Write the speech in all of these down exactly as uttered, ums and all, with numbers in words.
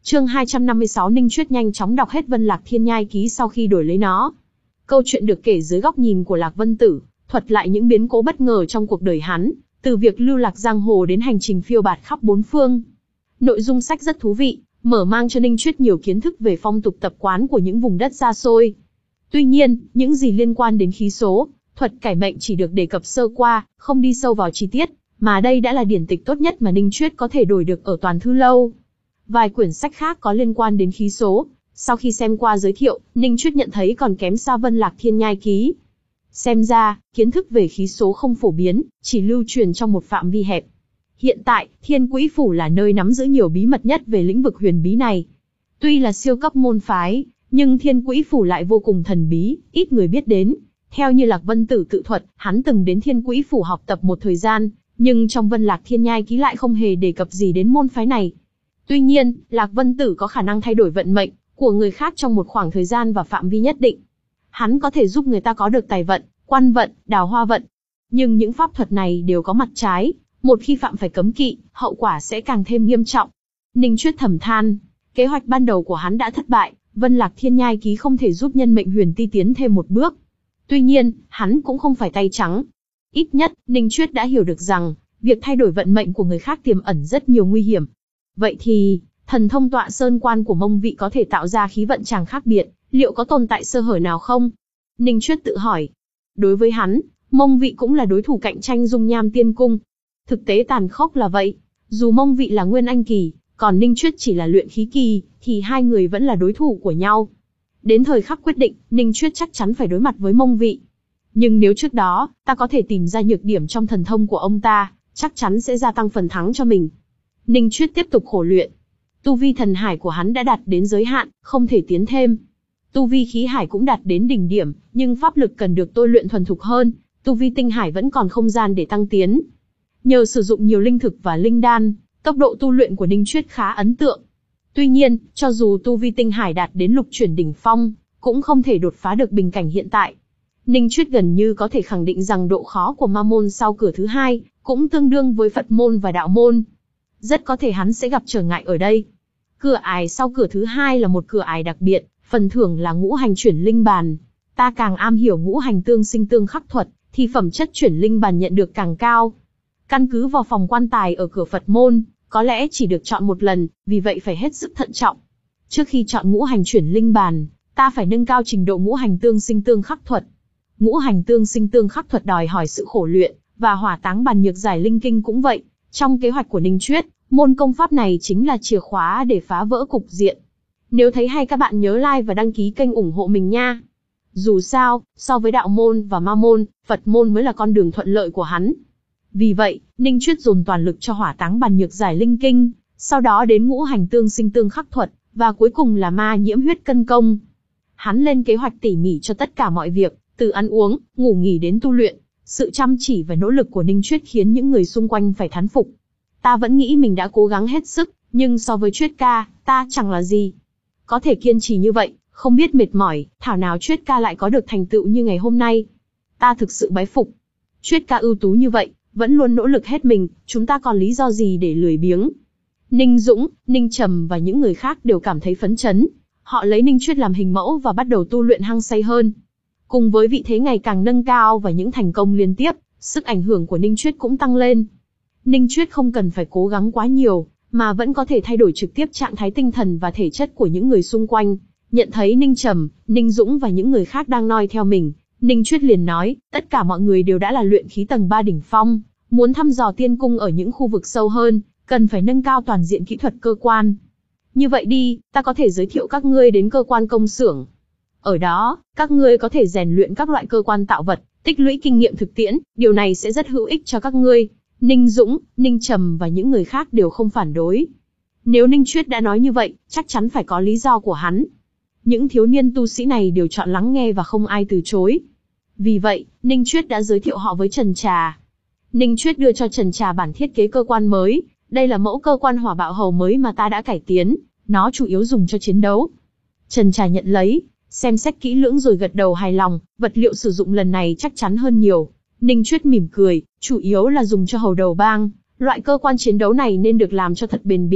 Chương hai trăm năm mươi sáu Ninh Chuyết nhanh chóng đọc hết Vân Lạc Thiên Nhai Ký sau khi đổi lấy nó. Câu chuyện được kể dưới góc nhìn của Lạc Vân Tử, thuật lại những biến cố bất ngờ trong cuộc đời hắn, từ việc lưu lạc giang hồ đến hành trình phiêu bạt khắp bốn phương. Nội dung sách rất thú vị, mở mang cho Ninh Chuyết nhiều kiến thức về phong tục tập quán của những vùng đất xa xôi. Tuy nhiên, những gì liên quan đến khí số, thuật cải mệnh chỉ được đề cập sơ qua, không đi sâu vào chi tiết, mà đây đã là điển tịch tốt nhất mà Ninh Chuyết có thể đổi được ở Toàn Thư Lâu. Vài quyển sách khác có liên quan đến khí số, sau khi xem qua giới thiệu, Ninh Chuyết nhận thấy còn kém xa Vân Lạc Thiên Nhai Ký. Xem ra, kiến thức về khí số không phổ biến, chỉ lưu truyền trong một phạm vi hẹp. Hiện tại, Thiên Quỹ Phủ là nơi nắm giữ nhiều bí mật nhất về lĩnh vực huyền bí này. Tuy là siêu cấp môn phái, nhưng Thiên Quỹ Phủ lại vô cùng thần bí, ít người biết đến. Theo như Lạc Vân Tử tự thuật, hắn từng đến Thiên Quỹ Phủ học tập một thời gian, nhưng trong Vân Lạc Thiên Nhai Ký lại không hề đề cập gì đến môn phái này. Tuy nhiên, Lạc Vân Tử có khả năng thay đổi vận mệnh của người khác trong một khoảng thời gian và phạm vi nhất định. Hắn có thể giúp người ta có được tài vận, quan vận, đào hoa vận. Nhưng những pháp thuật này đều có mặt trái, một khi phạm phải cấm kỵ, hậu quả sẽ càng thêm nghiêm trọng. Ninh Chuyết thầm than, kế hoạch ban đầu của hắn đã thất bại, Vân Lạc Thiên Nhai Ký không thể giúp nhân mệnh huyền ti tiến thêm một bước. Tuy nhiên, hắn cũng không phải tay trắng. Ít nhất, Ninh Chuyết đã hiểu được rằng, việc thay đổi vận mệnh của người khác tiềm ẩn rất nhiều nguy hiểm. Vậy thì, thần thông tọa sơn quan của Mông Vị có thể tạo ra khí vận tràng khác biệt, liệu có tồn tại sơ hở nào không? Ninh Chuyết tự hỏi. Đối với hắn, Mông Vị cũng là đối thủ cạnh tranh dung nham tiên cung. Thực tế tàn khốc là vậy. Dù Mông Vị là Nguyên Anh kỳ, còn Ninh Chuyết chỉ là luyện khí kỳ, thì hai người vẫn là đối thủ của nhau. Đến thời khắc quyết định, Ninh Chuyết chắc chắn phải đối mặt với Mông Vị. Nhưng nếu trước đó, ta có thể tìm ra nhược điểm trong thần thông của ông ta, chắc chắn sẽ gia tăng phần thắng cho mình. Ninh Chuyết tiếp tục khổ luyện. Tu vi thần hải của hắn đã đạt đến giới hạn, không thể tiến thêm. Tu vi khí hải cũng đạt đến đỉnh điểm, nhưng pháp lực cần được tôi luyện thuần thục hơn, tu vi tinh hải vẫn còn không gian để tăng tiến. Nhờ sử dụng nhiều linh thực và linh đan, tốc độ tu luyện của Ninh Chuyết khá ấn tượng. Tuy nhiên, cho dù tu vi tinh hải đạt đến lục chuyển đỉnh phong, cũng không thể đột phá được bình cảnh hiện tại. Ninh Chuyết gần như có thể khẳng định rằng độ khó của ma môn sau cửa thứ hai, cũng tương đương với Phật môn và đạo môn. Rất có thể hắn sẽ gặp trở ngại ở đây. Cửa ải sau cửa thứ hai là một cửa ải đặc biệt, phần thưởng là ngũ hành chuyển linh bàn. Ta càng am hiểu ngũ hành tương sinh tương khắc thuật, thì phẩm chất chuyển linh bàn nhận được càng cao. Căn cứ vào phòng quan tài ở cửa Phật môn, có lẽ chỉ được chọn một lần, vì vậy phải hết sức thận trọng. Trước khi chọn ngũ hành chuyển linh bàn, ta phải nâng cao trình độ ngũ hành tương sinh tương khắc thuật. Ngũ hành tương sinh tương khắc thuật đòi hỏi sự khổ luyện, và hỏa táng bàn nhược giải linh kinh cũng vậy. Trong kế hoạch của Ninh Chuyết, môn công pháp này chính là chìa khóa để phá vỡ cục diện. Nếu thấy hay các bạn nhớ like và đăng ký kênh ủng hộ mình nha. Dù sao, so với đạo môn và ma môn, Phật môn mới là con đường thuận lợi của hắn. Vì vậy, Ninh Chuyết dồn toàn lực cho hỏa táng bàn nhược giải linh kinh, sau đó đến ngũ hành tương sinh tương khắc thuật, và cuối cùng là ma nhiễm huyết cân công. Hắn lên kế hoạch tỉ mỉ cho tất cả mọi việc, từ ăn uống, ngủ nghỉ đến tu luyện. Sự chăm chỉ và nỗ lực của Ninh Chuyết khiến những người xung quanh phải thán phục. Ta vẫn nghĩ mình đã cố gắng hết sức, nhưng so với Chuyết ca, ta chẳng là gì. Có thể kiên trì như vậy, không biết mệt mỏi, thảo nào Chuyết ca lại có được thành tựu như ngày hôm nay. Ta thực sự bái phục. Chuyết ca ưu tú như vậy, vẫn luôn nỗ lực hết mình, chúng ta còn lý do gì để lười biếng. Ninh Dũng, Ninh Trầm và những người khác đều cảm thấy phấn chấn. Họ lấy Ninh Chuyết làm hình mẫu và bắt đầu tu luyện hăng say hơn. Cùng với vị thế ngày càng nâng cao và những thành công liên tiếp, sức ảnh hưởng của Ninh Chuyết cũng tăng lên. Ninh Chuyết không cần phải cố gắng quá nhiều, mà vẫn có thể thay đổi trực tiếp trạng thái tinh thần và thể chất của những người xung quanh. Nhận thấy Ninh Trầm, Ninh Dũng và những người khác đang noi theo mình, Ninh Chuyết liền nói, tất cả mọi người đều đã là luyện khí tầng ba đỉnh phong, muốn thăm dò tiên cung ở những khu vực sâu hơn, cần phải nâng cao toàn diện kỹ thuật cơ quan. Như vậy đi, ta có thể giới thiệu các ngươi đến cơ quan công xưởng. Ở đó, các ngươi có thể rèn luyện các loại cơ quan tạo vật, tích lũy kinh nghiệm thực tiễn, điều này sẽ rất hữu ích cho các ngươi. Ninh Dũng, Ninh Trầm và những người khác đều không phản đối. Nếu Ninh Chuyết đã nói như vậy, chắc chắn phải có lý do của hắn. Những thiếu niên tu sĩ này đều chọn lắng nghe và không ai từ chối. Vì vậy, Ninh Chuyết đã giới thiệu họ với Trần Trà. Ninh Chuyết đưa cho Trần Trà bản thiết kế cơ quan mới. Đây là mẫu cơ quan hỏa bạo hầu mới mà ta đã cải tiến, nó chủ yếu dùng cho chiến đấu. Trần Trà nhận lấy, xem xét kỹ lưỡng rồi gật đầu hài lòng, vật liệu sử dụng lần này chắc chắn hơn nhiều. Ninh Chuyết mỉm cười, chủ yếu là dùng cho hầu đầu bang, loại cơ quan chiến đấu này nên được làm cho thật bền bỉ,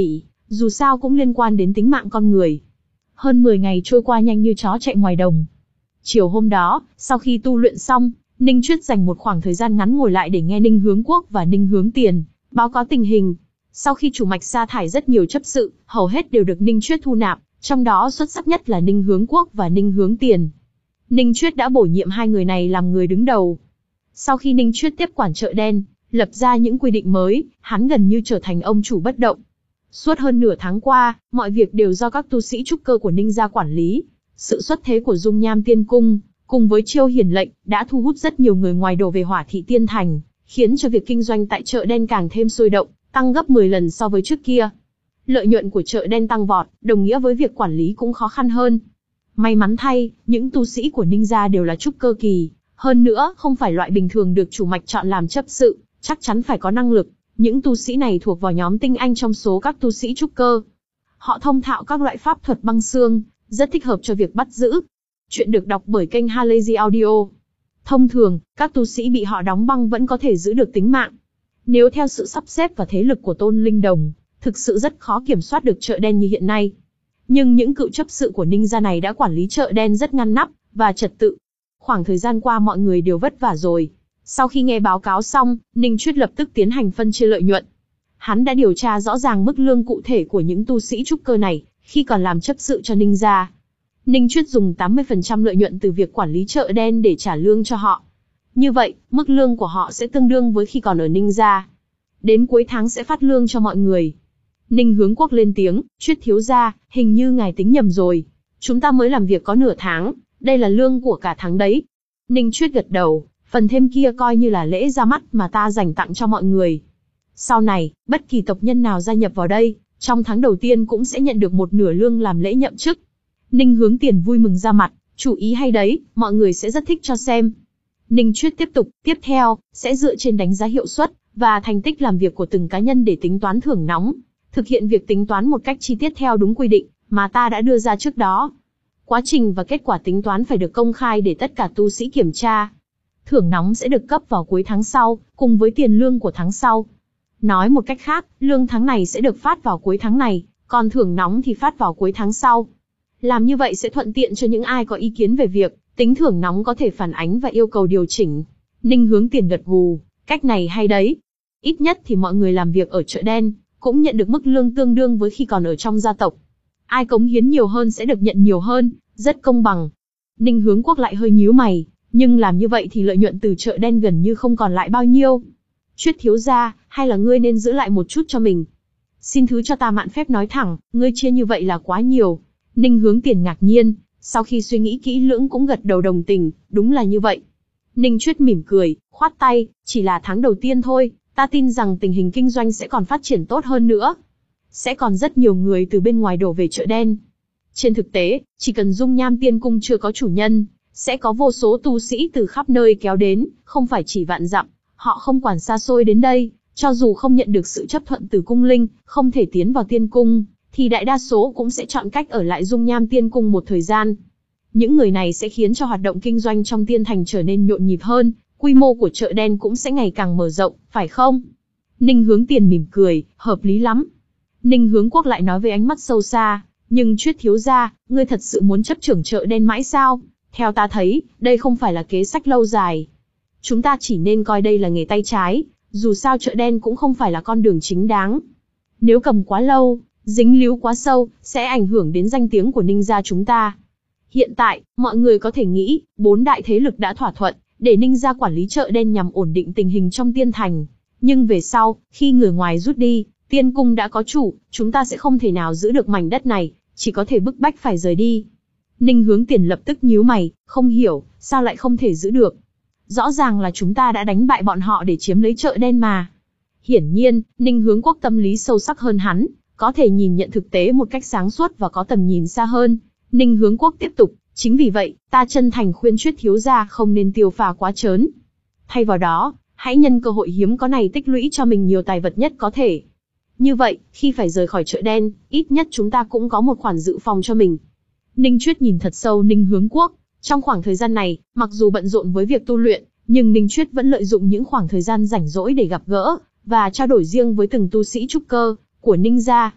dù sao cũng liên quan đến tính mạng con người. Hơn mười ngày trôi qua nhanh như chó chạy ngoài đồng. Chiều hôm đó, sau khi tu luyện xong, Ninh Chuyết dành một khoảng thời gian ngắn ngồi lại để nghe Ninh Hướng Quốc và Ninh Hướng Tiền báo cáo tình hình. Sau khi chủ mạch sa thải rất nhiều chấp sự, hầu hết đều được Ninh Chuyết thu nạp, trong đó xuất sắc nhất là Ninh Hướng Quốc và Ninh Hướng Tiền. Ninh Chuyết đã bổ nhiệm hai người này làm người đứng đầu. Sau khi Ninh Chuyết tiếp quản chợ đen, lập ra những quy định mới, hắn gần như trở thành ông chủ bất động. Suốt hơn nửa tháng qua, mọi việc đều do các tu sĩ trúc cơ của Ninh gia quản lý. Sự xuất thế của Dung Nham Tiên Cung, cùng với chiêu hiển lệnh, đã thu hút rất nhiều người ngoài đổ về Hỏa Thị Tiên Thành, khiến cho việc kinh doanh tại chợ đen càng thêm sôi động, tăng gấp mười lần so với trước kia. Lợi nhuận của chợ đen tăng vọt, đồng nghĩa với việc quản lý cũng khó khăn hơn. May mắn thay, những tu sĩ của Ninh gia đều là trúc cơ kỳ, hơn nữa không phải loại bình thường được chủ mạch chọn làm chấp sự, chắc chắn phải có năng lực. Những tu sĩ này thuộc vào nhóm tinh anh trong số các tu sĩ trúc cơ. Họ thông thạo các loại pháp thuật băng xương, rất thích hợp cho việc bắt giữ. Chuyện được đọc bởi kênh Halazy Audio. Thông thường, các tu sĩ bị họ đóng băng vẫn có thể giữ được tính mạng. Nếu theo sự sắp xếp và thế lực của Tôn Linh Đồng, thực sự rất khó kiểm soát được chợ đen như hiện nay. Nhưng những cựu chấp sự của Ninh gia này đã quản lý chợ đen rất ngăn nắp và trật tự. Khoảng thời gian qua mọi người đều vất vả rồi. Sau khi nghe báo cáo xong, Ninh Chuyết lập tức tiến hành phân chia lợi nhuận. Hắn đã điều tra rõ ràng mức lương cụ thể của những tu sĩ trúc cơ này, khi còn làm chấp sự cho Ninh gia. Ninh Chuyết dùng tám mươi phần trăm lợi nhuận từ việc quản lý chợ đen để trả lương cho họ. Như vậy, mức lương của họ sẽ tương đương với khi còn ở Ninh gia. Đến cuối tháng sẽ phát lương cho mọi người. Ninh Hướng Quốc lên tiếng, Chuyết thiếu gia, hình như ngài tính nhầm rồi. Chúng ta mới làm việc có nửa tháng, đây là lương của cả tháng đấy. Ninh Chuyết gật đầu, phần thêm kia coi như là lễ ra mắt mà ta dành tặng cho mọi người. Sau này, bất kỳ tộc nhân nào gia nhập vào đây, trong tháng đầu tiên cũng sẽ nhận được một nửa lương làm lễ nhậm chức. Ninh Hướng Tiền vui mừng ra mặt, chủ ý hay đấy, mọi người sẽ rất thích cho xem. Ninh Chuyết tiếp tục, tiếp theo, sẽ dựa trên đánh giá hiệu suất và thành tích làm việc của từng cá nhân để tính toán thưởng nóng. Thực hiện việc tính toán một cách chi tiết theo đúng quy định mà ta đã đưa ra trước đó. Quá trình và kết quả tính toán phải được công khai để tất cả tu sĩ kiểm tra. Thưởng nóng sẽ được cấp vào cuối tháng sau, cùng với tiền lương của tháng sau. Nói một cách khác, lương tháng này sẽ được phát vào cuối tháng này, còn thưởng nóng thì phát vào cuối tháng sau. Làm như vậy sẽ thuận tiện cho những ai có ý kiến về việc tính thưởng nóng có thể phản ánh và yêu cầu điều chỉnh. Ninh Hướng Tiền gật gù, cách này hay đấy. Ít nhất thì mọi người làm việc ở chợ đen cũng nhận được mức lương tương đương với khi còn ở trong gia tộc. Ai cống hiến nhiều hơn sẽ được nhận nhiều hơn, rất công bằng. Ninh Hướng Quốc lại hơi nhíu mày, nhưng làm như vậy thì lợi nhuận từ chợ đen gần như không còn lại bao nhiêu. Chuyết thiếu gia, hay là ngươi nên giữ lại một chút cho mình? Xin thứ cho ta mạn phép nói thẳng, ngươi chia như vậy là quá nhiều. Ninh Hướng Tiền ngạc nhiên, sau khi suy nghĩ kỹ lưỡng cũng gật đầu đồng tình, đúng là như vậy. Ninh Chuyết mỉm cười, khoát tay, chỉ là tháng đầu tiên thôi, ta tin rằng tình hình kinh doanh sẽ còn phát triển tốt hơn nữa. Sẽ còn rất nhiều người từ bên ngoài đổ về chợ đen. Trên thực tế, chỉ cần Dung Nham Tiên Cung chưa có chủ nhân, sẽ có vô số tu sĩ từ khắp nơi kéo đến, không phải chỉ vạn dặm, họ không quản xa xôi đến đây, cho dù không nhận được sự chấp thuận từ cung linh, không thể tiến vào tiên cung, thì đại đa số cũng sẽ chọn cách ở lại Dung Nham Tiên Cung một thời gian. Những người này sẽ khiến cho hoạt động kinh doanh trong tiên thành trở nên nhộn nhịp hơn, quy mô của chợ đen cũng sẽ ngày càng mở rộng, phải không? Ninh Hướng Tiền mỉm cười, hợp lý lắm. Ninh Hướng Quốc lại nói với ánh mắt sâu xa, nhưng Chuyết thiếu gia, ngươi thật sự muốn chấp trưởng chợ đen mãi sao? Theo ta thấy, đây không phải là kế sách lâu dài. Chúng ta chỉ nên coi đây là nghề tay trái, dù sao chợ đen cũng không phải là con đường chính đáng. Nếu cầm quá lâu, dính líu quá sâu, sẽ ảnh hưởng đến danh tiếng của Ninh gia chúng ta. Hiện tại, mọi người có thể nghĩ, bốn đại thế lực đã thỏa thuận, để Ninh gia quản lý chợ đen nhằm ổn định tình hình trong tiên thành. Nhưng về sau, khi người ngoài rút đi, tiên cung đã có chủ, chúng ta sẽ không thể nào giữ được mảnh đất này, chỉ có thể bức bách phải rời đi. Ninh Hướng Tiền lập tức nhíu mày, không hiểu, sao lại không thể giữ được. Rõ ràng là chúng ta đã đánh bại bọn họ để chiếm lấy chợ đen mà. Hiển nhiên, Ninh Hướng Quốc tâm lý sâu sắc hơn hắn, có thể nhìn nhận thực tế một cách sáng suốt và có tầm nhìn xa hơn. Ninh Hướng Quốc tiếp tục, chính vì vậy, ta chân thành khuyên Chuyết thiếu gia không nên tiêu pha quá trớn. Thay vào đó, hãy nhân cơ hội hiếm có này tích lũy cho mình nhiều tài vật nhất có thể. Như vậy, khi phải rời khỏi chợ đen, ít nhất chúng ta cũng có một khoản dự phòng cho mình. Ninh Chuyết nhìn thật sâu Ninh Hướng Quốc. Trong khoảng thời gian này, mặc dù bận rộn với việc tu luyện, nhưng Ninh Chuyết vẫn lợi dụng những khoảng thời gian rảnh rỗi để gặp gỡ và trao đổi riêng với từng tu sĩ trúc cơ của Ninh gia.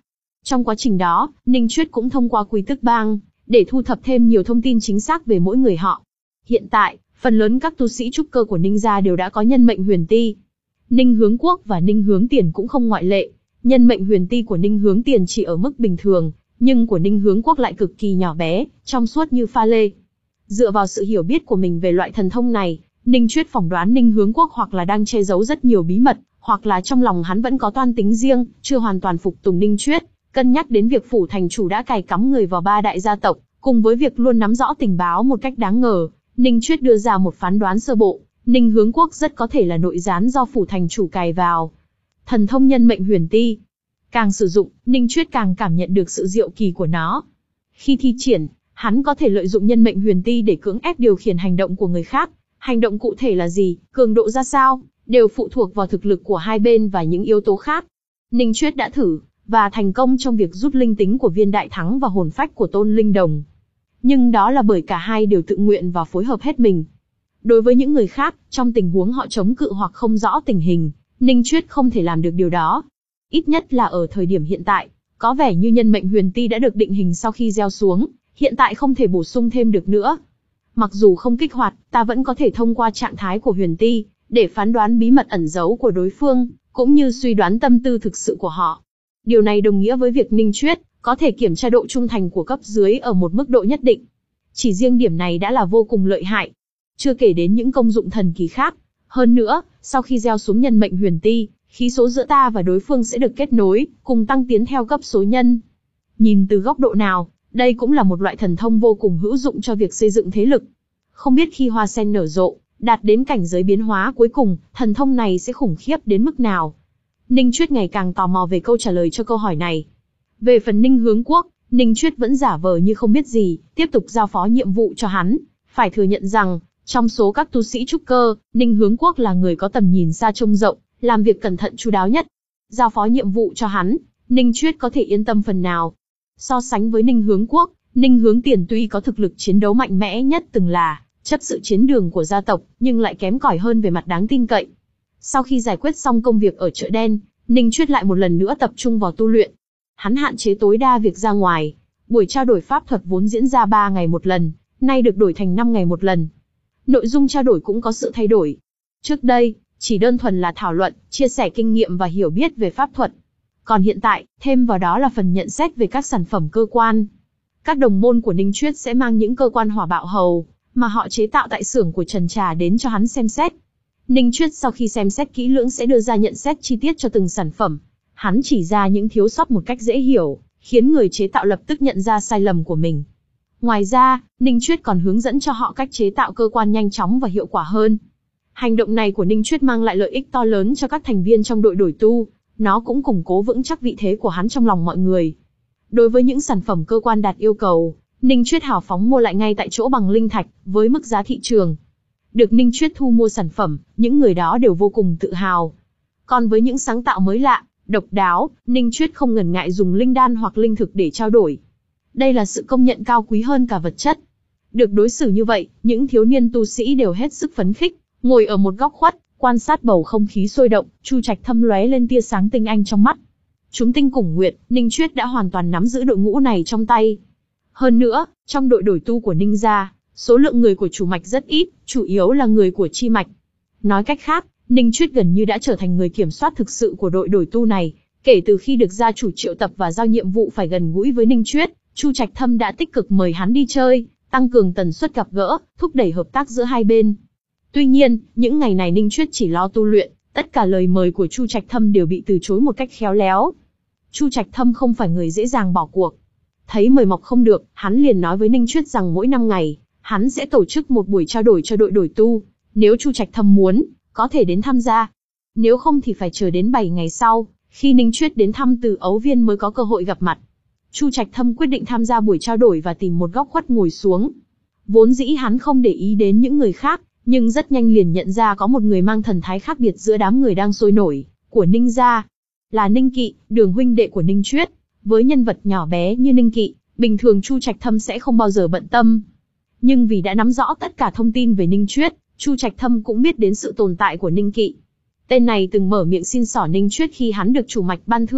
Trong quá trình đó, Ninh Chuyết cũng thông qua quy tức bang, để thu thập thêm nhiều thông tin chính xác về mỗi người họ. Hiện tại, phần lớn các tu sĩ trúc cơ của Ninh gia đều đã có nhân mệnh huyền ti. Ninh Hướng Quốc và Ninh Hướng Tiền cũng không ngoại lệ. Nhân mệnh huyền ti của Ninh Hướng Tiền chỉ ở mức bình thường, nhưng của Ninh Hướng Quốc lại cực kỳ nhỏ bé, trong suốt như pha lê. Dựa vào sự hiểu biết của mình về loại thần thông này, Ninh Chuyết phỏng đoán Ninh Hướng Quốc hoặc là đang che giấu rất nhiều bí mật, hoặc là trong lòng hắn vẫn có toan tính riêng, chưa hoàn toàn phục tùng Ninh Chuyết. Cân nhắc đến việc phủ thành chủ đã cài cắm người vào ba đại gia tộc, cùng với việc luôn nắm rõ tình báo một cách đáng ngờ, Ninh Chuyết đưa ra một phán đoán sơ bộ, Ninh Hướng Quốc rất có thể là nội gián do phủ thành chủ cài vào. Thần thông nhân mệnh huyền ti. Càng sử dụng, Ninh Chuyết càng cảm nhận được sự diệu kỳ của nó. Khi thi triển, hắn có thể lợi dụng nhân mệnh huyền ti để cưỡng ép điều khiển hành động của người khác. Hành động cụ thể là gì, cường độ ra sao, đều phụ thuộc vào thực lực của hai bên và những yếu tố khác. Ninh Chuyết đã thử, và thành công trong việc rút linh tính của Viên Đại Thắng và hồn phách của Tôn Linh Đồng. Nhưng đó là bởi cả hai đều tự nguyện và phối hợp hết mình. Đối với những người khác, trong tình huống họ chống cự hoặc không rõ tình hình, Ninh Chuyết không thể làm được điều đó. Ít nhất là ở thời điểm hiện tại, có vẻ như nhân mệnh huyền ti đã được định hình sau khi gieo xuống, hiện tại không thể bổ sung thêm được nữa. Mặc dù không kích hoạt, ta vẫn có thể thông qua trạng thái của huyền ti, để phán đoán bí mật ẩn giấu của đối phương, cũng như suy đoán tâm tư thực sự của họ. Điều này đồng nghĩa với việc Ninh Chuyết có thể kiểm tra độ trung thành của cấp dưới ở một mức độ nhất định. Chỉ riêng điểm này đã là vô cùng lợi hại. Chưa kể đến những công dụng thần kỳ khác. Hơn nữa, sau khi gieo xuống nhân mệnh huyền ti, khí số giữa ta và đối phương sẽ được kết nối, cùng tăng tiến theo cấp số nhân. Nhìn từ góc độ nào, đây cũng là một loại thần thông vô cùng hữu dụng cho việc xây dựng thế lực. Không biết khi hoa sen nở rộ, đạt đến cảnh giới biến hóa cuối cùng, thần thông này sẽ khủng khiếp đến mức nào? Ninh Chuyết ngày càng tò mò về câu trả lời cho câu hỏi này. Về phần Ninh Hướng Quốc, Ninh Chuyết vẫn giả vờ như không biết gì, tiếp tục giao phó nhiệm vụ cho hắn. Phải thừa nhận rằng, trong số các tu sĩ trúc cơ, Ninh Hướng Quốc là người có tầm nhìn xa trông rộng, làm việc cẩn thận chu đáo nhất. Giao phó nhiệm vụ cho hắn, Ninh Chuyết có thể yên tâm phần nào. So sánh với Ninh Hướng Quốc, Ninh Hướng Tiền tuy có thực lực chiến đấu mạnh mẽ nhất từng là chấp sự chiến đường của gia tộc, nhưng lại kém cỏi hơn về mặt đáng tin cậy. Sau khi giải quyết xong công việc ở chợ đen, Ninh Chuyết lại một lần nữa tập trung vào tu luyện. Hắn hạn chế tối đa việc ra ngoài. Buổi trao đổi pháp thuật vốn diễn ra ba ngày một lần, nay được đổi thành năm ngày một lần. Nội dung trao đổi cũng có sự thay đổi. Trước đây, chỉ đơn thuần là thảo luận, chia sẻ kinh nghiệm và hiểu biết về pháp thuật. Còn hiện tại, thêm vào đó là phần nhận xét về các sản phẩm cơ quan. Các đồng môn của Ninh Chuyết sẽ mang những cơ quan hỏa bạo hầu mà họ chế tạo tại xưởng của Trần Trà đến cho hắn xem xét. Ninh Chuyết sau khi xem xét kỹ lưỡng sẽ đưa ra nhận xét chi tiết cho từng sản phẩm. Hắn chỉ ra những thiếu sót một cách dễ hiểu, khiến người chế tạo lập tức nhận ra sai lầm của mình. Ngoài ra, Ninh Chuyết còn hướng dẫn cho họ cách chế tạo cơ quan nhanh chóng và hiệu quả hơn. Hành động này của Ninh Chuyết mang lại lợi ích to lớn cho các thành viên trong đội đổi tu, nó cũng củng cố vững chắc vị thế của hắn trong lòng mọi người. Đối với những sản phẩm cơ quan đạt yêu cầu, Ninh Chuyết hào phóng mua lại ngay tại chỗ bằng linh thạch, với mức giá thị trường. Được Ninh Chuyết thu mua sản phẩm, những người đó đều vô cùng tự hào. Còn với những sáng tạo mới lạ, độc đáo, Ninh Chuyết không ngần ngại dùng linh đan hoặc linh thực để trao đổi. Đây là sự công nhận cao quý hơn cả vật chất. Được đối xử như vậy, những thiếu niên tu sĩ đều hết sức phấn khích, ngồi ở một góc khuất, quan sát bầu không khí sôi động, Chu Trạch Thâm lóe lên tia sáng tinh anh trong mắt. Chúng tinh cùng nguyệt, Ninh Chuyết đã hoàn toàn nắm giữ đội ngũ này trong tay. Hơn nữa, trong đội đổi tu của Ninh gia, số lượng người của chủ mạch rất ít, chủ yếu là người của chi mạch. Nói cách khác, Ninh Chuyết gần như đã trở thành người kiểm soát thực sự của đội đổi tu này. Kể từ khi được gia chủ triệu tập và giao nhiệm vụ phải gần gũi với Ninh Chuyết, Chu Trạch Thâm đã tích cực mời hắn đi chơi, tăng cường tần suất gặp gỡ, thúc đẩy hợp tác giữa hai bên. Tuy nhiên, những ngày này Ninh Chuyết chỉ lo tu luyện, tất cả lời mời của Chu Trạch Thâm đều bị từ chối một cách khéo léo. Chu Trạch Thâm không phải người dễ dàng bỏ cuộc. Thấy mời mọc không được, hắn liền nói với Ninh Chuyết rằng mỗi năm ngày, hắn sẽ tổ chức một buổi trao đổi cho đội đổi tu. Nếu Chu Trạch Thâm muốn, có thể đến tham gia. Nếu không thì phải chờ đến bảy ngày sau, khi Ninh Chuyết đến thăm Từ Ấu Viên mới có cơ hội gặp mặt. Chu Trạch Thâm quyết định tham gia buổi trao đổi và tìm một góc khuất ngồi xuống. Vốn dĩ hắn không để ý đến những người khác, nhưng rất nhanh liền nhận ra có một người mang thần thái khác biệt giữa đám người đang sôi nổi của Ninh gia. Là Ninh Kỵ, đường huynh đệ của Ninh Chuyết. Với nhân vật nhỏ bé như Ninh Kỵ, bình thường Chu Trạch Thâm sẽ không bao giờ bận tâm. Nhưng vì đã nắm rõ tất cả thông tin về Ninh Chuyết, Chu Trạch Thâm cũng biết đến sự tồn tại của Ninh Kỵ. Tên này từng mở miệng xin xỏ Ninh Chuyết khi hắn được chủ mạch ban thưởng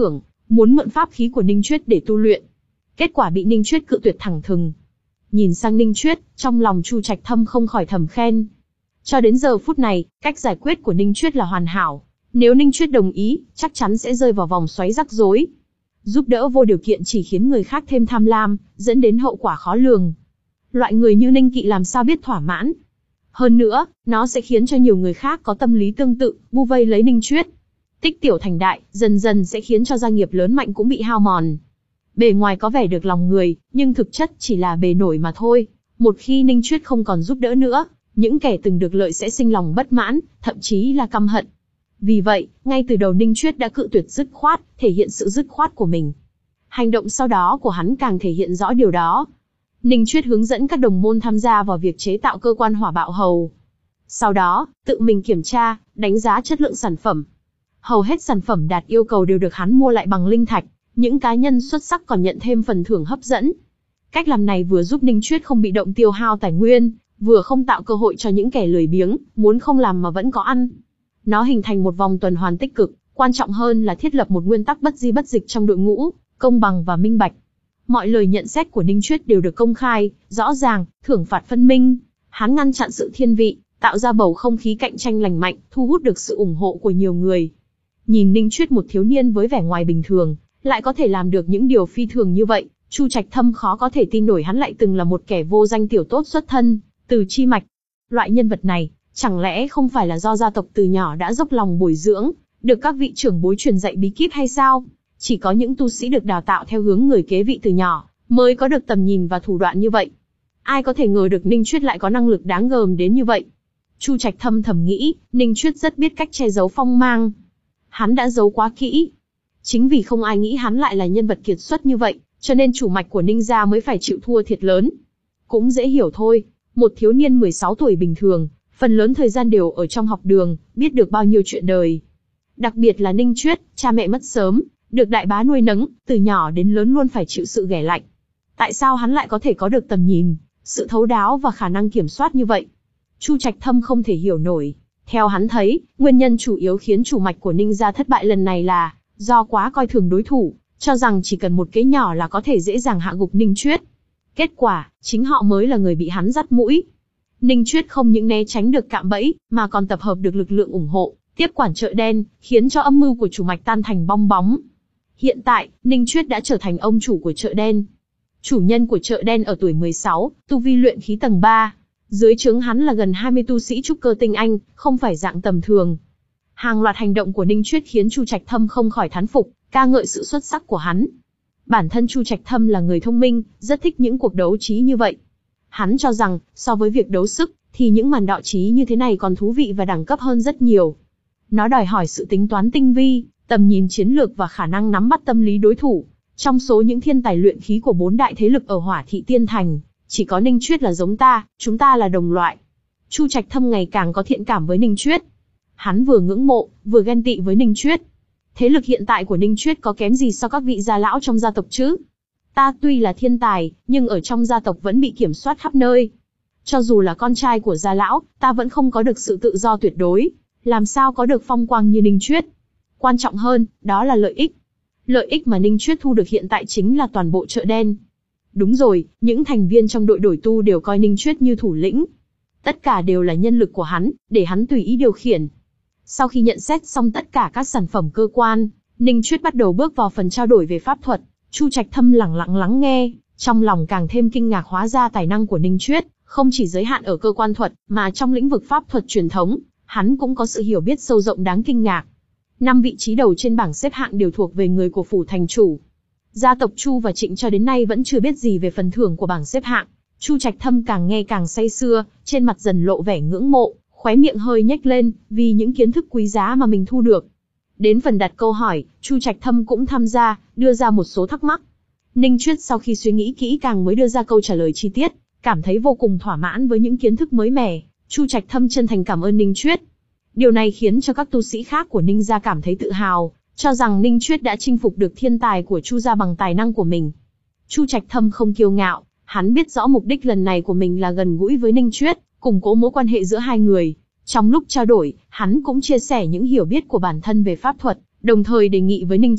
muốn mượn pháp khí của Ninh Chuyết để tu luyện. Kết quả bị Ninh Chuyết cự tuyệt thẳng thừng. Nhìn sang Ninh Chuyết, trong lòng Chu Trạch Thâm không khỏi thầm khen. Cho đến giờ phút này, cách giải quyết của Ninh Chuyết là hoàn hảo. Nếu Ninh Chuyết đồng ý, chắc chắn sẽ rơi vào vòng xoáy rắc rối. Giúp đỡ vô điều kiện chỉ khiến người khác thêm tham lam, dẫn đến hậu quả khó lường. Loại người như Ninh Kỵ làm sao biết thỏa mãn. Hơn nữa, nó sẽ khiến cho nhiều người khác có tâm lý tương tự, bu vây lấy Ninh Chuyết. Tích tiểu thành đại, dần dần sẽ khiến cho gia nghiệp lớn mạnh cũng bị hao mòn. Bề ngoài có vẻ được lòng người, nhưng thực chất chỉ là bề nổi mà thôi. Một khi Ninh Chuyết không còn giúp đỡ nữa, những kẻ từng được lợi sẽ sinh lòng bất mãn, thậm chí là căm hận. Vì vậy, ngay từ đầu Ninh Chuyết đã cự tuyệt dứt khoát, thể hiện sự dứt khoát của mình. Hành động sau đó của hắn càng thể hiện rõ điều đó. Ninh Chuyết hướng dẫn các đồng môn tham gia vào việc chế tạo cơ quan hỏa bạo hầu. Sau đó, tự mình kiểm tra, đánh giá chất lượng sản phẩm. Hầu hết sản phẩm đạt yêu cầu đều được hắn mua lại bằng linh thạch, những cá nhân xuất sắc còn nhận thêm phần thưởng hấp dẫn. Cách làm này vừa giúp Ninh Chuyết không bị động tiêu hao tài nguyên, vừa không tạo cơ hội cho những kẻ lười biếng, muốn không làm mà vẫn có ăn. Nó hình thành một vòng tuần hoàn tích cực, quan trọng hơn là thiết lập một nguyên tắc bất di bất dịch trong đội ngũ, công bằng và minh bạch. Mọi lời nhận xét của Ninh Chuyết đều được công khai, rõ ràng, thưởng phạt phân minh. Hắn ngăn chặn sự thiên vị, tạo ra bầu không khí cạnh tranh lành mạnh, thu hút được sự ủng hộ của nhiều người. Nhìn Ninh Chuyết một thiếu niên với vẻ ngoài bình thường, lại có thể làm được những điều phi thường như vậy, Chu Trạch Thâm khó có thể tin nổi hắn lại từng là một kẻ vô danh tiểu tốt xuất thân từ chi mạch. Loại nhân vật này, chẳng lẽ không phải là do gia tộc từ nhỏ đã dốc lòng bồi dưỡng, được các vị trưởng bối truyền dạy bí kíp hay sao? Chỉ có những tu sĩ được đào tạo theo hướng người kế vị từ nhỏ, mới có được tầm nhìn và thủ đoạn như vậy. Ai có thể ngờ được Ninh Chuyết lại có năng lực đáng gờm đến như vậy? Chu Trạch Thâm thầm nghĩ, Ninh Chuyết rất biết cách che giấu phong mang. Hắn đã giấu quá kỹ. Chính vì không ai nghĩ hắn lại là nhân vật kiệt xuất như vậy, cho nên chủ mạch của Ninh gia mới phải chịu thua thiệt lớn. Cũng dễ hiểu thôi, một thiếu niên mười sáu tuổi bình thường, phần lớn thời gian đều ở trong học đường, biết được bao nhiêu chuyện đời. Đặc biệt là Ninh Chuyết, cha mẹ mất sớm, được đại bá nuôi nấng, từ nhỏ đến lớn luôn phải chịu sự ghẻ lạnh. Tại sao hắn lại có thể có được tầm nhìn, sự thấu đáo và khả năng kiểm soát như vậy? Chu Trạch Thâm không thể hiểu nổi. Theo hắn thấy, nguyên nhân chủ yếu khiến chủ mạch của Ninh gia thất bại lần này là do quá coi thường đối thủ, cho rằng chỉ cần một kế nhỏ là có thể dễ dàng hạ gục Ninh Chuyết. Kết quả, chính họ mới là người bị hắn dắt mũi. Ninh Chuyết không những né tránh được cạm bẫy, mà còn tập hợp được lực lượng ủng hộ, tiếp quản chợ đen, khiến cho âm mưu của chủ mạch tan thành bong bóng. Hiện tại, Ninh Chuyết đã trở thành ông chủ của chợ đen. Chủ nhân của chợ đen ở tuổi mười sáu, tu vi luyện khí tầng ba. Dưới trướng hắn là gần hai mươi tu sĩ trúc cơ tinh anh, không phải dạng tầm thường. Hàng loạt hành động của Ninh Chuyết khiến Chu Trạch Thâm không khỏi thán phục, ca ngợi sự xuất sắc của hắn. Bản thân Chu Trạch Thâm là người thông minh, rất thích những cuộc đấu trí như vậy. Hắn cho rằng, so với việc đấu sức, thì những màn đạo trí như thế này còn thú vị và đẳng cấp hơn rất nhiều. Nó đòi hỏi sự tính toán tinh vi, tầm nhìn chiến lược và khả năng nắm bắt tâm lý đối thủ. Trong số những thiên tài luyện khí của bốn đại thế lực ở Hỏa Thị Tiên Thành, chỉ có Ninh Chuyết là giống ta, chúng ta là đồng loại. Chu Trạch Thâm ngày càng có thiện cảm với Ninh Chuyết. Hắn vừa ngưỡng mộ, vừa ghen tị với Ninh Chuyết. Thế lực hiện tại của Ninh Chuyết có kém gì so các vị gia lão trong gia tộc chứ? Ta tuy là thiên tài, nhưng ở trong gia tộc vẫn bị kiểm soát khắp nơi. Cho dù là con trai của gia lão, ta vẫn không có được sự tự do tuyệt đối. Làm sao có được phong quang như Ninh Chuyết? Quan trọng hơn, đó là lợi ích. Lợi ích mà Ninh Chuyết thu được hiện tại chính là toàn bộ chợ đen. Đúng rồi, những thành viên trong đội đổi tu đều coi Ninh Chuyết như thủ lĩnh. Tất cả đều là nhân lực của hắn, để hắn tùy ý điều khiển. Sau khi nhận xét xong tất cả các sản phẩm cơ quan, Ninh Chuyết bắt đầu bước vào phần trao đổi về pháp thuật. Chu Trạch Thâm lẳng lặng lắng nghe, trong lòng càng thêm kinh ngạc, hóa ra tài năng của Ninh Chuyết không chỉ giới hạn ở cơ quan thuật, mà trong lĩnh vực pháp thuật truyền thống, hắn cũng có sự hiểu biết sâu rộng đáng kinh ngạc. Năm vị trí đầu trên bảng xếp hạng đều thuộc về người của phủ thành chủ. Gia tộc Chu và Trịnh cho đến nay vẫn chưa biết gì về phần thưởng của bảng xếp hạng. Chu Trạch Thâm càng nghe càng say sưa, trên mặt dần lộ vẻ ngưỡng mộ, khóe miệng hơi nhếch lên, vì những kiến thức quý giá mà mình thu được. Đến phần đặt câu hỏi, Chu Trạch Thâm cũng tham gia, đưa ra một số thắc mắc. Ninh Chuyết sau khi suy nghĩ kỹ càng mới đưa ra câu trả lời chi tiết, cảm thấy vô cùng thỏa mãn với những kiến thức mới mẻ. Chu Trạch Thâm chân thành cảm ơn Ninh Chuyết. Điều này khiến cho các tu sĩ khác của Ninh gia cảm thấy tự hào, cho rằng Ninh Chuyết đã chinh phục được thiên tài của Chu gia bằng tài năng của mình. Chu Trạch Thâm không kiêu ngạo, hắn biết rõ mục đích lần này của mình là gần gũi với Ninh Chuyết, củng cố mối quan hệ giữa hai người. Trong lúc trao đổi, hắn cũng chia sẻ những hiểu biết của bản thân về pháp thuật, đồng thời đề nghị với Ninh Chuyết,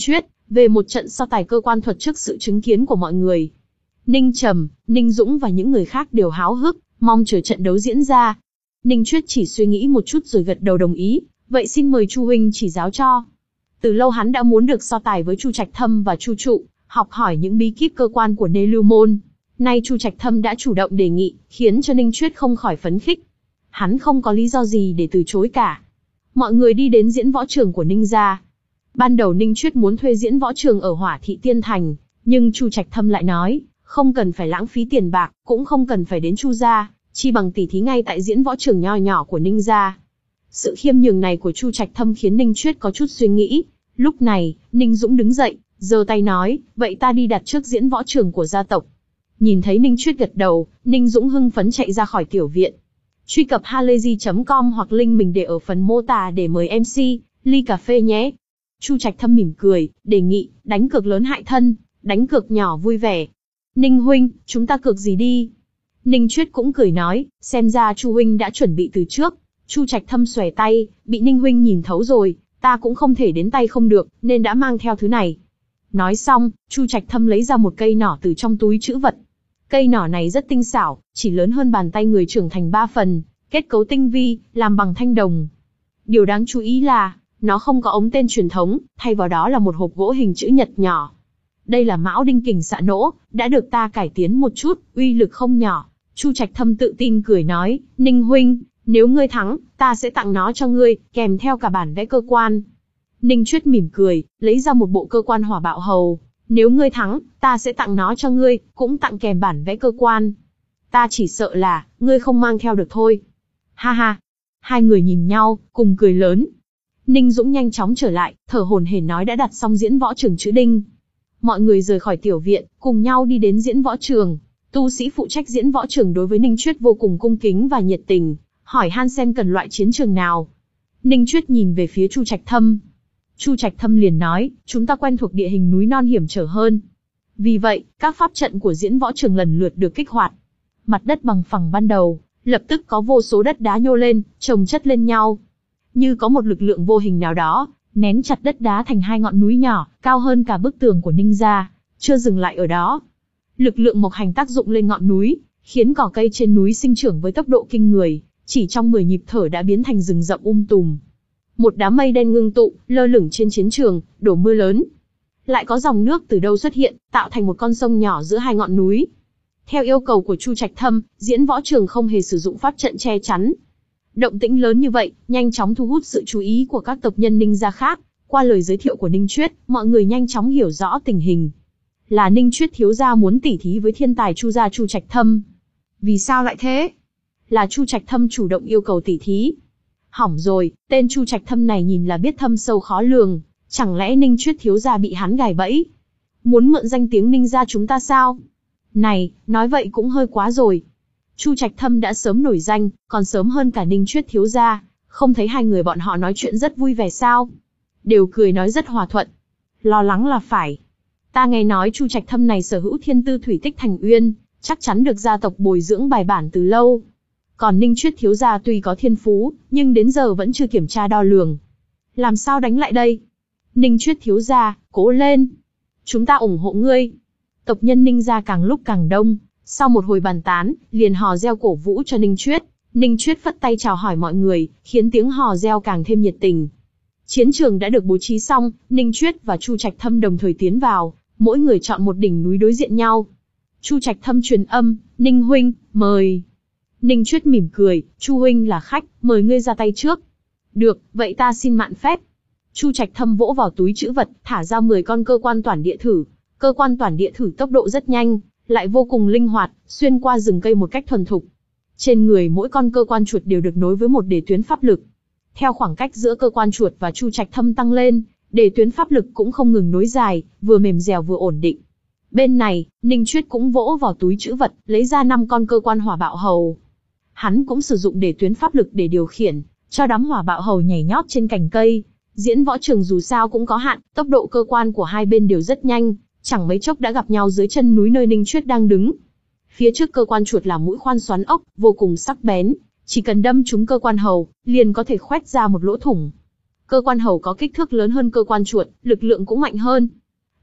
về một trận so tài cơ quan thuật trước sự chứng kiến của mọi người. Ninh Trầm, Ninh Dũng và những người khác đều háo hức, mong chờ trận đấu diễn ra. Ninh Chuyết chỉ suy nghĩ một chút rồi gật đầu đồng ý, vậy xin mời Chu huynh chỉ giáo cho. Từ lâu hắn đã muốn được so tài với Chu Trạch Thâm và Chu Trụ, học hỏi những bí kíp cơ quan của Nê Lưu Môn. Nay Chu Trạch Thâm đã chủ động đề nghị, khiến cho Ninh Chuyết không khỏi phấn khích. Hắn không có lý do gì để từ chối cả. Mọi người đi đến diễn võ trường của Ninh gia. Ban đầu Ninh Chuyết muốn thuê diễn võ trường ở Hỏa Thị Tiên Thành, nhưng Chu Trạch Thâm lại nói, không cần phải lãng phí tiền bạc, cũng không cần phải đến Chu gia, chi bằng tỉ thí ngay tại diễn võ trường nho nhỏ của Ninh gia. Sự khiêm nhường này của Chu Trạch Thâm khiến Ninh Chuyết có chút suy nghĩ. Lúc này, Ninh Dũng đứng dậy, giơ tay nói, vậy ta đi đặt trước diễn võ trường của gia tộc. Nhìn thấy Ninh Chuyết gật đầu, Ninh Dũng hưng phấn chạy ra khỏi tiểu viện. Truy cập halayzi chấm com hoặc link mình để ở phần mô tả để mời em xê, ly cà phê nhé. Chu Trạch Thâm mỉm cười, đề nghị, đánh cược lớn hại thân, đánh cược nhỏ vui vẻ. Ninh huynh, chúng ta cược gì đi? Ninh Chuyết cũng cười nói, xem ra Chu huynh đã chuẩn bị từ trước. Chu Trạch Thâm xòe tay, bị Ninh huynh nhìn thấu rồi, ta cũng không thể đến tay không được, nên đã mang theo thứ này. Nói xong, Chu Trạch Thâm lấy ra một cây nỏ từ trong túi trữ vật. Cây nỏ này rất tinh xảo, chỉ lớn hơn bàn tay người trưởng thành ba phần, kết cấu tinh vi, làm bằng thanh đồng. Điều đáng chú ý là, nó không có ống tên truyền thống, thay vào đó là một hộp gỗ hình chữ nhật nhỏ. Đây là Mão Đinh Kình Xạ Nỗ, đã được ta cải tiến một chút, uy lực không nhỏ. Chu Trạch Thâm tự tin cười nói, Ninh huynh, nếu ngươi thắng, ta sẽ tặng nó cho ngươi, kèm theo cả bản vẽ cơ quan. Ninh Chuyết mỉm cười, lấy ra một bộ cơ quan hỏa bạo hầu. Nếu ngươi thắng, ta sẽ tặng nó cho ngươi, cũng tặng kèm bản vẽ cơ quan. Ta chỉ sợ là, ngươi không mang theo được thôi. Ha ha. Hai người nhìn nhau, cùng cười lớn. Ninh Dũng nhanh chóng trở lại, thở hổn hển nói đã đặt xong diễn võ trường chữ Đinh. Mọi người rời khỏi tiểu viện, cùng nhau đi đến diễn võ trường. Tu sĩ phụ trách diễn võ trường đối với Ninh Chuyết vô cùng cung kính và nhiệt tình, hỏi han xem cần loại chiến trường nào. Ninh Chuyết nhìn về phía Chu Trạch Thâm. Chu Trạch Thâm liền nói, chúng ta quen thuộc địa hình núi non hiểm trở hơn. Vì vậy, các pháp trận của diễn võ trường lần lượt được kích hoạt. Mặt đất bằng phẳng ban đầu, lập tức có vô số đất đá nhô lên, chồng chất lên nhau. Như có một lực lượng vô hình nào đó, nén chặt đất đá thành hai ngọn núi nhỏ, cao hơn cả bức tường của Ninh gia. Chưa dừng lại ở đó. Lực lượng mộc hành tác dụng lên ngọn núi, khiến cỏ cây trên núi sinh trưởng với tốc độ kinh người, chỉ trong mười nhịp thở đã biến thành rừng rậm um tùm. Một đám mây đen ngưng tụ, lơ lửng trên chiến trường, đổ mưa lớn. Lại có dòng nước từ đâu xuất hiện, tạo thành một con sông nhỏ giữa hai ngọn núi. Theo yêu cầu của Chu Trạch Thâm, diễn võ trường không hề sử dụng pháp trận che chắn. Động tĩnh lớn như vậy, nhanh chóng thu hút sự chú ý của các tộc nhân Ninh gia khác. Qua lời giới thiệu của Ninh Chuyết, mọi người nhanh chóng hiểu rõ tình hình. Là Ninh Chuyết thiếu gia muốn tỉ thí với thiên tài Chu gia Chu Trạch Thâm. Vì sao lại thế? Là Chu Trạch Thâm chủ động yêu cầu tỉ thí. Hỏng rồi, tên Chu Trạch Thâm này nhìn là biết thâm sâu khó lường, chẳng lẽ Ninh Chuyết thiếu gia bị hắn gài bẫy? Muốn mượn danh tiếng Ninh gia chúng ta sao? Này, nói vậy cũng hơi quá rồi. Chu Trạch Thâm đã sớm nổi danh, còn sớm hơn cả Ninh Chuyết thiếu gia, không thấy hai người bọn họ nói chuyện rất vui vẻ sao? Đều cười nói rất hòa thuận. Lo lắng là phải. Ta nghe nói Chu Trạch Thâm này sở hữu thiên tư thủy tích thành uyên, chắc chắn được gia tộc bồi dưỡng bài bản từ lâu. Còn Ninh Chuyết thiếu gia tuy có thiên phú, nhưng đến giờ vẫn chưa kiểm tra đo lường. Làm sao đánh lại đây? Ninh Chuyết thiếu gia, cố lên. Chúng ta ủng hộ ngươi. Tộc nhân Ninh gia càng lúc càng đông, sau một hồi bàn tán, liền hò reo cổ vũ cho Ninh Chuyết. Ninh Chuyết phất tay chào hỏi mọi người, khiến tiếng hò reo càng thêm nhiệt tình. Chiến trường đã được bố trí xong, Ninh Chuyết và Chu Trạch Thâm đồng thời tiến vào, mỗi người chọn một đỉnh núi đối diện nhau. Chu Trạch Thâm truyền âm, Ninh huynh, mời. Ninh Chuyết mỉm cười, Chu huynh là khách, mời ngươi ra tay trước. Được, vậy ta xin mạn phép. Chu Trạch Thâm vỗ vào túi trữ vật, thả ra mười con cơ quan toản địa thử. Cơ quan toản địa thử tốc độ rất nhanh, lại vô cùng linh hoạt, xuyên qua rừng cây một cách thuần thục. Trên người mỗi con cơ quan chuột đều được nối với một đề tuyến pháp lực. Theo khoảng cách giữa cơ quan chuột và Chu Trạch Thâm tăng lên, đề tuyến pháp lực cũng không ngừng nối dài, vừa mềm dẻo vừa ổn định. Bên này, Ninh Chuyết cũng vỗ vào túi trữ vật, lấy ra năm con cơ quan hỏa bạo hầu. Hắn cũng sử dụng đề tuyến pháp lực để điều khiển, cho đám hỏa bạo hầu nhảy nhót trên cành cây. Diễn võ trường dù sao cũng có hạn, tốc độ cơ quan của hai bên đều rất nhanh, chẳng mấy chốc đã gặp nhau dưới chân núi nơi Ninh Chuyết đang đứng. Phía trước cơ quan chuột là mũi khoan xoắn ốc, vô cùng sắc bén, chỉ cần đâm trúng cơ quan hầu, liền có thể khoét ra một lỗ thủng. Cơ quan hầu có kích thước lớn hơn cơ quan chuột, lực lượng cũng mạnh hơn.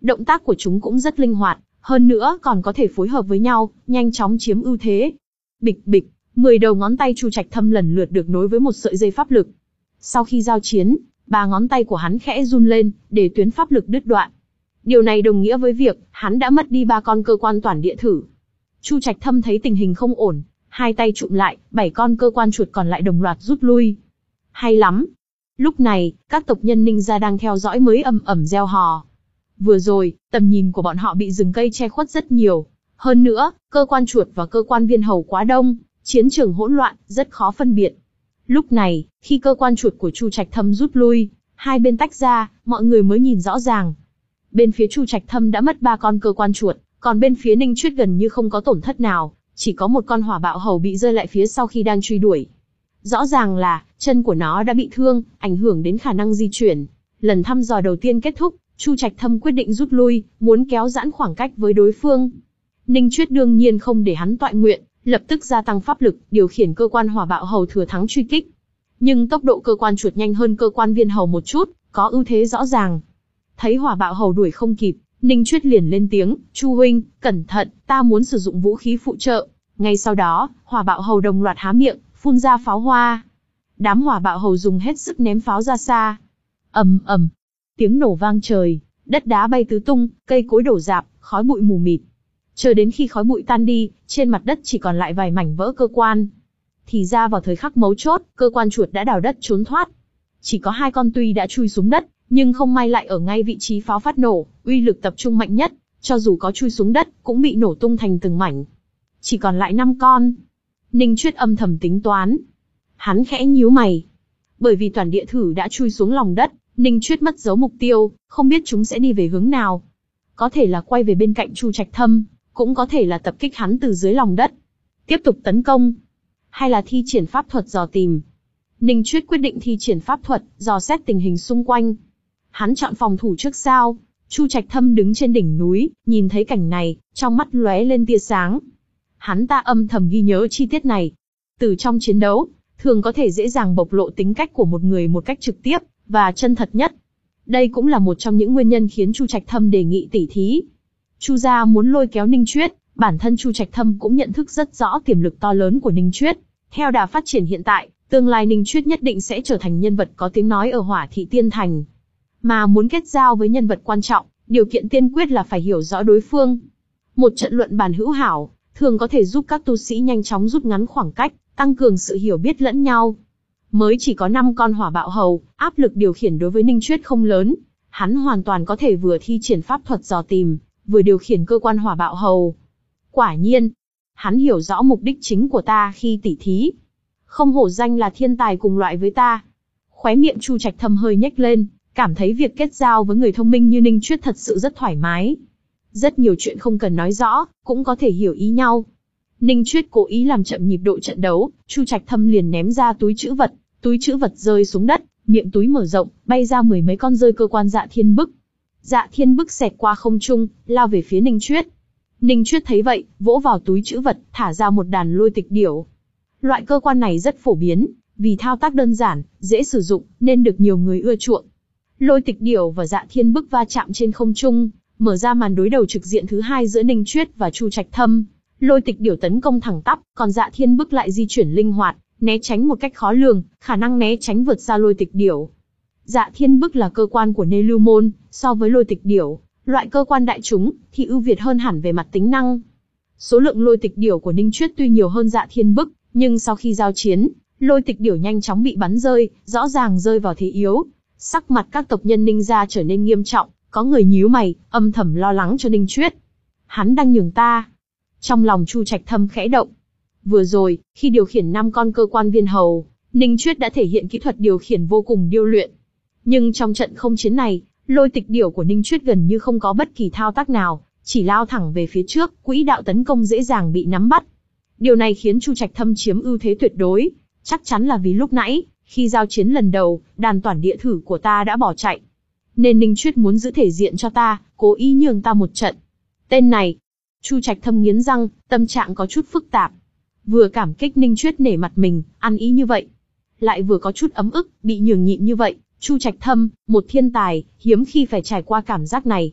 Động tác của chúng cũng rất linh hoạt, hơn nữa còn có thể phối hợp với nhau, nhanh chóng chiếm ưu thế. Bịch bịch, mười đầu ngón tay Chu Trạch Thâm lần lượt được nối với một sợi dây pháp lực. Sau khi giao chiến, ba ngón tay của hắn khẽ run lên, để tuyến pháp lực đứt đoạn. Điều này đồng nghĩa với việc hắn đã mất đi ba con cơ quan toàn địa thử. Chu Trạch Thâm thấy tình hình không ổn, hai tay trụm lại, bảy con cơ quan chuột còn lại đồng loạt rút lui. Hay lắm. Lúc này, các tộc nhân Ninh gia đang theo dõi mới ầm ầm reo hò. Vừa rồi, tầm nhìn của bọn họ bị rừng cây che khuất rất nhiều. Hơn nữa, cơ quan chuột và cơ quan viên hầu quá đông, chiến trường hỗn loạn, rất khó phân biệt. Lúc này, khi cơ quan chuột của Chu Trạch Thâm rút lui, hai bên tách ra, mọi người mới nhìn rõ ràng. Bên phía Chu Trạch Thâm đã mất ba con cơ quan chuột, còn bên phía Ninh Chuyết gần như không có tổn thất nào, chỉ có một con hỏa bạo hầu bị rơi lại phía sau khi đang truy đuổi. Rõ ràng là, chân của nó đã bị thương, ảnh hưởng đến khả năng di chuyển. Lần thăm dò đầu tiên kết thúc, Chu Trạch Thâm quyết định rút lui, muốn kéo giãn khoảng cách với đối phương. Ninh Chuyết đương nhiên không để hắn toại nguyện, lập tức gia tăng pháp lực, điều khiển cơ quan hỏa bạo hầu thừa thắng truy kích. Nhưng tốc độ cơ quan chuột nhanh hơn cơ quan viên hầu một chút, có ưu thế rõ ràng. Thấy hỏa bạo hầu đuổi không kịp, Ninh Chuyết liền lên tiếng, Chu huynh, cẩn thận, ta muốn sử dụng vũ khí phụ trợ. Ngay sau đó, hỏa bạo hầu đồng loạt há miệng, phun ra pháo hoa. Đám hỏa bạo hầu dùng hết sức ném pháo ra xa. Ầm ầm, tiếng nổ vang trời, đất đá bay tứ tung, cây cối đổ rạp, khói bụi mù mịt. Chờ đến khi khói bụi tan đi, trên mặt đất chỉ còn lại vài mảnh vỡ cơ quan. Thì ra vào thời khắc mấu chốt, cơ quan chuột đã đào đất trốn thoát. Chỉ có hai con tuy đã chui xuống đất, nhưng không may lại ở ngay vị trí pháo phát nổ, uy lực tập trung mạnh nhất, cho dù có chui xuống đất, cũng bị nổ tung thành từng mảnh. Chỉ còn lại năm con. Ninh Chuyết âm thầm tính toán. Hắn khẽ nhíu mày. Bởi vì toàn địa thử đã chui xuống lòng đất, Ninh Chuyết mất dấu mục tiêu, không biết chúng sẽ đi về hướng nào. Có thể là quay về bên cạnh Chu Trạch Thâm, cũng có thể là tập kích hắn từ dưới lòng đất. Tiếp tục tấn công. Hay là thi triển pháp thuật dò tìm. Ninh Chuyết quyết định thi triển pháp thuật, dò xét tình hình xung quanh. Hắn chọn phòng thủ trước sao. Chu Trạch Thâm đứng trên đỉnh núi, nhìn thấy cảnh này, trong mắt lóe lên tia sáng. Hắn ta âm thầm ghi nhớ chi tiết này. Từ trong chiến đấu, thường có thể dễ dàng bộc lộ tính cách của một người một cách trực tiếp, và chân thật nhất. Đây cũng là một trong những nguyên nhân khiến Chu Trạch Thâm đề nghị tỉ thí. Chu gia muốn lôi kéo Ninh Chuyết, bản thân Chu Trạch Thâm cũng nhận thức rất rõ tiềm lực to lớn của Ninh Chuyết. Theo đà phát triển hiện tại, tương lai Ninh Chuyết nhất định sẽ trở thành nhân vật có tiếng nói ở Hỏa Thị Tiên Thành. Mà muốn kết giao với nhân vật quan trọng, điều kiện tiên quyết là phải hiểu rõ đối phương. Một trận luận bàn hữu hảo, thường có thể giúp các tu sĩ nhanh chóng rút ngắn khoảng cách, tăng cường sự hiểu biết lẫn nhau. Mới chỉ có năm con hỏa bạo hầu, áp lực điều khiển đối với Ninh Chuyết không lớn. Hắn hoàn toàn có thể vừa thi triển pháp thuật dò tìm, vừa điều khiển cơ quan hỏa bạo hầu. Quả nhiên, hắn hiểu rõ mục đích chính của ta khi tỉ thí. Không hổ danh là thiên tài cùng loại với ta. Khóe miệng Chu Trạch Thâm hơi nhếch lên, cảm thấy việc kết giao với người thông minh như Ninh Chuyết thật sự rất thoải mái. Rất nhiều chuyện không cần nói rõ, cũng có thể hiểu ý nhau. Ninh Chuyết cố ý làm chậm nhịp độ trận đấu, Chu Trạch Thâm liền ném ra túi trữ vật, túi trữ vật rơi xuống đất, miệng túi mở rộng, bay ra mười mấy con rơi cơ quan Dạ Thiên Bức. Dạ Thiên Bức xẹt qua không trung, lao về phía Ninh Chuyết. Ninh Chuyết thấy vậy, vỗ vào túi trữ vật, thả ra một đàn lôi tịch điểu. Loại cơ quan này rất phổ biến, vì thao tác đơn giản, dễ sử dụng, nên được nhiều người ưa chuộng. Lôi tịch điểu và Dạ Thiên Bức va chạm trên không trung, mở ra màn đối đầu trực diện thứ hai giữa Ninh Chuyết và Chu Trạch Thâm. Lôi tịch điểu tấn công thẳng tắp, còn Dạ Thiên Bức lại di chuyển linh hoạt, né tránh một cách khó lường, khả năng né tránh vượt xa lôi tịch điểu. Dạ Thiên Bức là cơ quan của Nê Lưu Môn, so với lôi tịch điểu, loại cơ quan đại chúng, thì ưu việt hơn hẳn về mặt tính năng. Số lượng lôi tịch điểu của Ninh Chuyết tuy nhiều hơn Dạ Thiên Bức, nhưng sau khi giao chiến, lôi tịch điểu nhanh chóng bị bắn rơi, rõ ràng rơi vào thế yếu. Sắc mặt các tộc nhân Ninh gia trở nên nghiêm trọng, có người nhíu mày, âm thầm lo lắng cho Ninh Chuyết. Hắn đang nhường ta. Trong lòng Chu Trạch Thâm khẽ động. Vừa rồi, khi điều khiển năm con cơ quan viên hầu, Ninh Chuyết đã thể hiện kỹ thuật điều khiển vô cùng điêu luyện. Nhưng trong trận không chiến này, lôi tịch điểu của Ninh Chuyết gần như không có bất kỳ thao tác nào, chỉ lao thẳng về phía trước, quỹ đạo tấn công dễ dàng bị nắm bắt. Điều này khiến Chu Trạch Thâm chiếm ưu thế tuyệt đối, chắc chắn là vì lúc nãy, khi giao chiến lần đầu, đàn toản địa thử của ta đã bỏ chạy. Nên Ninh Chuyết muốn giữ thể diện cho ta, cố ý nhường ta một trận. Tên này, Chu Trạch Thâm nghiến răng, tâm trạng có chút phức tạp. Vừa cảm kích Ninh Chuyết nể mặt mình, ăn ý như vậy. Lại vừa có chút ấm ức, bị nhường nhịn như vậy. Chu Trạch Thâm, một thiên tài, hiếm khi phải trải qua cảm giác này.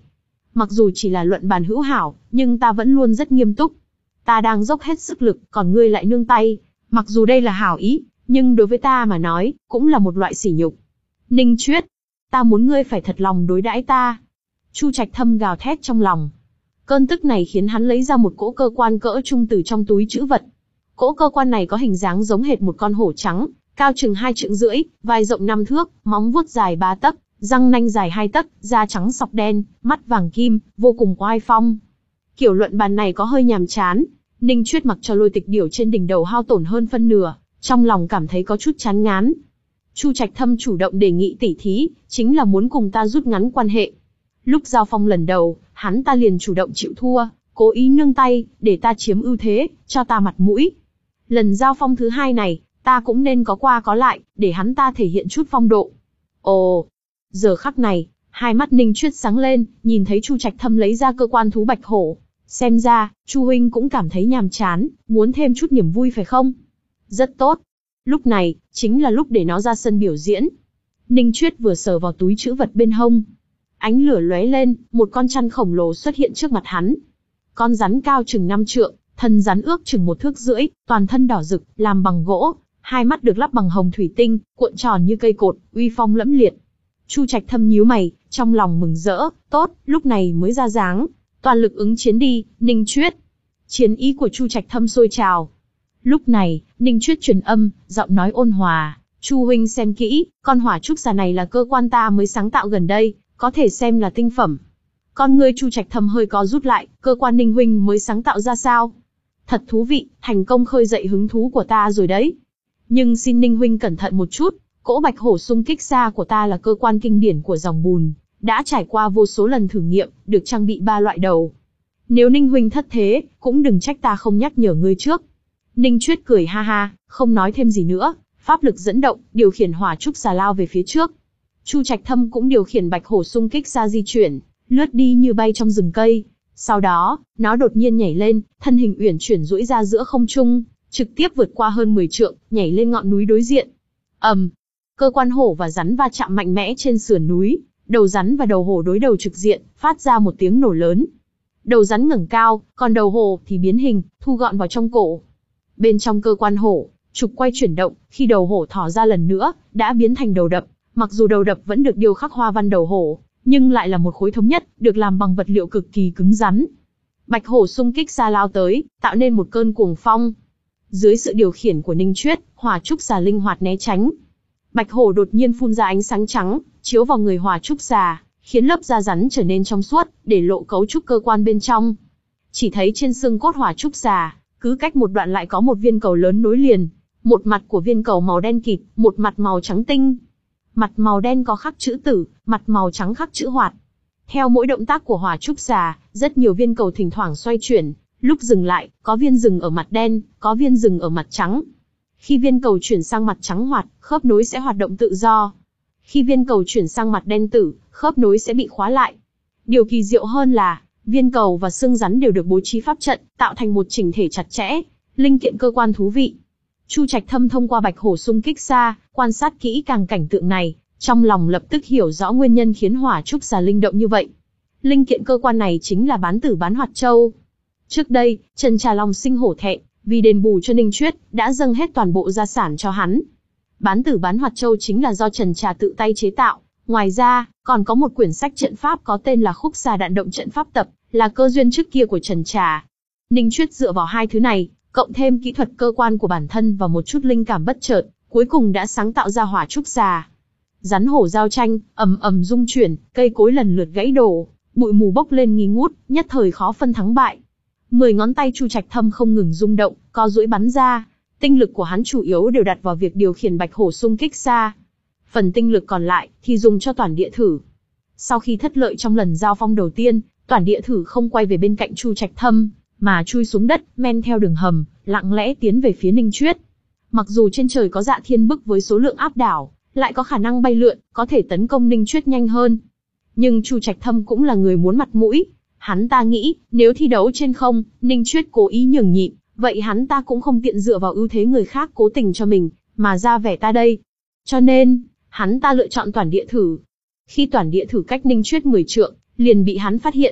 Mặc dù chỉ là luận bàn hữu hảo, nhưng ta vẫn luôn rất nghiêm túc. Ta đang dốc hết sức lực, còn ngươi lại nương tay. Mặc dù đây là hảo ý, nhưng đối với ta mà nói, cũng là một loại sỉ nhục. Ninh Chuyết, ta muốn ngươi phải thật lòng đối đãi ta. Chu Trạch Thâm gào thét trong lòng. Cơn tức này khiến hắn lấy ra một cỗ cơ quan cỡ trung từ trong túi trữ vật. Cỗ cơ quan này có hình dáng giống hệt một con hổ trắng, cao chừng hai trượng rưỡi, vai rộng năm thước, móng vuốt dài ba tấc, răng nanh dài hai tấc, da trắng sọc đen, mắt vàng kim, vô cùng oai phong. Kiểu luận bàn này có hơi nhàm chán. Ninh Chuyết mặc cho lôi tịch điểu trên đỉnh đầu hao tổn hơn phân nửa, trong lòng cảm thấy có chút chán ngán. Chu Trạch Thâm chủ động đề nghị tỉ thí, chính là muốn cùng ta rút ngắn quan hệ. Lúc giao phong lần đầu, hắn ta liền chủ động chịu thua, cố ý nương tay, để ta chiếm ưu thế, cho ta mặt mũi. Lần giao phong thứ hai này, ta cũng nên có qua có lại, để hắn ta thể hiện chút phong độ. Ồ, giờ khắc này, hai mắt Ninh Chuyết sáng lên, nhìn thấy Chu Trạch Thâm lấy ra cơ quan thú bạch hổ. Xem ra, Chu huynh cũng cảm thấy nhàm chán, muốn thêm chút niềm vui phải không? Rất tốt. Lúc này, chính là lúc để nó ra sân biểu diễn. Ninh Chuyết vừa sờ vào túi trữ vật bên hông. Ánh lửa lóe lên, một con chăn khổng lồ xuất hiện trước mặt hắn. Con rắn cao chừng năm trượng, thân rắn ước chừng một thước rưỡi, toàn thân đỏ rực, làm bằng gỗ, hai mắt được lắp bằng hồng thủy tinh, cuộn tròn như cây cột, uy phong lẫm liệt. Chu Trạch Thâm nhíu mày, trong lòng mừng rỡ, tốt, lúc này mới ra dáng. Toàn lực ứng chiến đi, Ninh Chuyết. Chiến ý của Chu Trạch Thâm sôi trào. Lúc này, Ninh Chuyết truyền âm, giọng nói ôn hòa. Chu huynh xem kỹ, con hỏa trúc xà này là cơ quan ta mới sáng tạo gần đây, có thể xem là tinh phẩm. Con ngươi Chu Trạch Thâm hơi co rút lại, cơ quan Ninh huynh mới sáng tạo ra sao? Thật thú vị, thành công khơi dậy hứng thú của ta rồi đấy. Nhưng xin Ninh huynh cẩn thận một chút, cỗ bạch hổ xung kích xa của ta là cơ quan kinh điển của dòng bùn. Đã trải qua vô số lần thử nghiệm, được trang bị ba loại đầu. Nếu Ninh huynh thất thế, cũng đừng trách ta không nhắc nhở ngươi trước. Ninh Chuyết cười ha ha, không nói thêm gì nữa, pháp lực dẫn động, điều khiển hỏa trúc xà lao về phía trước. Chu Trạch Thâm cũng điều khiển bạch hổ xung kích xa di chuyển, lướt đi như bay trong rừng cây. Sau đó, nó đột nhiên nhảy lên, thân hình uyển chuyển duỗi ra giữa không trung, trực tiếp vượt qua hơn mười trượng, nhảy lên ngọn núi đối diện. ầm, um, cơ quan hổ và rắn va chạm mạnh mẽ trên sườn núi. Đầu rắn và đầu hổ đối đầu trực diện, phát ra một tiếng nổ lớn. Đầu rắn ngẩng cao, còn đầu hổ thì biến hình, thu gọn vào trong cổ. Bên trong cơ quan hổ, trục quay chuyển động, khi đầu hổ thỏ ra lần nữa, đã biến thành đầu đập. Mặc dù đầu đập vẫn được điêu khắc hoa văn đầu hổ, nhưng lại là một khối thống nhất, được làm bằng vật liệu cực kỳ cứng rắn. Bạch hổ xung kích xa lao tới, tạo nên một cơn cuồng phong. Dưới sự điều khiển của Ninh Chuyết, hỏa trúc xà linh hoạt né tránh. Bạch hổ đột nhiên phun ra ánh sáng trắng, chiếu vào người hỏa trúc xà, khiến lớp da rắn trở nên trong suốt, để lộ cấu trúc cơ quan bên trong. Chỉ thấy trên xương cốt hỏa trúc xà, cứ cách một đoạn lại có một viên cầu lớn nối liền. Một mặt của viên cầu màu đen kịt, một mặt màu trắng tinh. Mặt màu đen có khắc chữ tử, mặt màu trắng khắc chữ hoạt. Theo mỗi động tác của hỏa trúc xà, rất nhiều viên cầu thỉnh thoảng xoay chuyển, lúc dừng lại, có viên dừng ở mặt đen, có viên dừng ở mặt trắng. Khi viên cầu chuyển sang mặt trắng hoạt, khớp nối sẽ hoạt động tự do. Khi viên cầu chuyển sang mặt đen tử, khớp nối sẽ bị khóa lại. Điều kỳ diệu hơn là, viên cầu và xương rắn đều được bố trí pháp trận, tạo thành một chỉnh thể chặt chẽ, linh kiện cơ quan thú vị. Chu Trạch Thâm thông qua bạch hổ xung kích xa, quan sát kỹ càng cảnh tượng này, trong lòng lập tức hiểu rõ nguyên nhân khiến hỏa trúc xà linh động như vậy. Linh kiện cơ quan này chính là bán tử bán hoạt châu. Trước đây, Trần Trà Long sinh hổ thẹn, vì đền bù cho Ninh Chuyết, đã dâng hết toàn bộ gia sản cho hắn. Bán tử bán hoạt châu chính là do Trần Trà tự tay chế tạo. Ngoài ra, còn có một quyển sách trận pháp có tên là Khúc Xà Đạn Động Trận Pháp Tập, là cơ duyên trước kia của Trần Trà. Ninh Chuyết dựa vào hai thứ này, cộng thêm kỹ thuật cơ quan của bản thân và một chút linh cảm bất chợt, cuối cùng đã sáng tạo ra hỏa trúc xà. Rắn hổ giao tranh, ầm ầm rung chuyển, cây cối lần lượt gãy đổ, bụi mù bốc lên nghi ngút, nhất thời khó phân thắng bại. Mười ngón tay Chu Trạch Thâm không ngừng rung động, co duỗi bắn ra. Tinh lực của hắn chủ yếu đều đặt vào việc điều khiển bạch hổ xung kích xa. Phần tinh lực còn lại thì dùng cho Toản Địa Thử. Sau khi thất lợi trong lần giao phong đầu tiên, Toản Địa Thử không quay về bên cạnh Chu Trạch Thâm, mà chui xuống đất, men theo đường hầm, lặng lẽ tiến về phía Ninh Chuyết. Mặc dù trên trời có Dạ Thiên Bức với số lượng áp đảo, lại có khả năng bay lượn, có thể tấn công Ninh Chuyết nhanh hơn. Nhưng Chu Trạch Thâm cũng là người muốn mặt mũi. Hắn ta nghĩ, nếu thi đấu trên không, Ninh Chuyết cố ý nhường nhịn, vậy hắn ta cũng không tiện dựa vào ưu thế người khác cố tình cho mình, mà ra vẻ ta đây. Cho nên, hắn ta lựa chọn Toản Địa Thử. Khi Toản Địa Thử cách Ninh Chuyết mười trượng, liền bị hắn phát hiện,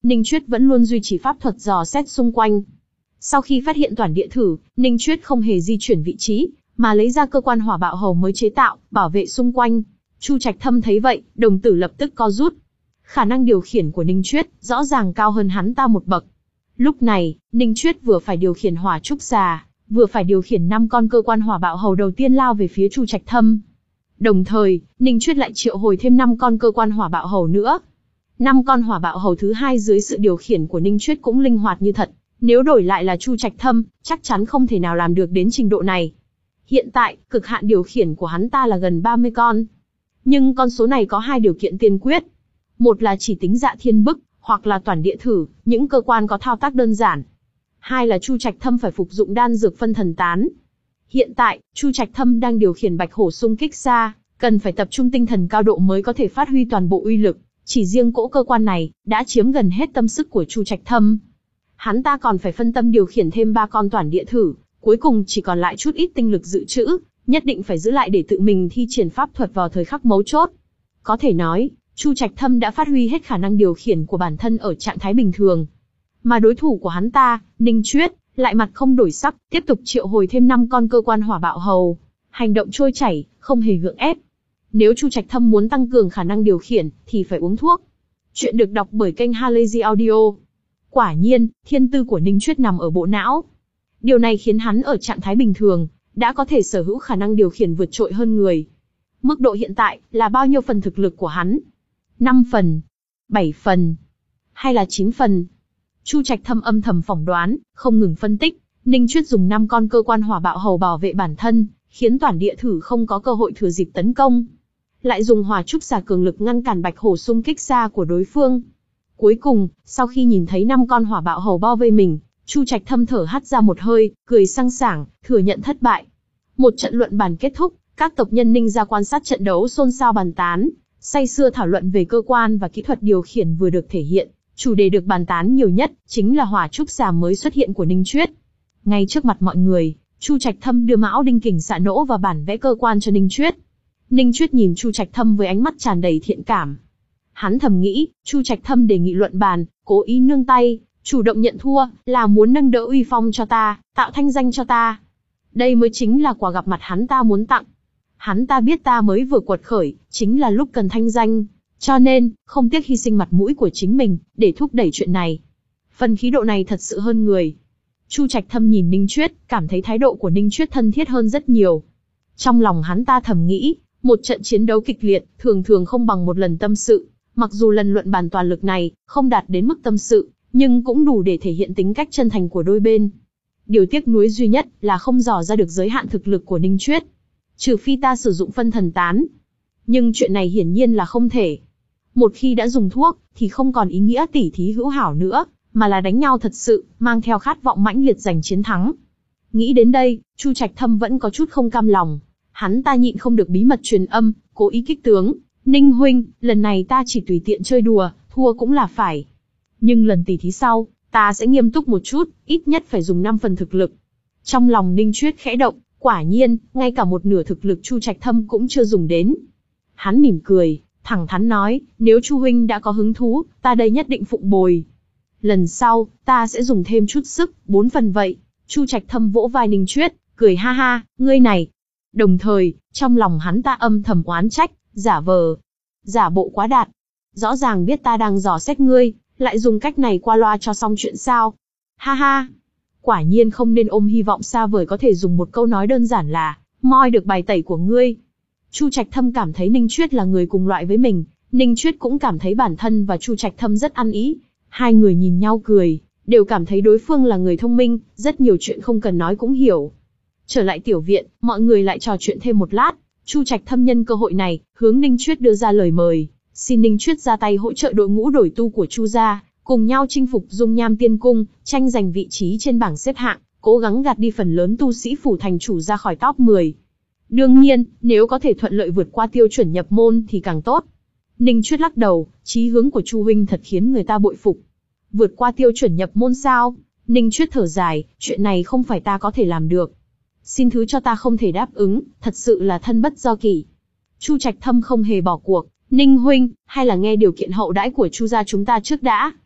Ninh Chuyết vẫn luôn duy trì pháp thuật dò xét xung quanh. Sau khi phát hiện toàn địa thử, Ninh Chuyết không hề di chuyển vị trí, mà lấy ra cơ quan hỏa bạo hầu mới chế tạo, bảo vệ xung quanh. Chu Trạch Thâm thấy vậy, đồng tử lập tức co rút. Khả năng điều khiển của Ninh Chuyết rõ ràng cao hơn hắn ta một bậc. Lúc này, Ninh Chuyết vừa phải điều khiển hỏa trúc xà, vừa phải điều khiển năm con cơ quan hỏa bạo hầu đầu tiên lao về phía Chu Trạch Thâm. Đồng thời, Ninh Chuyết lại triệu hồi thêm năm con cơ quan hỏa bạo hầu nữa. Năm con hỏa bạo hầu thứ hai dưới sự điều khiển của Ninh Chuyết cũng linh hoạt như thật. Nếu đổi lại là Chu Trạch Thâm, chắc chắn không thể nào làm được đến trình độ này. Hiện tại, cực hạn điều khiển của hắn ta là gần ba mươi con. Nhưng con số này có hai điều kiện tiên quyết. Một là chỉ tính dạ thiên bức, hoặc là toàn địa thử, những cơ quan có thao tác đơn giản. Hai là Chu Trạch Thâm phải phục dụng đan dược phân thần tán. Hiện tại, Chu Trạch Thâm đang điều khiển bạch hổ xung kích xa, cần phải tập trung tinh thần cao độ mới có thể phát huy toàn bộ uy lực. Chỉ riêng cỗ cơ quan này, đã chiếm gần hết tâm sức của Chu Trạch Thâm. Hắn ta còn phải phân tâm điều khiển thêm ba con toàn địa thử, cuối cùng chỉ còn lại chút ít tinh lực dự trữ, nhất định phải giữ lại để tự mình thi triển pháp thuật vào thời khắc mấu chốt. Có thể nói, Chu Trạch Thâm đã phát huy hết khả năng điều khiển của bản thân ở trạng thái bình thường. Mà đối thủ của hắn ta, Ninh Chuyết, lại mặt không đổi sắc, tiếp tục triệu hồi thêm năm con cơ quan hỏa bạo hầu. Hành động trôi chảy, không hề gượng ép. Nếu Chu Trạch Thâm muốn tăng cường khả năng điều khiển, thì phải uống thuốc. Chuyện được đọc bởi kênh Halazy Audio. Quả nhiên, thiên tư của Ninh Chuyết nằm ở bộ não. Điều này khiến hắn ở trạng thái bình thường, đã có thể sở hữu khả năng điều khiển vượt trội hơn người. Mức độ hiện tại là bao nhiêu phần thực lực của hắn? năm phần, bảy phần, hay là chín phần? Chu Trạch Thâm âm thầm phỏng đoán, không ngừng phân tích. Ninh Chuyết dùng năm con cơ quan hỏa bạo hầu bảo vệ bản thân, khiến toàn địa thử không có cơ hội thừa dịp tấn công. Lại dùng hỏa trúc xà cường lực ngăn cản bạch hổ xung kích xa của đối phương. Cuối cùng, sau khi nhìn thấy năm con hỏa bạo hầu bao vây mình, Chu Trạch Thâm thở hắt ra một hơi, cười sang sảng, thừa nhận thất bại. Một trận luận bàn kết thúc, các tộc nhân Ninh ra quan sát trận đấu xôn xao bàn tán, say sưa thảo luận về cơ quan và kỹ thuật điều khiển vừa được thể hiện. Chủ đề được bàn tán nhiều nhất chính là hỏa trúc xà mới xuất hiện của Ninh Chuyết. Ngay trước mặt mọi người, Chu Trạch Thâm đưa Mão Đinh Kình xạ nỗ và bản vẽ cơ quan cho Ninh Chuyết. Ninh Chuyết nhìn Chu Trạch Thâm với ánh mắt tràn đầy thiện cảm. Hắn thầm nghĩ, Chu Trạch Thâm đề nghị luận bàn, cố ý nương tay, chủ động nhận thua, là muốn nâng đỡ uy phong cho ta, tạo thanh danh cho ta. Đây mới chính là quà gặp mặt hắn ta muốn tặng. Hắn ta biết ta mới vừa quật khởi, chính là lúc cần thanh danh, cho nên, không tiếc hy sinh mặt mũi của chính mình, để thúc đẩy chuyện này. Phần khí độ này thật sự hơn người. Chu Trạch Thâm nhìn Ninh Chuyết, cảm thấy thái độ của Ninh Chuyết thân thiết hơn rất nhiều. Trong lòng hắn ta thầm nghĩ, một trận chiến đấu kịch liệt, thường thường không bằng một lần tâm sự. Mặc dù lần luận bàn toàn lực này, không đạt đến mức tâm sự, nhưng cũng đủ để thể hiện tính cách chân thành của đôi bên. Điều tiếc nuối duy nhất là không dò ra được giới hạn thực lực của Ninh Chuyết. Trừ phi ta sử dụng phân thần tán. Nhưng chuyện này hiển nhiên là không thể. Một khi đã dùng thuốc, thì không còn ý nghĩa tỉ thí hữu hảo nữa, mà là đánh nhau thật sự, mang theo khát vọng mãnh liệt giành chiến thắng. Nghĩ đến đây, Chu Trạch Thâm vẫn có chút không cam lòng. Hắn ta nhịn không được bí mật truyền âm, cố ý kích tướng. Ninh huynh, lần này ta chỉ tùy tiện chơi đùa, thua cũng là phải. Nhưng lần tỉ thí sau, ta sẽ nghiêm túc một chút, ít nhất phải dùng năm phần thực lực. Trong lòng Ninh Chuyết khẽ động, quả nhiên, ngay cả một nửa thực lực Chu Trạch Thâm cũng chưa dùng đến. Hắn mỉm cười, thẳng thắn nói, nếu Chu huynh đã có hứng thú, ta đây nhất định phụng bồi. Lần sau, ta sẽ dùng thêm chút sức, bốn phần vậy. Chu Trạch Thâm vỗ vai Ninh Chuyết, cười ha ha, ngươi này. Đồng thời, trong lòng hắn ta âm thầm oán trách, giả vờ, giả bộ quá đạt. Rõ ràng biết ta đang dò xét ngươi, lại dùng cách này qua loa cho xong chuyện sao. Ha ha. Quả nhiên không nên ôm hy vọng xa vời, có thể dùng một câu nói đơn giản là, moi được bài tẩy của ngươi. Chu Trạch Thâm cảm thấy Ninh Chuyết là người cùng loại với mình, Ninh Chuyết cũng cảm thấy bản thân và Chu Trạch Thâm rất ăn ý. Hai người nhìn nhau cười, đều cảm thấy đối phương là người thông minh, rất nhiều chuyện không cần nói cũng hiểu. Trở lại tiểu viện, mọi người lại trò chuyện thêm một lát. Chu Trạch Thâm nhân cơ hội này, hướng Ninh Chuyết đưa ra lời mời, xin Ninh Chuyết ra tay hỗ trợ đội ngũ đổi tu của Chu gia, cùng nhau chinh phục Dung Nham Tiên Cung, tranh giành vị trí trên bảng xếp hạng, cố gắng gạt đi phần lớn tu sĩ phủ thành chủ ra khỏi top mười. Đương nhiên, nếu có thể thuận lợi vượt qua tiêu chuẩn nhập môn thì càng tốt. Ninh Chuyết lắc đầu, chí hướng của Chu huynh thật khiến người ta bội phục. Vượt qua tiêu chuẩn nhập môn sao? Ninh Chuyết thở dài, chuyện này không phải ta có thể làm được. Xin thứ cho ta không thể đáp ứng, thật sự là thân bất do kỷ. Chu Trạch Thâm không hề bỏ cuộc, Ninh huynh, hay là nghe điều kiện hậu đãi của Chu gia chúng ta trước đã.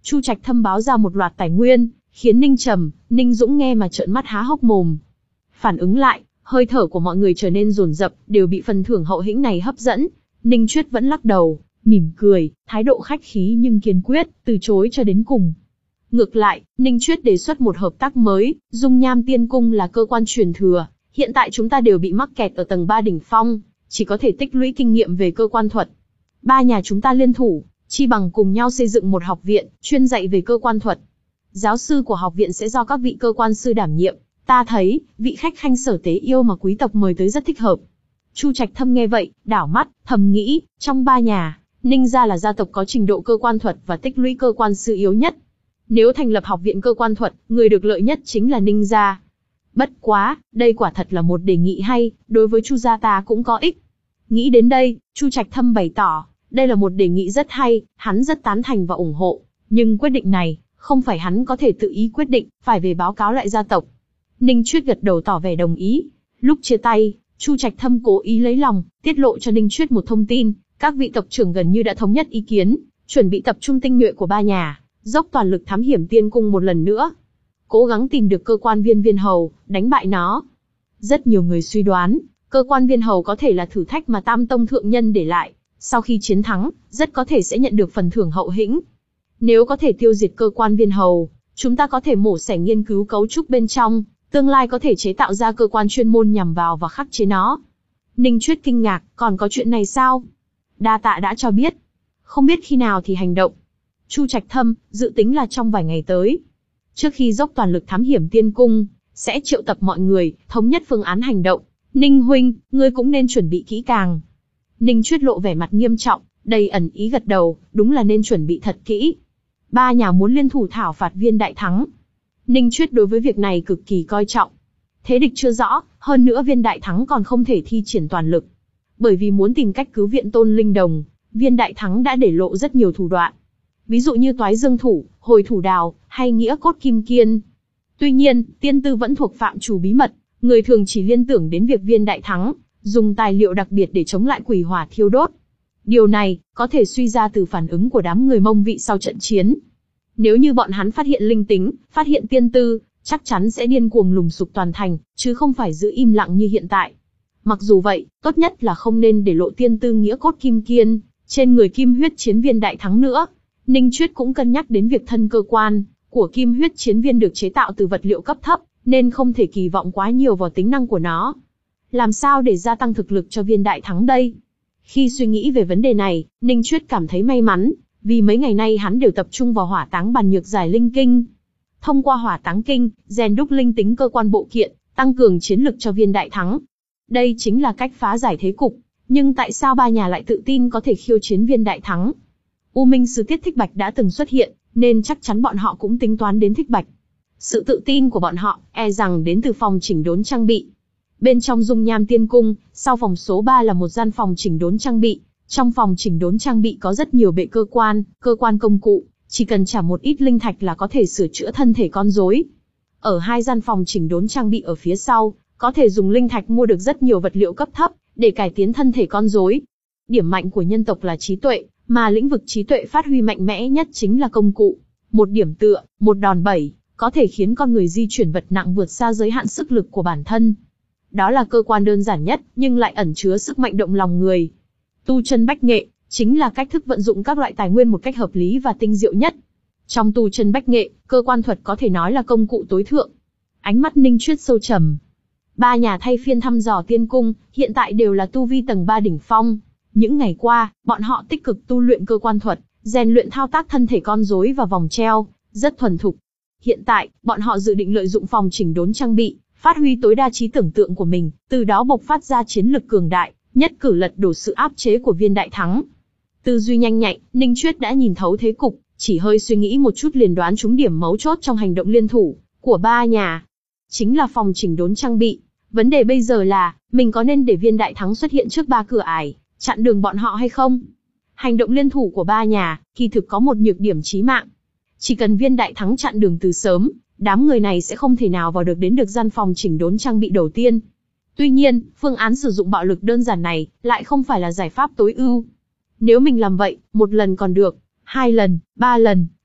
Chu Trạch Thâm báo ra một loạt tài nguyên, khiến Ninh Trầm, Ninh Dũng nghe mà trợn mắt há hốc mồm. Phản ứng lại, hơi thở của mọi người trở nên dồn dập, đều bị phần thưởng hậu hĩnh này hấp dẫn. Ninh Chuyết vẫn lắc đầu, mỉm cười, thái độ khách khí nhưng kiên quyết, từ chối cho đến cùng. Ngược lại, Ninh Chuyết đề xuất một hợp tác mới, Dung Nham Tiên Cung là cơ quan truyền thừa, hiện tại chúng ta đều bị mắc kẹt ở tầng ba đỉnh phong, chỉ có thể tích lũy kinh nghiệm về cơ quan thuật. Ba nhà chúng ta liên thủ, chi bằng cùng nhau xây dựng một học viện, chuyên dạy về cơ quan thuật. Giáo sư của học viện sẽ do các vị cơ quan sư đảm nhiệm, ta thấy, vị khách khanh Sở Tế Yêu mà quý tộc mời tới rất thích hợp. Chu Trạch Thâm nghe vậy, đảo mắt, thầm nghĩ, trong ba nhà, Ninh gia là gia tộc có trình độ cơ quan thuật và tích lũy cơ quan sư yếu nhất. Nếu thành lập học viện cơ quan thuật, người được lợi nhất chính là Ninh gia. Bất quá, đây quả thật là một đề nghị hay, đối với Chu gia ta cũng có ích. Nghĩ đến đây, Chu Trạch Thâm bày tỏ, đây là một đề nghị rất hay, hắn rất tán thành và ủng hộ. Nhưng quyết định này, không phải hắn có thể tự ý quyết định, phải về báo cáo lại gia tộc. Ninh Chuyết gật đầu tỏ vẻ đồng ý. Lúc chia tay, Chu Trạch Thâm cố ý lấy lòng, tiết lộ cho Ninh Chuyết một thông tin, các vị tộc trưởng gần như đã thống nhất ý kiến, chuẩn bị tập trung tinh nhuệ của ba nhà, dốc toàn lực thám hiểm tiên cung một lần nữa. Cố gắng tìm được cơ quan viên viên hầu, đánh bại nó. Rất nhiều người suy đoán, cơ quan viên hầu có thể là thử thách mà Tam Tông Thượng Nhân để lại, sau khi chiến thắng, rất có thể sẽ nhận được phần thưởng hậu hĩnh. Nếu có thể tiêu diệt cơ quan viên hầu, chúng ta có thể mổ xẻ nghiên cứu cấu trúc bên trong, tương lai có thể chế tạo ra cơ quan chuyên môn nhằm vào và khắc chế nó. Ninh Chuyết kinh ngạc, còn có chuyện này sao? Đa tạ đã cho biết. Không biết khi nào thì hành động. Chu Trạch Thâm, dự tính là trong vài ngày tới. Trước khi dốc toàn lực thám hiểm tiên cung, sẽ triệu tập mọi người, thống nhất phương án hành động. Ninh huynh, ngươi cũng nên chuẩn bị kỹ càng. Ninh Chuyết lộ vẻ mặt nghiêm trọng, đầy ẩn ý gật đầu, đúng là nên chuẩn bị thật kỹ. Ba nhà muốn liên thủ thảo phạt Viên Đại Thắng. Ninh Chuyết đối với việc này cực kỳ coi trọng. Thế địch chưa rõ, hơn nữa Viên Đại Thắng còn không thể thi triển toàn lực. Bởi vì muốn tìm cách cứu viện Tôn Linh Đồng, Viên Đại Thắng đã để lộ rất nhiều thủ đoạn. Ví dụ như Toái Dương Thủ, Hồi Thủ Đào, hay Nghĩa Cốt Kim Kiên. Tuy nhiên, tiên tư vẫn thuộc phạm trù bí mật, người thường chỉ liên tưởng đến việc Viên Đại Thắng dùng tài liệu đặc biệt để chống lại quỷ hỏa thiêu đốt. Điều này có thể suy ra từ phản ứng của đám người Mông Vị sau trận chiến. Nếu như bọn hắn phát hiện linh tính, phát hiện tiên tư, chắc chắn sẽ điên cuồng lùng sục toàn thành, chứ không phải giữ im lặng như hiện tại. Mặc dù vậy, tốt nhất là không nên để lộ tiên tư Nghĩa Cốt Kim Kiên trên người Kim Huyết Chiến Viên Đại Thắng nữa. Ninh Chuyết cũng cân nhắc đến việc thân cơ quan của Kim Huyết Chiến Viên được chế tạo từ vật liệu cấp thấp, nên không thể kỳ vọng quá nhiều vào tính năng của nó. Làm sao để gia tăng thực lực cho Viên Đại Thắng đây? Khi suy nghĩ về vấn đề này, Ninh Chuyết cảm thấy may mắn, vì mấy ngày nay hắn đều tập trung vào Hỏa Táng Bàn Nhược Giải Linh Kinh. Thông qua Hỏa Táng Kinh, rèn đúc linh tính cơ quan bộ kiện, tăng cường chiến lực cho Viên Đại Thắng. Đây chính là cách phá giải thế cục, nhưng tại sao ba nhà lại tự tin có thể khiêu chiến Viên Đại Thắng? U Minh Sứ Tiết Thích Bạch đã từng xuất hiện, nên chắc chắn bọn họ cũng tính toán đến Thích Bạch. Sự tự tin của bọn họ, e rằng đến từ phòng chỉnh đốn trang bị. Bên trong Dung Nham Tiên Cung, sau phòng số ba là một gian phòng chỉnh đốn trang bị. Trong phòng chỉnh đốn trang bị có rất nhiều bệ cơ quan, cơ quan công cụ, chỉ cần trả một ít linh thạch là có thể sửa chữa thân thể con rối. Ở hai gian phòng chỉnh đốn trang bị ở phía sau, có thể dùng linh thạch mua được rất nhiều vật liệu cấp thấp, để cải tiến thân thể con rối. Điểm mạnh của nhân tộc là trí tuệ, mà lĩnh vực trí tuệ phát huy mạnh mẽ nhất chính là công cụ. Một điểm tựa, một đòn bẩy, có thể khiến con người di chuyển vật nặng vượt xa giới hạn sức lực của bản thân. Đó là cơ quan đơn giản nhất, nhưng lại ẩn chứa sức mạnh động lòng người. Tu chân bách nghệ, chính là cách thức vận dụng các loại tài nguyên một cách hợp lý và tinh diệu nhất. Trong tu chân bách nghệ, cơ quan thuật có thể nói là công cụ tối thượng. Ánh mắt Ninh Chuyết sâu trầm. Ba nhà thay phiên thăm dò tiên cung, hiện tại đều là tu vi tầng ba đỉnh phong. Những ngày qua, bọn họ tích cực tu luyện cơ quan thuật, rèn luyện thao tác thân thể con rối và vòng treo, rất thuần thục. Hiện tại, bọn họ dự định lợi dụng phòng chỉnh đốn trang bị, phát huy tối đa trí tưởng tượng của mình, từ đó bộc phát ra chiến lực cường đại, nhất cử lật đổ sự áp chế của Viên Đại Thắng. Tư duy nhanh nhạy, Ninh Chuyết đã nhìn thấu thế cục, chỉ hơi suy nghĩ một chút liền đoán trúng điểm mấu chốt trong hành động liên thủ của ba nhà. Chính là phòng chỉnh đốn trang bị. Vấn đề bây giờ là, mình có nên để Viên Đại Thắng xuất hiện trước ba cửa ải, chặn đường bọn họ hay không? Hành động liên thủ của ba nhà, kỳ thực có một nhược điểm chí mạng. Chỉ cần Viên Đại Thắng chặn đường từ sớm, đám người này sẽ không thể nào vào được đến được gian phòng chỉnh đốn trang bị đầu tiên. Tuy nhiên, phương án sử dụng bạo lực đơn giản này, lại không phải là giải pháp tối ưu. Nếu mình làm vậy, một lần còn được, hai lần, ba lần,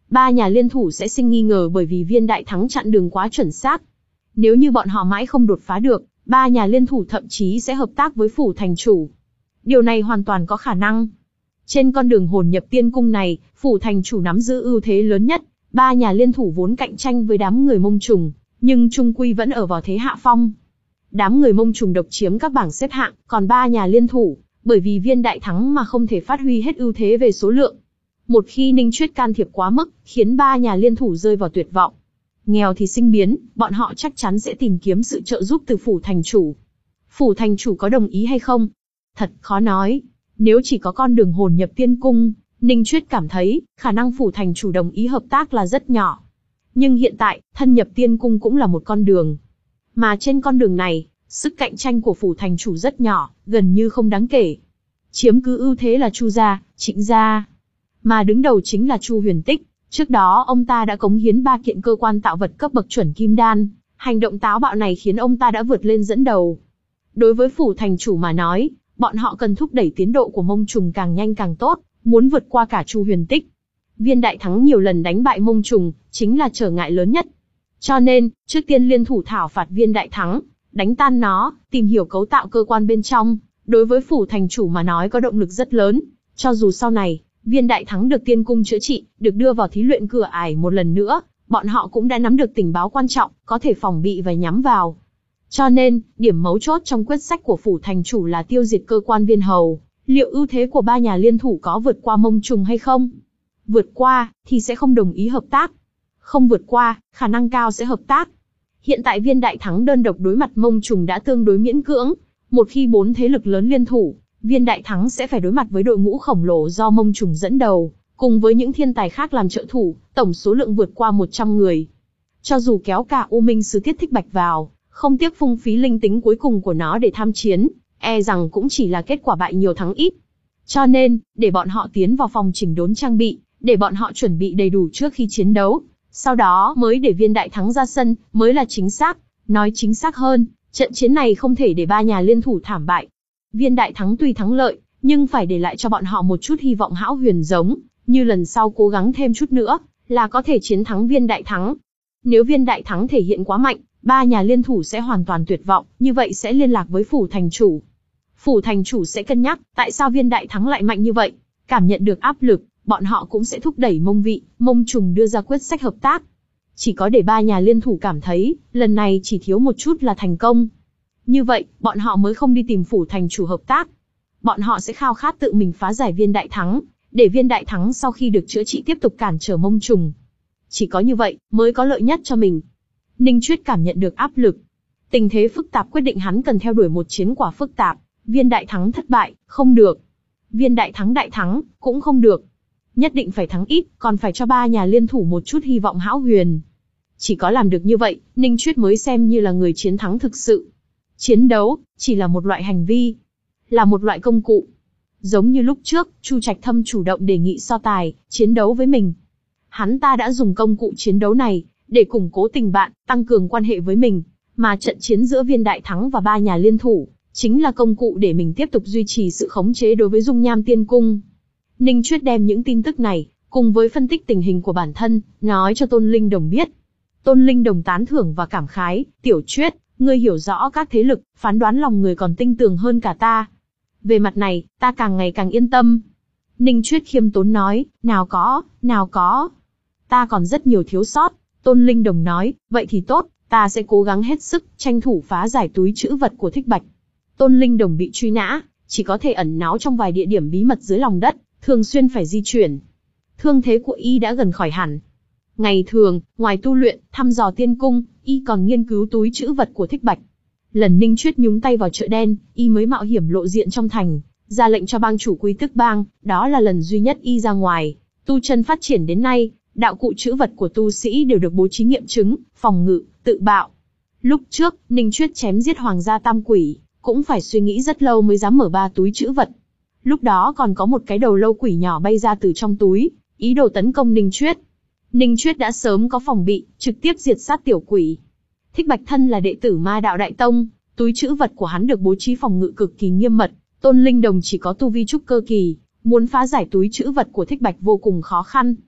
ba nhà liên thủ sẽ sinh nghi ngờ bởi vì viên đại thắng chặn đường quá chuẩn xác. Nếu như bọn họ mãi không đột phá được, ba nhà liên thủ thậm chí sẽ hợp tác với phủ thành chủ. Điều này hoàn toàn có khả năng. Trên con đường hồn nhập tiên cung này, phủ thành chủ nắm giữ ưu thế lớn nhất, ba nhà liên thủ vốn cạnh tranh với đám người Mông Trùng, nhưng chung quy vẫn ở vào thế hạ phong. Đám người Mông Trùng độc chiếm các bảng xếp hạng, còn ba nhà liên thủ, bởi vì viên đại thắng mà không thể phát huy hết ưu thế về số lượng. Một khi Ninh Chuyết can thiệp quá mức, khiến ba nhà liên thủ rơi vào tuyệt vọng. Nghèo thì sinh biến, bọn họ chắc chắn sẽ tìm kiếm sự trợ giúp từ phủ thành chủ. Phủ thành chủ có đồng ý hay không? Thật khó nói. Nếu chỉ có con đường hồn nhập tiên cung, Ninh Chuyết cảm thấy, khả năng phủ thành chủ đồng ý hợp tác là rất nhỏ. Nhưng hiện tại, thân nhập tiên cung cũng là một con đường. Mà trên con đường này, sức cạnh tranh của phủ thành chủ rất nhỏ, gần như không đáng kể. Chiếm cứ ưu thế là Chu gia, Trịnh gia. Mà đứng đầu chính là Chu Huyền Tích. Trước đó ông ta đã cống hiến ba kiện cơ quan tạo vật cấp bậc chuẩn kim đan. Hành động táo bạo này khiến ông ta đã vượt lên dẫn đầu. Đối với phủ thành chủ mà nói, bọn họ cần thúc đẩy tiến độ của Mông Trùng càng nhanh càng tốt, muốn vượt qua cả Chu Huyền Tích. Viên đại thắng nhiều lần đánh bại Mông Trùng, chính là trở ngại lớn nhất. Cho nên, trước tiên liên thủ thảo phạt viên đại thắng, đánh tan nó, tìm hiểu cấu tạo cơ quan bên trong, đối với phủ thành chủ mà nói có động lực rất lớn. Cho dù sau này, viên đại thắng được tiên cung chữa trị, được đưa vào thí luyện cửa ải một lần nữa, bọn họ cũng đã nắm được tình báo quan trọng, có thể phòng bị và nhắm vào. Cho nên, điểm mấu chốt trong quyết sách của phủ thành chủ là tiêu diệt cơ quan viên hầu. Liệu ưu thế của ba nhà liên thủ có vượt qua Mông Trùng hay không? Vượt qua, thì sẽ không đồng ý hợp tác. Không vượt qua, khả năng cao sẽ hợp tác. Hiện tại viên đại thắng đơn độc đối mặt Mông Trùng đã tương đối miễn cưỡng. Một khi bốn thế lực lớn liên thủ, viên đại thắng sẽ phải đối mặt với đội ngũ khổng lồ do Mông Trùng dẫn đầu, cùng với những thiên tài khác làm trợ thủ, tổng số lượng vượt qua một trăm người. Cho dù kéo cả U Minh Sứ Tiết Thích Bạch vào, không tiếc phung phí linh tính cuối cùng của nó để tham chiến, e rằng cũng chỉ là kết quả bại nhiều thắng ít. Cho nên, để bọn họ tiến vào phòng chỉnh đốn trang bị, để bọn họ chuẩn bị đầy đủ trước khi chiến đấu, sau đó mới để viên đại thắng ra sân, mới là chính xác. Nói chính xác hơn, trận chiến này không thể để ba nhà liên thủ thảm bại. Viên đại thắng tuy thắng lợi, nhưng phải để lại cho bọn họ một chút hy vọng hão huyền, giống như lần sau cố gắng thêm chút nữa, là có thể chiến thắng viên đại thắng. Nếu viên đại thắng thể hiện quá mạnh, ba nhà liên thủ sẽ hoàn toàn tuyệt vọng, như vậy sẽ liên lạc với phủ thành chủ. Phủ thành chủ sẽ cân nhắc, tại sao viên đại thắng lại mạnh như vậy? Cảm nhận được áp lực, bọn họ cũng sẽ thúc đẩy Mông Vị, Mông Trùng đưa ra quyết sách hợp tác. Chỉ có để ba nhà liên thủ cảm thấy, lần này chỉ thiếu một chút là thành công. Như vậy, bọn họ mới không đi tìm phủ thành chủ hợp tác. Bọn họ sẽ khao khát tự mình phá giải viên đại thắng, để viên đại thắng sau khi được chữa trị tiếp tục cản trở Mông Trùng. Chỉ có như vậy, mới có lợi nhất cho mình. Ninh Chuyết cảm nhận được áp lực. Tình thế phức tạp quyết định hắn cần theo đuổi một chiến quả phức tạp. Viên đại thắng thất bại, không được. Viên đại thắng đại thắng, cũng không được. Nhất định phải thắng ít, còn phải cho ba nhà liên thủ một chút hy vọng hão huyền. Chỉ có làm được như vậy, Ninh Chuyết mới xem như là người chiến thắng thực sự. Chiến đấu, chỉ là một loại hành vi, là một loại công cụ. Giống như lúc trước, Chu Trạch Thâm chủ động đề nghị so tài, chiến đấu với mình. Hắn ta đã dùng công cụ chiến đấu này, để củng cố tình bạn, tăng cường quan hệ với mình. Mà trận chiến giữa viên đại thắng và ba nhà liên thủ, chính là công cụ để mình tiếp tục duy trì sự khống chế đối với dung nham tiên cung. Ninh Chuyết đem những tin tức này, cùng với phân tích tình hình của bản thân, nói cho Tôn Linh Đồng biết. Tôn Linh Đồng tán thưởng và cảm khái, Tiểu Chuyết, ngươi hiểu rõ các thế lực, phán đoán lòng người còn tinh tường hơn cả ta. Về mặt này, ta càng ngày càng yên tâm. Ninh Chuyết khiêm tốn nói, nào có, nào có. Ta còn rất nhiều thiếu sót. Tôn Linh Đồng nói, vậy thì tốt, ta sẽ cố gắng hết sức, tranh thủ phá giải túi trữ vật của Thích Bạch. Tôn Linh Đồng bị truy nã, chỉ có thể ẩn náu trong vài địa điểm bí mật dưới lòng đất, thường xuyên phải di chuyển. Thương thế của y đã gần khỏi hẳn. Ngày thường, ngoài tu luyện, thăm dò tiên cung, y còn nghiên cứu túi trữ vật của Thích Bạch. Lần Ninh Chuyết nhúng tay vào chợ đen, y mới mạo hiểm lộ diện trong thành, ra lệnh cho bang chủ Quy Tức Bang, đó là lần duy nhất y ra ngoài. Tu chân phát triển đến nay, đạo cụ trữ vật của tu sĩ đều được bố trí nghiệm chứng, phòng ngự, tự bạo. Lúc trước, Ninh Chuyết chém giết Hoàng gia Tam Quỷ, cũng phải suy nghĩ rất lâu mới dám mở ba túi trữ vật. Lúc đó còn có một cái đầu lâu quỷ nhỏ bay ra từ trong túi, ý đồ tấn công Ninh Chuyết. Ninh Chuyết đã sớm có phòng bị, trực tiếp diệt sát tiểu quỷ. Thích Bạch thân là đệ tử Ma Đạo Đại Tông, túi trữ vật của hắn được bố trí phòng ngự cực kỳ nghiêm mật. Tôn Linh Đồng chỉ có tu vi trúc cơ kỳ, muốn phá giải túi trữ vật của Thích Bạch vô cùng khó khăn.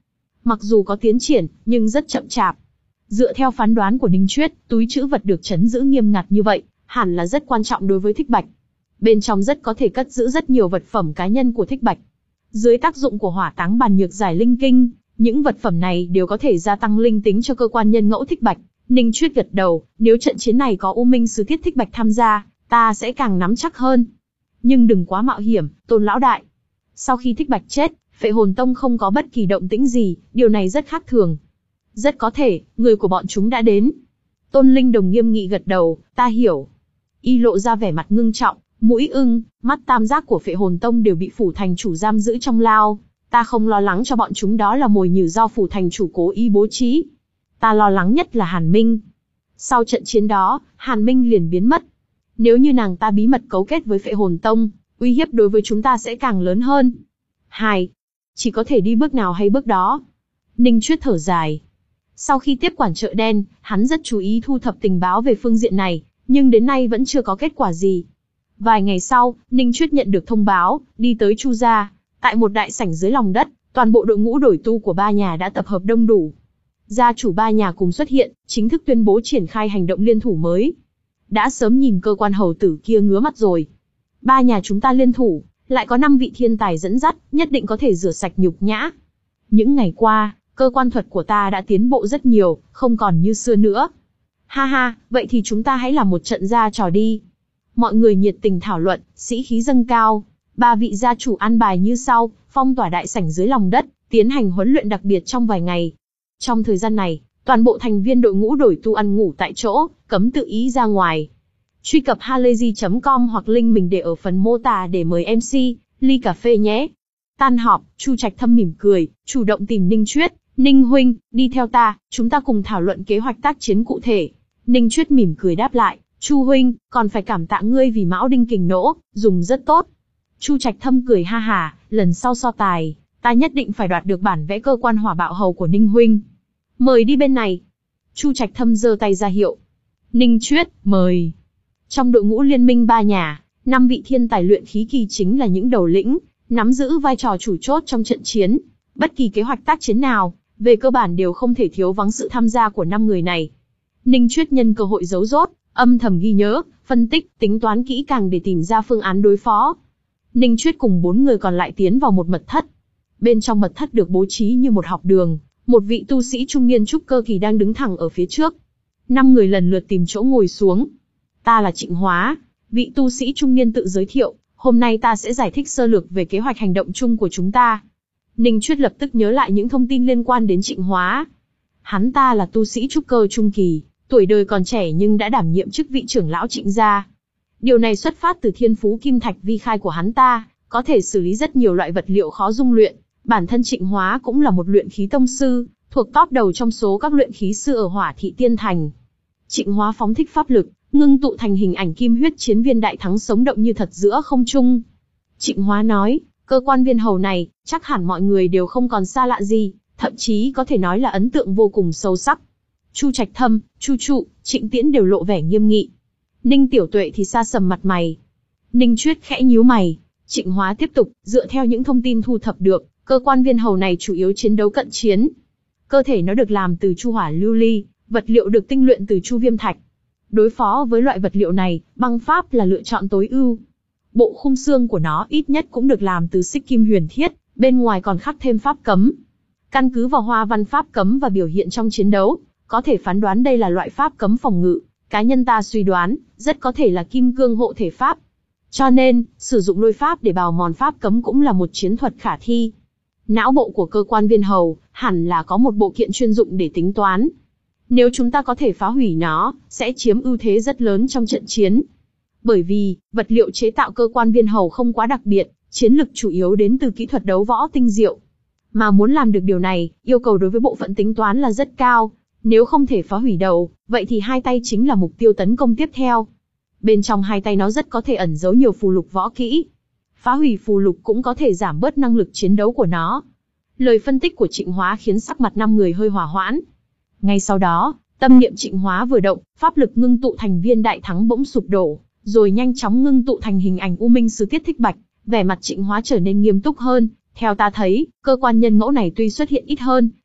Mặc dù có tiến triển, nhưng rất chậm chạp. Dựa theo phán đoán của Ninh Chuyết, túi trữ vật được trấn giữ nghiêm ngặt như vậy, hẳn là rất quan trọng đối với Thích Bạch. Bên trong rất có thể cất giữ rất nhiều vật phẩm cá nhân của Thích Bạch. Dưới tác dụng của hỏa táng bàn nhược giải linh kinh, những vật phẩm này đều có thể gia tăng linh tính cho cơ quan nhân ngẫu Thích Bạch. Ninh Chuyết gật đầu, nếu trận chiến này có U Minh Sứ Thiết Thích Bạch tham gia, ta sẽ càng nắm chắc hơn. Nhưng đừng quá mạo hiểm, Tôn lão đại. Sau khi Thích Bạch chết, Phệ Hồn Tông không có bất kỳ động tĩnh gì, điều này rất khác thường. Rất có thể, người của bọn chúng đã đến. Tôn Linh Đồng nghiêm nghị gật đầu, ta hiểu. Y lộ ra vẻ mặt ngưng trọng, mũi ưng, mắt tam giác của Phệ Hồn Tông đều bị phủ thành chủ giam giữ trong lao. Ta không lo lắng cho bọn chúng đó là mồi nhử do phủ thành chủ cố ý bố trí. Ta lo lắng nhất là Hàn Minh. Sau trận chiến đó, Hàn Minh liền biến mất. Nếu như nàng ta bí mật cấu kết với Phệ Hồn Tông, uy hiếp đối với chúng ta sẽ càng lớn hơn. Hai, chỉ có thể đi bước nào hay bước đó. Ninh Chuyết thở dài. Sau khi tiếp quản chợ đen, hắn rất chú ý thu thập tình báo về phương diện này, nhưng đến nay vẫn chưa có kết quả gì. Vài ngày sau, Ninh Chuyết nhận được thông báo, đi tới Chu gia. Tại một đại sảnh dưới lòng đất, toàn bộ đội ngũ đổi tu của ba nhà đã tập hợp đông đủ. Gia chủ ba nhà cùng xuất hiện, chính thức tuyên bố triển khai hành động liên thủ mới. Đã sớm nhìn cơ quan hầu tử kia ngứa mắt rồi. Ba nhà chúng ta liên thủ, lại có năm vị thiên tài dẫn dắt, nhất định có thể rửa sạch nhục nhã. Những ngày qua, cơ quan thuật của ta đã tiến bộ rất nhiều, không còn như xưa nữa. Ha ha, vậy thì chúng ta hãy làm một trận ra trò đi. Mọi người nhiệt tình thảo luận, sĩ khí dâng cao. Ba vị gia chủ an bài như sau, phong tỏa đại sảnh dưới lòng đất, tiến hành huấn luyện đặc biệt trong vài ngày. Trong thời gian này, toàn bộ thành viên đội ngũ đổi tu ăn ngủ tại chỗ, cấm tự ý ra ngoài. Truy cập halayzi chấm com hoặc link mình để ở phần mô tả để mời em xê, ly cà phê nhé. Tan họp, Chu Trạch Thâm mỉm cười, chủ động tìm Ninh Chuyết. Ninh huynh, đi theo ta, chúng ta cùng thảo luận kế hoạch tác chiến cụ thể. Ninh Chuyết mỉm cười đáp lại, Chu huynh, còn phải cảm tạ ngươi vì Mão Đinh Kình Nỗ, dùng rất tốt. Chu Trạch Thâm cười ha hà, lần sau so tài, ta nhất định phải đoạt được bản vẽ cơ quan hỏa bạo hầu của Ninh huynh. Mời đi bên này. Chu Trạch Thâm giơ tay ra hiệu. Ninh Chuyết, mời. Trong đội ngũ liên minh ba nhà, năm vị thiên tài luyện khí kỳ chính là những đầu lĩnh, nắm giữ vai trò chủ chốt trong trận chiến. Bất kỳ kế hoạch tác chiến nào, về cơ bản đều không thể thiếu vắng sự tham gia của năm người này. Ninh Chuyết nhân cơ hội giấu rốt, âm thầm ghi nhớ, phân tích, tính toán kỹ càng để tìm ra phương án đối phó. Ninh Chuyết cùng bốn người còn lại tiến vào một mật thất. Bên trong mật thất được bố trí như một học đường, một vị tu sĩ trung niên trúc cơ kỳ đang đứng thẳng ở phía trước. Năm người lần lượt tìm chỗ ngồi xuống. Ta là Trịnh Hóa, vị tu sĩ trung niên tự giới thiệu, hôm nay ta sẽ giải thích sơ lược về kế hoạch hành động chung của chúng ta. Ninh Chuyết lập tức nhớ lại những thông tin liên quan đến Trịnh Hóa. Hắn ta là tu sĩ trúc cơ trung kỳ, tuổi đời còn trẻ nhưng đã đảm nhiệm chức vị trưởng lão Trịnh gia. Điều này xuất phát từ thiên phú kim thạch vi khai của hắn ta, có thể xử lý rất nhiều loại vật liệu khó dung luyện. Bản thân Trịnh Hóa cũng là một luyện khí tông sư, thuộc top đầu trong số các luyện khí sư ở Hỏa Thị Tiên Thành. Trịnh Hóa phóng thích pháp lực, ngưng tụ thành hình ảnh kim huyết chiến viên đại thắng sống động như thật giữa không trung. Trịnh Hóa nói, cơ quan viên hầu này, chắc hẳn mọi người đều không còn xa lạ gì, thậm chí có thể nói là ấn tượng vô cùng sâu sắc. Chu Trạch Thâm, Chu Trụ, Trịnh Tiễn đều lộ vẻ nghiêm nghị. Ninh Tiểu Tuệ thì sa sầm mặt mày. Ninh Chuyết khẽ nhíu mày. Trịnh Hóa tiếp tục, dựa theo những thông tin thu thập được, cơ quan viên hầu này chủ yếu chiến đấu cận chiến. Cơ thể nó được làm từ chu hỏa lưu ly, vật liệu được tinh luyện từ chu viêm thạch. Đối phó với loại vật liệu này, băng pháp là lựa chọn tối ưu. Bộ khung xương của nó ít nhất cũng được làm từ xích kim huyền thiết, bên ngoài còn khắc thêm pháp cấm. Căn cứ vào hoa văn pháp cấm và biểu hiện trong chiến đấu, có thể phán đoán đây là loại pháp cấm phòng ngự. Cá nhân ta suy đoán, rất có thể là kim cương hộ thể pháp. Cho nên, sử dụng lôi pháp để bào mòn pháp cấm cũng là một chiến thuật khả thi. Não bộ của cơ quan viên hầu, hẳn là có một bộ kiện chuyên dụng để tính toán. Nếu chúng ta có thể phá hủy nó, sẽ chiếm ưu thế rất lớn trong trận chiến. Bởi vì, vật liệu chế tạo cơ quan viên hầu không quá đặc biệt, chiến lực chủ yếu đến từ kỹ thuật đấu võ tinh diệu. Mà muốn làm được điều này, yêu cầu đối với bộ phận tính toán là rất cao. Nếu không thể phá hủy đầu, vậy thì hai tay chính là mục tiêu tấn công tiếp theo. Bên trong hai tay nó rất có thể ẩn giấu nhiều phù lục võ kỹ. Phá hủy phù lục cũng có thể giảm bớt năng lực chiến đấu của nó. Lời phân tích của Trịnh Hóa khiến sắc mặt năm người hơi hỏa hoãn. Ngay sau đó, tâm niệm Trịnh Hóa vừa động, pháp lực ngưng tụ thành viên đại thắng bỗng sụp đổ, rồi nhanh chóng ngưng tụ thành hình ảnh U Minh Sứ Tiết Thích Bạch. Vẻ mặt Trịnh Hóa trở nên nghiêm túc hơn. Theo ta thấy, cơ quan nhân ngẫu này tuy xuất hiện ít hơn,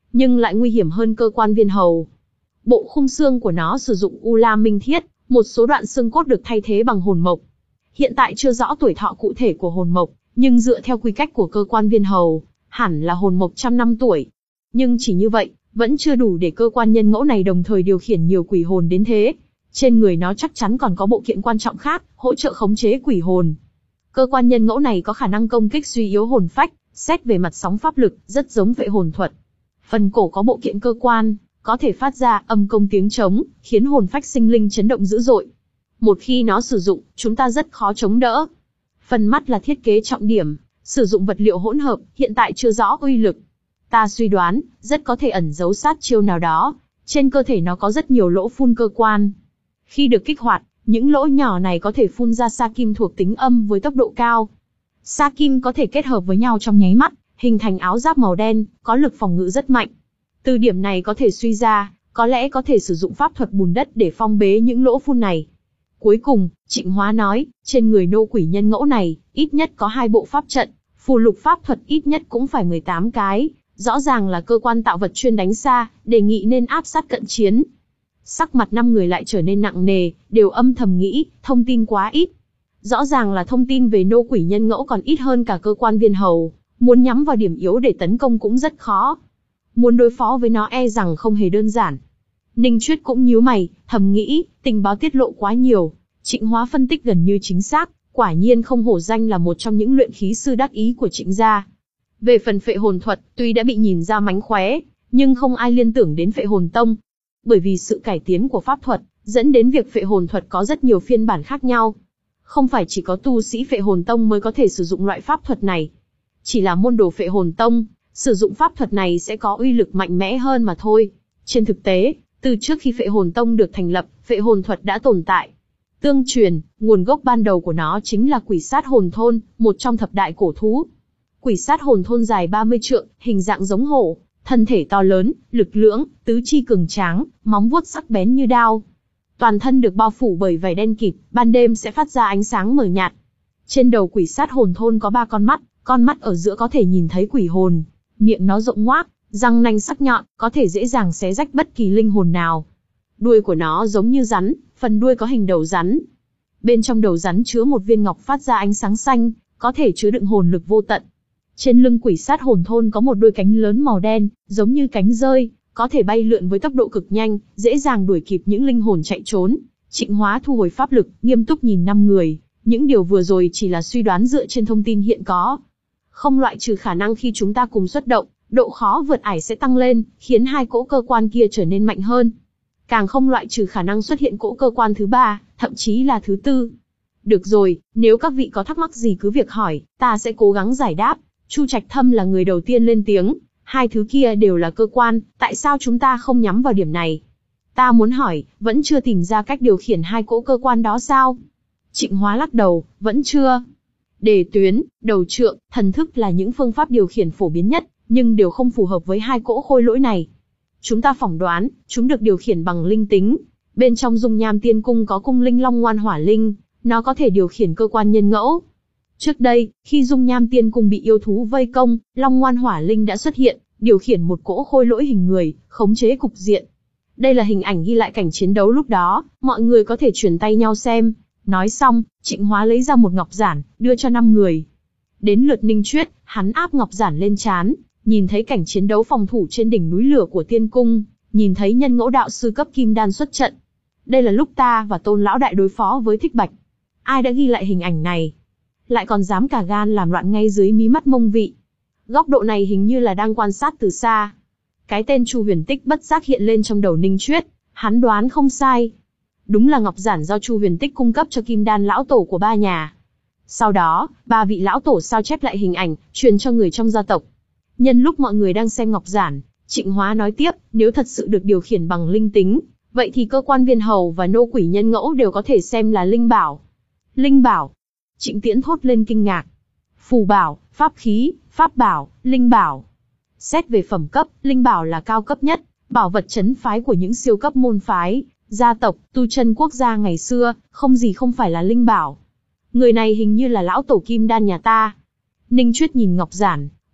nhưng lại nguy hiểm hơn cơ quan viên hầu. Bộ khung xương của nó sử dụng u lam minh thiết, một số đoạn xương cốt được thay thế bằng hồn mộc. Hiện tại chưa rõ tuổi thọ cụ thể của hồn mộc, nhưng dựa theo quy cách của cơ quan viên hầu, hẳn là hồn mộc trăm năm tuổi. Nhưng chỉ như vậy, vẫn chưa đủ để cơ quan nhân ngẫu này đồng thời điều khiển nhiều quỷ hồn đến thế. Trên người nó chắc chắn còn có bộ kiện quan trọng khác, hỗ trợ khống chế quỷ hồn. Cơ quan nhân ngẫu này có khả năng công kích suy yếu hồn phách, xét về mặt sóng pháp lực, rất giống phệ hồn thuật. Phần cổ có bộ kiện cơ quan, có thể phát ra âm công tiếng trống, khiến hồn phách sinh linh chấn động dữ dội. Một khi nó sử dụng, chúng ta rất khó chống đỡ. Phần mắt là thiết kế trọng điểm, sử dụng vật liệu hỗn hợp, hiện tại chưa rõ uy lực. Ta suy đoán, rất có thể ẩn giấu sát chiêu nào đó. Trên cơ thể nó có rất nhiều lỗ phun cơ quan. Khi được kích hoạt, những lỗ nhỏ này có thể phun ra sa kim thuộc tính âm với tốc độ cao. Sa kim có thể kết hợp với nhau trong nháy mắt, hình thành áo giáp màu đen, có lực phòng ngự rất mạnh. Từ điểm này có thể suy ra, có lẽ có thể sử dụng pháp thuật bùn đất để phong bế những lỗ phun này. Cuối cùng, Trịnh Hóa nói, trên người nô quỷ nhân ngẫu này, ít nhất có hai bộ pháp trận, phù lục pháp thuật ít nhất cũng phải mười tám cái, rõ ràng là cơ quan tạo vật chuyên đánh xa, đề nghị nên áp sát cận chiến. Sắc mặt năm người lại trở nên nặng nề, đều âm thầm nghĩ, thông tin quá ít. Rõ ràng là thông tin về nô quỷ nhân ngẫu còn ít hơn cả cơ quan viên hầu, muốn nhắm vào điểm yếu để tấn công cũng rất khó. Muốn đối phó với nó e rằng không hề đơn giản. Ninh Chuyết cũng nhíu mày, thầm nghĩ, tình báo tiết lộ quá nhiều. Trịnh Hóa phân tích gần như chính xác, quả nhiên không hổ danh là một trong những luyện khí sư đắc ý của Trịnh gia. Về phần phệ hồn thuật, tuy đã bị nhìn ra mánh khóe, nhưng không ai liên tưởng đến phệ hồn tông. Bởi vì sự cải tiến của pháp thuật, dẫn đến việc phệ hồn thuật có rất nhiều phiên bản khác nhau. Không phải chỉ có tu sĩ phệ hồn tông mới có thể sử dụng loại pháp thuật này. Chỉ là môn đồ phệ hồn tông, sử dụng pháp thuật này sẽ có uy lực mạnh mẽ hơn mà thôi. Trên thực tế, từ trước khi phệ hồn tông được thành lập, phệ hồn thuật đã tồn tại. Tương truyền, nguồn gốc ban đầu của nó chính là quỷ sát hồn thôn, một trong thập đại cổ thú. Quỷ sát hồn thôn dài ba mươi trượng, hình dạng giống hổ, thân thể to lớn, lực lưỡng, tứ chi cường tráng, móng vuốt sắc bén như đao. Toàn thân được bao phủ bởi vảy đen kịt, ban đêm sẽ phát ra ánh sáng mờ nhạt. Trên đầu quỷ sát hồn thôn có ba con mắt, con mắt ở giữa có thể nhìn thấy quỷ hồn. Miệng nó rộng ngoác, răng nanh sắc nhọn, có thể dễ dàng xé rách bất kỳ linh hồn nào. Đuôi của nó giống như rắn, phần đuôi có hình đầu rắn. Bên trong đầu rắn chứa một viên ngọc phát ra ánh sáng xanh, có thể chứa đựng hồn lực vô tận. Trên lưng quỷ sát hồn thôn có một đôi cánh lớn màu đen, giống như cánh rơi, có thể bay lượn với tốc độ cực nhanh, dễ dàng đuổi kịp những linh hồn chạy trốn. Trịnh Hóa thu hồi pháp lực, nghiêm túc nhìn năm người, những điều vừa rồi chỉ là suy đoán dựa trên thông tin hiện có. Không loại trừ khả năng khi chúng ta cùng xuất động, độ khó vượt ải sẽ tăng lên, khiến hai cỗ cơ quan kia trở nên mạnh hơn. Càng không loại trừ khả năng xuất hiện cỗ cơ quan thứ ba, thậm chí là thứ tư. Được rồi, nếu các vị có thắc mắc gì cứ việc hỏi, ta sẽ cố gắng giải đáp. Chu Trạch Thâm là người đầu tiên lên tiếng, hai thứ kia đều là cơ quan, tại sao chúng ta không nhắm vào điểm này? Ta muốn hỏi, vẫn chưa tìm ra cách điều khiển hai cỗ cơ quan đó sao? Trịnh Hóa lắc đầu, vẫn chưa. Đề tuyến, đầu trượng, thần thức là những phương pháp điều khiển phổ biến nhất, nhưng đều không phù hợp với hai cỗ khôi lỗi này. Chúng ta phỏng đoán, chúng được điều khiển bằng linh tính. Bên trong dung nham tiên cung có cung linh long ngoan hỏa linh, nó có thể điều khiển cơ quan nhân ngẫu. Trước đây, khi dung nham tiên cung bị yêu thú vây công, long ngoan hỏa linh đã xuất hiện, điều khiển một cỗ khôi lỗi hình người, khống chế cục diện. Đây là hình ảnh ghi lại cảnh chiến đấu lúc đó, mọi người có thể chuyển tay nhau xem. Nói xong, Trịnh Hóa lấy ra một ngọc giản, đưa cho năm người. Đến lượt Ninh Chuyết, hắn áp ngọc giản lên trán, nhìn thấy cảnh chiến đấu phòng thủ trên đỉnh núi lửa của tiên cung, nhìn thấy nhân ngẫu đạo sư cấp kim đan xuất trận. Đây là lúc ta và Tôn lão đại đối phó với Thích Bạch. Ai đã ghi lại hình ảnh này? Lại còn dám cả gan làm loạn ngay dưới mí mắt Mông Vị. Góc độ này hình như là đang quan sát từ xa. Cái tên Chu Huyền Tích bất giác hiện lên trong đầu Ninh Chuyết, hắn đoán không sai. Đúng là ngọc giản do Chu Huyền Tích cung cấp cho kim đan lão tổ của ba nhà. Sau đó, ba vị lão tổ sao chép lại hình ảnh, truyền cho người trong gia tộc. Nhân lúc mọi người đang xem ngọc giản, Trịnh Hóa nói tiếp, nếu thật sự được điều khiển bằng linh tính, vậy thì cơ quan viên hầu và nô quỷ nhân ngẫu đều có thể xem là linh bảo. Linh bảo? Trịnh Tiễn thốt lên kinh ngạc. Phù bảo, pháp khí, pháp bảo, linh bảo. Xét về phẩm cấp, linh bảo là cao cấp nhất, bảo vật trấn phái của những siêu cấp môn phái, gia tộc, tu chân quốc gia ngày xưa, không gì không phải là linh bảo. Người này hình như là lão tổ kim đan nhà ta. Ninh Chuyết nhìn ngọc giản,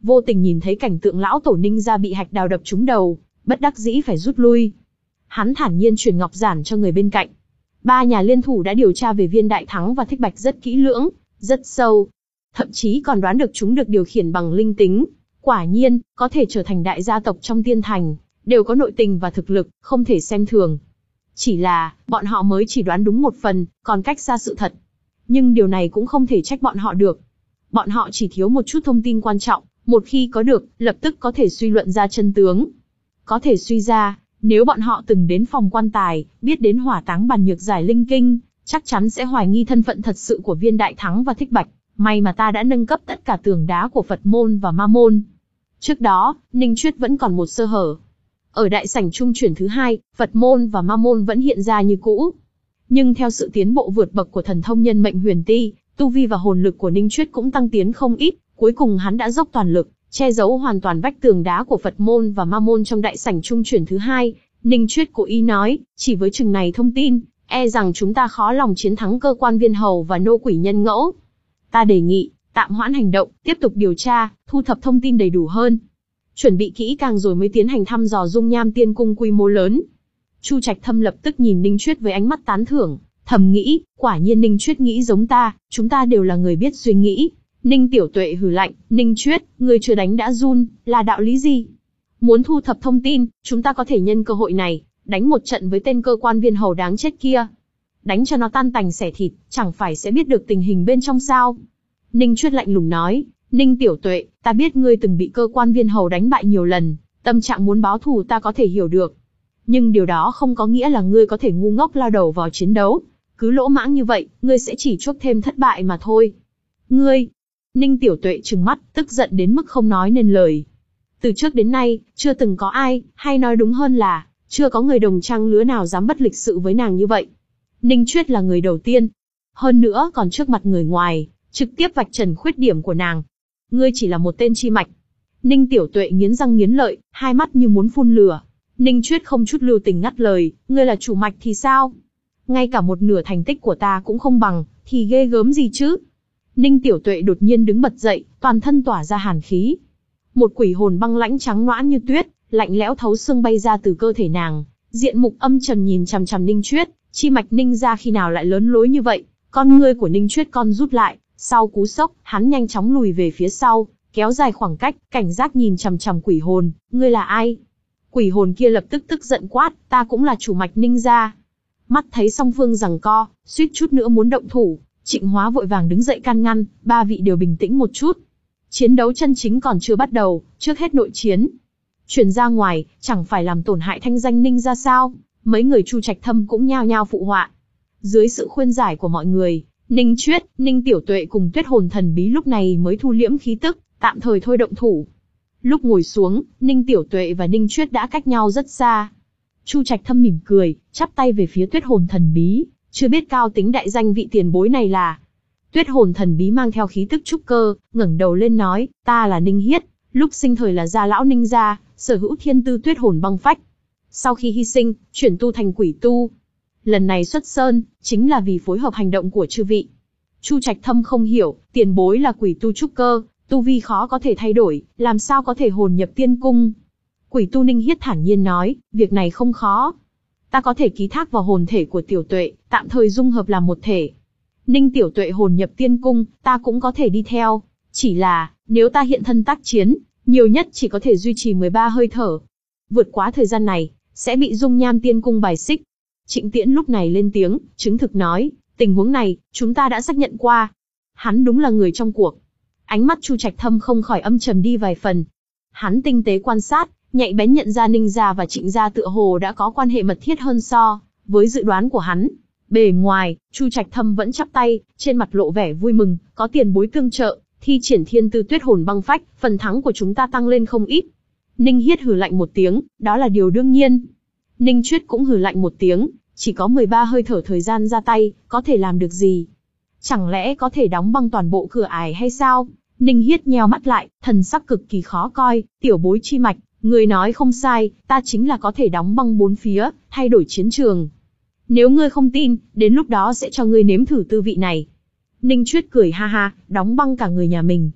vô tình nhìn thấy cảnh tượng lão tổ Ninh gia bị hạch đào đập trúng đầu, bất đắc dĩ phải rút lui. Hắn thản nhiên truyền ngọc giản cho người bên cạnh. Ba nhà liên thủ đã điều tra về Viên Đại Thắng và Thích Bạch rất kỹ lưỡng, rất sâu. Thậm chí còn đoán được chúng được điều khiển bằng linh tính. Quả nhiên, có thể trở thành đại gia tộc trong Tiên Thành, đều có nội tình và thực lực, không thể xem thường. Chỉ là, bọn họ mới chỉ đoán đúng một phần, còn cách xa sự thật. Nhưng điều này cũng không thể trách bọn họ được. Bọn họ chỉ thiếu một chút thông tin quan trọng, một khi có được, lập tức có thể suy luận ra chân tướng. Có thể suy ra, nếu bọn họ từng đến phòng quan tài, biết đến hỏa táng bàn nhược giải linh kinh, chắc chắn sẽ hoài nghi thân phận thật sự của Viên Đại Thắng và Thích Bạch. May mà ta đã nâng cấp tất cả tường đá của Phật môn và Ma môn. Trước đó, Ninh Chuyết vẫn còn một sơ hở. Ở đại sảnh trung chuyển thứ hai, Phật môn và Ma môn vẫn hiện ra như cũ. Nhưng theo sự tiến bộ vượt bậc của thần thông nhân mệnh huyền ti, tu vi và hồn lực của Ninh Chuyết cũng tăng tiến không ít, cuối cùng hắn đã dốc toàn lực, che giấu hoàn toàn vách tường đá của Phật môn và Ma môn trong đại sảnh trung chuyển thứ hai. Ninh Chuyết cố ý nói, chỉ với chừng này thông tin, e rằng chúng ta khó lòng chiến thắng cơ quan viên hầu và nô quỷ nhân ngẫu. Ta đề nghị, tạm hoãn hành động, tiếp tục điều tra, thu thập thông tin đầy đủ hơn. Chuẩn bị kỹ càng rồi mới tiến hành thăm dò dung nham tiên cung quy mô lớn. Chu Trạch Thâm lập tức nhìn Ninh Chuyết với ánh mắt tán thưởng, thầm nghĩ, quả nhiên Ninh Chuyết nghĩ giống ta, chúng ta đều là người biết suy nghĩ. Ninh Tiểu Tuệ hừ lạnh, Ninh Chuyết, ngươi chưa đánh đã run, là đạo lý gì? Muốn thu thập thông tin, chúng ta có thể nhân cơ hội này, đánh một trận với tên cơ quan viên hầu đáng chết kia. Đánh cho nó tan tành xẻ thịt, chẳng phải sẽ biết được tình hình bên trong sao? Ninh Chuyết lạnh lùng nói, Ninh Tiểu Tuệ, ta biết ngươi từng bị cơ quan viên hầu đánh bại nhiều lần, tâm trạng muốn báo thù ta có thể hiểu được. Nhưng điều đó không có nghĩa là ngươi có thể ngu ngốc lao đầu vào chiến đấu. Cứ lỗ mãng như vậy, ngươi sẽ chỉ chuốc thêm thất bại mà thôi. Ngươi! Ninh Tiểu Tuệ trừng mắt, tức giận đến mức không nói nên lời. Từ trước đến nay, chưa từng có ai, hay nói đúng hơn là, chưa có người đồng trang lứa nào dám bất lịch sự với nàng như vậy. Ninh Chuyết là người đầu tiên. Hơn nữa còn trước mặt người ngoài, trực tiếp vạch trần khuyết điểm của nàng. Ngươi chỉ là một tên chi mạch. Ninh Tiểu Tuệ nghiến răng nghiến lợi, hai mắt như muốn phun lửa. Ninh Chuyết không chút lưu tình ngắt lời, ngươi là chủ mạch thì sao? Ngay cả một nửa thành tích của ta cũng không bằng, thì ghê gớm gì chứ? Ninh Tiểu Tuệ đột nhiên đứng bật dậy, toàn thân tỏa ra hàn khí. Một quỷ hồn băng lãnh trắng nõn như tuyết, lạnh lẽo thấu xương bay ra từ cơ thể nàng, diện mục âm trầm nhìn chằm chằm Ninh Chuyết, chi mạch Ninh gia khi nào lại lớn lối như vậy? Con ngươi của Ninh Chuyết con rút lại, sau cú sốc, hắn nhanh chóng lùi về phía sau, kéo dài khoảng cách, cảnh giác nhìn chằm chằm quỷ hồn, ngươi là ai? Quỷ hồn kia lập tức tức giận quát, ta cũng là chủ mạch Ninh gia. Mắt thấy song phương giằng co, suýt chút nữa muốn động thủ, Trịnh Hóa vội vàng đứng dậy can ngăn, ba vị đều bình tĩnh một chút. Chiến đấu chân chính còn chưa bắt đầu, trước hết nội chiến. Truyền ra ngoài, chẳng phải làm tổn hại thanh danh Ninh gia sao? Mấy người Chu Trạch Thâm cũng nhao nhao phụ họa. Dưới sự khuyên giải của mọi người, Ninh Chuyết, Ninh Tiểu Tuệ cùng Tuyết Hồn Thần Bí lúc này mới thu liễm khí tức, tạm thời thôi động thủ. Lúc ngồi xuống, Ninh Tiểu Tuệ và Ninh Chuyết đã cách nhau rất xa. Chu Trạch Thâm mỉm cười, chắp tay về phía Tuyết Hồn Thần Bí, chưa biết cao tính đại danh vị tiền bối này là. Tuyết Hồn Thần Bí mang theo khí tức trúc cơ, ngẩng đầu lên nói, ta là Ninh Hiết, lúc sinh thời là gia lão Ninh gia, sở hữu thiên tư Tuyết Hồn băng phách. Sau khi hy sinh, chuyển tu thành quỷ tu. Lần này xuất sơn, chính là vì phối hợp hành động của chư vị. Chu Trạch Thâm không hiểu, tiền bối là quỷ tu trúc cơ, tu vi khó có thể thay đổi, làm sao có thể hồn nhập tiên cung. Quỷ tu Ninh Hiết thản nhiên nói, việc này không khó. Ta có thể ký thác vào hồn thể của Tiểu Tuệ, tạm thời dung hợp làm một thể. Ninh Tiểu Tuệ hồn nhập tiên cung, ta cũng có thể đi theo. Chỉ là, nếu ta hiện thân tác chiến, nhiều nhất chỉ có thể duy trì mười ba hơi thở. Vượt quá thời gian này, sẽ bị dung nham tiên cung bài xích. Trịnh Tiễn lúc này lên tiếng, chứng thực nói, tình huống này, chúng ta đã xác nhận qua. Hắn đúng là người trong cuộc. Ánh mắt Chu Trạch Thâm không khỏi âm trầm đi vài phần. Hắn tinh tế quan sát, nhạy bén nhận ra Ninh gia và Trịnh gia tựa hồ đã có quan hệ mật thiết hơn so với dự đoán của hắn. Bề ngoài, Chu Trạch Thâm vẫn chắp tay, trên mặt lộ vẻ vui mừng, có tiền bối tương trợ, thi triển thiên tư Tuyết Hồn băng phách, phần thắng của chúng ta tăng lên không ít. Ninh Hiết hừ lạnh một tiếng, đó là điều đương nhiên. Ninh Chuyết cũng hừ lạnh một tiếng, chỉ có mười ba hơi thở thời gian ra tay, có thể làm được gì? Chẳng lẽ có thể đóng băng toàn bộ cửa ải hay sao? Ninh Hiết nheo mắt lại, thần sắc cực kỳ khó coi, tiểu bối chi mạch, người nói không sai, ta chính là có thể đóng băng bốn phía, thay đổi chiến trường. Nếu ngươi không tin, đến lúc đó sẽ cho ngươi nếm thử tư vị này. Ninh Chuyết cười ha ha, đóng băng cả người nhà mình.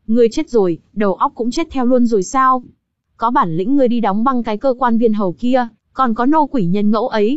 Ngươi chết rồi, đầu óc cũng chết theo luôn rồi sao? Có bản lĩnh ngươi đi đóng băng cái cơ quan viên hầu kia, còn có nô quỷ nhân ngẫu ấy.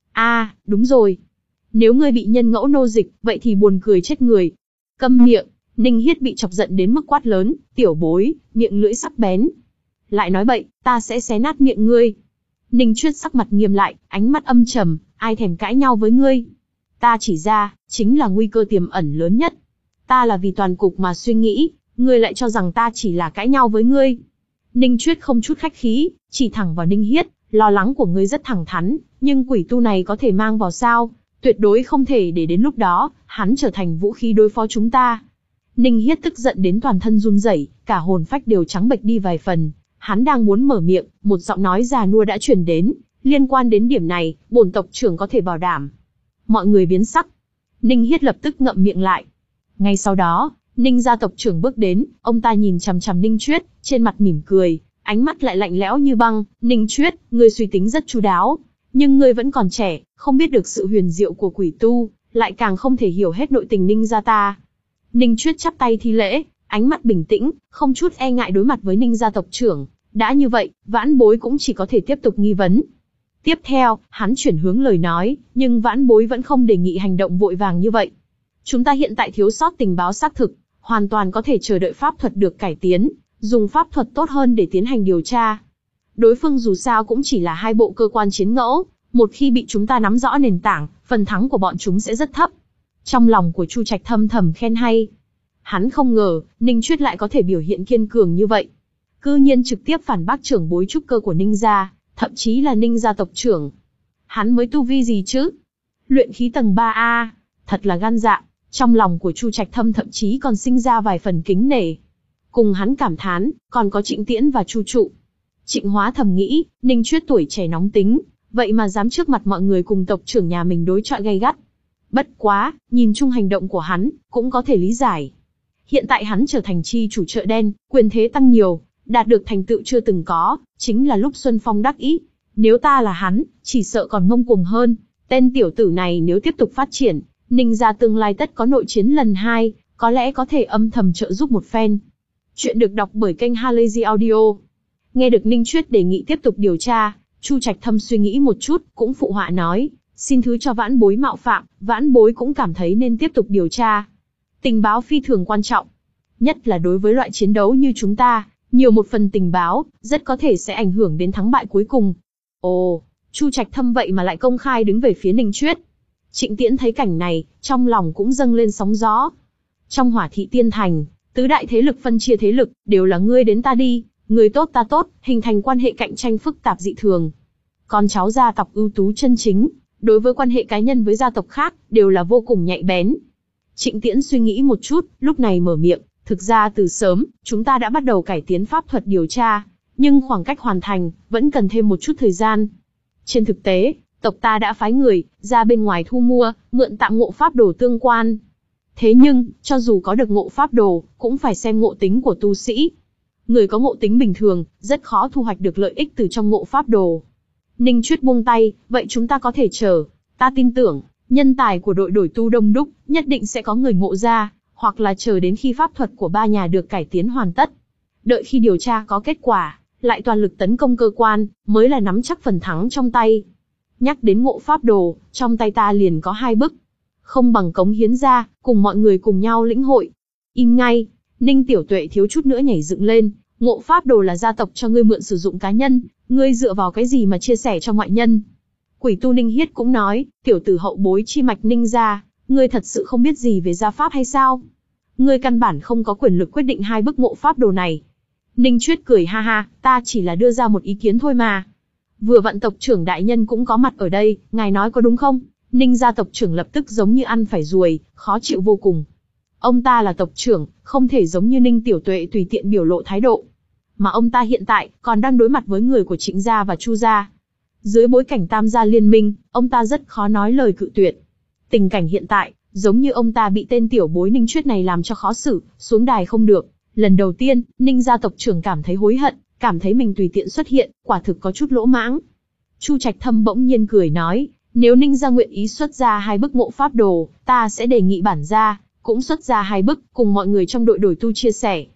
À, đúng rồi. Nếu ngươi bị nhân ngẫu nô dịch, vậy thì buồn cười chết người. Câm miệng, Ninh Hiết bị chọc giận đến mức quát lớn, tiểu bối, miệng lưỡi sắc bén. Lại nói bậy, ta sẽ xé nát miệng ngươi. Ninh Chuyết sắc mặt nghiêm lại, ánh mắt âm trầm, ai thèm cãi nhau với ngươi. Ta chỉ ra, chính là nguy cơ tiềm ẩn lớn nhất. Ta là vì toàn cục mà suy nghĩ, ngươi lại cho rằng ta chỉ là cãi nhau với ngươi. Ninh Chuyết không chút khách khí, chỉ thẳng vào Ninh Hiết, lo lắng của ngươi rất thẳng thắn, nhưng quỷ tu này có thể mang vào sao? Tuyệt đối không thể để đến lúc đó, hắn trở thành vũ khí đối phó chúng ta. Ninh Hiết tức giận đến toàn thân run rẩy, cả hồn phách đều trắng bệch đi vài phần. Hắn đang muốn mở miệng, một giọng nói già nua đã truyền đến, liên quan đến điểm này, bổn tộc trưởng có thể bảo đảm. Mọi người biến sắc. Ninh Hiết lập tức ngậm miệng lại. Ngay sau đó, Ninh gia tộc trưởng bước đến, ông ta nhìn chằm chằm Ninh Chuyết, trên mặt mỉm cười, ánh mắt lại lạnh lẽo như băng. Ninh Chuyết, ngươi suy tính rất chu đáo, nhưng ngươi vẫn còn trẻ, không biết được sự huyền diệu của quỷ tu, lại càng không thể hiểu hết nội tình Ninh gia ta. Ninh Chuyết chắp tay thi lễ, ánh mắt bình tĩnh, không chút e ngại đối mặt với Ninh gia tộc trưởng. Đã như vậy, Vãn Bối cũng chỉ có thể tiếp tục nghi vấn. Tiếp theo, hắn chuyển hướng lời nói, nhưng Vãn Bối vẫn không đề nghị hành động vội vàng như vậy. Chúng ta hiện tại thiếu sót tình báo xác thực, hoàn toàn có thể chờ đợi pháp thuật được cải tiến, dùng pháp thuật tốt hơn để tiến hành điều tra. Đối phương dù sao cũng chỉ là hai bộ cơ quan chiến ngẫu, một khi bị chúng ta nắm rõ nền tảng, phần thắng của bọn chúng sẽ rất thấp. Trong lòng của Chu Trạch thâm thầm khen hay. Hắn không ngờ, Ninh Chuyết lại có thể biểu hiện kiên cường như vậy. Cư nhiên trực tiếp phản bác trưởng bối trúc cơ của Ninh gia, thậm chí là Ninh gia tộc trưởng. Hắn mới tu vi gì chứ? Luyện khí tầng ba A, thật là gan dạ. Trong lòng của Chu Trạch Thâm thậm chí còn sinh ra vài phần kính nể. Cùng hắn cảm thán, còn có Trịnh Tiễn và Chu Trụ. Trịnh Hóa thầm nghĩ, Ninh Chuyết tuổi trẻ nóng tính, vậy mà dám trước mặt mọi người cùng tộc trưởng nhà mình đối chọi gay gắt. Bất quá, nhìn chung hành động của hắn, cũng có thể lý giải. Hiện tại hắn trở thành chi chủ chợ đen, quyền thế tăng nhiều, đạt được thành tựu chưa từng có, chính là lúc Xuân Phong đắc ý. Nếu ta là hắn, chỉ sợ còn ngông cuồng hơn. Tên tiểu tử này nếu tiếp tục phát triển, Ninh gia tương lai tất có nội chiến lần hai, có lẽ có thể âm thầm trợ giúp một phen. Chuyện được đọc bởi kênh Halazy Audio. Nghe được Ninh Chuyết đề nghị tiếp tục điều tra, Chu Trạch Thâm suy nghĩ một chút, cũng phụ họa nói, xin thứ cho Vãn Bối mạo phạm, Vãn Bối cũng cảm thấy nên tiếp tục điều tra. Tình báo phi thường quan trọng, nhất là đối với loại chiến đấu như chúng ta, nhiều một phần tình báo, rất có thể sẽ ảnh hưởng đến thắng bại cuối cùng. Ồ, Chu Trạch Thâm vậy mà lại công khai đứng về phía Ninh Chuyết. Trịnh Tiễn thấy cảnh này, trong lòng cũng dâng lên sóng gió. Trong Hỏa Thị Tiên Thành, tứ đại thế lực phân chia thế lực, đều là ngươi đến ta đi, người tốt ta tốt, hình thành quan hệ cạnh tranh phức tạp dị thường. Con cháu gia tộc ưu tú chân chính, đối với quan hệ cá nhân với gia tộc khác, đều là vô cùng nhạy bén. Trịnh Tiễn suy nghĩ một chút, lúc này mở miệng, thực ra từ sớm, chúng ta đã bắt đầu cải tiến pháp thuật điều tra, nhưng khoảng cách hoàn thành, vẫn cần thêm một chút thời gian. Trên thực tế, tộc ta đã phái người, ra bên ngoài thu mua, mượn tạm ngộ pháp đồ tương quan. Thế nhưng, cho dù có được ngộ pháp đồ, cũng phải xem ngộ tính của tu sĩ. Người có ngộ tính bình thường, rất khó thu hoạch được lợi ích từ trong ngộ pháp đồ. Ninh Chuyết buông tay, vậy chúng ta có thể chờ. Ta tin tưởng, nhân tài của đội đổi tu đông đúc, nhất định sẽ có người ngộ ra, hoặc là chờ đến khi pháp thuật của ba nhà được cải tiến hoàn tất. Đợi khi điều tra có kết quả, lại toàn lực tấn công cơ quan, mới là nắm chắc phần thắng trong tay. Nhắc đến ngộ pháp đồ, trong tay ta liền có hai bức. Không bằng cống hiến ra, cùng mọi người cùng nhau lĩnh hội. Im ngay, Ninh Tiểu Tuệ thiếu chút nữa nhảy dựng lên, ngộ pháp đồ là gia tộc cho ngươi mượn sử dụng cá nhân, ngươi dựa vào cái gì mà chia sẻ cho ngoại nhân. Quỷ tu Ninh Hiết cũng nói, tiểu tử hậu bối chi mạch Ninh gia, ngươi thật sự không biết gì về gia pháp hay sao? Ngươi căn bản không có quyền lực quyết định hai bức ngộ pháp đồ này. Ninh Chuyết cười ha ha, ta chỉ là đưa ra một ý kiến thôi mà. Vừa vặn tộc trưởng đại nhân cũng có mặt ở đây, ngài nói có đúng không? Ninh gia tộc trưởng lập tức giống như ăn phải ruồi, khó chịu vô cùng. Ông ta là tộc trưởng, không thể giống như Ninh Tiểu Tuệ tùy tiện biểu lộ thái độ. Mà ông ta hiện tại, còn đang đối mặt với người của Trịnh gia và Chu gia. Dưới bối cảnh tam gia liên minh, ông ta rất khó nói lời cự tuyệt. Tình cảnh hiện tại, giống như ông ta bị tên tiểu bối Ninh Chuyết này làm cho khó xử, xuống đài không được. Lần đầu tiên, Ninh gia tộc trưởng cảm thấy hối hận, cảm thấy mình tùy tiện xuất hiện, quả thực có chút lỗ mãng. Chu Trạch Thâm bỗng nhiên cười nói, nếu Ninh gia nguyện ý xuất ra hai bức ngộ pháp đồ, ta sẽ đề nghị bản gia cũng xuất ra hai bức, cùng mọi người trong đội đổi tu chia sẻ.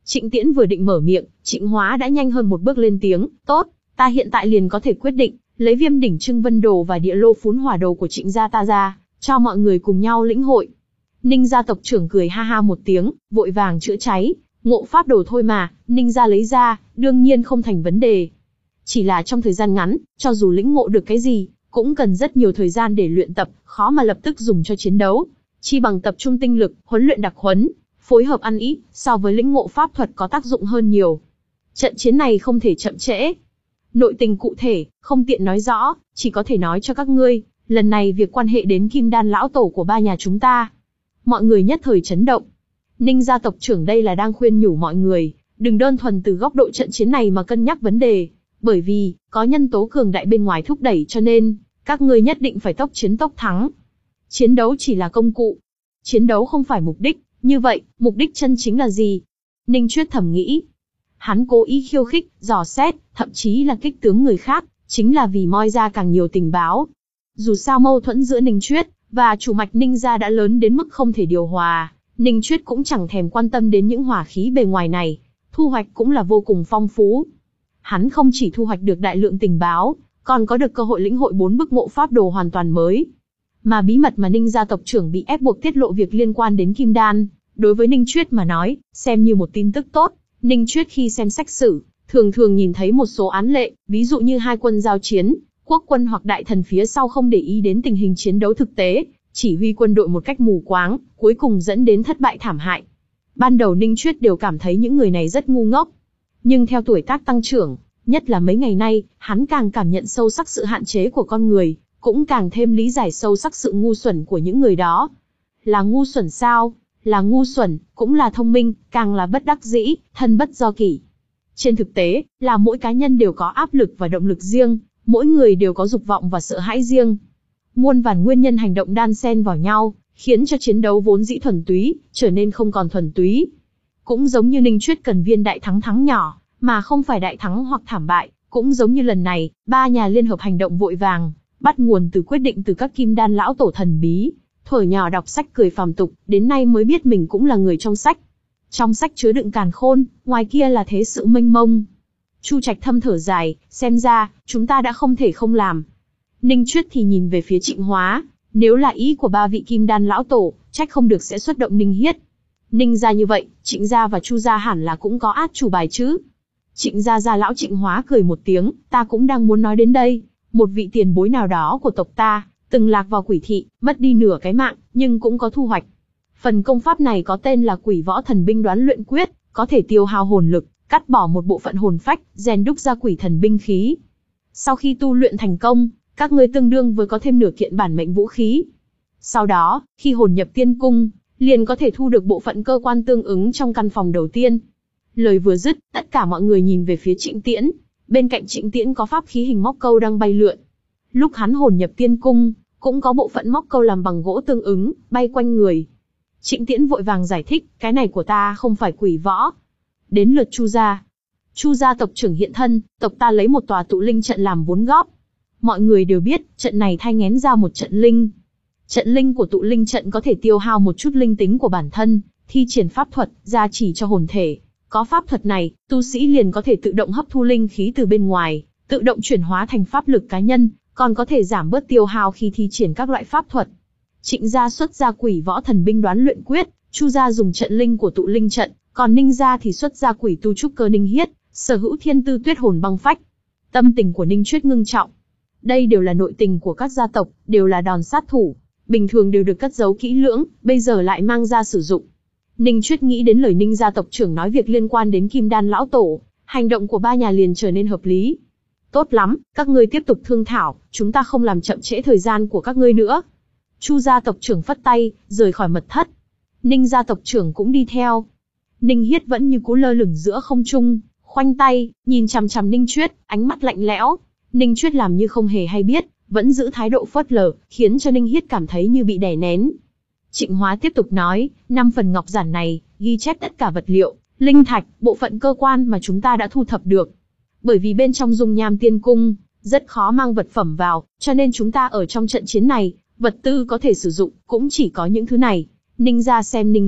Trịnh Tiễn vừa định mở miệng, Trịnh Hóa đã nhanh hơn một bước lên tiếng, tốt, ta hiện tại liền có thể quyết định, lấy Viêm đỉnh Trưng Vân Đồ và Địa Lô Phún Hỏa Đồ của Trịnh gia ta ra, cho mọi người cùng nhau lĩnh hội. Ninh gia tộc trưởng cười ha ha một tiếng, vội vàng chữa cháy, ngộ pháp đồ thôi mà, Ninh gia lấy ra, đương nhiên không thành vấn đề. Chỉ là trong thời gian ngắn, cho dù lĩnh ngộ được cái gì, cũng cần rất nhiều thời gian để luyện tập, khó mà lập tức dùng cho chiến đấu. Chi bằng tập trung tinh lực, huấn luyện đặc huấn, phối hợp ăn ý, so với lĩnh ngộ pháp thuật có tác dụng hơn nhiều. Trận chiến này không thể chậm trễ. Nội tình cụ thể, không tiện nói rõ, chỉ có thể nói cho các ngươi, lần này việc quan hệ đến Kim Đan lão tổ của ba nhà chúng ta. Mọi người nhất thời chấn động. Ninh gia tộc trưởng đây là đang khuyên nhủ mọi người, đừng đơn thuần từ góc độ trận chiến này mà cân nhắc vấn đề, bởi vì, có nhân tố cường đại bên ngoài thúc đẩy cho nên, các ngươi nhất định phải tốc chiến tốc thắng. Chiến đấu chỉ là công cụ. Chiến đấu không phải mục đích, như vậy, mục đích chân chính là gì? Ninh Chuyết thầm nghĩ. Hắn cố ý khiêu khích, dò xét, thậm chí là kích tướng người khác, chính là vì moi ra càng nhiều tình báo. Dù sao mâu thuẫn giữa Ninh Chuyết và chủ mạch Ninh gia đã lớn đến mức không thể điều hòa, Ninh Chuyết cũng chẳng thèm quan tâm đến những hỏa khí bề ngoài này, thu hoạch cũng là vô cùng phong phú. Hắn không chỉ thu hoạch được đại lượng tình báo, còn có được cơ hội lĩnh hội bốn bức ngộ pháp đồ hoàn toàn mới. Mà bí mật mà Ninh gia tộc trưởng bị ép buộc tiết lộ việc liên quan đến Kim Đan, đối với Ninh Chuyết mà nói, xem như một tin tức tốt. Ninh Chuyết khi xem sách sử, thường thường nhìn thấy một số án lệ, ví dụ như hai quân giao chiến, quốc quân hoặc đại thần phía sau không để ý đến tình hình chiến đấu thực tế, chỉ huy quân đội một cách mù quáng, cuối cùng dẫn đến thất bại thảm hại. Ban đầu Ninh Chuyết đều cảm thấy những người này rất ngu ngốc. Nhưng theo tuổi tác tăng trưởng, nhất là mấy ngày nay, hắn càng cảm nhận sâu sắc sự hạn chế của con người, cũng càng thêm lý giải sâu sắc sự ngu xuẩn của những người đó. Là ngu xuẩn sao? Là ngu xuẩn, cũng là thông minh, càng là bất đắc dĩ, thân bất do kỷ. Trên thực tế, là mỗi cá nhân đều có áp lực và động lực riêng, mỗi người đều có dục vọng và sợ hãi riêng. Muôn vàn nguyên nhân hành động đan xen vào nhau, khiến cho chiến đấu vốn dĩ thuần túy, trở nên không còn thuần túy. Cũng giống như Ninh Chuyết cần viên đại thắng thắng nhỏ, mà không phải đại thắng hoặc thảm bại, cũng giống như lần này, ba nhà liên hợp hành động vội vàng, bắt nguồn từ quyết định từ các Kim Đan lão tổ thần bí. Thuở nhỏ đọc sách cười phàm tục, đến nay mới biết mình cũng là người trong sách. Trong sách chứa đựng càn khôn, ngoài kia là thế sự mênh mông. Chu Trạch thâm thở dài, xem ra, chúng ta đã không thể không làm. Ninh Chuyết thì nhìn về phía Trịnh Hóa, nếu là ý của ba vị Kim Đan lão tổ, trách không được sẽ xuất động Ninh Hiết. Ninh gia như vậy, Trịnh gia và Chu gia hẳn là cũng có át chủ bài chứ. Trịnh gia gia lão Trịnh Hóa cười một tiếng, ta cũng đang muốn nói đến đây, một vị tiền bối nào đó của tộc ta, từng lạc vào quỷ thị, mất đi nửa cái mạng, nhưng cũng có thu hoạch. Phần công pháp này có tên là Quỷ Võ Thần Binh Đoán Luyện Quyết, có thể tiêu hao hồn lực, cắt bỏ một bộ phận hồn phách, rèn đúc ra quỷ thần binh khí. Sau khi tu luyện thành công, các ngươi tương đương với có thêm nửa kiện bản mệnh vũ khí. Sau đó, khi hồn nhập tiên cung, liền có thể thu được bộ phận cơ quan tương ứng trong căn phòng đầu tiên. Lời vừa dứt, tất cả mọi người nhìn về phía Trịnh Tiễn. Bên cạnh Trịnh Tiễn có pháp khí hình móc câu đang bay lượn. Lúc hắn hồn nhập tiên cung, cũng có bộ phận móc câu làm bằng gỗ tương ứng, bay quanh người. Trịnh Tiễn vội vàng giải thích, cái này của ta không phải quỷ võ. Đến lượt Chu gia. Chu gia tộc trưởng hiện thân, tộc ta lấy một tòa tụ linh trận làm vốn góp. Mọi người đều biết, trận này thai nghén ra một trận linh. Trận linh của tụ linh trận có thể tiêu hao một chút linh tính của bản thân, thi triển pháp thuật, gia trì cho hồn thể. Có pháp thuật này, tu sĩ liền có thể tự động hấp thu linh khí từ bên ngoài, tự động chuyển hóa thành pháp lực cá nhân, còn có thể giảm bớt tiêu hao khi thi triển các loại pháp thuật. Trịnh gia xuất ra Quỷ Võ Thần Binh Đoán Luyện Quyết, Chu gia dùng trận linh của tụ linh trận, còn Ninh gia thì xuất ra Quỷ Tu Trúc Cơ Ninh Hiết, sở hữu Thiên Tư Tuyết Hồn Băng Phách. Tâm tình của Ninh Chuyết ngưng trọng. Đây đều là nội tình của các gia tộc, đều là đòn sát thủ, bình thường đều được cất giấu kỹ lưỡng, bây giờ lại mang ra sử dụng. Ninh Chuyết nghĩ đến lời Ninh gia tộc trưởng nói việc liên quan đến Kim Đan lão tổ, hành động của ba nhà liền trở nên hợp lý. Tốt lắm, các ngươi tiếp tục thương thảo, chúng ta không làm chậm trễ thời gian của các ngươi nữa. Chu gia tộc trưởng phất tay, rời khỏi mật thất. Ninh gia tộc trưởng cũng đi theo. Ninh Hiết vẫn như cũ lơ lửng giữa không trung, khoanh tay, nhìn chằm chằm Ninh Chuyết, ánh mắt lạnh lẽo. Ninh Chuyết làm như không hề hay biết, vẫn giữ thái độ phớt lờ, khiến cho Ninh Hiết cảm thấy như bị đè nén. Trịnh Hóa tiếp tục nói, năm phần ngọc giản này, ghi chép tất cả vật liệu, linh thạch, bộ phận cơ quan mà chúng ta đã thu thập được. Bởi vì bên trong dung nham tiên cung, rất khó mang vật phẩm vào, cho nên chúng ta ở trong trận chiến này, vật tư có thể sử dụng, cũng chỉ có những thứ này. Ninh gia xem Ninh Hiết,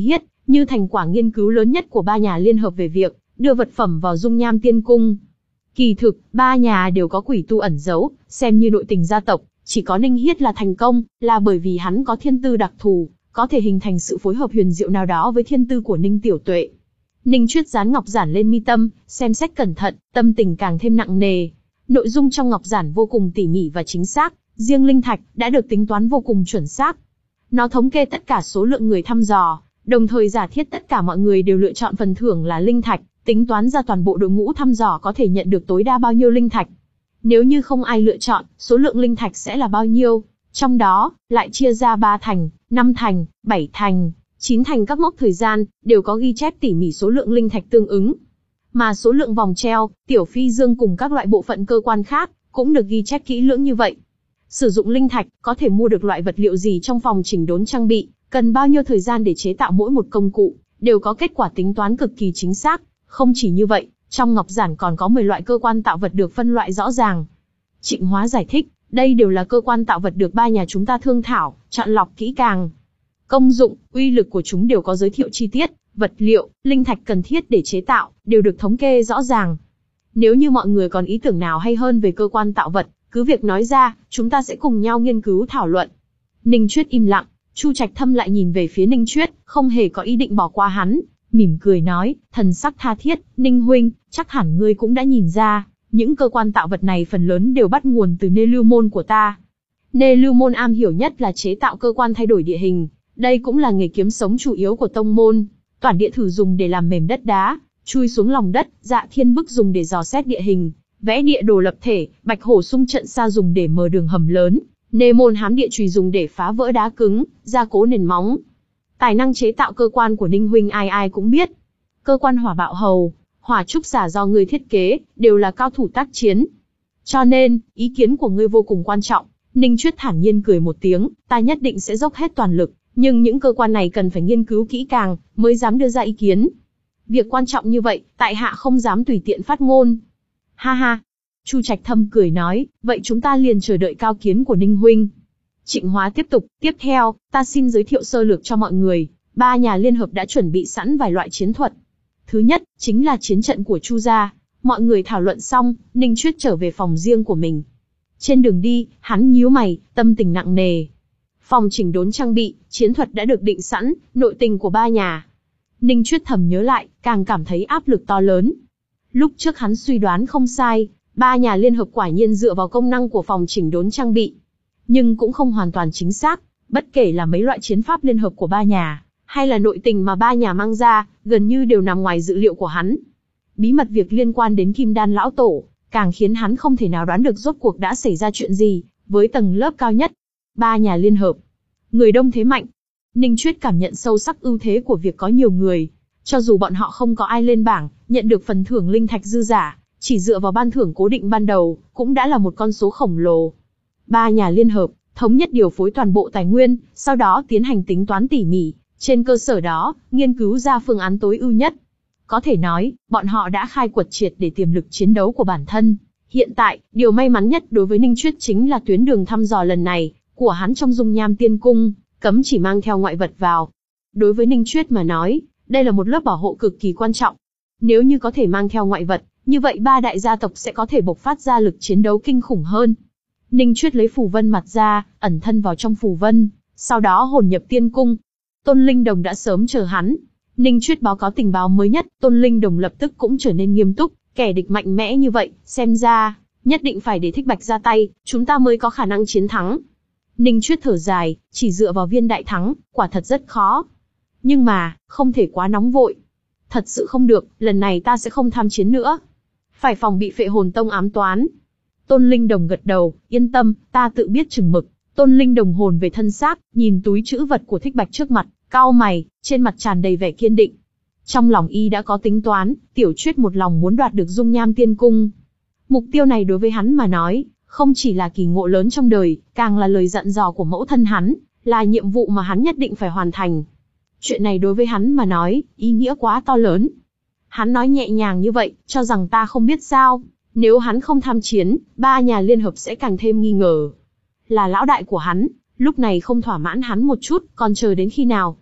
như thành quả nghiên cứu lớn nhất của ba nhà liên hợp về việc đưa vật phẩm vào dung nham tiên cung. Kỳ thực, ba nhà đều có quỷ tu ẩn giấu, xem như nội tình gia tộc, chỉ có Ninh Hiết là thành công, là bởi vì hắn có thiên tư đặc thù, có thể hình thành sự phối hợp huyền diệu nào đó với thiên tư của Ninh Tiểu Tuệ. Ninh Chuyết dán ngọc giản lên mi tâm, xem xét cẩn thận, tâm tình càng thêm nặng nề. Nội dung trong ngọc giản vô cùng tỉ mỉ và chính xác, riêng linh thạch đã được tính toán vô cùng chuẩn xác. Nó thống kê tất cả số lượng người thăm dò, đồng thời giả thiết tất cả mọi người đều lựa chọn phần thưởng là linh thạch, tính toán ra toàn bộ đội ngũ thăm dò có thể nhận được tối đa bao nhiêu linh thạch. Nếu như không ai lựa chọn, số lượng linh thạch sẽ là bao nhiêu? Trong đó, lại chia ra ba thành, năm thành, bảy thành, chín thành các mốc thời gian, đều có ghi chép tỉ mỉ số lượng linh thạch tương ứng. Mà số lượng vòng treo, tiểu phi dương cùng các loại bộ phận cơ quan khác, cũng được ghi chép kỹ lưỡng như vậy. Sử dụng linh thạch, có thể mua được loại vật liệu gì trong phòng chỉnh đốn trang bị, cần bao nhiêu thời gian để chế tạo mỗi một công cụ, đều có kết quả tính toán cực kỳ chính xác. Không chỉ như vậy, trong ngọc giản còn có mười loại cơ quan tạo vật được phân loại rõ ràng. Trịnh Hóa giải thích, đây đều là cơ quan tạo vật được ba nhà chúng ta thương thảo, chọn lọc kỹ càng. Công dụng, uy lực của chúng đều có giới thiệu chi tiết, vật liệu, linh thạch cần thiết để chế tạo, đều được thống kê rõ ràng. Nếu như mọi người còn ý tưởng nào hay hơn về cơ quan tạo vật, cứ việc nói ra, chúng ta sẽ cùng nhau nghiên cứu thảo luận. Ninh Chuyết im lặng, Chu Trạch Thâm lại nhìn về phía Ninh Chuyết, không hề có ý định bỏ qua hắn, mỉm cười nói, thần sắc tha thiết, Ninh huynh, chắc hẳn ngươi cũng đã nhìn ra, những cơ quan tạo vật này phần lớn đều bắt nguồn từ Nê Lưu Môn của ta. Nê Lưu Môn am hiểu nhất là chế tạo cơ quan thay đổi địa hình, đây cũng là nghề kiếm sống chủ yếu của tông môn. Toản Địa Thử dùng để làm mềm đất đá, chui xuống lòng đất, Dạ Thiên Bức dùng để dò xét địa hình, vẽ địa đồ lập thể, Bạch Hổ Xung trận xa dùng để mở đường hầm lớn, Nê Môn Hám Địa Chùy dùng để phá vỡ đá cứng, gia cố nền móng. Tài năng chế tạo cơ quan của Ninh huynh ai ai cũng biết. Cơ quan hỏa bạo hầu, hỏa trúc xả do ngươi thiết kế, đều là cao thủ tác chiến. Cho nên, ý kiến của ngươi vô cùng quan trọng. Ninh Chuyết thản nhiên cười một tiếng, ta nhất định sẽ dốc hết toàn lực, nhưng những cơ quan này cần phải nghiên cứu kỹ càng, mới dám đưa ra ý kiến. Việc quan trọng như vậy, tại hạ không dám tùy tiện phát ngôn. Ha ha. Chu Trạch Thâm cười nói, vậy chúng ta liền chờ đợi cao kiến của Ninh huynh. Trịnh Hóa tiếp tục, tiếp theo, ta xin giới thiệu sơ lược cho mọi người, ba nhà liên hợp đã chuẩn bị sẵn vài loại chiến thuật. Thứ nhất, chính là chiến trận của Chu gia. Mọi người thảo luận xong, Ninh Chuyết trở về phòng riêng của mình. Trên đường đi, hắn nhíu mày, tâm tình nặng nề. Phòng chỉnh đốn trang bị, chiến thuật đã được định sẵn, nội tình của ba nhà. Ninh Chuyết thầm nhớ lại, càng cảm thấy áp lực to lớn. Lúc trước hắn suy đoán không sai, ba nhà liên hợp quả nhiên dựa vào công năng của phòng chỉnh đốn trang bị. Nhưng cũng không hoàn toàn chính xác, bất kể là mấy loại chiến pháp liên hợp của ba nhà, hay là nội tình mà ba nhà mang ra, gần như đều nằm ngoài dự liệu của hắn. Bí mật việc liên quan đến Kim Đan lão tổ, càng khiến hắn không thể nào đoán được rốt cuộc đã xảy ra chuyện gì, với tầng lớp cao nhất. Ba nhà liên hợp, người đông thế mạnh. Ninh Chuyết cảm nhận sâu sắc ưu thế của việc có nhiều người. Cho dù bọn họ không có ai lên bảng, nhận được phần thưởng linh thạch dư giả, chỉ dựa vào ban thưởng cố định ban đầu, cũng đã là một con số khổng lồ. Ba nhà liên hợp, thống nhất điều phối toàn bộ tài nguyên, sau đó tiến hành tính toán tỉ mỉ, trên cơ sở đó, nghiên cứu ra phương án tối ưu nhất. Có thể nói, bọn họ đã khai quật triệt để tiềm lực chiến đấu của bản thân. Hiện tại, điều may mắn nhất đối với Ninh Chuyết chính là tuyến đường thăm dò lần này, của hắn trong dung nham tiên cung, cấm chỉ mang theo ngoại vật vào. Đối với Ninh Chuyết mà nói, đây là một lớp bảo hộ cực kỳ quan trọng. Nếu như có thể mang theo ngoại vật, như vậy ba đại gia tộc sẽ có thể bộc phát ra lực chiến đấu kinh khủng hơn. Ninh Chuyết lấy phù vân mặt ra, ẩn thân vào trong phù vân, sau đó hồn nhập tiên cung. Tôn Linh Đồng đã sớm chờ hắn. Ninh Chuyết báo cáo tình báo mới nhất, Tôn Linh Đồng lập tức cũng trở nên nghiêm túc, kẻ địch mạnh mẽ như vậy, xem ra, nhất định phải để Thích Bạch ra tay, chúng ta mới có khả năng chiến thắng. Ninh Chuyết thở dài, chỉ dựa vào viên đại thắng, quả thật rất khó. Nhưng mà, không thể quá nóng vội. Thật sự không được, lần này ta sẽ không tham chiến nữa. Phải phòng bị Phệ Hồn Tông ám toán. Tôn Linh Đồng gật đầu, yên tâm, ta tự biết chừng mực. Tôn Linh Đồng hồn về thân xác, nhìn túi trữ vật của Thích Bạch trước mặt, cau mày, trên mặt tràn đầy vẻ kiên định. Trong lòng y đã có tính toán, Tiểu Chuyết một lòng muốn đoạt được dung nham tiên cung. Mục tiêu này đối với hắn mà nói, không chỉ là kỳ ngộ lớn trong đời, càng là lời dặn dò của mẫu thân hắn, là nhiệm vụ mà hắn nhất định phải hoàn thành. Chuyện này đối với hắn mà nói, ý nghĩa quá to lớn. Hắn nói nhẹ nhàng như vậy, cho rằng ta không biết sao. Nếu hắn không tham chiến, ba nhà liên hợp sẽ càng thêm nghi ngờ. Là lão đại của hắn, lúc này không thỏa mãn hắn một chút, còn chờ đến khi nào?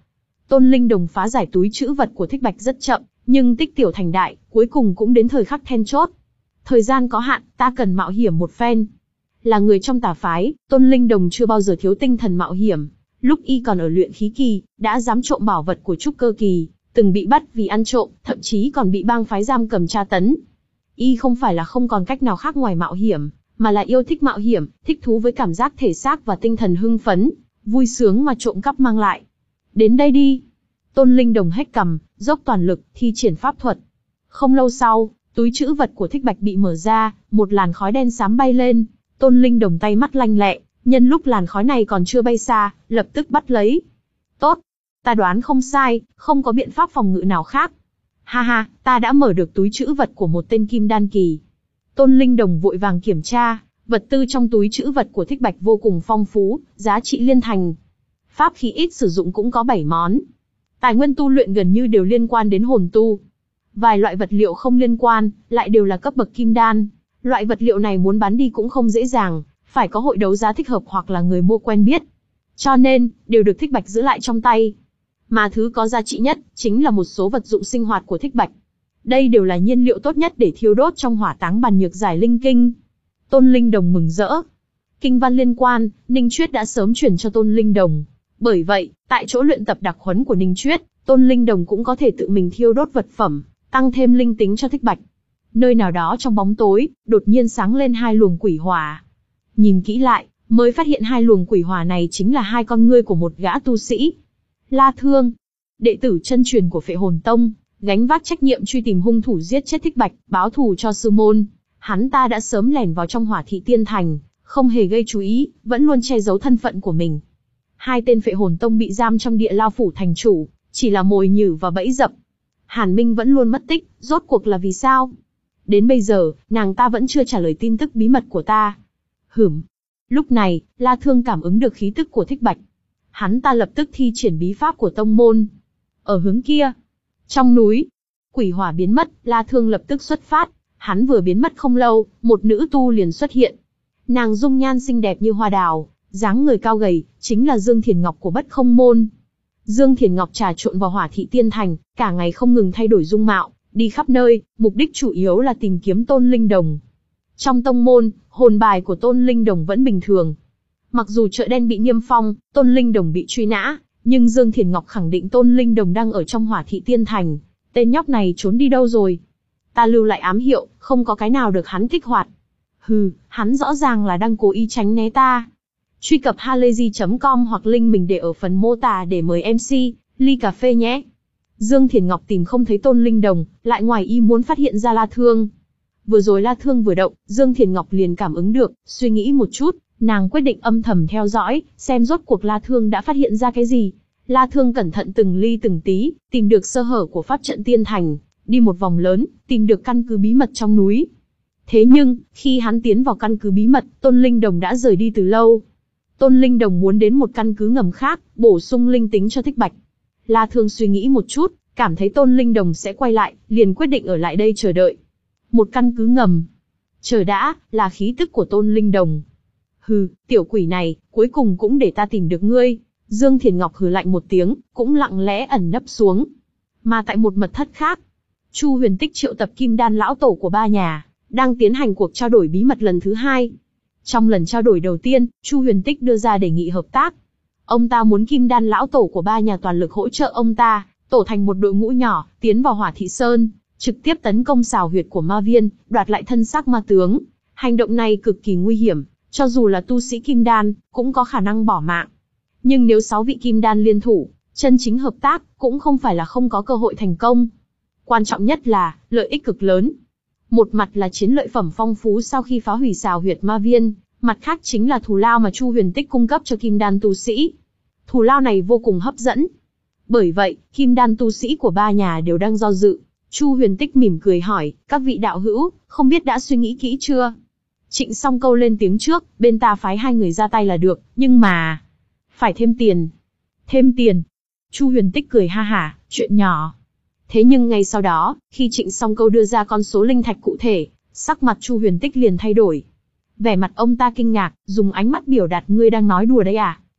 Tôn Linh Đồng phá giải túi trữ vật của Thích Bạch rất chậm, nhưng tích tiểu thành đại, cuối cùng cũng đến thời khắc then chốt. Thời gian có hạn, ta cần mạo hiểm một phen. Là người trong tà phái, Tôn Linh Đồng chưa bao giờ thiếu tinh thần mạo hiểm. Lúc y còn ở luyện khí kỳ, đã dám trộm bảo vật của trúc cơ kỳ, từng bị bắt vì ăn trộm, thậm chí còn bị bang phái giam cầm tra tấn. Y không phải là không còn cách nào khác ngoài mạo hiểm, mà là yêu thích mạo hiểm, thích thú với cảm giác thể xác và tinh thần hưng phấn, vui sướng mà trộm cắp mang lại. Đến đây đi. Tôn Linh Đồng hét cằm, dốc toàn lực, thi triển pháp thuật. Không lâu sau, túi trữ vật của Thích Bạch bị mở ra, một làn khói đen xám bay lên. Tôn Linh Đồng tay mắt lanh lẹ, nhân lúc làn khói này còn chưa bay xa, lập tức bắt lấy. Tốt, ta đoán không sai, không có biện pháp phòng ngự nào khác. Ha ha, ta đã mở được túi trữ vật của một tên kim đan kỳ. Tôn Linh Đồng vội vàng kiểm tra, vật tư trong túi trữ vật của Thích Bạch vô cùng phong phú, giá trị liên thành. Pháp khí ít sử dụng cũng có bảy món. Tài nguyên tu luyện gần như đều liên quan đến hồn tu. Vài loại vật liệu không liên quan, lại đều là cấp bậc kim đan. Loại vật liệu này muốn bán đi cũng không dễ dàng, phải có hội đấu giá thích hợp hoặc là người mua quen biết. Cho nên, đều được Thích Bạch giữ lại trong tay. Mà thứ có giá trị nhất, chính là một số vật dụng sinh hoạt của Thích Bạch. Đây đều là nhiên liệu tốt nhất để thiêu đốt trong hỏa táng bàn nhược giải linh kinh. Tôn Linh Đồng mừng rỡ. Kinh văn liên quan, Ninh Chuyết đã sớm chuyển cho Tôn Linh Đồng. Bởi vậy, tại chỗ luyện tập đặc huấn của Ninh Chuyết, Tôn Linh Đồng cũng có thể tự mình thiêu đốt vật phẩm, tăng thêm linh tính cho Thích Bạch. Nơi nào đó trong bóng tối, đột nhiên sáng lên hai luồng quỷ hỏa. Nhìn kỹ lại, mới phát hiện hai luồng quỷ hỏa này chính là hai con ngươi của một gã tu sĩ. La Thương, đệ tử chân truyền của Phệ Hồn Tông, gánh vác trách nhiệm truy tìm hung thủ giết chết Thích Bạch, báo thù cho sư môn. Hắn ta đã sớm lẻn vào trong Hỏa Thị Tiên Thành, không hề gây chú ý, vẫn luôn che giấu thân phận của mình. Hai tên Phệ Hồn Tông bị giam trong địa lao phủ thành chủ, chỉ là mồi nhử và bẫy dập. Hàn Minh vẫn luôn mất tích, rốt cuộc là vì sao? Đến bây giờ, nàng ta vẫn chưa trả lời tin tức bí mật của ta. Hửm. Lúc này, La Thương cảm ứng được khí tức của Thích Bạch. Hắn ta lập tức thi triển bí pháp của tông môn. Ở hướng kia, trong núi, quỷ hỏa biến mất, La Thương lập tức xuất phát. Hắn vừa biến mất không lâu, một nữ tu liền xuất hiện. Nàng dung nhan xinh đẹp như hoa đào, dáng người cao gầy, chính là Dương Thiền Ngọc của Bất Không Môn. Dương Thiền Ngọc trà trộn vào Hỏa Thị Tiên Thành, cả ngày không ngừng thay đổi dung mạo, đi khắp nơi, mục đích chủ yếu là tìm kiếm Tôn Linh Đồng. Trong tông môn, hồn bài của Tôn Linh Đồng vẫn bình thường. Mặc dù chợ đen bị niêm phong, Tôn Linh Đồng bị truy nã, nhưng Dương Thiền Ngọc khẳng định Tôn Linh Đồng đang ở trong Hỏa Thị Tiên Thành. Tên nhóc này trốn đi đâu rồi? Ta lưu lại ám hiệu, không có cái nào được hắn kích hoạt. Hừ, hắn rõ ràng là đang cố ý tránh né ta. Truy cập halayzi chấm com hoặc link mình để ở phần mô tả để mời em xê, ly cà phê nhé. Dương Thiền Ngọc tìm không thấy Tôn Linh Đồng, lại ngoài ý muốn phát hiện ra La Thương. Vừa rồi La Thương vừa động, Dương Thiền Ngọc liền cảm ứng được, suy nghĩ một chút, nàng quyết định âm thầm theo dõi, xem rốt cuộc La Thương đã phát hiện ra cái gì. La Thương cẩn thận từng ly từng tí, tìm được sơ hở của pháp trận tiên thành, đi một vòng lớn, tìm được căn cứ bí mật trong núi. Thế nhưng, khi hắn tiến vào căn cứ bí mật, Tôn Linh Đồng đã rời đi từ lâu. Tôn Linh Đồng muốn đến một căn cứ ngầm khác, bổ sung linh tính cho Thích Bạch. La Thương suy nghĩ một chút, cảm thấy Tôn Linh Đồng sẽ quay lại, liền quyết định ở lại đây chờ đợi. Một căn cứ ngầm. Chờ đã, là khí tức của Tôn Linh Đồng. Hừ, tiểu quỷ này, cuối cùng cũng để ta tìm được ngươi. Dương Thiền Ngọc hừ lạnh một tiếng, cũng lặng lẽ ẩn nấp xuống. Mà tại một mật thất khác, Chu Huyền Tích triệu tập Kim Đan lão tổ của ba nhà, đang tiến hành cuộc trao đổi bí mật lần thứ hai. Trong lần trao đổi đầu tiên, Chu Huyền Tích đưa ra đề nghị hợp tác. Ông ta muốn Kim Đan lão tổ của ba nhà toàn lực hỗ trợ ông ta, tổ thành một đội ngũ nhỏ, tiến vào Hỏa Thị Sơn, trực tiếp tấn công xào huyệt của ma viên, đoạt lại thân xác ma tướng. Hành động này cực kỳ nguy hiểm, cho dù là tu sĩ Kim Đan, cũng có khả năng bỏ mạng. Nhưng nếu sáu vị Kim Đan liên thủ, chân chính hợp tác, cũng không phải là không có cơ hội thành công. Quan trọng nhất là, lợi ích cực lớn. Một mặt là chiến lợi phẩm phong phú sau khi phá hủy xào huyệt ma viên, mặt khác chính là thù lao mà Chu Huyền Tích cung cấp cho Kim Đan tu sĩ. Thù lao này vô cùng hấp dẫn. Bởi vậy, Kim Đan tu sĩ của ba nhà đều đang do dự. Chu Huyền Tích mỉm cười hỏi, các vị đạo hữu, không biết đã suy nghĩ kỹ chưa? Trịnh Song Câu lên tiếng trước, bên ta phái hai người ra tay là được, nhưng mà... phải thêm tiền. Thêm tiền. Chu Huyền Tích cười ha hả, chuyện nhỏ. Thế nhưng ngay sau đó, khi Trịnh Song Câu đưa ra con số linh thạch cụ thể, sắc mặt Chu Huyền Tích liền thay đổi. Vẻ mặt ông ta kinh ngạc, dùng ánh mắt biểu đạt ngươi đang nói đùa đấy à?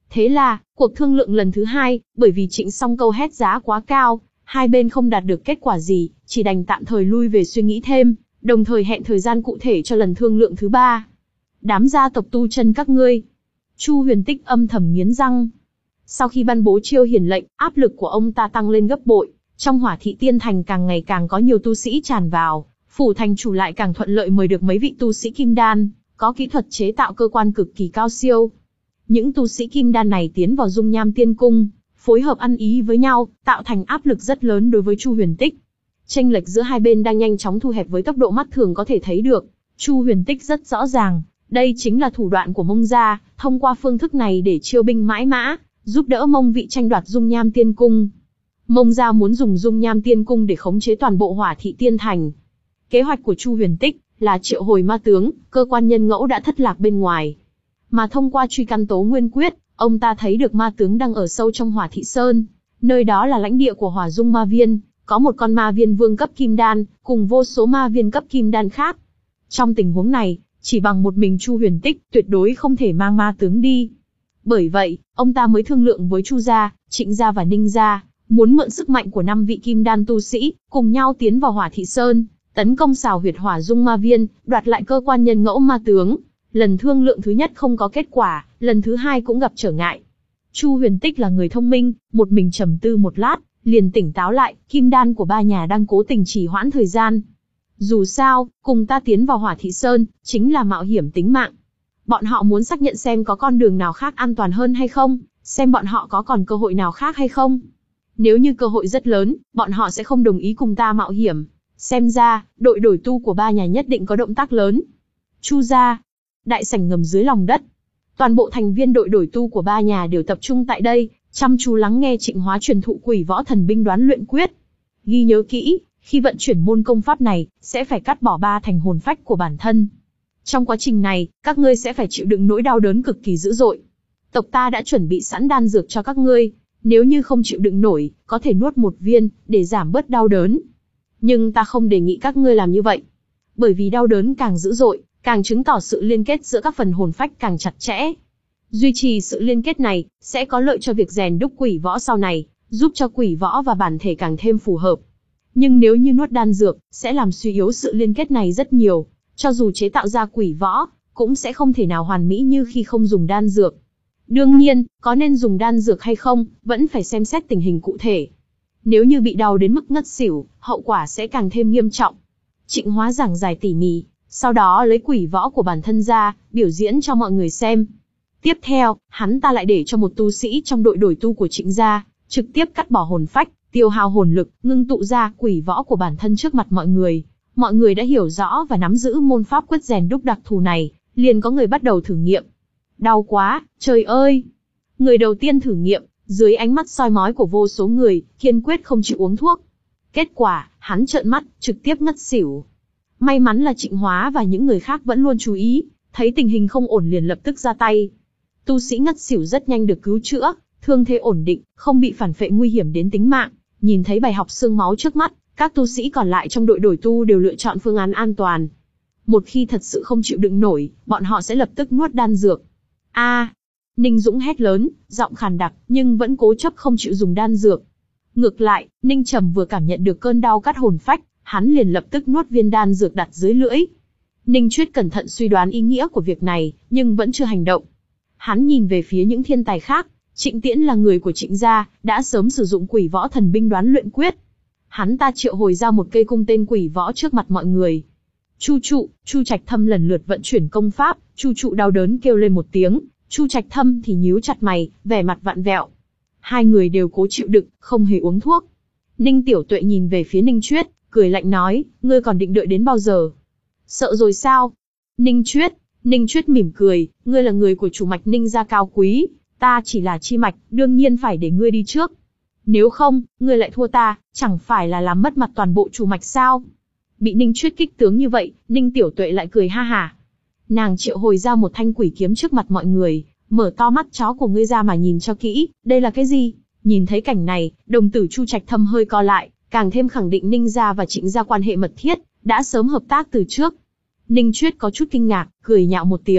Thế là, cuộc thương lượng lần thứ hai, bởi vì Trịnh Song Câu hét giá quá cao, hai bên không đạt được kết quả gì, chỉ đành tạm thời lui về suy nghĩ thêm, đồng thời hẹn thời gian cụ thể cho lần thương lượng thứ ba. Đám gia tộc tu chân các ngươi. Chu Huyền Tích âm thầm nghiến răng. Sau khi ban bố Chiêu Hiền lệnh, áp lực của ông ta tăng lên gấp bội, trong Hỏa Thị Tiên Thành càng ngày càng có nhiều tu sĩ tràn vào, phủ thành chủ lại càng thuận lợi mời được mấy vị tu sĩ kim đan, có kỹ thuật chế tạo cơ quan cực kỳ cao siêu. Những tu sĩ kim đan này tiến vào Dung Nham Tiên Cung, phối hợp ăn ý với nhau, tạo thành áp lực rất lớn đối với Chu Huyền Tích. Chênh lệch giữa hai bên đang nhanh chóng thu hẹp với tốc độ mắt thường có thể thấy được. Chu Huyền Tích rất rõ ràng, đây chính là thủ đoạn của Mông gia, thông qua phương thức này để chiêu binh mãi mã, giúp đỡ Mông vị tranh đoạt Dung Nham Tiên Cung. Mông gia muốn dùng Dung Nham Tiên Cung để khống chế toàn bộ Hỏa Thị Tiên Thành. Kế hoạch của Chu Huyền Tích là triệu hồi ma tướng, cơ quan nhân ngẫu đã thất lạc bên ngoài. Mà thông qua truy căn tố nguyên quyết, ông ta thấy được ma tướng đang ở sâu trong Hỏa Thị Sơn. Nơi đó là lãnh địa của Hỏa Dung Ma Viên, có một con ma viên vương cấp kim đan, cùng vô số ma viên cấp kim đan khác. Trong tình huống này, chỉ bằng một mình Chu Huyền Tích tuyệt đối không thể mang ma tướng đi. Bởi vậy, ông ta mới thương lượng với Chu gia, Trịnh gia và Ninh gia, muốn mượn sức mạnh của năm vị kim đan tu sĩ, cùng nhau tiến vào Hỏa Thị Sơn, tấn công xào huyệt Hỏa Dung Ma Viên, đoạt lại cơ quan nhân ngẫu ma tướng. Lần thương lượng thứ nhất không có kết quả, lần thứ hai cũng gặp trở ngại. Chu Huyền Tích là người thông minh, một mình trầm tư một lát, liền tỉnh táo lại, kim đan của ba nhà đang cố tình trì hoãn thời gian. Dù sao, cùng ta tiến vào Hỏa Thị Sơn, chính là mạo hiểm tính mạng. Bọn họ muốn xác nhận xem có con đường nào khác an toàn hơn hay không, xem bọn họ có còn cơ hội nào khác hay không. Nếu như cơ hội rất lớn, bọn họ sẽ không đồng ý cùng ta mạo hiểm. Xem ra, đội đổi tu của ba nhà nhất định có động tác lớn. Chu gia, đại sảnh ngầm dưới lòng đất. Toàn bộ thành viên đội đổi tu của ba nhà đều tập trung tại đây, chăm chú lắng nghe Trịnh Hóa truyền thụ Quỷ Võ Thần Binh Đoán Luyện Quyết. Ghi nhớ kỹ, khi vận chuyển môn công pháp này, sẽ phải cắt bỏ ba thành hồn phách của bản thân. Trong quá trình này, các ngươi sẽ phải chịu đựng nỗi đau đớn cực kỳ dữ dội. Tộc ta đã chuẩn bị sẵn đan dược cho các ngươi, nếu như không chịu đựng nổi, có thể nuốt một viên, để giảm bớt đau đớn. Nhưng ta không đề nghị các ngươi làm như vậy. Bởi vì đau đớn càng dữ dội, càng chứng tỏ sự liên kết giữa các phần hồn phách càng chặt chẽ. Duy trì sự liên kết này, sẽ có lợi cho việc rèn đúc quỷ võ sau này, giúp cho quỷ võ và bản thể càng thêm phù hợp. Nhưng nếu như nuốt đan dược, sẽ làm suy yếu sự liên kết này rất nhiều, cho dù chế tạo ra quỷ võ, cũng sẽ không thể nào hoàn mỹ như khi không dùng đan dược. Đương nhiên, có nên dùng đan dược hay không, vẫn phải xem xét tình hình cụ thể. Nếu như bị đau đến mức ngất xỉu, hậu quả sẽ càng thêm nghiêm trọng. Trịnh Hóa giảng giải tỉ mỉ, sau đó lấy quỷ võ của bản thân ra, biểu diễn cho mọi người xem. Tiếp theo, hắn ta lại để cho một tu sĩ trong đội đổi tu của Trịnh gia, trực tiếp cắt bỏ hồn phách, tiêu hao hồn lực, ngưng tụ ra quỷ võ của bản thân trước mặt mọi người. Mọi người đã hiểu rõ và nắm giữ môn pháp quyết rèn đúc đặc thù này, liền có người bắt đầu thử nghiệm. Đau quá, trời ơi! Người đầu tiên thử nghiệm, dưới ánh mắt soi mói của vô số người, kiên quyết không chịu uống thuốc. Kết quả, hắn trợn mắt, trực tiếp ngất xỉu. May mắn là Trịnh Hóa và những người khác vẫn luôn chú ý, thấy tình hình không ổn liền lập tức ra tay. Tu sĩ ngất xỉu rất nhanh được cứu chữa, thương thế ổn định, không bị phản phệ nguy hiểm đến tính mạng. Nhìn thấy bài học xương máu trước mắt, các tu sĩ còn lại trong đội đổi tu đều lựa chọn phương án an toàn. Một khi thật sự không chịu đựng nổi, bọn họ sẽ lập tức nuốt đan dược. A! Ninh Dũng hét lớn, giọng khàn đặc, nhưng vẫn cố chấp không chịu dùng đan dược. Ngược lại, Ninh Trầm vừa cảm nhận được cơn đau cắt hồn phách, hắn liền lập tức nuốt viên đan dược đặt dưới lưỡi. Ninh Chuyết cẩn thận suy đoán ý nghĩa của việc này, nhưng vẫn chưa hành động. Hắn nhìn về phía những thiên tài khác, Trịnh Tiễn là người của Trịnh gia, đã sớm sử dụng Quỷ Võ Thần Binh Đoán Luyện Quyết. Hắn ta triệu hồi ra một cây cung tên quỷ võ trước mặt mọi người. Chu Trụ, Chu Trạch Thâm lần lượt vận chuyển công pháp, Chu Trụ đau đớn kêu lên một tiếng, Chu Trạch Thâm thì nhíu chặt mày, vẻ mặt vặn vẹo. Hai người đều cố chịu đựng, không hề uống thuốc. Ninh Tiểu Tuệ nhìn về phía Ninh Chuyết, cười lạnh nói, ngươi còn định đợi đến bao giờ? Sợ rồi sao? Ninh Chuyết, Ninh Chuyết mỉm cười, ngươi là người của chủ mạch Ninh gia cao quý, ta chỉ là chi mạch, đương nhiên phải để ngươi đi trước. Nếu không, ngươi lại thua ta, chẳng phải là làm mất mặt toàn bộ chủ mạch sao? Bị Ninh Chuyết kích tướng như vậy, Ninh Tiểu Tuệ lại cười ha hả. Nàng triệu hồi ra một thanh quỷ kiếm trước mặt mọi người, mở to mắt chó của ngươi ra mà nhìn cho kỹ, đây là cái gì? Nhìn thấy cảnh này, đồng tử Chu Trạch Thâm hơi co lại, càng thêm khẳng định Ninh gia và Trịnh gia quan hệ mật thiết, đã sớm hợp tác từ trước. Ninh Chuyết có chút kinh ngạc, cười nhạo một tiếng,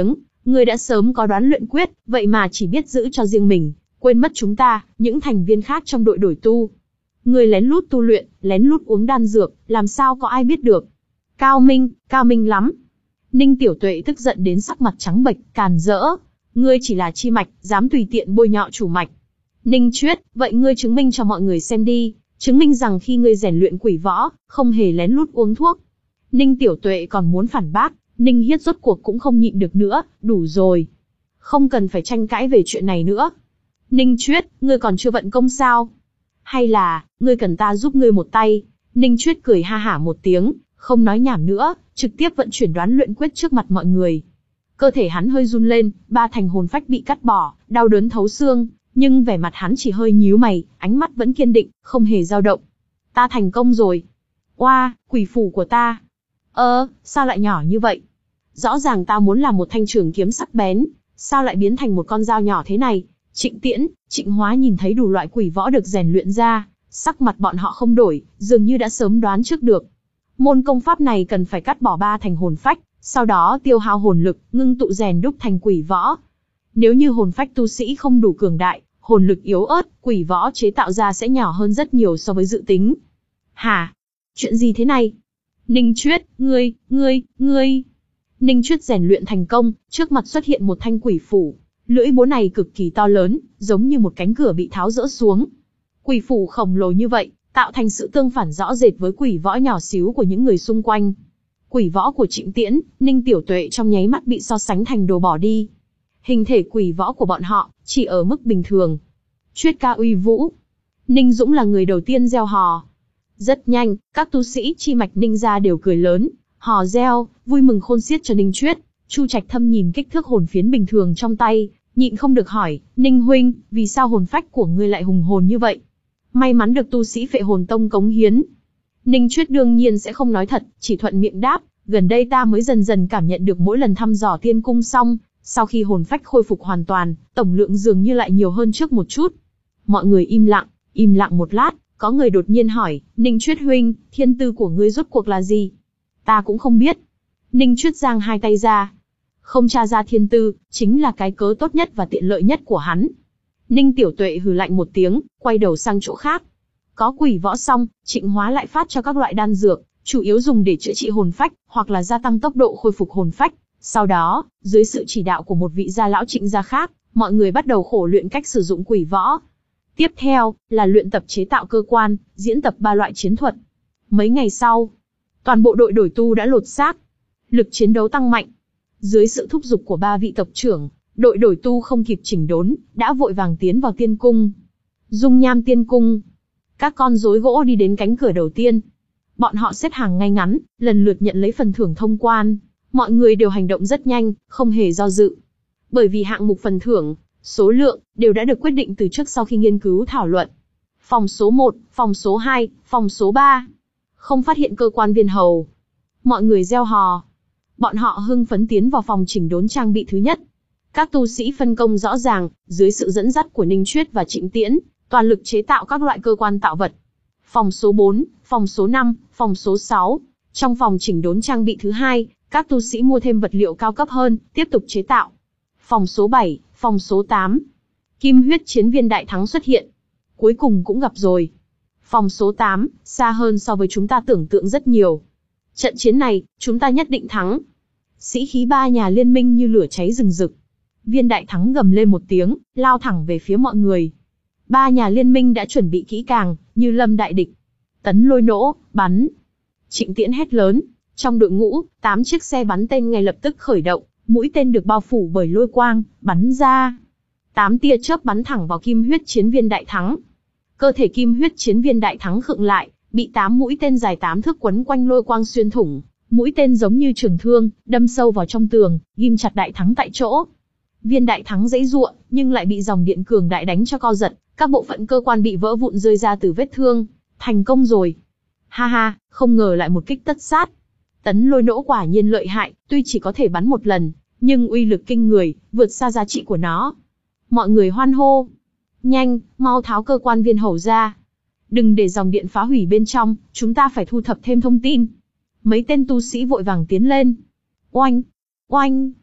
Ngươi đã sớm có đoán luyện quyết, vậy mà chỉ biết giữ cho riêng mình, quên mất chúng ta, những thành viên khác trong đội đổi tu. Ngươi lén lút tu luyện, lén lút uống đan dược, làm sao có ai biết được. Cao minh, cao minh lắm. Ninh Tiểu Tuệ tức giận đến sắc mặt trắng bệch, càn rỡ. Ngươi chỉ là chi mạch, dám tùy tiện bôi nhọ chủ mạch. Ninh Chuyết, vậy ngươi chứng minh cho mọi người xem đi, chứng minh rằng khi ngươi rèn luyện quỷ võ, không hề lén lút uống thuốc. Ninh Tiểu Tuệ còn muốn phản bác, Ninh Hiết rốt cuộc cũng không nhịn được nữa, đủ rồi. Không cần phải tranh cãi về chuyện này nữa. Ninh Chuyết, ngươi còn chưa vận công sao? Hay là, ngươi cần ta giúp ngươi một tay? Ninh Chuyết cười ha hả một tiếng, không nói nhảm nữa, trực tiếp vận chuyển đoán luyện quyết trước mặt mọi người. Cơ thể hắn hơi run lên, ba thành hồn phách bị cắt bỏ, đau đớn thấu xương, nhưng vẻ mặt hắn chỉ hơi nhíu mày, ánh mắt vẫn kiên định, không hề dao động. Ta thành công rồi. Oa, quỷ phủ của ta. Ơ, sao lại nhỏ như vậy? Rõ ràng ta muốn làm một thanh trường kiếm sắc bén, sao lại biến thành một con dao nhỏ thế này? Trịnh Tiễn, Trịnh Hóa nhìn thấy đủ loại quỷ võ được rèn luyện ra, sắc mặt bọn họ không đổi, dường như đã sớm đoán trước được. Môn công pháp này cần phải cắt bỏ ba thành hồn phách, sau đó tiêu hao hồn lực, ngưng tụ rèn đúc thành quỷ võ. Nếu như hồn phách tu sĩ không đủ cường đại, hồn lực yếu ớt, quỷ võ chế tạo ra sẽ nhỏ hơn rất nhiều so với dự tính. Hả? Chuyện gì thế này? Ninh Chuyết, ngươi, ngươi, ngươi. Ninh Chuyết rèn luyện thành công, trước mặt xuất hiện một thanh quỷ phủ. Lưỡi búa này cực kỳ to lớn, giống như một cánh cửa bị tháo rỡ xuống. Quỷ phủ khổng lồ như vậy, tạo thành sự tương phản rõ rệt với quỷ võ nhỏ xíu của những người xung quanh. Quỷ võ của Trịnh Tiễn, Ninh Tiểu Tuệ trong nháy mắt bị so sánh thành đồ bỏ đi. Hình thể quỷ võ của bọn họ chỉ ở mức bình thường. Chuyết ca uy vũ. Ninh Dũng là người đầu tiên gieo hò. Rất nhanh, các tu sĩ chi mạch Ninh gia đều cười lớn, hò reo, vui mừng khôn xiết cho Ninh Chuyết. Chu Trạch Thâm nhìn kích thước hồn phiến bình thường trong tay, nhịn không được hỏi, Ninh huynh, vì sao hồn phách của ngươi lại hùng hồn như vậy? May mắn được tu sĩ Phệ Hồn Tông cống hiến. Ninh Chuyết đương nhiên sẽ không nói thật, chỉ thuận miệng đáp, gần đây ta mới dần dần cảm nhận được mỗi lần thăm dò tiên cung xong, sau khi hồn phách khôi phục hoàn toàn, tổng lượng dường như lại nhiều hơn trước một chút. Mọi người im lặng, im lặng một lát, có người đột nhiên hỏi, Ninh Chuyết huynh, thiên tư của ngươi rốt cuộc là gì? Ta cũng không biết. Ninh Chuyết giang hai tay ra. Không tra ra thiên tư, chính là cái cớ tốt nhất và tiện lợi nhất của hắn. Ninh Tiểu Tuệ hừ lạnh một tiếng, quay đầu sang chỗ khác. Có quỷ võ xong, Trịnh Hóa lại phát cho các loại đan dược, chủ yếu dùng để chữa trị hồn phách, hoặc là gia tăng tốc độ khôi phục hồn phách. Sau đó, dưới sự chỉ đạo của một vị gia lão Trịnh gia khác, mọi người bắt đầu khổ luyện cách sử dụng quỷ võ. Tiếp theo, là luyện tập chế tạo cơ quan, diễn tập ba loại chiến thuật. Mấy ngày sau, toàn bộ đội đổi tu đã lột xác. Lực chiến đấu tăng mạnh. Dưới sự thúc giục của ba vị tộc trưởng, đội đổi tu không kịp chỉnh đốn, đã vội vàng tiến vào tiên cung. Dung Nham tiên cung. Các con rối gỗ đi đến cánh cửa đầu tiên. Bọn họ xếp hàng ngay ngắn, lần lượt nhận lấy phần thưởng thông quan. Mọi người đều hành động rất nhanh, không hề do dự. Bởi vì hạng mục phần thưởng, số lượng, đều đã được quyết định từ trước sau khi nghiên cứu thảo luận. Phòng số một, phòng số hai, phòng số ba. Không phát hiện cơ quan viên hầu. Mọi người reo hò. Bọn họ hưng phấn tiến vào phòng chỉnh đốn trang bị thứ nhất. Các tu sĩ phân công rõ ràng, dưới sự dẫn dắt của Ninh Chuyết và Trịnh Tiễn, toàn lực chế tạo các loại cơ quan tạo vật. Phòng số bốn, phòng số năm, phòng số sáu. Trong phòng chỉnh đốn trang bị thứ hai, các tu sĩ mua thêm vật liệu cao cấp hơn, tiếp tục chế tạo. Phòng số bảy, phòng số tám. Kim huyết chiến viên đại thắng xuất hiện. Cuối cùng cũng gặp rồi. Phòng số tám, xa hơn so với chúng ta tưởng tượng rất nhiều. Trận chiến này, chúng ta nhất định thắng. Sĩ khí ba nhà liên minh như lửa cháy rừng rực. Viên đại thắng gầm lên một tiếng, lao thẳng về phía mọi người. Ba nhà liên minh đã chuẩn bị kỹ càng, như lâm đại địch. Tấn lôi nỗ, bắn. Trịnh Tiễn hét lớn. Trong đội ngũ, tám chiếc xe bắn tên ngay lập tức khởi động, mũi tên được bao phủ bởi lôi quang, bắn ra. Tám tia chớp bắn thẳng vào kim huyết chiến viên đại thắng. Cơ thể kim huyết chiến viên đại thắng khựng lại, bị tám mũi tên dài tám thước quấn quanh lôi quang xuyên thủng. Mũi tên giống như trường thương, đâm sâu vào trong tường, ghim chặt đại thắng tại chỗ. Viên đại thắng giãy giụa, nhưng lại bị dòng điện cường đại đánh cho co giật, các bộ phận cơ quan bị vỡ vụn rơi ra từ vết thương. Thành công rồi. Ha ha, không ngờ lại một kích tất sát. Tấn lôi nỗ quả nhiên lợi hại, tuy chỉ có thể bắn một lần, nhưng uy lực kinh người, vượt xa giá trị của nó. Mọi người hoan hô. Nhanh, mau tháo cơ quan viên hầu ra. Đừng để dòng điện phá hủy bên trong, chúng ta phải thu thập thêm thông tin. Mấy tên tu sĩ vội vàng tiến lên. Oanh, oanh,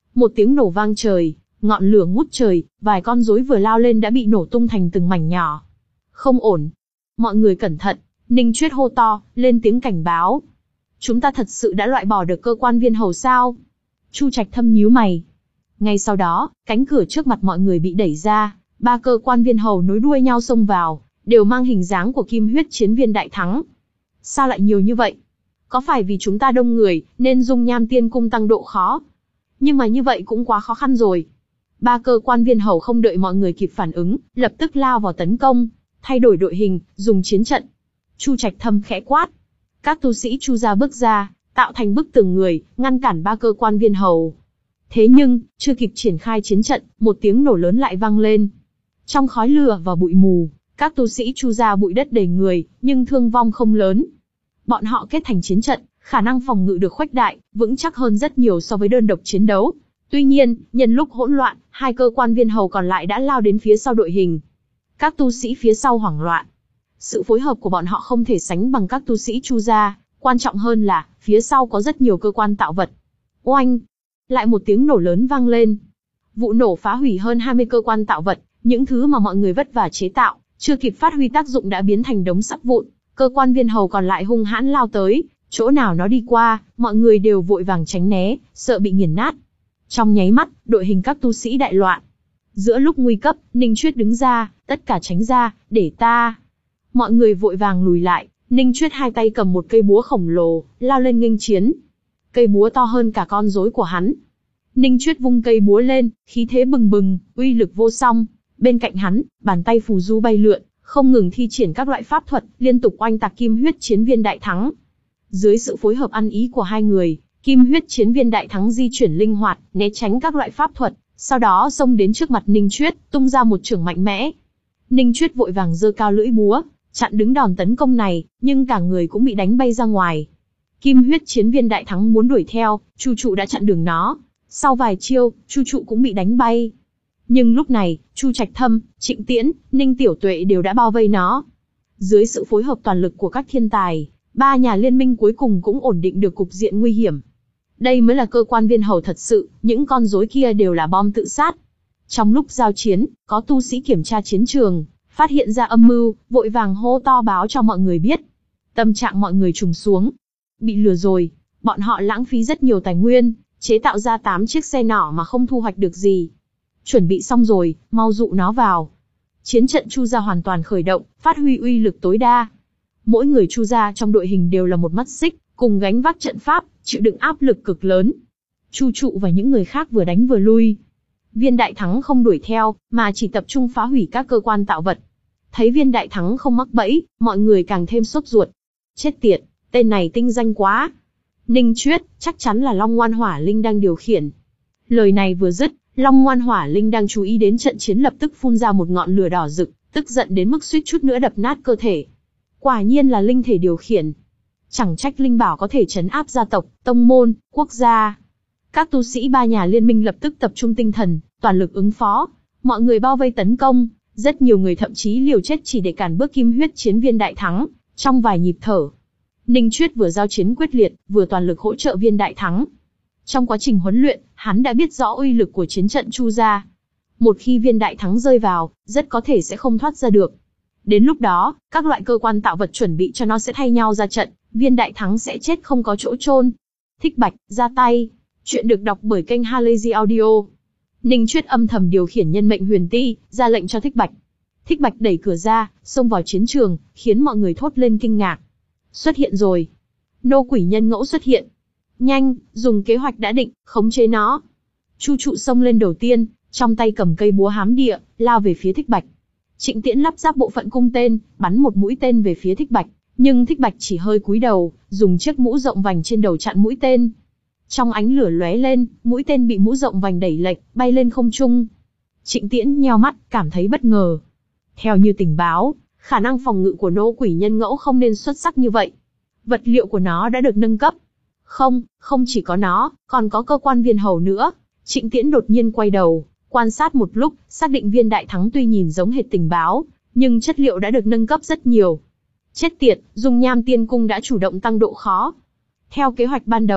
Một tiếng nổ vang trời, ngọn lửa ngút trời, vài con rối vừa lao lên đã bị nổ tung thành từng mảnh nhỏ. Không ổn. Mọi người cẩn thận, Ninh Chuyết hô to, lên tiếng cảnh báo. Chúng ta thật sự đã loại bỏ được cơ quan viên hầu sao? Chu Trạch Thâm nhíu mày. Ngay sau đó, cánh cửa trước mặt mọi người bị đẩy ra, ba cơ quan viên hầu nối đuôi nhau xông vào, đều mang hình dáng của kim huyết chiến viên đại thắng. Sao lại nhiều như vậy? Có phải vì chúng ta đông người, nên dung nham tiên cung tăng độ khó? Nhưng mà như vậy cũng quá khó khăn rồi. Ba cơ quan viên hầu không đợi mọi người kịp phản ứng, lập tức lao vào tấn công, thay đổi đội hình, dùng chiến trận. Chu Trạch Thâm khẽ quát. Các tu sĩ Chu gia bước ra, tạo thành bức tường người, ngăn cản ba cơ quan viên hầu. Thế nhưng, chưa kịp triển khai chiến trận, một tiếng nổ lớn lại vang lên. Trong khói lửa và bụi mù, các tu sĩ Chu gia bụi đất đầy người, nhưng thương vong không lớn. Bọn họ kết thành chiến trận, khả năng phòng ngự được khuếch đại, vững chắc hơn rất nhiều so với đơn độc chiến đấu. Tuy nhiên, nhân lúc hỗn loạn, hai cơ quan viên hầu còn lại đã lao đến phía sau đội hình. Các tu sĩ phía sau hoảng loạn. Sự phối hợp của bọn họ không thể sánh bằng các tu sĩ Chu gia, quan trọng hơn là, phía sau có rất nhiều cơ quan tạo vật. Oanh! Lại một tiếng nổ lớn vang lên. Vụ nổ phá hủy hơn hai mươi cơ quan tạo vật, những thứ mà mọi người vất vả chế tạo, chưa kịp phát huy tác dụng đã biến thành đống sắt vụn. Cơ quan viên hầu còn lại hung hãn lao tới, chỗ nào nó đi qua, mọi người đều vội vàng tránh né, sợ bị nghiền nát. Trong nháy mắt, đội hình các tu sĩ đại loạn. Giữa lúc nguy cấp, Ninh Chuyết đứng ra, tất cả tránh ra, để ta. Mọi người vội vàng lùi lại, Ninh Chuyết hai tay cầm một cây búa khổng lồ, lao lên nghênh chiến. Cây búa to hơn cả con rối của hắn. Ninh Chuyết vung cây búa lên, khí thế bừng bừng, uy lực vô song. Bên cạnh hắn, bàn tay phù du bay lượn, không ngừng thi triển các loại pháp thuật, liên tục oanh tạc kim huyết chiến viên đại thắng. Dưới sự phối hợp ăn ý của hai người, kim huyết chiến viên đại thắng di chuyển linh hoạt, né tránh các loại pháp thuật, sau đó xông đến trước mặt Ninh Chuyết, tung ra một chưởng mạnh mẽ. Ninh Chuyết vội vàng giơ cao lưỡi búa, chặn đứng đòn tấn công này, nhưng cả người cũng bị đánh bay ra ngoài. Kim huyết chiến viên đại thắng muốn đuổi theo, Chu Trụ đã chặn đường nó. Sau vài chiêu, Chu Trụ cũng bị đánh bay. Nhưng lúc này, Chu Trạch Thâm, Trịnh Tiễn, Ninh Tiểu Tuệ đều đã bao vây nó. Dưới sự phối hợp toàn lực của các thiên tài, ba nhà liên minh cuối cùng cũng ổn định được cục diện nguy hiểm. Đây mới là cơ quan viên hầu thật sự, những con rối kia đều là bom tự sát. Trong lúc giao chiến, có tu sĩ kiểm tra chiến trường, phát hiện ra âm mưu, vội vàng hô to báo cho mọi người biết. Tâm trạng mọi người trùng xuống. Bị lừa rồi, bọn họ lãng phí rất nhiều tài nguyên, chế tạo ra tám chiếc xe nỏ mà không thu hoạch được gì. Chuẩn bị xong rồi, mau dụ nó vào. Chiến trận Chu gia hoàn toàn khởi động, phát huy uy lực tối đa. Mỗi người Chu gia trong đội hình đều là một mắt xích, cùng gánh vác trận pháp, chịu đựng áp lực cực lớn. Chu Trụ và những người khác vừa đánh vừa lui. Viên đại thắng không đuổi theo, mà chỉ tập trung phá hủy các cơ quan tạo vật. Thấy viên đại thắng không mắc bẫy, mọi người càng thêm sốt ruột. Chết tiệt, tên này tinh danh quá. Ninh Chuyết, chắc chắn là Long Ngoan Hỏa Linh đang điều khiển. Lời này vừa dứt, Long Ngoan Hỏa Linh đang chú ý đến trận chiến lập tức phun ra một ngọn lửa đỏ rực, tức giận đến mức suýt chút nữa đập nát cơ thể. Quả nhiên là linh thể điều khiển. Chẳng trách linh bảo có thể trấn áp gia tộc, tông môn, quốc gia. Các tu sĩ ba nhà liên minh lập tức tập trung tinh thần, toàn lực ứng phó. Mọi người bao vây tấn công, rất nhiều người thậm chí liều chết chỉ để cản bước kim huyết chiến viên đại thắng, trong vài nhịp thở. Ninh Chuyết vừa giao chiến quyết liệt, vừa toàn lực hỗ trợ viên đại thắng. Trong quá trình huấn luyện, hắn đã biết rõ uy lực của chiến trận Chu gia. Một khi viên đại thắng rơi vào, rất có thể sẽ không thoát ra được. Đến lúc đó, các loại cơ quan tạo vật chuẩn bị cho nó sẽ thay nhau ra trận, viên đại thắng sẽ chết không có chỗ chôn. Thích Bạch, ra tay. Chuyện được đọc bởi kênh Halazy Audio. Ninh Chuyết âm thầm điều khiển nhân mệnh huyền ti, ra lệnh cho Thích Bạch. Thích Bạch đẩy cửa ra, xông vào chiến trường, khiến mọi người thốt lên kinh ngạc. Xuất hiện rồi. Nô quỷ nhân ngẫu xuất hiện. Nhanh, dùng kế hoạch đã định, khống chế nó. Chu Trụ xông lên đầu tiên, trong tay cầm cây búa hám địa, lao về phía Thích Bạch. Trịnh Tiễn lắp ráp bộ phận cung tên, bắn một mũi tên về phía Thích Bạch, nhưng Thích Bạch chỉ hơi cúi đầu, dùng chiếc mũ rộng vành trên đầu chặn mũi tên. Trong ánh lửa lóe lên, mũi tên bị mũ rộng vành đẩy lệch, bay lên không trung. Trịnh Tiễn nheo mắt, cảm thấy bất ngờ. Theo như tình báo, khả năng phòng ngự của nô quỷ nhân ngẫu không nên xuất sắc như vậy. Vật liệu của nó đã được nâng cấp. Không, không chỉ có nó, còn có cơ quan viên hầu nữa. Trịnh Tiễn đột nhiên quay đầu, quan sát một lúc, xác định viên đại thắng tuy nhìn giống hệt tình báo, nhưng chất liệu đã được nâng cấp rất nhiều. Chết tiệt, dung nham tiên cung đã chủ động tăng độ khó. Theo kế hoạch ban đầu,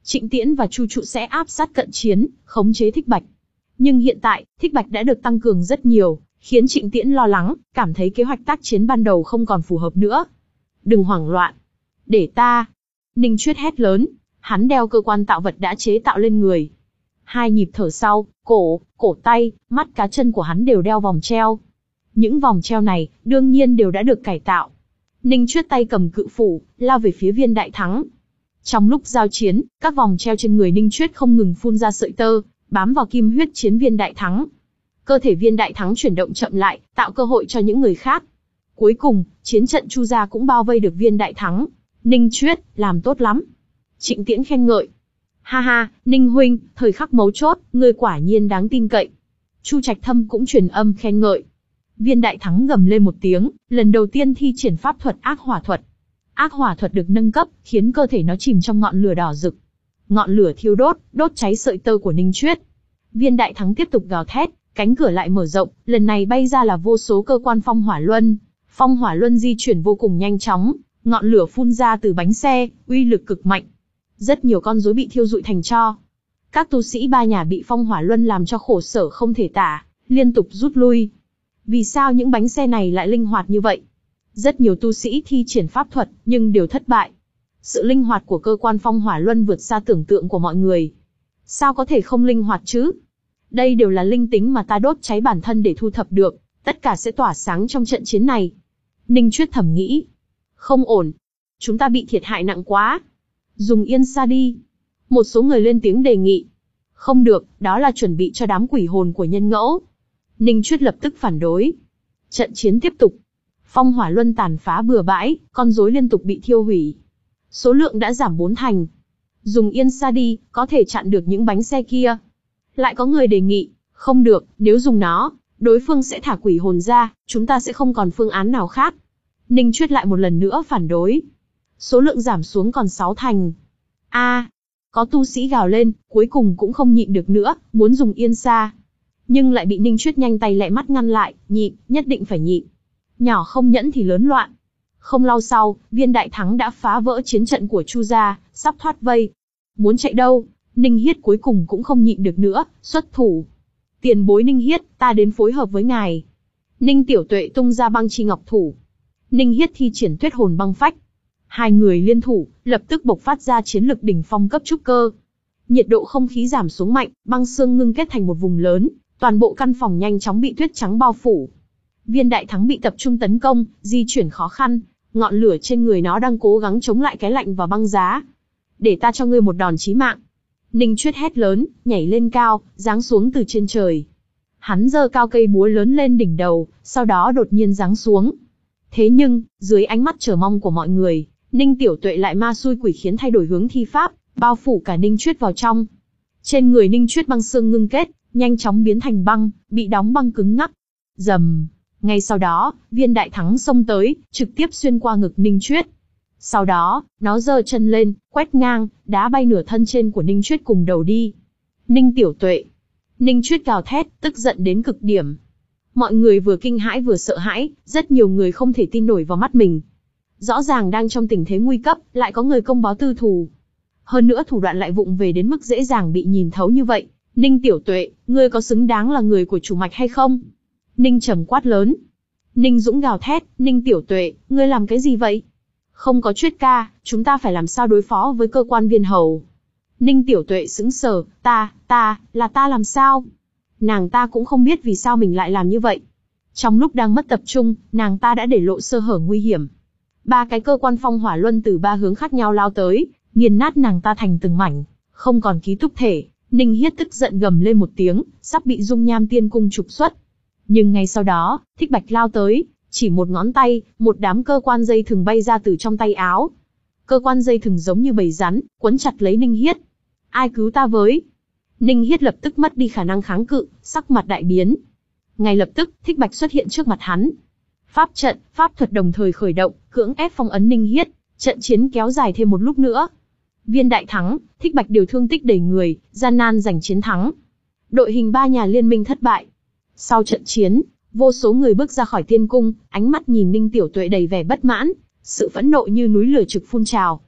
Trịnh Tiễn và Chu Trụ sẽ áp sát cận chiến, khống chế Thích Bạch. Nhưng hiện tại, Thích Bạch đã được tăng cường rất nhiều, khiến Trịnh Tiễn lo lắng, cảm thấy kế hoạch tác chiến ban đầu không còn phù hợp nữa. Đừng hoảng loạn. Để ta. Ninh Chuyết hét lớn, hắn đeo cơ quan tạo vật đã chế tạo lên người. Hai nhịp thở sau, cổ, cổ tay, mắt cá chân của hắn đều đeo vòng treo. Những vòng treo này, đương nhiên đều đã được cải tạo. Ninh Chuyết tay cầm cự phủ, lao về phía Viên Đại Thắng. Trong lúc giao chiến, các vòng treo trên người Ninh Chuyết không ngừng phun ra sợi tơ, bám vào kim huyết chiến Viên Đại Thắng. Cơ thể Viên Đại Thắng chuyển động chậm lại, tạo cơ hội cho những người khác. Cuối cùng, chiến trận Chu gia cũng bao vây được Viên Đại Thắng. Ninh Chuyết, làm tốt lắm. Trịnh Tiễn khen ngợi. Ha ha, Ninh huynh, thời khắc mấu chốt, ngươi quả nhiên đáng tin cậy. Chu Trạch Thâm cũng truyền âm khen ngợi. Viên Đại Thắng gầm lên một tiếng, lần đầu tiên thi triển pháp thuật ác hỏa thuật. Ác hỏa thuật được nâng cấp, khiến cơ thể nó chìm trong ngọn lửa đỏ rực. Ngọn lửa thiêu đốt, đốt cháy sợi tơ của Ninh Chuyết. Viên Đại Thắng tiếp tục gào thét, cánh cửa lại mở rộng, lần này bay ra là vô số cơ quan phong hỏa luân. Phong hỏa luân di chuyển vô cùng nhanh chóng, ngọn lửa phun ra từ bánh xe, uy lực cực mạnh. Rất nhiều con rối bị thiêu rụi thành tro. Các tu sĩ ba nhà bị phong hỏa luân làm cho khổ sở không thể tả, liên tục rút lui. Vì sao những bánh xe này lại linh hoạt như vậy? Rất nhiều tu sĩ thi triển pháp thuật, nhưng đều thất bại. Sự linh hoạt của cơ quan phong hỏa luân vượt xa tưởng tượng của mọi người. Sao có thể không linh hoạt chứ? Đây đều là linh tính mà ta đốt cháy bản thân để thu thập được, tất cả sẽ tỏa sáng trong trận chiến này. Ninh Chuyết thầm nghĩ. Không ổn. Chúng ta bị thiệt hại nặng quá. Dùng yên sa đi. Một số người lên tiếng đề nghị. Không được, đó là chuẩn bị cho đám quỷ hồn của nhân ngẫu. Ninh Chuyết lập tức phản đối. Trận chiến tiếp tục. Phong hỏa luân tàn phá bừa bãi, con rối liên tục bị thiêu hủy. Số lượng đã giảm bốn thành. Dùng yên sa đi, có thể chặn được những bánh xe kia. Lại có người đề nghị, không được, nếu dùng nó, đối phương sẽ thả quỷ hồn ra, chúng ta sẽ không còn phương án nào khác. Ninh Chuyết lại một lần nữa phản đối. Số lượng giảm xuống còn sáu thành. A, à, có tu sĩ gào lên, cuối cùng cũng không nhịn được nữa, muốn dùng yên sa. Nhưng lại bị Ninh Chuyết nhanh tay lẹ mắt ngăn lại, nhịn, nhất định phải nhịn. Nhỏ không nhẫn thì lớn loạn. Không lâu sau, Viên Đại Thắng đã phá vỡ chiến trận của Chu gia, sắp thoát vây. Muốn chạy đâu? Ninh Hiết cuối cùng cũng không nhịn được nữa, xuất thủ. Tiền bối Ninh Hiết, ta đến phối hợp với ngài. Ninh Tiểu Tuệ tung ra băng chi ngọc thủ. Ninh Hiết thi triển tuyết hồn băng phách. Hai người liên thủ, lập tức bộc phát ra chiến lực đỉnh phong cấp trúc cơ. Nhiệt độ không khí giảm xuống mạnh, băng xương ngưng kết thành một vùng lớn, toàn bộ căn phòng nhanh chóng bị tuyết trắng bao phủ. Viên Đại Thắng bị tập trung tấn công, di chuyển khó khăn, ngọn lửa trên người nó đang cố gắng chống lại cái lạnh và băng giá. Để ta cho ngươi một đòn chí mạng. Ninh Chuyết hét lớn, nhảy lên cao, giáng xuống từ trên trời. Hắn giơ cao cây búa lớn lên đỉnh đầu, sau đó đột nhiên giáng xuống. Thế nhưng, dưới ánh mắt chờ mong của mọi người, Ninh Tiểu Tuệ lại ma xui quỷ khiến thay đổi hướng thi pháp, bao phủ cả Ninh Chuyết vào trong. Trên người Ninh Chuyết băng xương ngưng kết, nhanh chóng biến thành băng, bị đóng băng cứng ngắc. Rầm. Ngay sau đó, Viên Đại Thắng xông tới, trực tiếp xuyên qua ngực Ninh Chuyết. Sau đó, nó giơ chân lên, quét ngang, đá bay nửa thân trên của Ninh Chuyết cùng đầu đi. Ninh Tiểu Tuệ. Ninh Chuyết gào thét, tức giận đến cực điểm. Mọi người vừa kinh hãi vừa sợ hãi, rất nhiều người không thể tin nổi vào mắt mình. Rõ ràng đang trong tình thế nguy cấp, lại có người công báo tư thù. Hơn nữa thủ đoạn lại vụng về đến mức dễ dàng bị nhìn thấu như vậy. Ninh Tiểu Tuệ, ngươi có xứng đáng là người của chủ mạch hay không? Ninh Trầm quát lớn. Ninh Dũng gào thét, Ninh Tiểu Tuệ, ngươi làm cái gì vậy? Không có Chuyết ca, chúng ta phải làm sao đối phó với cơ quan viên hầu? Ninh Tiểu Tuệ sững sờ, ta, ta, là ta làm sao? Nàng ta cũng không biết vì sao mình lại làm như vậy. Trong lúc đang mất tập trung, nàng ta đã để lộ sơ hở nguy hiểm. Ba cái cơ quan phong hỏa luân từ ba hướng khác nhau lao tới, nghiền nát nàng ta thành từng mảnh, không còn ký túc thể. Ninh Hiết tức giận gầm lên một tiếng, sắp bị dung nham tiên cung trục xuất. Nhưng ngay sau đó, Thích Bạch lao tới, chỉ một ngón tay, một đám cơ quan dây thừng bay ra từ trong tay áo. Cơ quan dây thừng giống như bầy rắn, quấn chặt lấy Ninh Hiết. Ai cứu ta với? Ninh Hiết lập tức mất đi khả năng kháng cự, sắc mặt đại biến. Ngay lập tức, Thích Bạch xuất hiện trước mặt hắn. Pháp trận, pháp thuật đồng thời khởi động, cưỡng ép phong ấn Ninh Hiết. Trận chiến kéo dài thêm một lúc nữa. Viên Đại Thắng, Thích Bạch đều thương tích đầy người, gian nan giành chiến thắng. Đội hình ba nhà liên minh thất bại. Sau trận chiến, vô số người bước ra khỏi tiên cung, ánh mắt nhìn Ninh Tiểu Tuệ đầy vẻ bất mãn, sự phẫn nộ như núi lửa trực phun trào.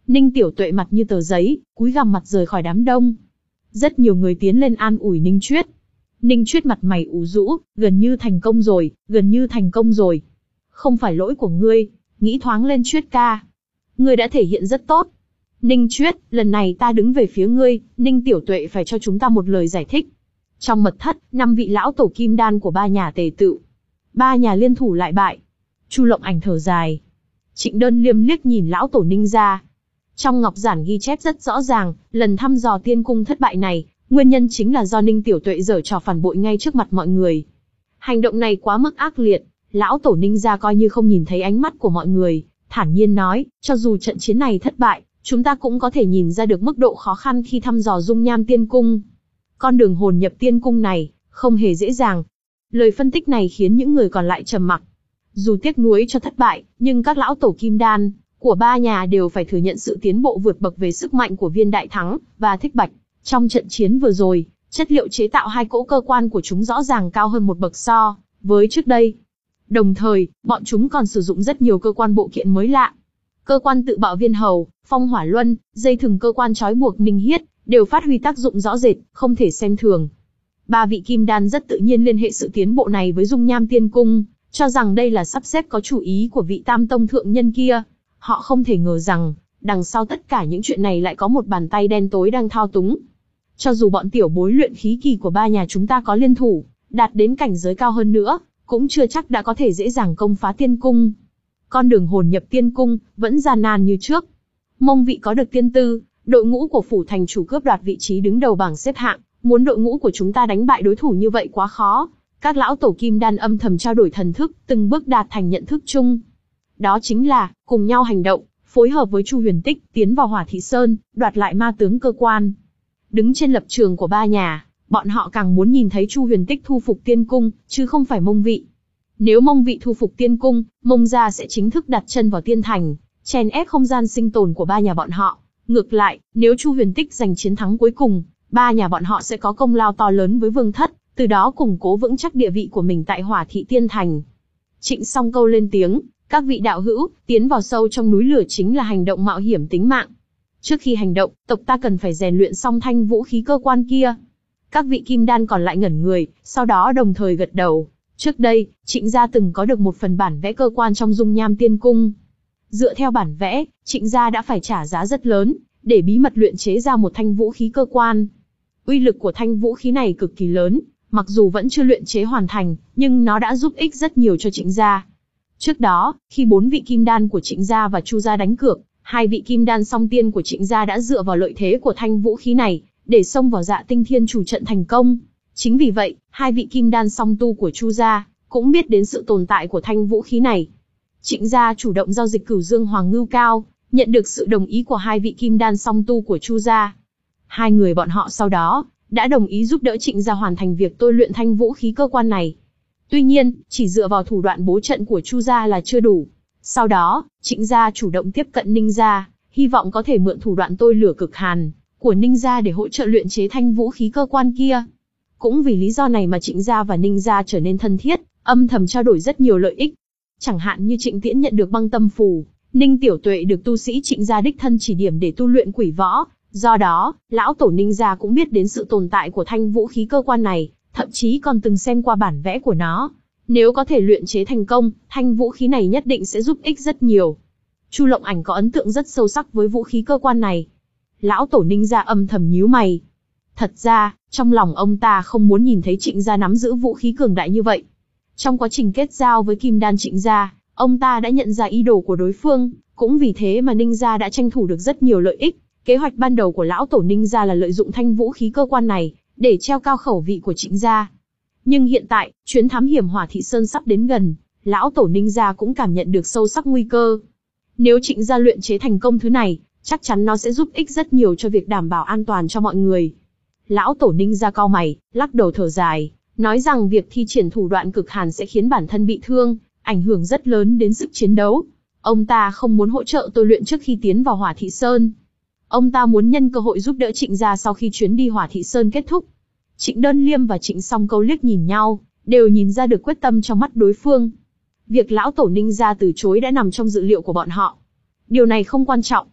Ninh Tiểu Tuệ mặt như tờ giấy, cúi gằm mặt rời khỏi đám đông. Rất nhiều người tiến lên an ủi Ninh Chuyết. Ninh Chuyết mặt mày ủ rũ, gần như thành công rồi, gần như thành công rồi. Không phải lỗi của ngươi, nghĩ thoáng lên Chuyết ca. Ngươi đã thể hiện rất tốt. Ninh Chuyết, lần này ta đứng về phía ngươi, Ninh Tiểu Tuệ phải cho chúng ta một lời giải thích. Trong mật thất, năm vị lão tổ kim đan của ba nhà tề tựu. Ba nhà liên thủ lại bại. Chu Lộng Ảnh thở dài. Trịnh Đơn Liêm liếc nhìn lão tổ Ninh gia. Trong ngọc giản ghi chép rất rõ ràng, lần thăm dò tiên cung thất bại này, nguyên nhân chính là do Ninh Tiểu Tuệ giở trò phản bội ngay trước mặt mọi người. Hành động này quá mức ác liệt, lão tổ Ninh gia coi như không nhìn thấy ánh mắt của mọi người, thản nhiên nói, cho dù trận chiến này thất bại, chúng ta cũng có thể nhìn ra được mức độ khó khăn khi thăm dò dung nham tiên cung. Con đường hồn nhập tiên cung này, không hề dễ dàng. Lời phân tích này khiến những người còn lại trầm mặc. Dù tiếc nuối cho thất bại, nhưng các lão tổ kim đan của ba nhà đều phải thừa nhận sự tiến bộ vượt bậc về sức mạnh của Viên Đại Thắng và Thích Bạch. Trong trận chiến vừa rồi, chất liệu chế tạo hai cỗ cơ quan của chúng rõ ràng cao hơn một bậc so với trước đây. Đồng thời, bọn chúng còn sử dụng rất nhiều cơ quan bộ kiện mới lạ. Cơ quan tự bạo viên hầu, phong hỏa luân, dây thừng cơ quan trói buộc Ninh Hiết, đều phát huy tác dụng rõ rệt, không thể xem thường. Ba vị kim đan rất tự nhiên liên hệ sự tiến bộ này với dung nham tiên cung, cho rằng đây là sắp xếp có chủ ý của vị tam tông thượng nhân kia. Họ không thể ngờ rằng, đằng sau tất cả những chuyện này lại có một bàn tay đen tối đang thao túng. Cho dù bọn tiểu bối luyện khí kỳ của ba nhà chúng ta có liên thủ, đạt đến cảnh giới cao hơn nữa, cũng chưa chắc đã có thể dễ dàng công phá tiên cung. Con đường hồn nhập tiên cung, vẫn gian nan như trước. Mông vị có được tiên tư, đội ngũ của phủ thành chủ cướp đoạt vị trí đứng đầu bảng xếp hạng, muốn đội ngũ của chúng ta đánh bại đối thủ như vậy quá khó. Các lão tổ kim đan âm thầm trao đổi thần thức, từng bước đạt thành nhận thức chung. Đó chính là, cùng nhau hành động, phối hợp với Chu Huyền Tích, tiến vào Hỏa Thị Sơn, đoạt lại ma tướng cơ quan. Đứng trên lập trường của ba nhà, bọn họ càng muốn nhìn thấy Chu Huyền Tích thu phục tiên cung, chứ không phải Mông vị. Nếu Mông vị thu phục tiên cung, Mông gia sẽ chính thức đặt chân vào tiên thành, chèn ép không gian sinh tồn của ba nhà bọn họ. Ngược lại, nếu Chu Huyền Tích giành chiến thắng cuối cùng, ba nhà bọn họ sẽ có công lao to lớn với vương thất, từ đó củng cố vững chắc địa vị của mình tại Hỏa Thị Tiên Thành. Trịnh Song Câu lên tiếng, các vị đạo hữu, tiến vào sâu trong núi lửa chính là hành động mạo hiểm tính mạng. Trước khi hành động, tộc ta cần phải rèn luyện xong thanh vũ khí cơ quan kia. Các vị kim đan còn lại ngẩn người, sau đó đồng thời gật đầu. Trước đây, Trịnh gia từng có được một phần bản vẽ cơ quan trong dung nham tiên cung. Dựa theo bản vẽ, Trịnh gia đã phải trả giá rất lớn, để bí mật luyện chế ra một thanh vũ khí cơ quan. Uy lực của thanh vũ khí này cực kỳ lớn, mặc dù vẫn chưa luyện chế hoàn thành, nhưng nó đã giúp ích rất nhiều cho Trịnh gia. Trước đó, khi bốn vị kim đan của Trịnh gia và Chu gia đánh cược, hai vị kim đan song tiên của Trịnh gia đã dựa vào lợi thế của thanh vũ khí này, để xông vào Dạ Tinh Thiên chủ trận thành công. Chính vì vậy, hai vị kim đan song tu của Chu gia cũng biết đến sự tồn tại của thanh vũ khí này. Trịnh gia chủ động giao dịch Cửu Dương Hoàng Ngưu Cao, nhận được sự đồng ý của hai vị kim đan song tu của Chu gia. Hai người bọn họ sau đó đã đồng ý giúp đỡ Trịnh gia hoàn thành việc tôi luyện thanh vũ khí cơ quan này. Tuy nhiên, chỉ dựa vào thủ đoạn bố trận của Chu gia là chưa đủ. Sau đó, Trịnh gia chủ động tiếp cận Ninh gia, hy vọng có thể mượn thủ đoạn tôi lửa cực hàn của Ninh gia để hỗ trợ luyện chế thanh vũ khí cơ quan kia. Cũng vì lý do này mà Trịnh gia và Ninh gia trở nên thân thiết, âm thầm trao đổi rất nhiều lợi ích. Chẳng hạn như Trịnh Tiễn nhận được băng tâm phù, Ninh Tiểu Tuệ được tu sĩ Trịnh gia đích thân chỉ điểm để tu luyện quỷ võ. Do đó, lão tổ Ninh gia cũng biết đến sự tồn tại của thanh vũ khí cơ quan này, thậm chí còn từng xem qua bản vẽ của nó. Nếu có thể luyện chế thành công, thanh vũ khí này nhất định sẽ giúp ích rất nhiều. Chu Lộng Ảnh có ấn tượng rất sâu sắc với vũ khí cơ quan này. Lão tổ Ninh gia âm thầm nhíu mày. Thật ra, trong lòng ông ta không muốn nhìn thấy Trịnh gia nắm giữ vũ khí cường đại như vậy. Trong quá trình kết giao với kim đan Trịnh gia, ông ta đã nhận ra ý đồ của đối phương, cũng vì thế mà Ninh gia đã tranh thủ được rất nhiều lợi ích. Kế hoạch ban đầu của lão tổ Ninh gia là lợi dụng thanh vũ khí cơ quan này, để treo cao khẩu vị của Trịnh gia. Nhưng hiện tại, chuyến thám hiểm Hỏa Thị Sơn sắp đến gần, lão tổ Ninh gia cũng cảm nhận được sâu sắc nguy cơ. Nếu Trịnh gia luyện chế thành công thứ này, chắc chắn nó sẽ giúp ích rất nhiều cho việc đảm bảo an toàn cho mọi người. Lão tổ Ninh gia cau mày, lắc đầu thở dài, nói rằng việc thi triển thủ đoạn cực hàn sẽ khiến bản thân bị thương, ảnh hưởng rất lớn đến sức chiến đấu. Ông ta không muốn hỗ trợ tôi luyện trước khi tiến vào Hỏa Thị Sơn. Ông ta muốn nhân cơ hội giúp đỡ Trịnh gia sau khi chuyến đi Hỏa Thị Sơn kết thúc. Trịnh Đơn Liêm và Trịnh Song Câu liếc nhìn nhau, đều nhìn ra được quyết tâm trong mắt đối phương. Việc lão tổ Ninh gia từ chối đã nằm trong dự liệu của bọn họ. Điều này không quan trọng.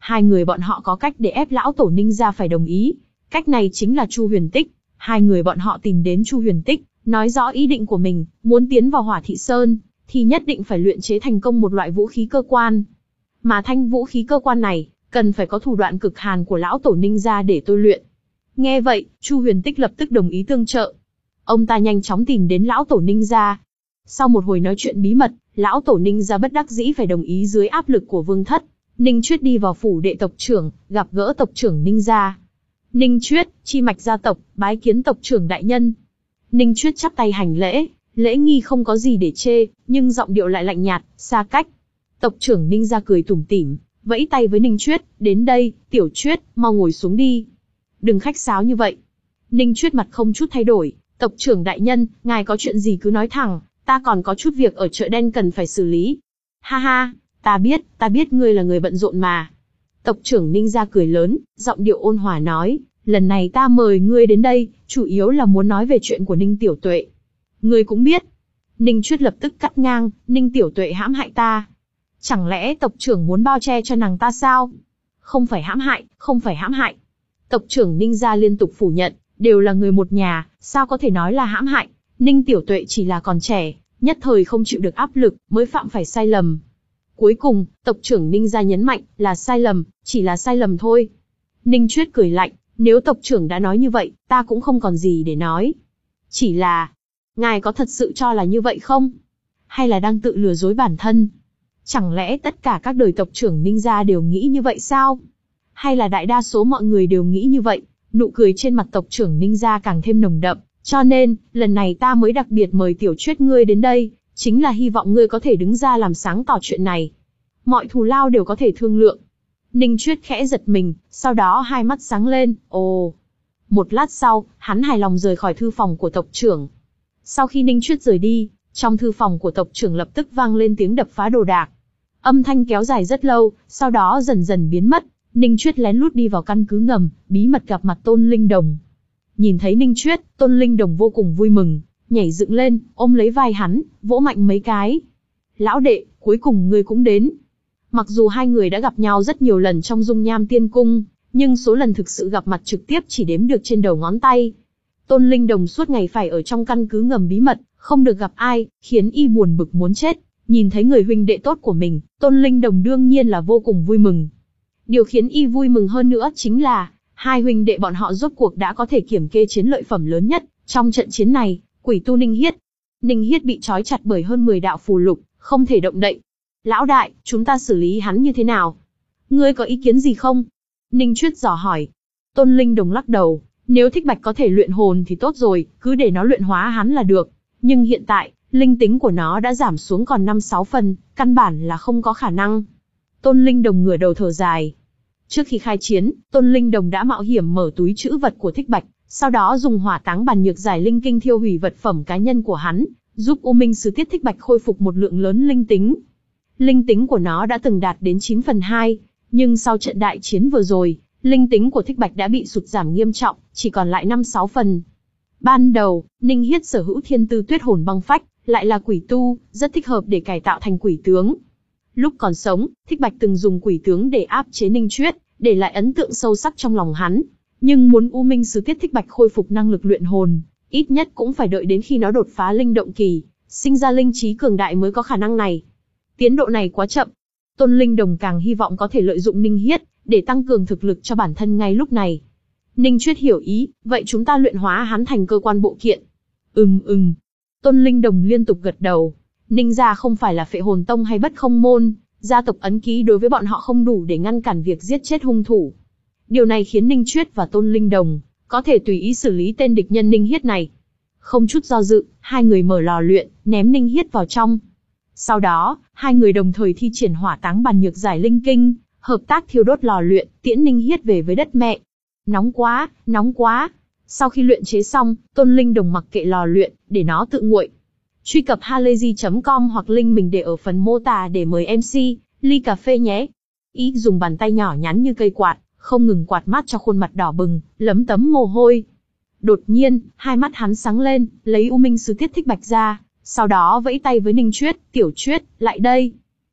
Hai người bọn họ có cách để ép lão tổ Ninh gia phải đồng ý. Cách này chính là Chu Huyền Tích. Hai người bọn họ tìm đến Chu Huyền Tích, nói rõ ý định của mình, muốn tiến vào Hỏa Thị Sơn, thì nhất định phải luyện chế thành công một loại vũ khí cơ quan. Mà thanh vũ khí cơ quan này, cần phải có thủ đoạn cực hàn của lão tổ Ninh gia để tôi luyện. Nghe vậy, Chu Huyền Tích lập tức đồng ý tương trợ. Ông ta nhanh chóng tìm đến lão tổ Ninh gia. Sau một hồi nói chuyện bí mật, lão tổ Ninh gia bất đắc dĩ phải đồng ý dưới áp lực của Vương Thất. Ninh Chuyết đi vào phủ đệ tộc trưởng, gặp gỡ tộc trưởng Ninh gia. Ninh Chuyết, chi mạch gia tộc, bái kiến tộc trưởng đại nhân. Ninh Chuyết chắp tay hành lễ, lễ nghi không có gì để chê, nhưng giọng điệu lại lạnh nhạt, xa cách. Tộc trưởng Ninh gia cười tủm tỉm, vẫy tay với Ninh Chuyết, đến đây, Tiểu Chuyết, mau ngồi xuống đi. Đừng khách sáo như vậy. Ninh Chuyết mặt không chút thay đổi, tộc trưởng đại nhân, ngài có chuyện gì cứ nói thẳng, ta còn có chút việc ở chợ đen cần phải xử lý. Ha ha, ta biết, ta biết ngươi là người bận rộn mà. Tộc trưởng Ninh gia cười lớn, giọng điệu ôn hòa nói, lần này ta mời ngươi đến đây, chủ yếu là muốn nói về chuyện của Ninh Tiểu Tuệ. Ngươi cũng biết. Ninh Chuyết lập tức cắt ngang, Ninh Tiểu Tuệ hãm hại ta. Chẳng lẽ tộc trưởng muốn bao che cho nàng ta sao? Không phải hãm hại, không phải hãm hại. Tộc trưởng Ninh gia liên tục phủ nhận, đều là người một nhà, sao có thể nói là hãm hại. Ninh Tiểu Tuệ chỉ là còn trẻ, nhất thời không chịu được áp lực, mới phạm phải sai lầm. Cuối cùng, tộc trưởng Ninh gia nhấn mạnh, là sai lầm, chỉ là sai lầm thôi. Ninh Chuyết cười lạnh, nếu tộc trưởng đã nói như vậy, ta cũng không còn gì để nói. Chỉ là, ngài có thật sự cho là như vậy không? Hay là đang tự lừa dối bản thân? Chẳng lẽ tất cả các đời tộc trưởng Ninh gia đều nghĩ như vậy sao? Hay là đại đa số mọi người đều nghĩ như vậy? Nụ cười trên mặt tộc trưởng Ninh gia càng thêm nồng đậm, cho nên, lần này ta mới đặc biệt mời Tiểu Chuyết ngươi đến đây, chính là hy vọng ngươi có thể đứng ra làm sáng tỏ chuyện này. Mọi thù lao đều có thể thương lượng. Ninh Chuyết khẽ giật mình, sau đó hai mắt sáng lên, ồ. Một lát sau, hắn hài lòng rời khỏi thư phòng của tộc trưởng. Sau khi Ninh Chuyết rời đi, trong thư phòng của tộc trưởng lập tức vang lên tiếng đập phá đồ đạc. Âm thanh kéo dài rất lâu, sau đó dần dần biến mất. Ninh Chuyết lén lút đi vào căn cứ ngầm, bí mật gặp mặt Tôn Linh Đồng. Nhìn thấy Ninh Chuyết, Tôn Linh Đồng vô cùng vui mừng, nhảy dựng lên, ôm lấy vai hắn, vỗ mạnh mấy cái. Lão đệ, cuối cùng ngươi cũng đến. Mặc dù hai người đã gặp nhau rất nhiều lần trong Dung Nham Tiên Cung, nhưng số lần thực sự gặp mặt trực tiếp chỉ đếm được trên đầu ngón tay. Tôn Linh Đồng suốt ngày phải ở trong căn cứ ngầm bí mật, không được gặp ai, khiến y buồn bực muốn chết. Nhìn thấy người huynh đệ tốt của mình, Tôn Linh Đồng đương nhiên là vô cùng vui mừng. Điều khiến y vui mừng hơn nữa chính là, hai huynh đệ bọn họ rốt cuộc đã có thể kiểm kê chiến lợi phẩm lớn nhất trong trận chiến này, quỷ tu Ninh Hiết. Ninh Hiết bị trói chặt bởi hơn mười đạo phù lục, không thể động đậy. Lão đại, chúng ta xử lý hắn như thế nào? Ngươi có ý kiến gì không? Ninh Chuyết dò hỏi. Tôn Linh Đồng lắc đầu, nếu Thích Bạch có thể luyện hồn thì tốt rồi, cứ để nó luyện hóa hắn là được. Nhưng hiện tại, linh tính của nó đã giảm xuống còn năm sáu phần, căn bản là không có khả năng. Tôn Linh Đồng ngửa đầu thở dài. Trước khi khai chiến, Tôn Linh Đồng đã mạo hiểm mở túi trữ vật của Thích Bạch, sau đó dùng hỏa táng bàn nhược giải linh kinh thiêu hủy vật phẩm cá nhân của hắn, giúp U Minh Sứ Tiết Thích Bạch khôi phục một lượng lớn linh tính. Linh tính của nó đã từng đạt đến chín phần hai, nhưng sau trận đại chiến vừa rồi, linh tính của Thích Bạch đã bị sụt giảm nghiêm trọng, chỉ còn lại năm sáu phần. Ban đầu, Ninh Hiết sở hữu thiên tư tuyết hồn băng phách, lại là quỷ tu, rất thích hợp để cải tạo thành quỷ tướng. Lúc còn sống, Thích Bạch từng dùng quỷ tướng để áp chế Ninh Chuyết, để lại ấn tượng sâu sắc trong lòng hắn. Nhưng muốn U Minh Sứ Tiết Thích Bạch khôi phục năng lực luyện hồn, ít nhất cũng phải đợi đến khi nó đột phá linh động kỳ, sinh ra linh trí cường đại mới có khả năng này. Tiến độ này quá chậm. Tôn Linh Đồng càng hy vọng có thể lợi dụng Ninh Hiết, để tăng cường thực lực cho bản thân ngay lúc này. Ninh Chuyết hiểu ý, vậy chúng ta luyện hóa hắn thành cơ quan bộ kiện. Ừm ừm. Tôn Linh Đồng liên tục gật đầu. Ninh gia không phải là Phệ Hồn Tông hay Bất Không Môn, gia tộc ấn ký đối với bọn họ không đủ để ngăn cản việc giết chết hung thủ. Điều này khiến Ninh Chuyết và Tôn Linh Đồng có thể tùy ý xử lý tên địch nhân Ninh Hiết này. Không chút do dự, hai người mở lò luyện, ném Ninh Hiết vào trong. Sau đó, hai người đồng thời thi triển hỏa táng bàn nhược giải linh kinh, hợp tác thiêu đốt lò luyện, tiễn Ninh Hiết về với đất mẹ. Nóng quá, nóng quá. Sau khi luyện chế xong, Tôn Linh Đồng mặc kệ lò luyện, để nó tự nguội. Truy cập halayzi chấm com hoặc link mình để ở phần mô tả để mời em xê, ly cà phê nhé. Ý dùng bàn tay nhỏ nhắn như cây quạt, không ngừng quạt mát cho khuôn mặt đỏ bừng, lấm tấm mồ hôi. Đột nhiên, hai mắt hắn sáng lên, lấy U Minh Sứ Tiết Thích Bạch ra, sau đó vẫy tay với Ninh Chuyết, Tiểu Chuyết, lại đây.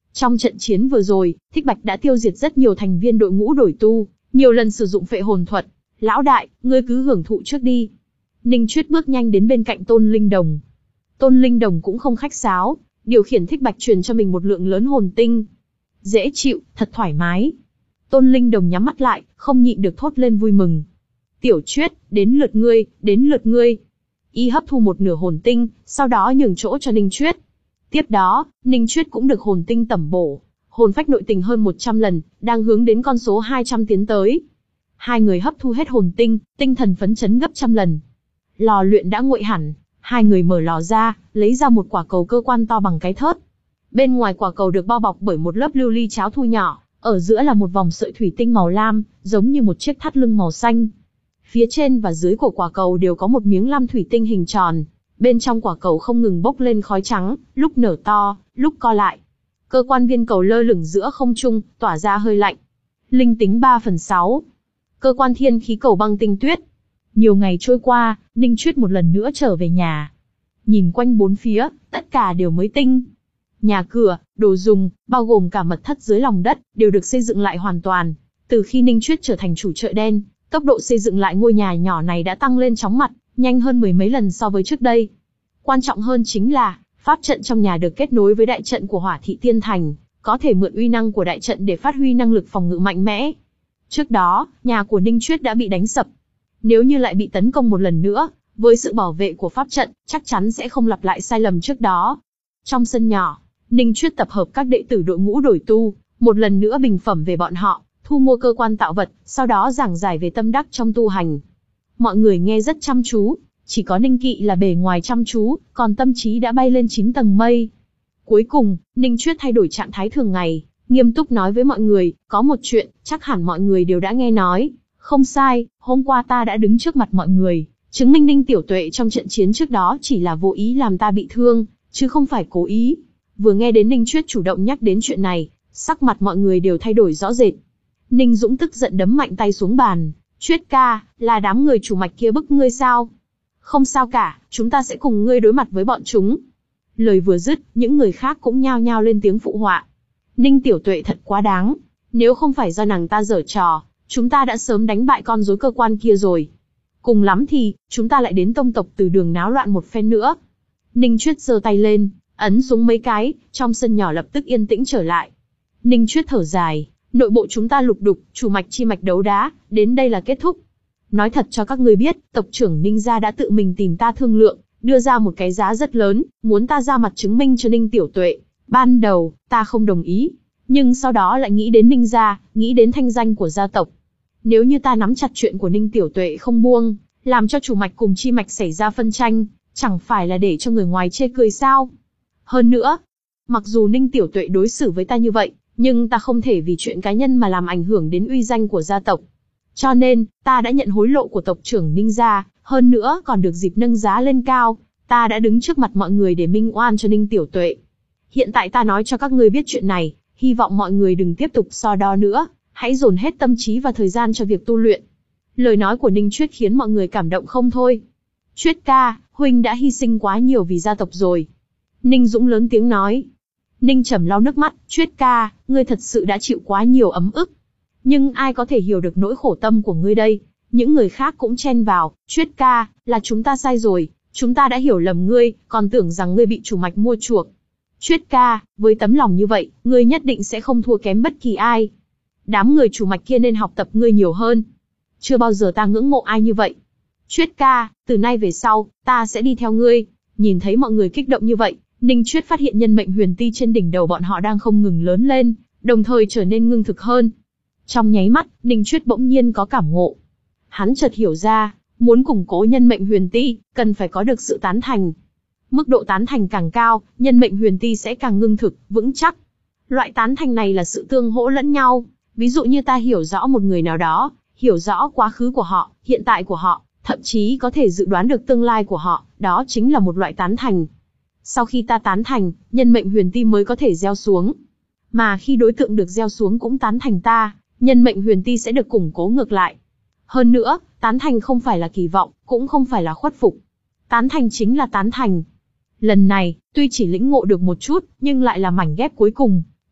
Trong trận chiến vừa rồi, Thích Bạch đã tiêu diệt rất nhiều thành viên đội ngũ đổi tu, nhiều lần sử dụng phệ hồn thuật. Lão đại, ngươi cứ hưởng thụ trước đi. Ninh Chuyết bước nhanh đến bên cạnh Tôn Linh Đồng. Tôn Linh Đồng cũng không khách sáo, điều khiển Thích Bạch truyền cho mình một lượng lớn hồn tinh. Dễ chịu, thật thoải mái. Tôn Linh Đồng nhắm mắt lại, không nhịn được thốt lên vui mừng. Tiểu Chuyết, đến lượt ngươi, đến lượt ngươi. Y hấp thu một nửa hồn tinh, sau đó nhường chỗ cho Ninh Chuyết. Tiếp đó, Ninh Chuyết cũng được hồn tinh tẩm bổ, hồn phách nội tình hơn một trăm lần, đang hướng đến con số hai trăm tiến tới. Hai người hấp thu hết hồn tinh, tinh thần phấn chấn gấp trăm lần. Lò luyện đã nguội hẳn, hai người mở lò ra, lấy ra một quả cầu cơ quan to bằng cái thớt. Bên ngoài quả cầu được bao bọc bởi một lớp lưu ly cháo thu nhỏ, ở giữa là một vòng sợi thủy tinh màu lam, giống như một chiếc thắt lưng màu xanh. Phía trên và dưới của quả cầu đều có một miếng lam thủy tinh hình tròn. Bên trong quả cầu không ngừng bốc lên khói trắng, lúc nở to, lúc co lại. Cơ quan viên cầu lơ lửng giữa không trung, tỏa ra hơi lạnh. Linh tính ba phần sáu. Cơ quan thiên khí cầu băng tinh tuyết. Nhiều ngày trôi qua, Ninh Chuyết một lần nữa trở về nhà. Nhìn quanh bốn phía, tất cả đều mới tinh. Nhà cửa, đồ dùng, bao gồm cả mật thất dưới lòng đất, đều được xây dựng lại hoàn toàn. Từ khi Ninh Chuyết trở thành chủ chợ đen, tốc độ xây dựng lại ngôi nhà nhỏ này đã tăng lên chóng mặt, nhanh hơn mười mấy lần so với trước đây. Quan trọng hơn chính là, pháp trận trong nhà được kết nối với đại trận của Hỏa Thị Tiên Thành, có thể mượn uy năng của đại trận để phát huy năng lực phòng ngự mạnh mẽ. Trước đó, nhà của Ninh Chuyết đã bị đánh sập. Nếu như lại bị tấn công một lần nữa, với sự bảo vệ của pháp trận, chắc chắn sẽ không lặp lại sai lầm trước đó. Trong sân nhỏ, Ninh Chuyết tập hợp các đệ tử đội ngũ đổi tu, một lần nữa bình phẩm về bọn họ, thu mua cơ quan tạo vật, sau đó giảng giải về tâm đắc trong tu hành. Mọi người nghe rất chăm chú, chỉ có Ninh Kỵ là bề ngoài chăm chú, còn tâm trí đã bay lên chín tầng mây. Cuối cùng, Ninh Chuyết thay đổi trạng thái thường ngày, nghiêm túc nói với mọi người, có một chuyện, chắc hẳn mọi người đều đã nghe nói. Không sai, hôm qua ta đã đứng trước mặt mọi người, chứng minh Ninh Tiểu Tuệ trong trận chiến trước đó chỉ là vô ý làm ta bị thương, chứ không phải cố ý. Vừa nghe đến Ninh Chuyết chủ động nhắc đến chuyện này, sắc mặt mọi người đều thay đổi rõ rệt. Ninh Dũng tức giận đấm mạnh tay xuống bàn. Chuyết ca, là đám người chủ mạch kia bức ngươi sao? Không sao cả, chúng ta sẽ cùng ngươi đối mặt với bọn chúng. Lời vừa dứt, những người khác cũng nhao nhao lên tiếng phụ họa. Ninh Tiểu Tuệ thật quá đáng, nếu không phải do nàng ta giở trò, chúng ta đã sớm đánh bại con rối cơ quan kia rồi. Cùng lắm thì, chúng ta lại đến tông tộc Từ Đường náo loạn một phen nữa. Ninh Chuyết giơ tay lên, ấn xuống mấy cái, trong sân nhỏ lập tức yên tĩnh trở lại. Ninh Chuyết thở dài, nội bộ chúng ta lục đục, chủ mạch chi mạch đấu đá, đến đây là kết thúc. Nói thật cho các ngươi biết, tộc trưởng Ninh gia đã tự mình tìm ta thương lượng, đưa ra một cái giá rất lớn, muốn ta ra mặt chứng minh cho Ninh Tiểu Tuệ. Ban đầu, ta không đồng ý, nhưng sau đó lại nghĩ đến Ninh gia, nghĩ đến thanh danh của gia tộc. Nếu như ta nắm chặt chuyện của Ninh Tiểu Tuệ không buông, làm cho chủ mạch cùng chi mạch xảy ra phân tranh, chẳng phải là để cho người ngoài chê cười sao? Hơn nữa, mặc dù Ninh Tiểu Tuệ đối xử với ta như vậy, nhưng ta không thể vì chuyện cá nhân mà làm ảnh hưởng đến uy danh của gia tộc. Cho nên, ta đã nhận hối lộ của tộc trưởng Ninh gia, hơn nữa còn được dịp nâng giá lên cao, ta đã đứng trước mặt mọi người để minh oan cho Ninh Tiểu Tuệ. Hiện tại ta nói cho các ngươi biết chuyện này, hy vọng mọi người đừng tiếp tục so đo nữa, hãy dồn hết tâm trí và thời gian cho việc tu luyện. Lời nói của Ninh Chuyết khiến mọi người cảm động không thôi. Chuyết ca, huynh đã hy sinh quá nhiều vì gia tộc rồi. Ninh Dũng lớn tiếng nói. Ninh Trầm lau nước mắt, Chuyết ca, ngươi thật sự đã chịu quá nhiều ấm ức. Nhưng ai có thể hiểu được nỗi khổ tâm của ngươi đây? Những người khác cũng chen vào, Chuyết ca, là chúng ta sai rồi, chúng ta đã hiểu lầm ngươi, còn tưởng rằng ngươi bị chủ mạch mua chuộc. Chuyết ca, với tấm lòng như vậy, ngươi nhất định sẽ không thua kém bất kỳ ai. Đám người chủ mạch kia nên học tập ngươi nhiều hơn. Chưa bao giờ ta ngưỡng mộ ai như vậy. Chuyết ca, từ nay về sau, ta sẽ đi theo ngươi. Nhìn thấy mọi người kích động như vậy, Ninh Chuyết phát hiện nhân mệnh huyền ti trên đỉnh đầu bọn họ đang không ngừng lớn lên, đồng thời trở nên ngưng thực hơn. Trong nháy mắt, Ninh Chuyết bỗng nhiên có cảm ngộ. Hắn chợt hiểu ra, muốn củng cố nhân mệnh huyền ti, cần phải có được sự tán thành. Mức độ tán thành càng cao, nhân mệnh huyền ti sẽ càng ngưng thực, vững chắc. Loại tán thành này là sự tương hỗ lẫn nhau. Ví dụ như ta hiểu rõ một người nào đó, hiểu rõ quá khứ của họ, hiện tại của họ, thậm chí có thể dự đoán được tương lai của họ, đó chính là một loại tán thành. Sau khi ta tán thành, nhân mệnh huyền ti mới có thể gieo xuống. Mà khi đối tượng được gieo xuống cũng tán thành ta, nhân mệnh huyền ti sẽ được củng cố ngược lại. Hơn nữa, tán thành không phải là kỳ vọng, cũng không phải là khuất phục. Tán thành chính là tán thành. Lần này, tuy chỉ lĩnh ngộ được một chút, nhưng lại là mảnh ghép cuối cùng.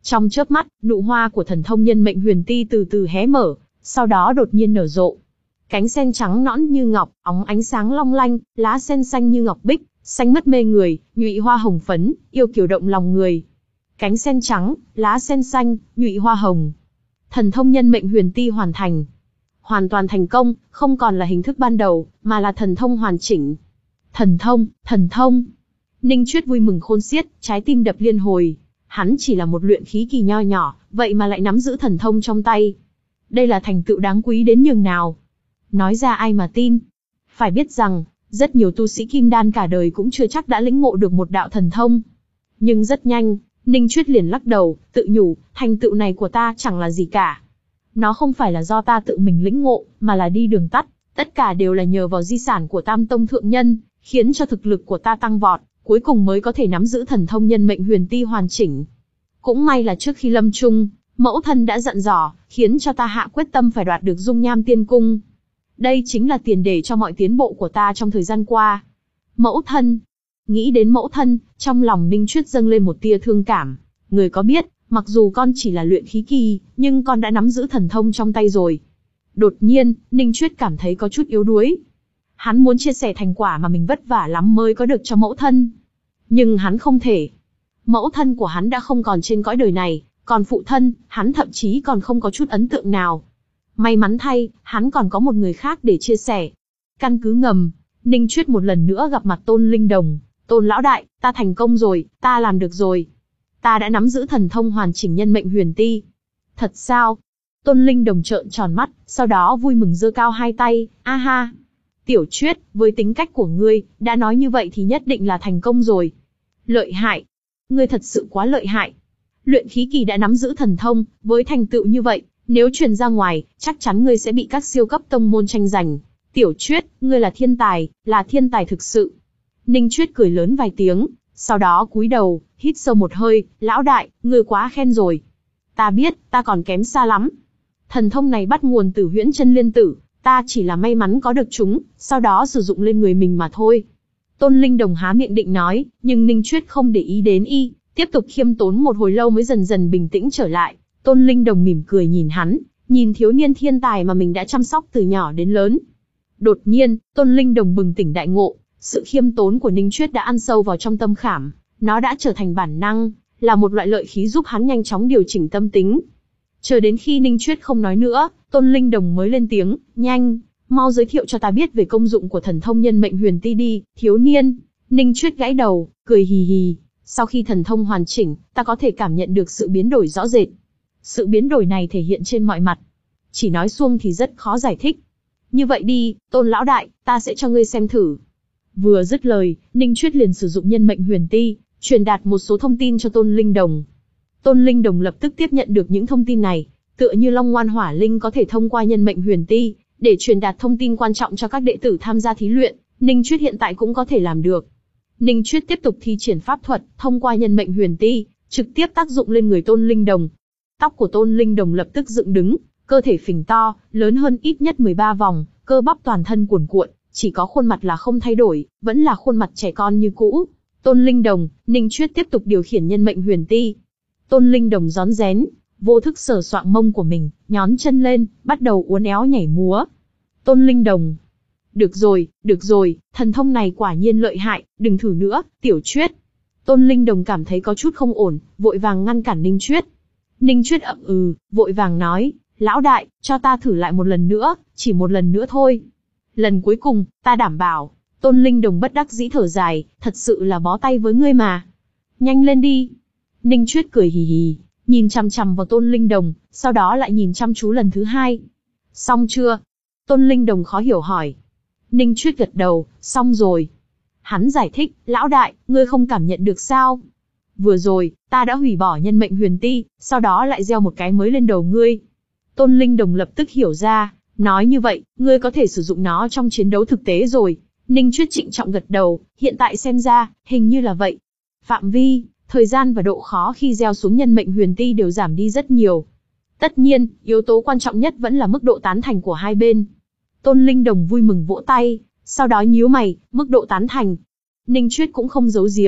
Trong chớp mắt, nụ hoa của thần thông nhân mệnh huyền ti từ từ hé mở, sau đó đột nhiên nở rộ. Cánh sen trắng nõn như ngọc, óng ánh sáng long lanh, lá sen xanh như ngọc bích, xanh mất mê người, nhụy hoa hồng phấn, yêu kiều động lòng người. Cánh sen trắng, lá sen xanh, nhụy hoa hồng. Thần thông nhân mệnh huyền ti hoàn thành. Hoàn toàn thành công, không còn là hình thức ban đầu, mà là thần thông hoàn chỉnh. Thần thông, thần thông. Ninh Chuyết vui mừng khôn xiết, trái tim đập liên hồi. Hắn chỉ là một luyện khí kỳ nho nhỏ, vậy mà lại nắm giữ thần thông trong tay. Đây là thành tựu đáng quý đến nhường nào. Nói ra ai mà tin. Phải biết rằng, rất nhiều tu sĩ kim đan cả đời cũng chưa chắc đã lĩnh ngộ được một đạo thần thông. Nhưng rất nhanh, Ninh Chuyết liền lắc đầu, tự nhủ, thành tựu này của ta chẳng là gì cả. Nó không phải là do ta tự mình lĩnh ngộ, mà là đi đường tắt. Tất cả đều là nhờ vào di sản của Tam Tông Thượng Nhân, khiến cho thực lực của ta tăng vọt, cuối cùng mới có thể nắm giữ thần thông nhân mệnh huyền ti hoàn chỉnh. Cũng may là trước khi lâm chung, mẫu thân đã dặn dò, khiến cho ta hạ quyết tâm phải đoạt được dung nham tiên cung. Đây chính là tiền đề cho mọi tiến bộ của ta trong thời gian qua. Mẫu thân. Nghĩ đến mẫu thân, trong lòng Ninh Chuyết dâng lên một tia thương cảm. Người có biết, mặc dù con chỉ là luyện khí kỳ, nhưng con đã nắm giữ thần thông trong tay rồi. Đột nhiên, Ninh Chuyết cảm thấy có chút yếu đuối. Hắn muốn chia sẻ thành quả mà mình vất vả lắm mới có được cho mẫu thân. Nhưng hắn không thể. Mẫu thân của hắn đã không còn trên cõi đời này, còn phụ thân, hắn thậm chí còn không có chút ấn tượng nào. May mắn thay, hắn còn có một người khác để chia sẻ. Căn cứ ngầm, Ninh Chuyết một lần nữa gặp mặt Tôn Linh Đồng. Tôn lão đại, ta thành công rồi, ta làm được rồi. Ta đã nắm giữ thần thông hoàn chỉnh nhân mệnh huyền ti. Thật sao? Tôn Linh Đồng trợn tròn mắt, sau đó vui mừng giơ cao hai tay, a ha. Tiểu Chuyết, với tính cách của ngươi, đã nói như vậy thì nhất định là thành công rồi. Lợi hại. Ngươi thật sự quá lợi hại. Luyện khí kỳ đã nắm giữ thần thông, với thành tựu như vậy, nếu truyền ra ngoài, chắc chắn ngươi sẽ bị các siêu cấp tông môn tranh giành. Tiểu Chuyết, ngươi là thiên tài, là thiên tài thực sự. Ninh Chuyết cười lớn vài tiếng, sau đó cúi đầu, hít sâu một hơi, lão đại, ngươi quá khen rồi. Ta biết, ta còn kém xa lắm. Thần thông này bắt nguồn từ Huyễn Chân Liên Tử, ta chỉ là may mắn có được chúng, sau đó sử dụng lên người mình mà thôi. Tôn Linh Đồng há miệng định nói, nhưng Ninh Chuyết không để ý đến y, tiếp tục khiêm tốn một hồi lâu mới dần dần bình tĩnh trở lại. Tôn Linh Đồng mỉm cười nhìn hắn, nhìn thiếu niên thiên tài mà mình đã chăm sóc từ nhỏ đến lớn. Đột nhiên, Tôn Linh Đồng bừng tỉnh đại ngộ, sự khiêm tốn của Ninh Chuyết đã ăn sâu vào trong tâm khảm, nó đã trở thành bản năng, là một loại lợi khí giúp hắn nhanh chóng điều chỉnh tâm tính. Chờ đến khi Ninh Chuyết không nói nữa, Tôn Linh Đồng mới lên tiếng, nhanh, mau giới thiệu cho ta biết về công dụng của thần thông nhân mệnh huyền ti đi, thiếu niên. Ninh Chuyết gãi đầu, cười hì hì, sau khi thần thông hoàn chỉnh, ta có thể cảm nhận được sự biến đổi rõ rệt. Sự biến đổi này thể hiện trên mọi mặt. Chỉ nói suông thì rất khó giải thích. Như vậy đi, Tôn lão đại, ta sẽ cho ngươi xem thử. Vừa dứt lời, Ninh Chuyết liền sử dụng nhân mệnh huyền ti, truyền đạt một số thông tin cho Tôn Linh Đồng. Tôn Linh Đồng lập tức tiếp nhận được những thông tin này, tựa như Long Ngoan Hỏa Linh có thể thông qua nhân mệnh huyền ti, để truyền đạt thông tin quan trọng cho các đệ tử tham gia thí luyện, Ninh Chuyết hiện tại cũng có thể làm được. Ninh Chuyết tiếp tục thi triển pháp thuật, thông qua nhân mệnh huyền ti, trực tiếp tác dụng lên người Tôn Linh Đồng. Tóc của Tôn Linh Đồng lập tức dựng đứng, cơ thể phình to, lớn hơn ít nhất mười ba vòng, cơ bắp toàn thân cuồn cuộn, chỉ có khuôn mặt là không thay đổi, vẫn là khuôn mặt trẻ con như cũ. Tôn Linh Đồng, Ninh Chuyết tiếp tục điều khiển nhân mệnh huyền ti. Tôn Linh Đồng rón rén, vô thức sờ soạng mông của mình, nhón chân lên, bắt đầu uốn éo nhảy múa. Tôn Linh Đồng. Được rồi, được rồi, thần thông này quả nhiên lợi hại, đừng thử nữa, Tiểu Chuyết. Tôn Linh Đồng cảm thấy có chút không ổn, vội vàng ngăn cản Ninh Chuyết. Ninh Chuyết ậm ừ, vội vàng nói, lão đại, cho ta thử lại một lần nữa, chỉ một lần nữa thôi. Lần cuối cùng, ta đảm bảo. Tôn Linh Đồng bất đắc dĩ thở dài, thật sự là bó tay với ngươi mà. Nhanh lên đi. Ninh Chuyết cười hì hì, nhìn chằm chằm vào Tôn Linh Đồng, sau đó lại nhìn chăm chú lần thứ hai. Xong chưa? Tôn Linh Đồng khó hiểu hỏi. Ninh Chuyết gật đầu, xong rồi. Hắn giải thích, lão đại, ngươi không cảm nhận được sao? Vừa rồi, ta đã hủy bỏ nhân mệnh huyền ti, sau đó lại gieo một cái mới lên đầu ngươi. Tôn Linh Đồng lập tức hiểu ra, nói như vậy, ngươi có thể sử dụng nó trong chiến đấu thực tế rồi. Ninh Chuyết trịnh trọng gật đầu, hiện tại xem ra, hình như là vậy. Phạm vi, thời gian và độ khó khi gieo xuống nhân mệnh huyền ti đều giảm đi rất nhiều. Tất nhiên, yếu tố quan trọng nhất vẫn là mức độ tán thành của hai bên. Tôn Linh Đồng vui mừng vỗ tay, sau đó nhíu mày, mức độ tán thành. Ninh Chuyết cũng không giấu giếm,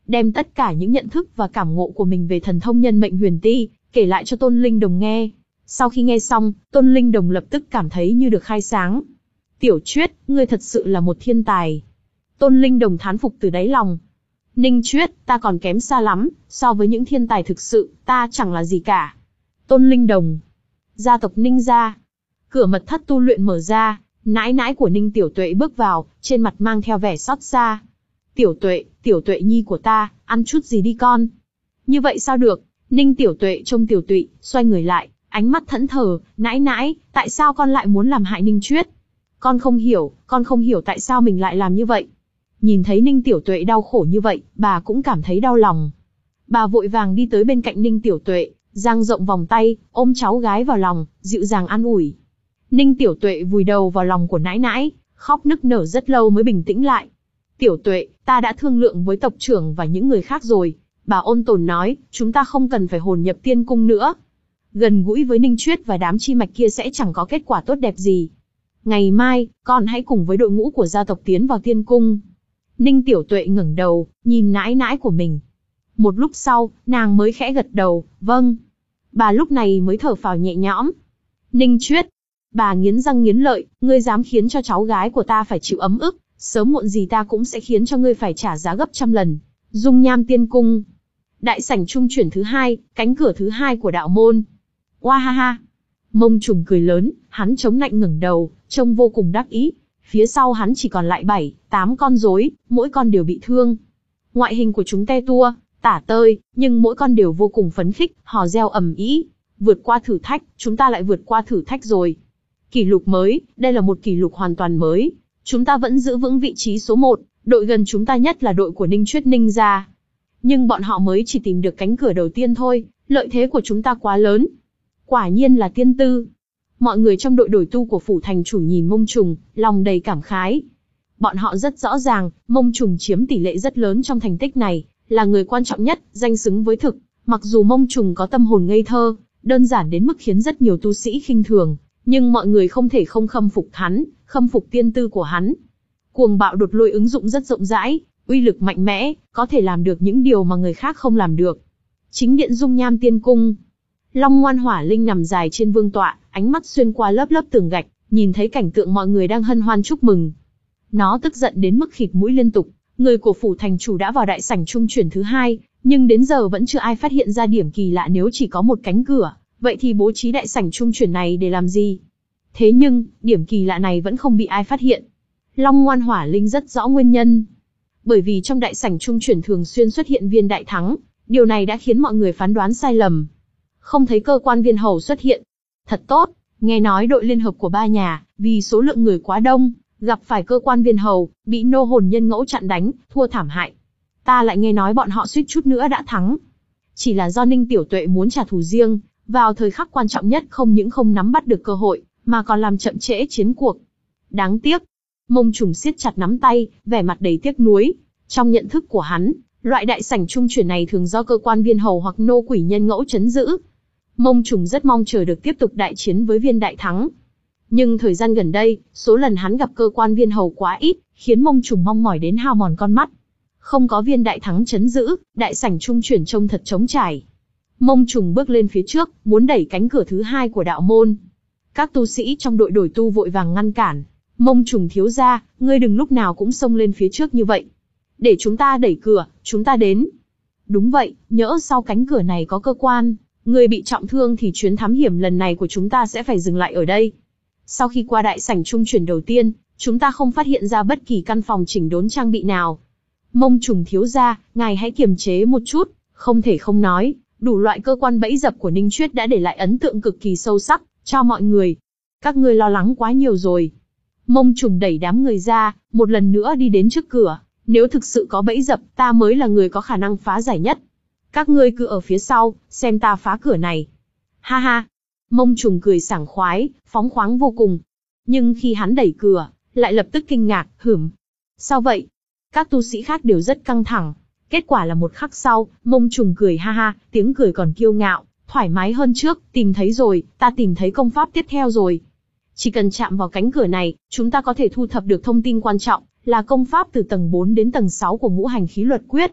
đem tất cả những nhận thức và cảm ngộ của mình về thần thông nhân mệnh huyền ti, kể lại cho Tôn Linh Đồng nghe. Sau khi nghe xong, Tôn Linh Đồng lập tức cảm thấy như được khai sáng. Tiểu Chuyết, ngươi thật sự là một thiên tài. Tôn Linh Đồng thán phục từ đáy lòng. Ninh Chuyết, ta còn kém xa lắm, so với những thiên tài thực sự, ta chẳng là gì cả. Tôn Linh Đồng. Gia tộc Ninh gia. Cửa mật thất tu luyện mở ra, nãi nãi của Ninh Tiểu Tuệ bước vào, trên mặt mang theo vẻ xót xa. Tiểu Tuệ, Tiểu Tuệ nhi của ta, ăn chút gì đi con. Như vậy sao được? Ninh Tiểu Tuệ trông Tiểu Tụy, xoay người lại, ánh mắt thẫn thờ, nãi nãi, tại sao con lại muốn làm hại Ninh Chuyết? Con không hiểu, con không hiểu tại sao mình lại làm như vậy. Nhìn thấy Ninh Tiểu Tuệ đau khổ như vậy, bà cũng cảm thấy đau lòng. Bà vội vàng đi tới bên cạnh Ninh Tiểu Tuệ, dang rộng vòng tay, ôm cháu gái vào lòng, dịu dàng an ủi. Ninh Tiểu Tuệ vùi đầu vào lòng của nãi nãi, khóc nức nở rất lâu mới bình tĩnh lại. Tiểu Tuệ, ta đã thương lượng với tộc trưởng và những người khác rồi. Bà ôn tồn nói, chúng ta không cần phải hồn nhập tiên cung nữa. Gần gũi với Ninh Chuyết và đám chi mạch kia sẽ chẳng có kết quả tốt đẹp gì. Ngày mai, con hãy cùng với đội ngũ của gia tộc tiến vào tiên cung. Ninh Tiểu Tuệ ngẩng đầu, nhìn nãi nãi của mình. Một lúc sau, nàng mới khẽ gật đầu, vâng. Bà lúc này mới thở phào nhẹ nhõm. Ninh Chuyết. Bà nghiến răng nghiến lợi, ngươi dám khiến cho cháu gái của ta phải chịu ấm ức, sớm muộn gì ta cũng sẽ khiến cho ngươi phải trả giá gấp trăm lần. Dung Nham Tiên Cung. Đại sảnh trung chuyển thứ hai, cánh cửa thứ hai của đạo môn. Oa ha ha. Mông Trùng cười lớn, hắn chống nạnh ngẩng đầu, trông vô cùng đắc ý. Phía sau hắn chỉ còn lại bảy, tám con rối, mỗi con đều bị thương. Ngoại hình của chúng te tua, tả tơi, nhưng mỗi con đều vô cùng phấn khích, hò reo ầm ĩ. Vượt qua thử thách, chúng ta lại vượt qua thử thách rồi. Kỷ lục mới, đây là một kỷ lục hoàn toàn mới. Chúng ta vẫn giữ vững vị trí số một, đội gần chúng ta nhất là đội của Ninh Chuyết Ninh gia. Nhưng bọn họ mới chỉ tìm được cánh cửa đầu tiên thôi, lợi thế của chúng ta quá lớn. Quả nhiên là tiên tư. Mọi người trong đội đổi tu của phủ thành chủ nhìn Mông Trùng, lòng đầy cảm khái. Bọn họ rất rõ ràng, Mông Trùng chiếm tỷ lệ rất lớn trong thành tích này, là người quan trọng nhất, danh xứng với thực. Mặc dù Mông Trùng có tâm hồn ngây thơ, đơn giản đến mức khiến rất nhiều tu sĩ khinh thường, nhưng mọi người không thể không khâm phục hắn, khâm phục tiên tư của hắn. Cuồng bạo đột lôi ứng dụng rất rộng rãi, uy lực mạnh mẽ, có thể làm được những điều mà người khác không làm được. Chính điện Dung Nham Tiên Cung. Long Ngoan Hỏa Linh nằm dài trên vương tọa, ánh mắt xuyên qua lớp lớp tường gạch, nhìn thấy cảnh tượng mọi người đang hân hoan chúc mừng. Nó tức giận đến mức khịt mũi liên tục. Người của phủ thành chủ đã vào đại sảnh trung chuyển thứ hai, nhưng đến giờ vẫn chưa ai phát hiện ra điểm kỳ lạ. Nếu chỉ có một cánh cửa, vậy thì bố trí đại sảnh trung chuyển này để làm gì? Thế nhưng, điểm kỳ lạ này vẫn không bị ai phát hiện. Long Ngoan Hỏa Linh rất rõ nguyên nhân. Bởi vì trong đại sảnh trung chuyển thường xuyên xuất hiện viên đại thắng, điều này đã khiến mọi người phán đoán sai lầm. Không thấy cơ quan viên hầu xuất hiện. Thật tốt, nghe nói đội liên hợp của ba nhà, vì số lượng người quá đông, gặp phải cơ quan viên hầu, bị nô hồn nhân ngẫu chặn đánh, thua thảm hại. Ta lại nghe nói bọn họ suýt chút nữa đã thắng. Chỉ là do Ninh Tiểu Tuệ muốn trả thù riêng, vào thời khắc quan trọng nhất không những không nắm bắt được cơ hội, mà còn làm chậm trễ chiến cuộc. Đáng tiếc. Mông Trùng siết chặt nắm tay, vẻ mặt đầy tiếc nuối. Trong nhận thức của hắn, loại đại sảnh trung chuyển này thường do cơ quan viên hầu hoặc nô quỷ nhân ngẫu trấn giữ. Mông Trùng rất mong chờ được tiếp tục đại chiến với viên đại thắng. Nhưng thời gian gần đây, số lần hắn gặp cơ quan viên hầu quá ít, khiến Mông Trùng mong mỏi đến hao mòn con mắt. Không có viên đại thắng trấn giữ, đại sảnh trung chuyển trông thật trống trải. Mông Trùng bước lên phía trước, muốn đẩy cánh cửa thứ hai của đạo môn. Các tu sĩ trong đội đổi tu vội vàng ngăn cản. Mông Trùng thiếu gia, ngươi đừng lúc nào cũng xông lên phía trước như vậy. Để chúng ta đẩy cửa, chúng ta đến. Đúng vậy, nhỡ sau cánh cửa này có cơ quan, người bị trọng thương thì chuyến thám hiểm lần này của chúng ta sẽ phải dừng lại ở đây. Sau khi qua đại sảnh trung chuyển đầu tiên, chúng ta không phát hiện ra bất kỳ căn phòng chỉnh đốn trang bị nào. Mông Trùng thiếu gia, ngài hãy kiềm chế một chút, không thể không nói, đủ loại cơ quan bẫy dập của Ninh Chuyết đã để lại ấn tượng cực kỳ sâu sắc cho mọi người. Các ngươi lo lắng quá nhiều rồi. Mông Trùng đẩy đám người ra, một lần nữa đi đến trước cửa. Nếu thực sự có bẫy dập, ta mới là người có khả năng phá giải nhất. Các ngươi cứ ở phía sau, xem ta phá cửa này. Ha ha. Mông Trùng cười sảng khoái, phóng khoáng vô cùng. Nhưng khi hắn đẩy cửa, lại lập tức kinh ngạc, hửm. Sao vậy? Các tu sĩ khác đều rất căng thẳng. Kết quả là một khắc sau, Mông Trùng cười ha ha, tiếng cười còn kiêu ngạo, thoải mái hơn trước. Tìm thấy rồi, ta tìm thấy công pháp tiếp theo rồi. Chỉ cần chạm vào cánh cửa này, chúng ta có thể thu thập được thông tin quan trọng, là công pháp từ tầng bốn đến tầng sáu của ngũ hành khí luật quyết.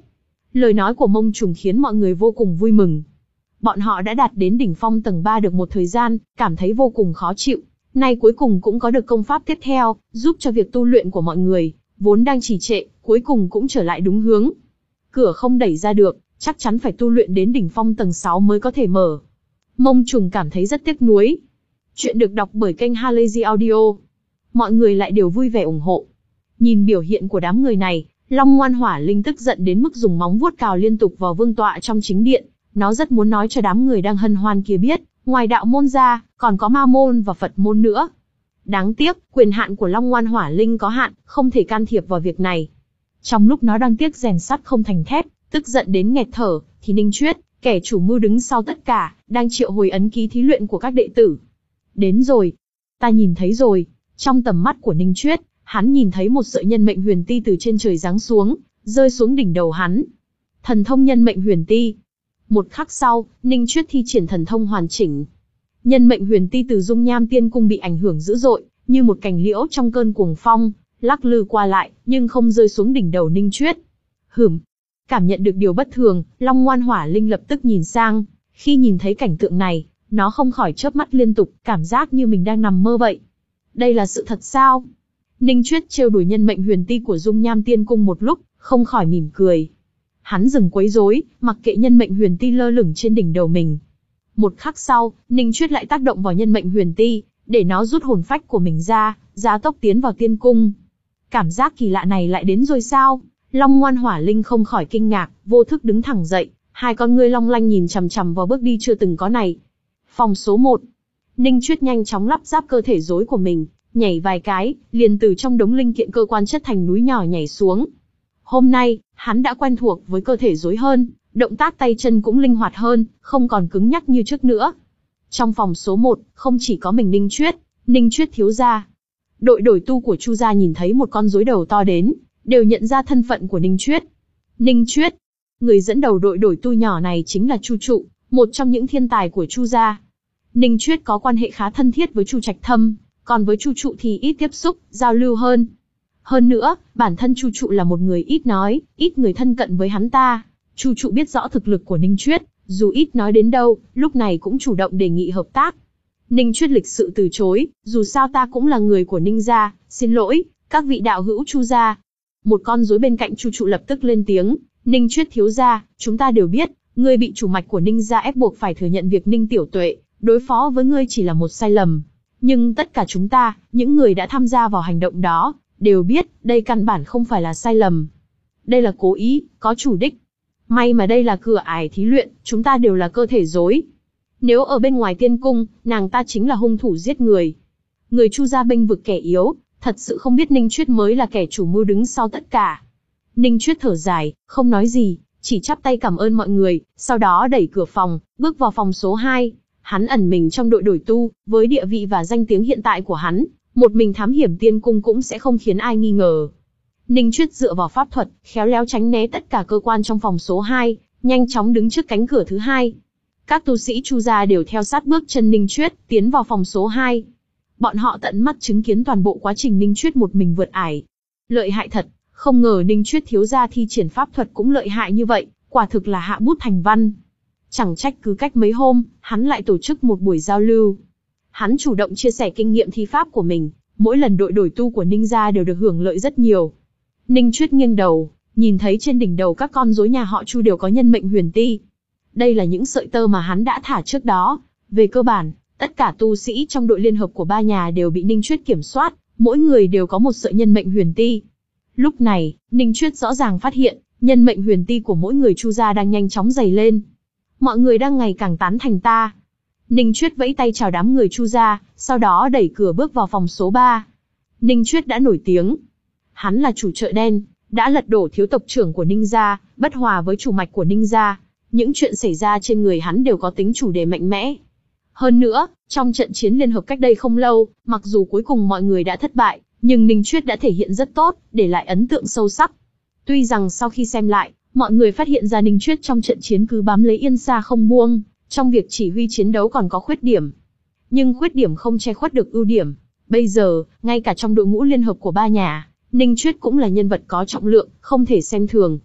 Lời nói của Mông Trùng khiến mọi người vô cùng vui mừng. Bọn họ đã đạt đến đỉnh phong tầng ba được một thời gian, cảm thấy vô cùng khó chịu. Nay cuối cùng cũng có được công pháp tiếp theo, giúp cho việc tu luyện của mọi người, vốn đang trì trệ, cuối cùng cũng trở lại đúng hướng. Cửa không đẩy ra được, chắc chắn phải tu luyện đến đỉnh phong tầng sáu mới có thể mở. Mông Trùng cảm thấy rất tiếc nuối. Chuyện được đọc bởi kênh Halazy Audio. Mọi người lại đều vui vẻ ủng hộ. Nhìn biểu hiện của đám người này, Long Ngoan Hỏa Linh tức giận đến mức dùng móng vuốt cào liên tục vào vương tọa trong chính điện. Nó rất muốn nói cho đám người đang hân hoan kia biết, ngoài đạo môn ra, còn có ma môn và Phật môn nữa. Đáng tiếc, quyền hạn của Long Ngoan Hỏa Linh có hạn, không thể can thiệp vào việc này. Trong lúc nó đang tiếc rèn sắt không thành thép, tức giận đến nghẹt thở, thì Ninh Chuyết, kẻ chủ mưu đứng sau tất cả, đang triệu hồi ấn ký thí luyện của các đệ tử. Đến rồi. Ta nhìn thấy rồi. Trong tầm mắt của Ninh Chuyết, hắn nhìn thấy một sợi nhân mệnh huyền ti từ trên trời giáng xuống, rơi xuống đỉnh đầu hắn. Thần thông nhân mệnh huyền ti. Một khắc sau, Ninh Chuyết thi triển thần thông hoàn chỉnh. Nhân mệnh huyền ti từ dung nham tiên cung bị ảnh hưởng dữ dội, như một cành liễu trong cơn cuồng phong, lắc lư qua lại, nhưng không rơi xuống đỉnh đầu Ninh Chuyết. Hửm. Cảm nhận được điều bất thường, Long Ngoan Hỏa Linh lập tức nhìn sang. Khi nhìn thấy cảnh tượng này, nó không khỏi chớp mắt liên tục, cảm giác như mình đang nằm mơ vậy. Đây là sự thật sao? Ninh Chuyết trêu đùa nhân mệnh huyền ti của dung nham tiên cung một lúc, không khỏi mỉm cười. Hắn dừng quấy rối, mặc kệ nhân mệnh huyền ti lơ lửng trên đỉnh đầu mình. Một khắc sau, Ninh Chuyết lại tác động vào nhân mệnh huyền ti, để nó rút hồn phách của mình ra, giá tốc tiến vào tiên cung. Cảm giác kỳ lạ này lại đến rồi sao? Long Ngoan Hỏa Linh không khỏi kinh ngạc, vô thức đứng thẳng dậy, hai con ngươi long lanh nhìn chằm chằm vào bước đi chưa từng có này. Phòng số một. Ninh Chuyết nhanh chóng lắp ráp cơ thể rối của mình, nhảy vài cái, liền từ trong đống linh kiện cơ quan chất thành núi nhỏ nhảy xuống. Hôm nay, hắn đã quen thuộc với cơ thể rối hơn, động tác tay chân cũng linh hoạt hơn, không còn cứng nhắc như trước nữa. Trong phòng số một, không chỉ có mình Ninh Chuyết, Ninh Chuyết thiếu gia. Đội đổi tu của Chu gia nhìn thấy một con rối đầu to đến, đều nhận ra thân phận của Ninh Chuyết. Ninh Chuyết, người dẫn đầu đội đổi tu nhỏ này chính là Chu Trụ, một trong những thiên tài của Chu gia. Ninh Chuyết có quan hệ khá thân thiết với Chu Trạch Thâm, còn với Chu Trụ thì ít tiếp xúc, giao lưu hơn. Hơn nữa, bản thân Chu Trụ là một người ít nói, ít người thân cận với hắn ta. Chu Trụ biết rõ thực lực của Ninh Chuyết, dù ít nói đến đâu, lúc này cũng chủ động đề nghị hợp tác. Ninh Chuyết lịch sự từ chối, dù sao ta cũng là người của Ninh gia, xin lỗi, các vị đạo hữu Chu gia. Một con rối bên cạnh Chu Trụ lập tức lên tiếng, Ninh Chuyết thiếu gia, chúng ta đều biết, ngươi bị chủ mạch của Ninh gia ép buộc phải thừa nhận việc Ninh Tiểu Tuệ đối phó với ngươi chỉ là một sai lầm. Nhưng tất cả chúng ta, những người đã tham gia vào hành động đó, đều biết, đây căn bản không phải là sai lầm. Đây là cố ý, có chủ đích. May mà đây là cửa ải thí luyện, chúng ta đều là cơ thể rối. Nếu ở bên ngoài tiên cung, nàng ta chính là hung thủ giết người. Người Chu gia bênh vực kẻ yếu, thật sự không biết Ninh Chuyết mới là kẻ chủ mưu đứng sau tất cả. Ninh Chuyết thở dài, không nói gì, chỉ chắp tay cảm ơn mọi người, sau đó đẩy cửa phòng, bước vào phòng số hai. Hắn ẩn mình trong đội đổi tu, với địa vị và danh tiếng hiện tại của hắn, một mình thám hiểm tiên cung cũng sẽ không khiến ai nghi ngờ. Ninh Chuyết dựa vào pháp thuật, khéo léo tránh né tất cả cơ quan trong phòng số hai, nhanh chóng đứng trước cánh cửa thứ hai. Các tu sĩ Chu gia đều theo sát bước chân Ninh Chuyết, tiến vào phòng số hai. Bọn họ tận mắt chứng kiến toàn bộ quá trình Ninh Chuyết một mình vượt ải. Lợi hại thật, không ngờ Ninh Chuyết thiếu gia thi triển pháp thuật cũng lợi hại như vậy, quả thực là hạ bút thành văn. Chẳng trách cứ cách mấy hôm, hắn lại tổ chức một buổi giao lưu. Hắn chủ động chia sẻ kinh nghiệm thi pháp của mình, mỗi lần đội đổi tu của Ninh gia đều được hưởng lợi rất nhiều. Ninh Chuyết nghiêng đầu, nhìn thấy trên đỉnh đầu các con rối nhà họ Chu đều có nhân mệnh huyền ti. Đây là những sợi tơ mà hắn đã thả trước đó. Về cơ bản, tất cả tu sĩ trong đội liên hợp của ba nhà đều bị Ninh Chuyết kiểm soát, mỗi người đều có một sợi nhân mệnh huyền ti. Lúc này, Ninh Chuyết rõ ràng phát hiện, nhân mệnh huyền ti của mỗi người Chu gia đang nhanh chóng dày lên. Mọi người đang ngày càng tán thành ta. Ninh Chuyết vẫy tay chào đám người Chu gia, sau đó đẩy cửa bước vào phòng số ba. Ninh Chuyết đã nổi tiếng. Hắn là chủ chợ đen, đã lật đổ thiếu tộc trưởng của Ninh gia, bất hòa với chủ mạch của Ninh gia. Những chuyện xảy ra trên người hắn đều có tính chủ đề mạnh mẽ. Hơn nữa, trong trận chiến liên hợp cách đây không lâu, mặc dù cuối cùng mọi người đã thất bại, nhưng Ninh Chuyết đã thể hiện rất tốt, để lại ấn tượng sâu sắc. Tuy rằng sau khi xem lại, mọi người phát hiện ra Ninh Chuyết trong trận chiến cứ bám lấy Yên Sa không buông, trong việc chỉ huy chiến đấu còn có khuyết điểm. Nhưng khuyết điểm không che khuất được ưu điểm. Bây giờ, ngay cả trong đội ngũ liên hợp của ba nhà, Ninh Chuyết cũng là nhân vật có trọng lượng, không thể xem thường.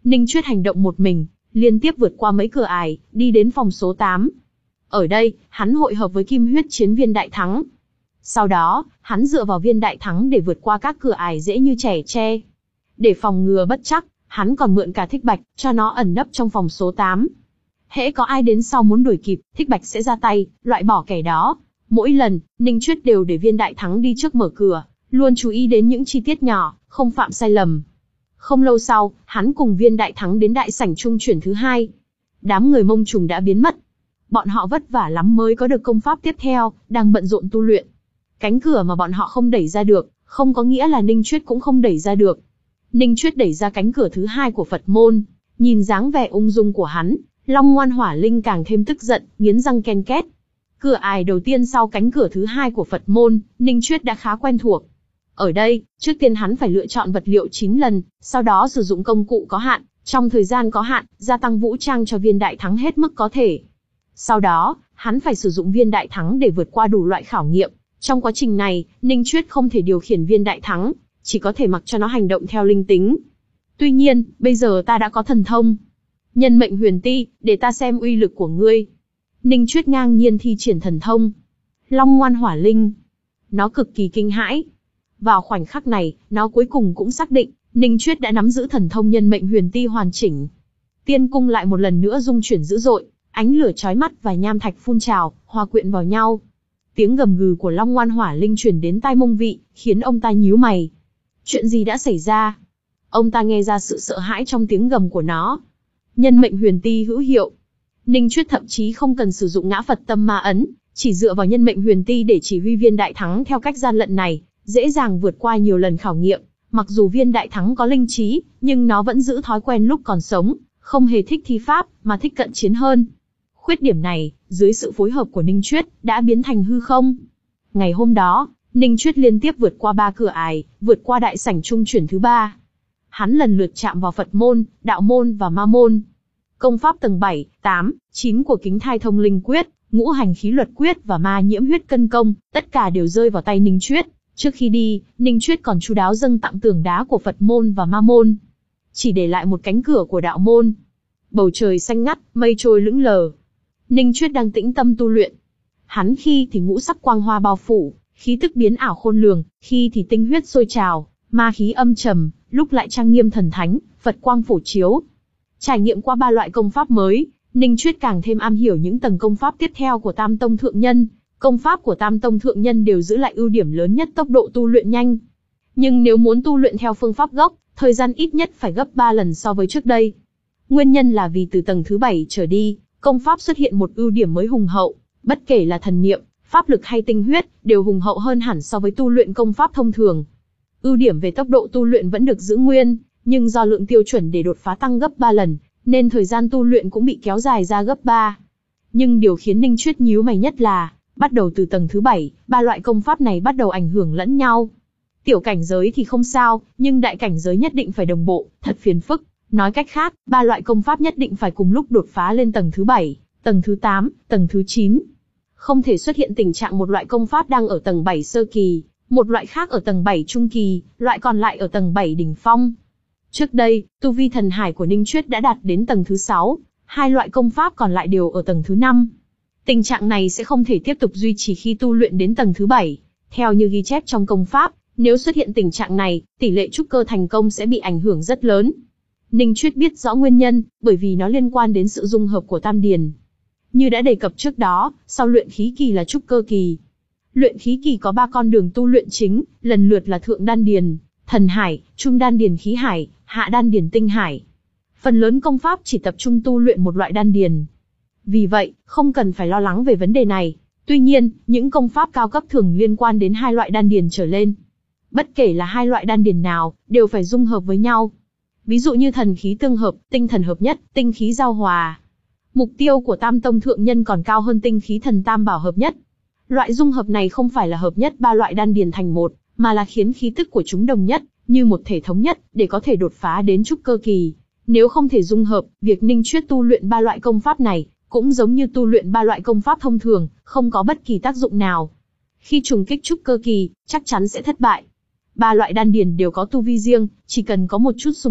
Ninh Chuyết hành động một mình, liên tiếp vượt qua mấy cửa ải, đi đến phòng số tám. Ở đây, hắn hội hợp với Kim Huyết Chiến Viên Đại Thắng. Sau đó, hắn dựa vào Viên Đại Thắng để vượt qua các cửa ải dễ như chẻ tre. Để phòng ngừa bất trắc, hắn còn mượn cả Thích Bạch, cho nó ẩn nấp trong phòng số tám. Hễ có ai đến sau muốn đuổi kịp, Thích Bạch sẽ ra tay, loại bỏ kẻ đó. Mỗi lần, Ninh Chuyết đều để Viên Đại Thắng đi trước mở cửa, luôn chú ý đến những chi tiết nhỏ, không phạm sai lầm. Không lâu sau, hắn cùng Viên Đại Thắng đến đại sảnh trung chuyển thứ hai. Đám người Mông Trùng đã biến mất. Bọn họ vất vả lắm mới có được công pháp tiếp theo, đang bận rộn tu luyện. Cánh cửa mà bọn họ không đẩy ra được, không có nghĩa là Ninh Chuyết cũng không đẩy ra được. Ninh Chuyết đẩy ra cánh cửa thứ hai của Phật môn, nhìn dáng vẻ ung dung của hắn, Long Ngoan Hỏa Linh càng thêm tức giận, nghiến răng ken két. Cửa ải đầu tiên sau cánh cửa thứ hai của Phật môn, Ninh Chuyết đã khá quen thuộc. Ở đây, trước tiên hắn phải lựa chọn vật liệu chín lần, sau đó sử dụng công cụ có hạn, trong thời gian có hạn, gia tăng vũ trang cho Viên Đại Thắng hết mức có thể. Sau đó, hắn phải sử dụng Viên Đại Thắng để vượt qua đủ loại khảo nghiệm. Trong quá trình này, Ninh Chuyết không thể điều khiển Viên Đại Thắng, chỉ có thể mặc cho nó hành động theo linh tính. Tuy nhiên, bây giờ ta đã có thần thông. Nhân mệnh huyền ti, để ta xem uy lực của ngươi. Ninh Chuyết ngang nhiên thi triển thần thông. Long Ngoan Hỏa Linh. Nó cực kỳ kinh hãi. Vào khoảnh khắc này, nó cuối cùng cũng xác định, Ninh Chuyết đã nắm giữ thần thông nhân mệnh huyền ti hoàn chỉnh. Tiên cung lại một lần nữa rung chuyển dữ dội, ánh lửa chói mắt và nham thạch phun trào, hòa quyện vào nhau. Tiếng gầm gừ của Long Ngoan Hỏa Linh truyền đến tai Mông Vị, khiến ông ta nhíu mày. Chuyện gì đã xảy ra? Ông ta nghe ra sự sợ hãi trong tiếng gầm của nó. Nhân mệnh huyền ti hữu hiệu. Ninh Chuyết thậm chí không cần sử dụng ngã Phật tâm ma ấn, chỉ dựa vào nhân mệnh huyền ti để chỉ huy Viên Đại Thắng theo cách gian lận này, dễ dàng vượt qua nhiều lần khảo nghiệm. Mặc dù Viên Đại Thắng có linh trí, nhưng nó vẫn giữ thói quen lúc còn sống, không hề thích thi pháp, mà thích cận chiến hơn. Khuyết điểm này, dưới sự phối hợp của Ninh Chuyết, đã biến thành hư không. Ngày hôm đó, Ninh Chuyết liên tiếp vượt qua ba cửa ải, vượt qua đại sảnh trung chuyển thứ ba. Hắn lần lượt chạm vào Phật môn, đạo môn và ma môn. Công pháp tầng bảy, tám, chín của Kính Thai Thông Linh Quyết, Ngũ Hành Khí Luật Quyết và Ma Nhiễm Huyết Cân Công, tất cả đều rơi vào tay Ninh Chuyết. Trước khi đi, Ninh Chuyết còn chu đáo dâng tặng tường đá của Phật môn và ma môn, chỉ để lại một cánh cửa của đạo môn. Bầu trời xanh ngắt, mây trôi lững lờ. Ninh Chuyết đang tĩnh tâm tu luyện. Hắn khi thì ngũ sắc quang hoa bao phủ, khí tức biến ảo khôn lường, khi thì tinh huyết sôi trào, ma khí âm trầm, lúc lại trang nghiêm thần thánh, Phật quang phổ chiếu. Trải nghiệm qua ba loại công pháp mới, Ninh Chuyết càng thêm am hiểu những tầng công pháp tiếp theo của Tam Tông Thượng Nhân. Công pháp của Tam Tông Thượng Nhân đều giữ lại ưu điểm lớn nhất tốc độ tu luyện nhanh. Nhưng nếu muốn tu luyện theo phương pháp gốc, thời gian ít nhất phải gấp ba lần so với trước đây. Nguyên nhân là vì từ tầng thứ bảy trở đi, công pháp xuất hiện một ưu điểm mới hùng hậu, bất kể là thần niệm, pháp lực hay tinh huyết, đều hùng hậu hơn hẳn so với tu luyện công pháp thông thường. Ưu điểm về tốc độ tu luyện vẫn được giữ nguyên, nhưng do lượng tiêu chuẩn để đột phá tăng gấp ba lần, nên thời gian tu luyện cũng bị kéo dài ra gấp ba. Nhưng điều khiến Ninh Chuyết nhíu mày nhất là, bắt đầu từ tầng thứ bảy, ba loại công pháp này bắt đầu ảnh hưởng lẫn nhau. Tiểu cảnh giới thì không sao, nhưng đại cảnh giới nhất định phải đồng bộ, thật phiền phức. Nói cách khác, ba loại công pháp nhất định phải cùng lúc đột phá lên tầng thứ bảy, tầng thứ tám, tầng thứ chín. Không thể xuất hiện tình trạng một loại công pháp đang ở tầng bảy sơ kỳ, một loại khác ở tầng bảy trung kỳ, loại còn lại ở tầng bảy đỉnh phong. Trước đây, tu vi thần hải của Ninh Chuyết đã đạt đến tầng thứ sáu, hai loại công pháp còn lại đều ở tầng thứ năm. Tình trạng này sẽ không thể tiếp tục duy trì khi tu luyện đến tầng thứ bảy. Theo như ghi chép trong công pháp, nếu xuất hiện tình trạng này, tỷ lệ trúc cơ thành công sẽ bị ảnh hưởng rất lớn. Ninh Chuyết biết rõ nguyên nhân, bởi vì nó liên quan đến sự dung hợp của tam điền. Như đã đề cập trước đó, sau luyện khí kỳ là trúc cơ kỳ. Luyện khí kỳ có ba con đường tu luyện chính, lần lượt là thượng đan điền, thần hải, trung đan điền khí hải, hạ đan điền tinh hải. Phần lớn công pháp chỉ tập trung tu luyện một loại đan điền. Vì vậy, không cần phải lo lắng về vấn đề này. Tuy nhiên, những công pháp cao cấp thường liên quan đến hai loại đan điền trở lên. Bất kể là hai loại đan điền nào, đều phải dung hợp với nhau. Ví dụ như thần khí tương hợp, tinh thần hợp nhất, tinh khí giao hòa. Mục tiêu của Tam Tông Thượng Nhân còn cao hơn tinh khí thần tam bảo hợp nhất. Loại dung hợp này không phải là hợp nhất ba loại đan điền thành một, mà là khiến khí tức của chúng đồng nhất, như một thể thống nhất, để có thể đột phá đến trúc cơ kỳ. Nếu không thể dung hợp, việc Ninh Chuyết tu luyện ba loại công pháp này, cũng giống như tu luyện ba loại công pháp thông thường, không có bất kỳ tác dụng nào. Khi trùng kích trúc cơ kỳ, chắc chắn sẽ thất bại. Ba loại đan điền đều có tu vi riêng, chỉ cần có một chút xung đột,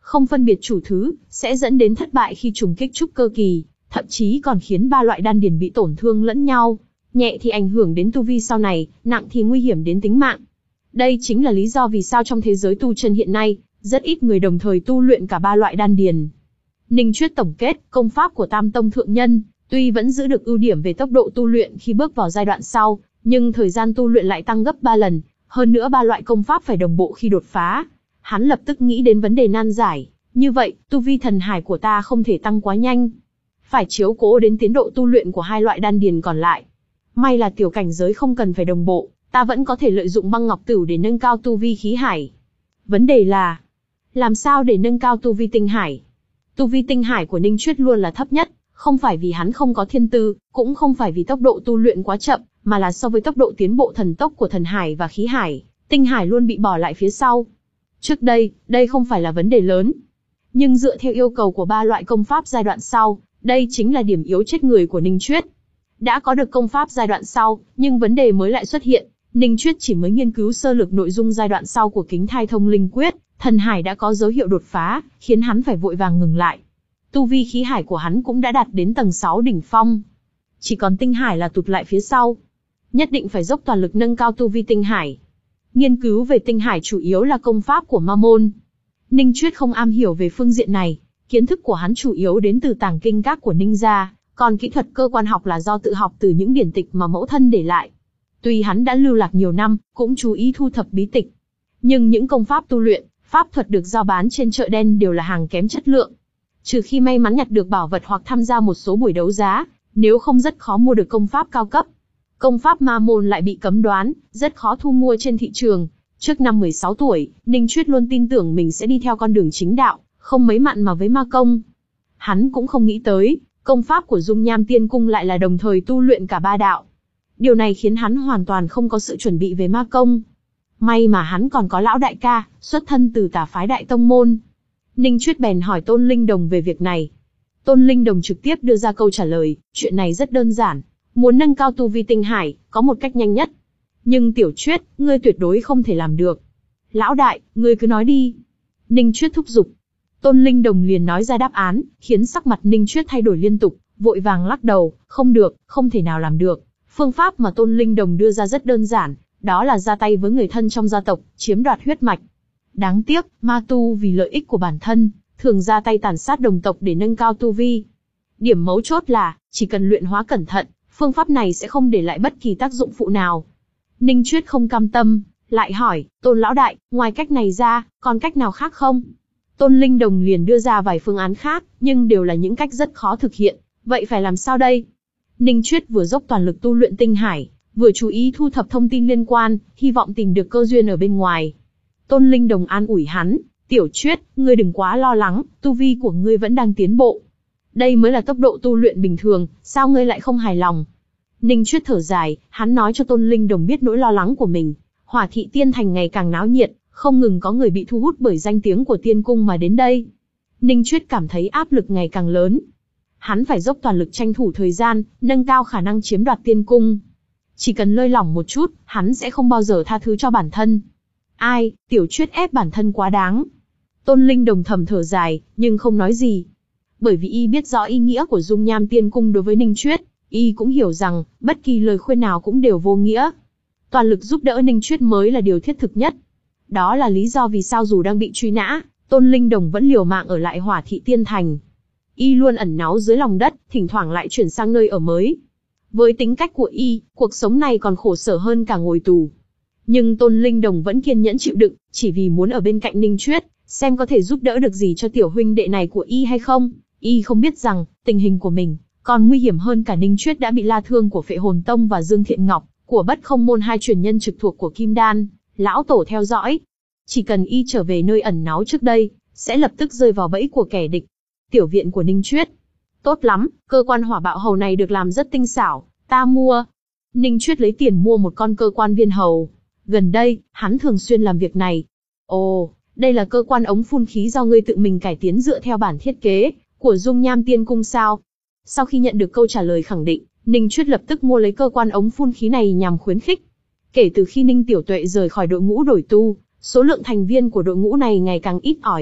không phân biệt chủ thứ, sẽ dẫn đến thất bại khi trùng kích trúc cơ kỳ, thậm chí còn khiến ba loại đan điền bị tổn thương lẫn nhau. Nhẹ thì ảnh hưởng đến tu vi sau này, nặng thì nguy hiểm đến tính mạng. Đây chính là lý do vì sao trong thế giới tu chân hiện nay, rất ít người đồng thời tu luyện cả ba loại đan điền. Ninh Chuyết tổng kết, công pháp của Tam Tông thượng nhân, tuy vẫn giữ được ưu điểm về tốc độ tu luyện khi bước vào giai đoạn sau, nhưng thời gian tu luyện lại tăng gấp ba lần, hơn nữa ba loại công pháp phải đồng bộ khi đột phá. Hắn lập tức nghĩ đến vấn đề nan giải, như vậy, tu vi thần hải của ta không thể tăng quá nhanh. Phải chiếu cố đến tiến độ tu luyện của hai loại đan điền còn lại. May là tiểu cảnh giới không cần phải đồng bộ, ta vẫn có thể lợi dụng băng ngọc tửu để nâng cao tu vi khí hải. Vấn đề là, làm sao để nâng cao tu vi tinh hải? Tu vi tinh hải của Ninh Chuyết luôn là thấp nhất, không phải vì hắn không có thiên tư, cũng không phải vì tốc độ tu luyện quá chậm, mà là so với tốc độ tiến bộ thần tốc của thần hải và khí hải, tinh hải luôn bị bỏ lại phía sau. Trước đây, đây không phải là vấn đề lớn. Nhưng dựa theo yêu cầu của ba loại công pháp giai đoạn sau, đây chính là điểm yếu chết người của Ninh Chuyết. Đã có được công pháp giai đoạn sau, nhưng vấn đề mới lại xuất hiện. Ninh Chuyết chỉ mới nghiên cứu sơ lược nội dung giai đoạn sau của Kính Thai Thông Linh Quyết, thần hải đã có dấu hiệu đột phá, khiến hắn phải vội vàng ngừng lại. Tu vi khí hải của hắn cũng đã đạt đến tầng sáu đỉnh phong. Chỉ còn tinh hải là tụt lại phía sau. Nhất định phải dốc toàn lực nâng cao tu vi tinh hải. Nghiên cứu về tinh hải chủ yếu là công pháp của Ma môn. Ninh Chuyết không am hiểu về phương diện này, kiến thức của hắn chủ yếu đến từ tàng kinh các của Ninh gia, còn kỹ thuật cơ quan học là do tự học từ những điển tịch mà mẫu thân để lại. Tuy hắn đã lưu lạc nhiều năm, cũng chú ý thu thập bí tịch, nhưng những công pháp tu luyện, pháp thuật được giao bán trên chợ đen đều là hàng kém chất lượng. Trừ khi may mắn nhặt được bảo vật hoặc tham gia một số buổi đấu giá, nếu không rất khó mua được công pháp cao cấp. Công pháp Ma môn lại bị cấm đoán, rất khó thu mua trên thị trường. Trước năm mười sáu tuổi, Ninh Chuyết luôn tin tưởng mình sẽ đi theo con đường chính đạo, không mấy mặn mà với ma công. Hắn cũng không nghĩ tới, công pháp của Dung Nham Tiên Cung lại là đồng thời tu luyện cả ba đạo. Điều này khiến hắn hoàn toàn không có sự chuẩn bị về ma công. May mà hắn còn có lão đại ca, xuất thân từ tà phái Đại Tông Môn. Ninh Chuyết bèn hỏi Tôn Linh Đồng về việc này. Tôn Linh Đồng trực tiếp đưa ra câu trả lời, chuyện này rất đơn giản. Muốn nâng cao tu vi tinh hải, có một cách nhanh nhất. Nhưng Tiểu Chuyết, ngươi tuyệt đối không thể làm được. Lão đại, ngươi cứ nói đi. Ninh Chuyết thúc giục. Tôn Linh Đồng liền nói ra đáp án, khiến sắc mặt Ninh Chuyết thay đổi liên tục, vội vàng lắc đầu, không được, không thể nào làm được. Phương pháp mà Tôn Linh Đồng đưa ra rất đơn giản, đó là ra tay với người thân trong gia tộc, chiếm đoạt huyết mạch. Đáng tiếc, ma tu vì lợi ích của bản thân, thường ra tay tàn sát đồng tộc để nâng cao tu vi. Điểm mấu chốt là, chỉ cần luyện hóa cẩn thận, phương pháp này sẽ không để lại bất kỳ tác dụng phụ nào. Ninh Chuyết không cam tâm, lại hỏi, Tôn lão đại, ngoài cách này ra, còn cách nào khác không? Tôn Linh Đồng liền đưa ra vài phương án khác, nhưng đều là những cách rất khó thực hiện. Vậy phải làm sao đây? Ninh Chuyết vừa dốc toàn lực tu luyện tinh hải, vừa chú ý thu thập thông tin liên quan, hy vọng tìm được cơ duyên ở bên ngoài. Tôn Linh Đồng an ủi hắn, Tiểu Chuyết, ngươi đừng quá lo lắng, tu vi của ngươi vẫn đang tiến bộ. Đây mới là tốc độ tu luyện bình thường, sao ngươi lại không hài lòng? Ninh Chuyết thở dài, hắn nói cho Tôn Linh Đồng biết nỗi lo lắng của mình. Hỏa Thị Tiên Thành ngày càng náo nhiệt, không ngừng có người bị thu hút bởi danh tiếng của Tiên Cung mà đến đây. Ninh Chuyết cảm thấy áp lực ngày càng lớn. Hắn phải dốc toàn lực tranh thủ thời gian, nâng cao khả năng chiếm đoạt Tiên Cung. Chỉ cần lơi lỏng một chút, hắn sẽ không bao giờ tha thứ cho bản thân. Ai, Tiểu Chuyết ép bản thân quá đáng. Tôn Linh Đồng thầm thở dài, nhưng không nói gì. Bởi vì y biết rõ ý nghĩa của Dung Nham Tiên Cung đối với Ninh Chuyết, y cũng hiểu rằng, bất kỳ lời khuyên nào cũng đều vô nghĩa. Toàn lực giúp đỡ Ninh Chuyết mới là điều thiết thực nhất. Đó là lý do vì sao dù đang bị truy nã, Tôn Linh Đồng vẫn liều mạng ở lại Hỏa Thị Tiên Thành. Y luôn ẩn náu dưới lòng đất, thỉnh thoảng lại chuyển sang nơi ở mới. Với tính cách của y, cuộc sống này còn khổ sở hơn cả ngồi tù. Nhưng Tôn Linh Đồng vẫn kiên nhẫn chịu đựng, chỉ vì muốn ở bên cạnh Ninh Chuyết, xem có thể giúp đỡ được gì cho tiểu huynh đệ này của y hay không. Y không biết rằng, tình hình của mình còn nguy hiểm hơn cả. Ninh Chuyết đã bị La Thương của Phệ Hồn Tông và Dương Thiện Ngọc của Bất Không Môn, hai truyền nhân trực thuộc của Kim Đan lão tổ theo dõi. Chỉ cần y trở về nơi ẩn náu trước đây, sẽ lập tức rơi vào bẫy của kẻ địch. Tiểu viện của Ninh Chuyết. Tốt lắm, cơ quan hỏa bạo hầu này được làm rất tinh xảo, ta mua. Ninh Chuyết lấy tiền mua một con cơ quan viên hầu. Gần đây, hắn thường xuyên làm việc này. Ồ, đây là cơ quan ống phun khí do ngươi tự mình cải tiến dựa theo bản thiết kế của Dung Nham Tiên Cung sao? Sau khi nhận được câu trả lời khẳng định, Ninh Chuyết lập tức mua lấy cơ quan ống phun khí này nhằm khuyến khích. Kể từ khi Ninh Tiểu Tuệ rời khỏi đội ngũ đổi tu, số lượng thành viên của đội ngũ này ngày càng ít ỏi,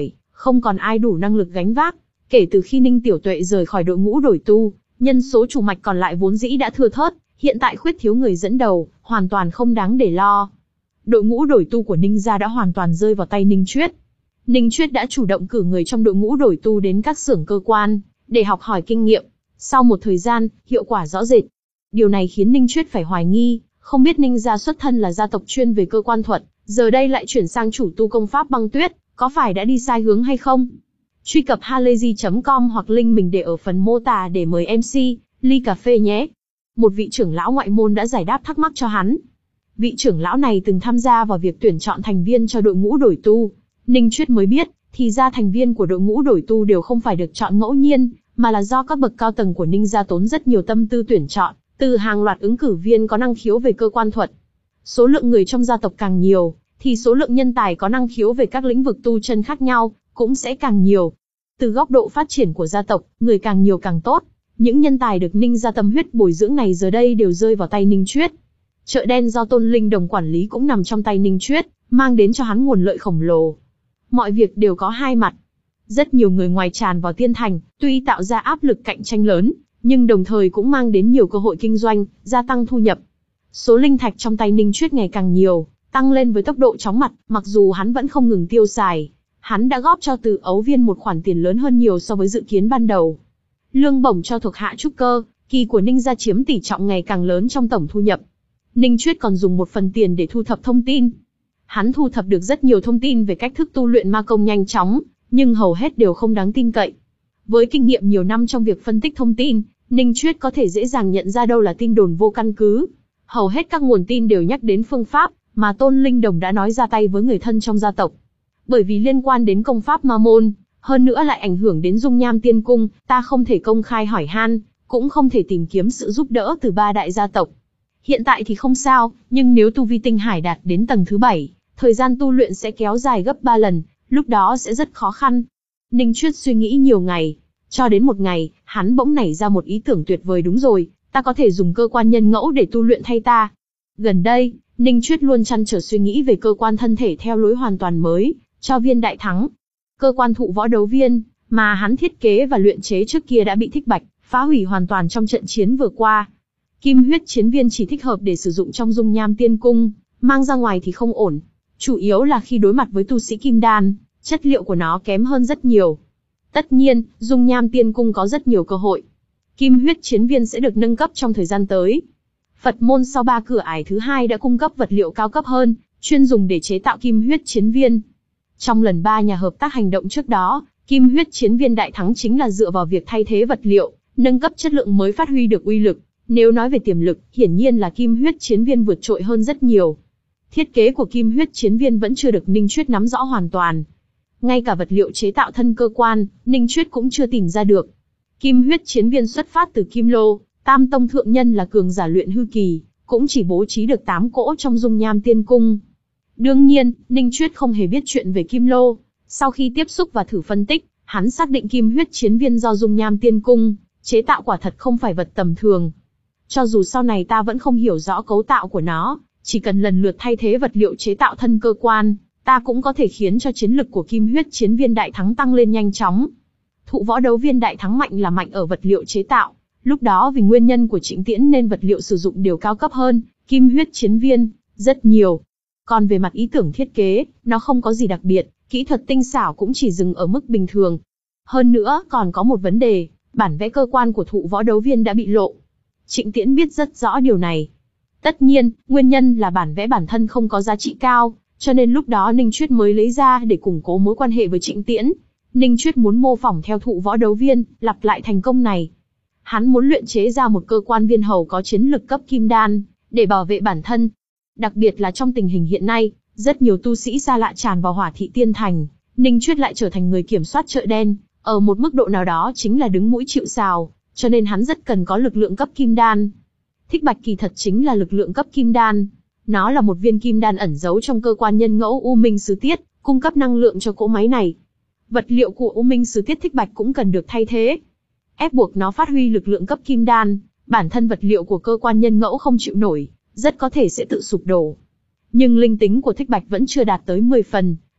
không còn ai đủ năng lực gánh vác. Kể từ khi Ninh Tiểu Tuệ rời khỏi đội ngũ đổi tu, nhân số chủ mạch còn lại vốn dĩ đã thưa thớt, hiện tại khuyết thiếu người dẫn đầu, hoàn toàn không đáng để lo. Đội ngũ đổi tu của Ninh gia đã hoàn toàn rơi vào tay Ninh Chuyết. Ninh Chuyết đã chủ động cử người trong đội ngũ đổi tu đến các xưởng cơ quan, để học hỏi kinh nghiệm. Sau một thời gian, hiệu quả rõ rệt. Điều này khiến Ninh Chuyết phải hoài nghi, không biết Ninh gia xuất thân là gia tộc chuyên về cơ quan thuật, giờ đây lại chuyển sang chủ tu công pháp băng tuyết, có phải đã đi sai hướng hay không? Truy cập halayzi chấm com hoặc link mình để ở phần mô tả để mời em xê, ly cà phê nhé. Một vị trưởng lão ngoại môn đã giải đáp thắc mắc cho hắn. Vị trưởng lão này từng tham gia vào việc tuyển chọn thành viên cho đội ngũ đổi tu. Ninh Chuyết mới biết, thì ra thành viên của đội ngũ đổi tu đều không phải được chọn ngẫu nhiên, mà là do các bậc cao tầng của Ninh gia tốn rất nhiều tâm tư tuyển chọn, từ hàng loạt ứng cử viên có năng khiếu về cơ quan thuật. Số lượng người trong gia tộc càng nhiều, thì số lượng nhân tài có năng khiếu về các lĩnh vực tu chân khác nhau, cũng sẽ càng nhiều. Từ góc độ phát triển của gia tộc, người càng nhiều càng tốt. Những nhân tài được Ninh gia tâm huyết bồi dưỡng này giờ đây đều rơi vào tay Ninh Chuyết. Chợ đen do Tôn Linh Đồng quản lý cũng nằm trong tay Ninh Chuyết, mang đến cho hắn nguồn lợi khổng lồ. Mọi việc đều có hai mặt. Rất nhiều người ngoài tràn vào Tiên Thành, tuy tạo ra áp lực cạnh tranh lớn, nhưng đồng thời cũng mang đến nhiều cơ hội kinh doanh, gia tăng thu nhập. Số linh thạch trong tay Ninh Chuyết ngày càng nhiều, tăng lên với tốc độ chóng mặt, mặc dù hắn vẫn không ngừng tiêu xài. Hắn đã góp cho Từ Ấu Viên một khoản tiền lớn hơn nhiều so với dự kiến ban đầu. Lương bổng cho thuộc hạ trúc cơ kỳ của Ninh gia chiếm tỷ trọng ngày càng lớn trong tổng thu nhập. Ninh Chuyết còn dùng một phần tiền để thu thập thông tin. Hắn thu thập được rất nhiều thông tin về cách thức tu luyện ma công nhanh chóng, nhưng hầu hết đều không đáng tin cậy. Với kinh nghiệm nhiều năm trong việc phân tích thông tin, Ninh Chuyết có thể dễ dàng nhận ra đâu là tin đồn vô căn cứ. Hầu hết các nguồn tin đều nhắc đến phương pháp mà Tôn Linh Đồng đã nói ra tay với người thân trong gia tộc. Bởi vì liên quan đến công pháp ma môn, hơn nữa lại ảnh hưởng đến dung nham tiên cung, ta không thể công khai hỏi han, cũng không thể tìm kiếm sự giúp đỡ từ ba đại gia tộc. Hiện tại thì không sao, nhưng nếu tu vi tinh hải đạt đến tầng thứ bảy, thời gian tu luyện sẽ kéo dài gấp ba lần, lúc đó sẽ rất khó khăn. Ninh Chuyết suy nghĩ nhiều ngày, cho đến một ngày, hắn bỗng nảy ra một ý tưởng tuyệt vời. Đúng rồi, ta có thể dùng cơ quan nhân ngẫu để tu luyện thay ta. Gần đây, Ninh Chuyết luôn trăn trở suy nghĩ về cơ quan thân thể theo lối hoàn toàn mới, cho viên đại thắng. Cơ quan thụ võ đấu viên, mà hắn thiết kế và luyện chế trước kia đã bị Thích Bạch phá hủy hoàn toàn trong trận chiến vừa qua. Kim huyết chiến viên chỉ thích hợp để sử dụng trong dung nham tiên cung, mang ra ngoài thì không ổn. Chủ yếu là khi đối mặt với tu sĩ kim đan, chất liệu của nó kém hơn rất nhiều. Tất nhiên, dung nham tiên cung có rất nhiều cơ hội. Kim huyết chiến viên sẽ được nâng cấp trong thời gian tới. Phật môn sau ba cửa ải thứ hai đã cung cấp vật liệu cao cấp hơn, chuyên dùng để chế tạo kim huyết chiến viên. Trong lần ba nhà hợp tác hành động trước đó, kim huyết chiến viên đại thắng chính là dựa vào việc thay thế vật liệu, nâng cấp chất lượng mới phát huy được uy lực. Nếu nói về tiềm lực, hiển nhiên là kim huyết chiến viên vượt trội hơn rất nhiều. Thiết kế của kim huyết chiến viên vẫn chưa được Ninh Chuyết nắm rõ hoàn toàn. Ngay cả vật liệu chế tạo thân cơ quan, Ninh Chuyết cũng chưa tìm ra được. Kim huyết chiến viên xuất phát từ Kim Lô, Tam Tông thượng nhân là cường giả luyện hư kỳ, cũng chỉ bố trí được tám cỗ trong dung nham tiên cung. Đương nhiên, Ninh Chuyết không hề biết chuyện về Kim Lô. Sau khi tiếp xúc và thử phân tích, hắn xác định kim huyết chiến viên do dung nham tiên cung chế tạo quả thật không phải vật tầm thường. Cho dù sau này ta vẫn không hiểu rõ cấu tạo của nó, chỉ cần lần lượt thay thế vật liệu chế tạo thân cơ quan, ta cũng có thể khiến cho chiến lực của kim huyết chiến viên đại thắng tăng lên nhanh chóng. Thụ võ đấu viên đại thắng mạnh là mạnh ở vật liệu chế tạo. Lúc đó vì nguyên nhân của Trịnh Tiễn nên vật liệu sử dụng đều cao cấp hơn kim huyết chiến viên rất nhiều. Còn về mặt ý tưởng thiết kế, nó không có gì đặc biệt, kỹ thuật tinh xảo cũng chỉ dừng ở mức bình thường. Hơn nữa, còn có một vấn đề, bản vẽ cơ quan của thụ võ đấu viên đã bị lộ. Trịnh Tiễn biết rất rõ điều này. Tất nhiên, nguyên nhân là bản vẽ bản thân không có giá trị cao, cho nên lúc đó Ninh Chuyết mới lấy ra để củng cố mối quan hệ với Trịnh Tiễn. Ninh Chuyết muốn mô phỏng theo thụ võ đấu viên, lặp lại thành công này. Hắn muốn luyện chế ra một cơ quan viên hầu có chiến lực cấp kim đan, để bảo vệ bản thân. Đặc biệt là trong tình hình hiện nay, rất nhiều tu sĩ xa lạ tràn vào Hỏa Thị Tiên Thành, Ninh Chuyết lại trở thành người kiểm soát chợ đen, ở một mức độ nào đó chính là đứng mũi chịu sào, cho nên hắn rất cần có lực lượng cấp kim đan. Thích Bạch kỳ thật chính là lực lượng cấp kim đan. Nó là một viên kim đan ẩn giấu trong cơ quan nhân ngẫu U Minh Sứ Tiết, cung cấp năng lượng cho cỗ máy này. Vật liệu của U Minh Sứ Tiết Thích Bạch cũng cần được thay thế, ép buộc nó phát huy lực lượng cấp kim đan. Bản thân vật liệu của cơ quan nhân ngẫu không chịu nổi, rất có thể sẽ tự sụp đổ. Nhưng linh tính của Thích Bạch vẫn chưa đạt tới mười phần,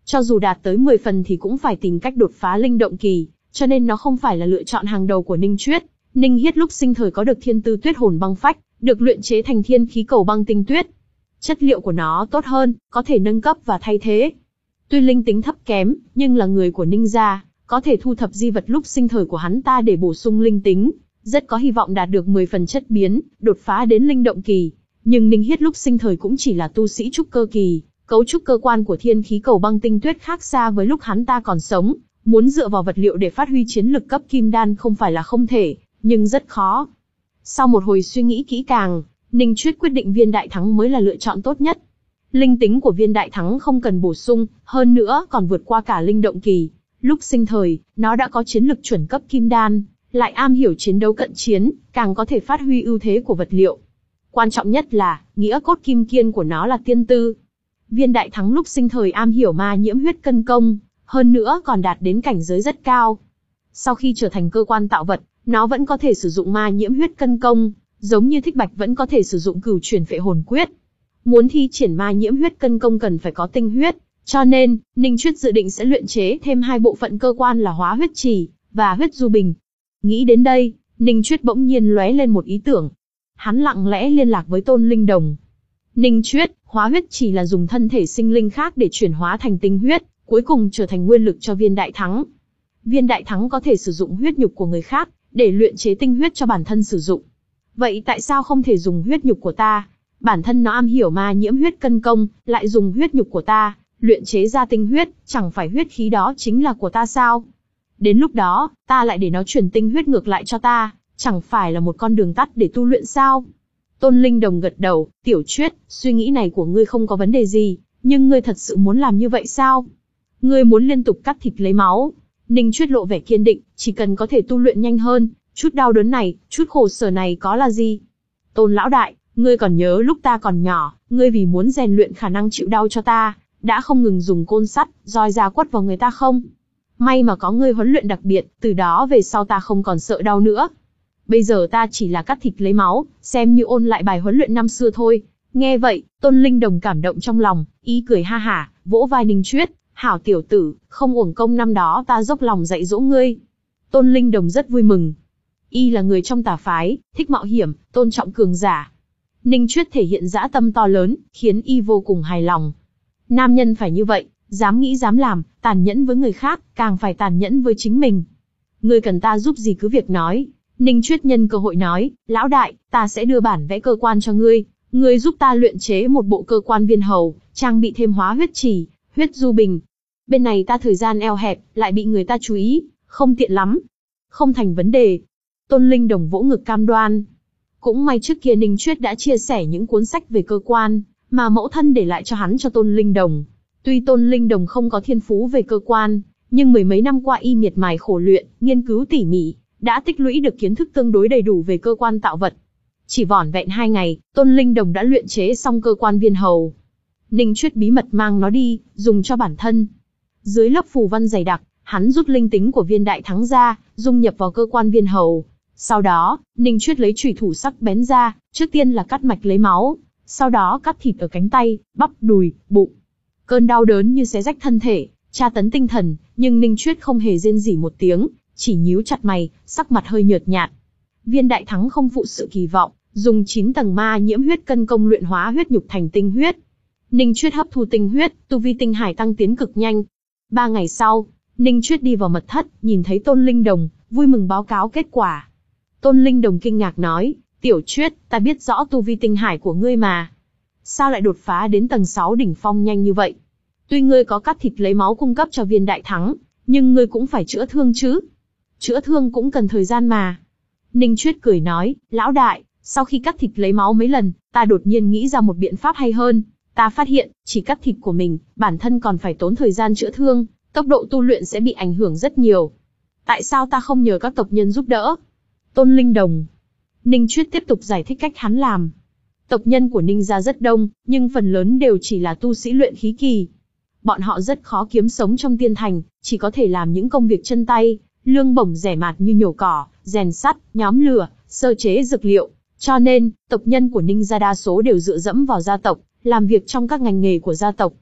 Cho dù đạt tới mười phần thì cũng phải tìm cách đột phá linh động kỳ, cho nên nó không phải là lựa chọn hàng đầu của Ninh Chuyết. Ninh Hiết lúc sinh thời có được thiên tư tuyết hồn băng phách, được luyện chế thành thiên khí cầu băng tinh tuyết. Chất liệu của nó tốt hơn, có thể nâng cấp và thay thế. Tuy linh tính thấp kém, nhưng là người của Ninh gia, có thể thu thập di vật lúc sinh thời của hắn ta để bổ sung linh tính, rất có hy vọng đạt được mười phần chất biến, đột phá đến linh động kỳ. Nhưng Ninh Hiết lúc sinh thời cũng chỉ là tu sĩ trúc cơ kỳ, cấu trúc cơ quan của thiên khí cầu băng tinh tuyết khác xa với lúc hắn ta còn sống, muốn dựa vào vật liệu để phát huy chiến lực cấp kim đan không phải là không thể, nhưng rất khó. Sau một hồi suy nghĩ kỹ càng, Ninh Chuyết quyết định viên đại thắng mới là lựa chọn tốt nhất. Linh tính của viên đại thắng không cần bổ sung, hơn nữa còn vượt qua cả linh động kỳ. Lúc sinh thời, nó đã có chiến lực chuẩn cấp kim đan, lại am hiểu chiến đấu cận chiến, càng có thể phát huy ưu thế của vật liệu. Quan trọng nhất là, nghĩa cốt kim kiên của nó là tiên tư. Viên đại thắng lúc sinh thời am hiểu ma nhiễm huyết cân công, hơn nữa còn đạt đến cảnh giới rất cao. Sau khi trở thành cơ quan tạo vật, nó vẫn có thể sử dụng ma nhiễm huyết cân công, giống như Thích Bạch vẫn có thể sử dụng cửu chuyển phệ hồn quyết. Muốn thi triển ma nhiễm huyết cân công cần phải có tinh huyết, cho nên, Ninh Chuyết dự định sẽ luyện chế thêm hai bộ phận cơ quan là hóa huyết trì và huyết du bình. Nghĩ đến đây, Ninh Chuyết bỗng nhiên lóe lên một ý tưởng. Hắn lặng lẽ liên lạc với Tôn Linh Đồng. Ninh Chuyết, hóa huyết trì là dùng thân thể sinh linh khác để chuyển hóa thành tinh huyết, cuối cùng trở thành nguyên lực cho viên đại thắng. Viên đại thắng có thể sử dụng huyết nhục của người khác, để luyện chế tinh huyết cho bản thân sử dụng. Vậy tại sao không thể dùng huyết nhục của ta? Bản thân nó am hiểu ma nhiễm huyết cân công, lại dùng huyết nhục của ta, luyện chế ra tinh huyết, chẳng phải huyết khí đó chính là của ta sao? Đến lúc đó, ta lại để nó truyền tinh huyết ngược lại cho ta, chẳng phải là một con đường tắt để tu luyện sao? Tôn Linh Đồng gật đầu, Tiểu Chuyết, suy nghĩ này của ngươi không có vấn đề gì, nhưng ngươi thật sự muốn làm như vậy sao? Ngươi muốn liên tục cắt thịt lấy máu. Ninh Chuyết lộ vẻ kiên định, chỉ cần có thể tu luyện nhanh hơn, chút đau đớn này, chút khổ sở này có là gì? Tôn lão đại, ngươi còn nhớ lúc ta còn nhỏ, ngươi vì muốn rèn luyện khả năng chịu đau cho ta, đã không ngừng dùng côn sắt, roi ra quất vào người ta không? May mà có ngươi huấn luyện đặc biệt, từ đó về sau ta không còn sợ đau nữa. Bây giờ ta chỉ là cắt thịt lấy máu, xem như ôn lại bài huấn luyện năm xưa thôi. Nghe vậy, Tôn Linh Đồng cảm động trong lòng, ý cười ha hả, vỗ vai Ninh Chuyết, hảo tiểu tử, không uổng công năm đó ta dốc lòng dạy dỗ ngươi. Tôn Linh Đồng rất vui mừng. Y là người trong tà phái, thích mạo hiểm, tôn trọng cường giả. Ninh Chuyết thể hiện dã tâm to lớn, khiến Y vô cùng hài lòng. Nam nhân phải như vậy, dám nghĩ dám làm, tàn nhẫn với người khác, càng phải tàn nhẫn với chính mình. Ngươi cần ta giúp gì cứ việc nói. Ninh Chuyết nhân cơ hội nói, lão đại, ta sẽ đưa bản vẽ cơ quan cho ngươi, ngươi giúp ta luyện chế một bộ cơ quan viên hầu, trang bị thêm hóa huyết trì, huyết du bình. Bên này ta thời gian eo hẹp, lại bị người ta chú ý, không tiện lắm. Không thành vấn đề. Tôn Linh Đồng vỗ ngực cam đoan. Cũng may trước kia Ninh Chuyết đã chia sẻ những cuốn sách về cơ quan, mà mẫu thân để lại cho hắn cho Tôn Linh Đồng. Tuy Tôn Linh Đồng không có thiên phú về cơ quan, nhưng mười mấy năm qua y miệt mài khổ luyện, nghiên cứu tỉ mỉ, đã tích lũy được kiến thức tương đối đầy đủ về cơ quan tạo vật. Chỉ vỏn vẹn hai ngày, Tôn Linh Đồng đã luyện chế xong cơ quan viên hầu. Ninh Chuyết bí mật mang nó đi, dùng cho bản thân. Dưới lớp phù văn dày đặc, hắn rút linh tính của viên đại thắng ra, dung nhập vào cơ quan viên hầu. Sau đó, Ninh Chuyết lấy chùy thủ sắc bén ra, trước tiên là cắt mạch lấy máu, sau đó cắt thịt ở cánh tay, bắp, đùi, bụng. Cơn đau đớn như xé rách thân thể, tra tấn tinh thần, nhưng Ninh Chuyết không hề rên rỉ một tiếng, chỉ nhíu chặt mày, sắc mặt hơi nhợt nhạt. Viên đại thắng không phụ sự kỳ vọng, dùng chín tầng ma nhiễm huyết cân công luyện hóa huyết nhục thành tinh huyết. Ninh Chuyết hấp thu tinh huyết, tu vi tinh hải tăng tiến cực nhanh. Ba ngày sau, Ninh Chuyết đi vào mật thất, nhìn thấy Tôn Linh Đồng, vui mừng báo cáo kết quả. Tôn Linh Đồng kinh ngạc nói, Tiểu Chuyết, ta biết rõ tu vi tinh hải của ngươi mà. Sao lại đột phá đến tầng sáu đỉnh phong nhanh như vậy? Tuy ngươi có cắt thịt lấy máu cung cấp cho viên đại thắng, nhưng ngươi cũng phải chữa thương chứ. Chữa thương cũng cần thời gian mà. Ninh Chuyết cười nói, lão đại, sau khi cắt thịt lấy máu mấy lần, ta đột nhiên nghĩ ra một biện pháp hay hơn. Ta phát hiện, chỉ cắt thịt của mình, bản thân còn phải tốn thời gian chữa thương, tốc độ tu luyện sẽ bị ảnh hưởng rất nhiều. Tại sao ta không nhờ các tộc nhân giúp đỡ? Tôn Linh Đồng. Ninh Chuyết tiếp tục giải thích cách hắn làm. Tộc nhân của Ninh gia rất đông, nhưng phần lớn đều chỉ là tu sĩ luyện khí kỳ. Bọn họ rất khó kiếm sống trong tiên thành, chỉ có thể làm những công việc chân tay, lương bổng rẻ mạt như nhổ cỏ, rèn sắt, nhóm lửa, sơ chế dược liệu. Cho nên, tộc nhân của Ninh gia đa số đều dựa dẫm vào gia tộc, làm việc trong các ngành nghề của gia tộc.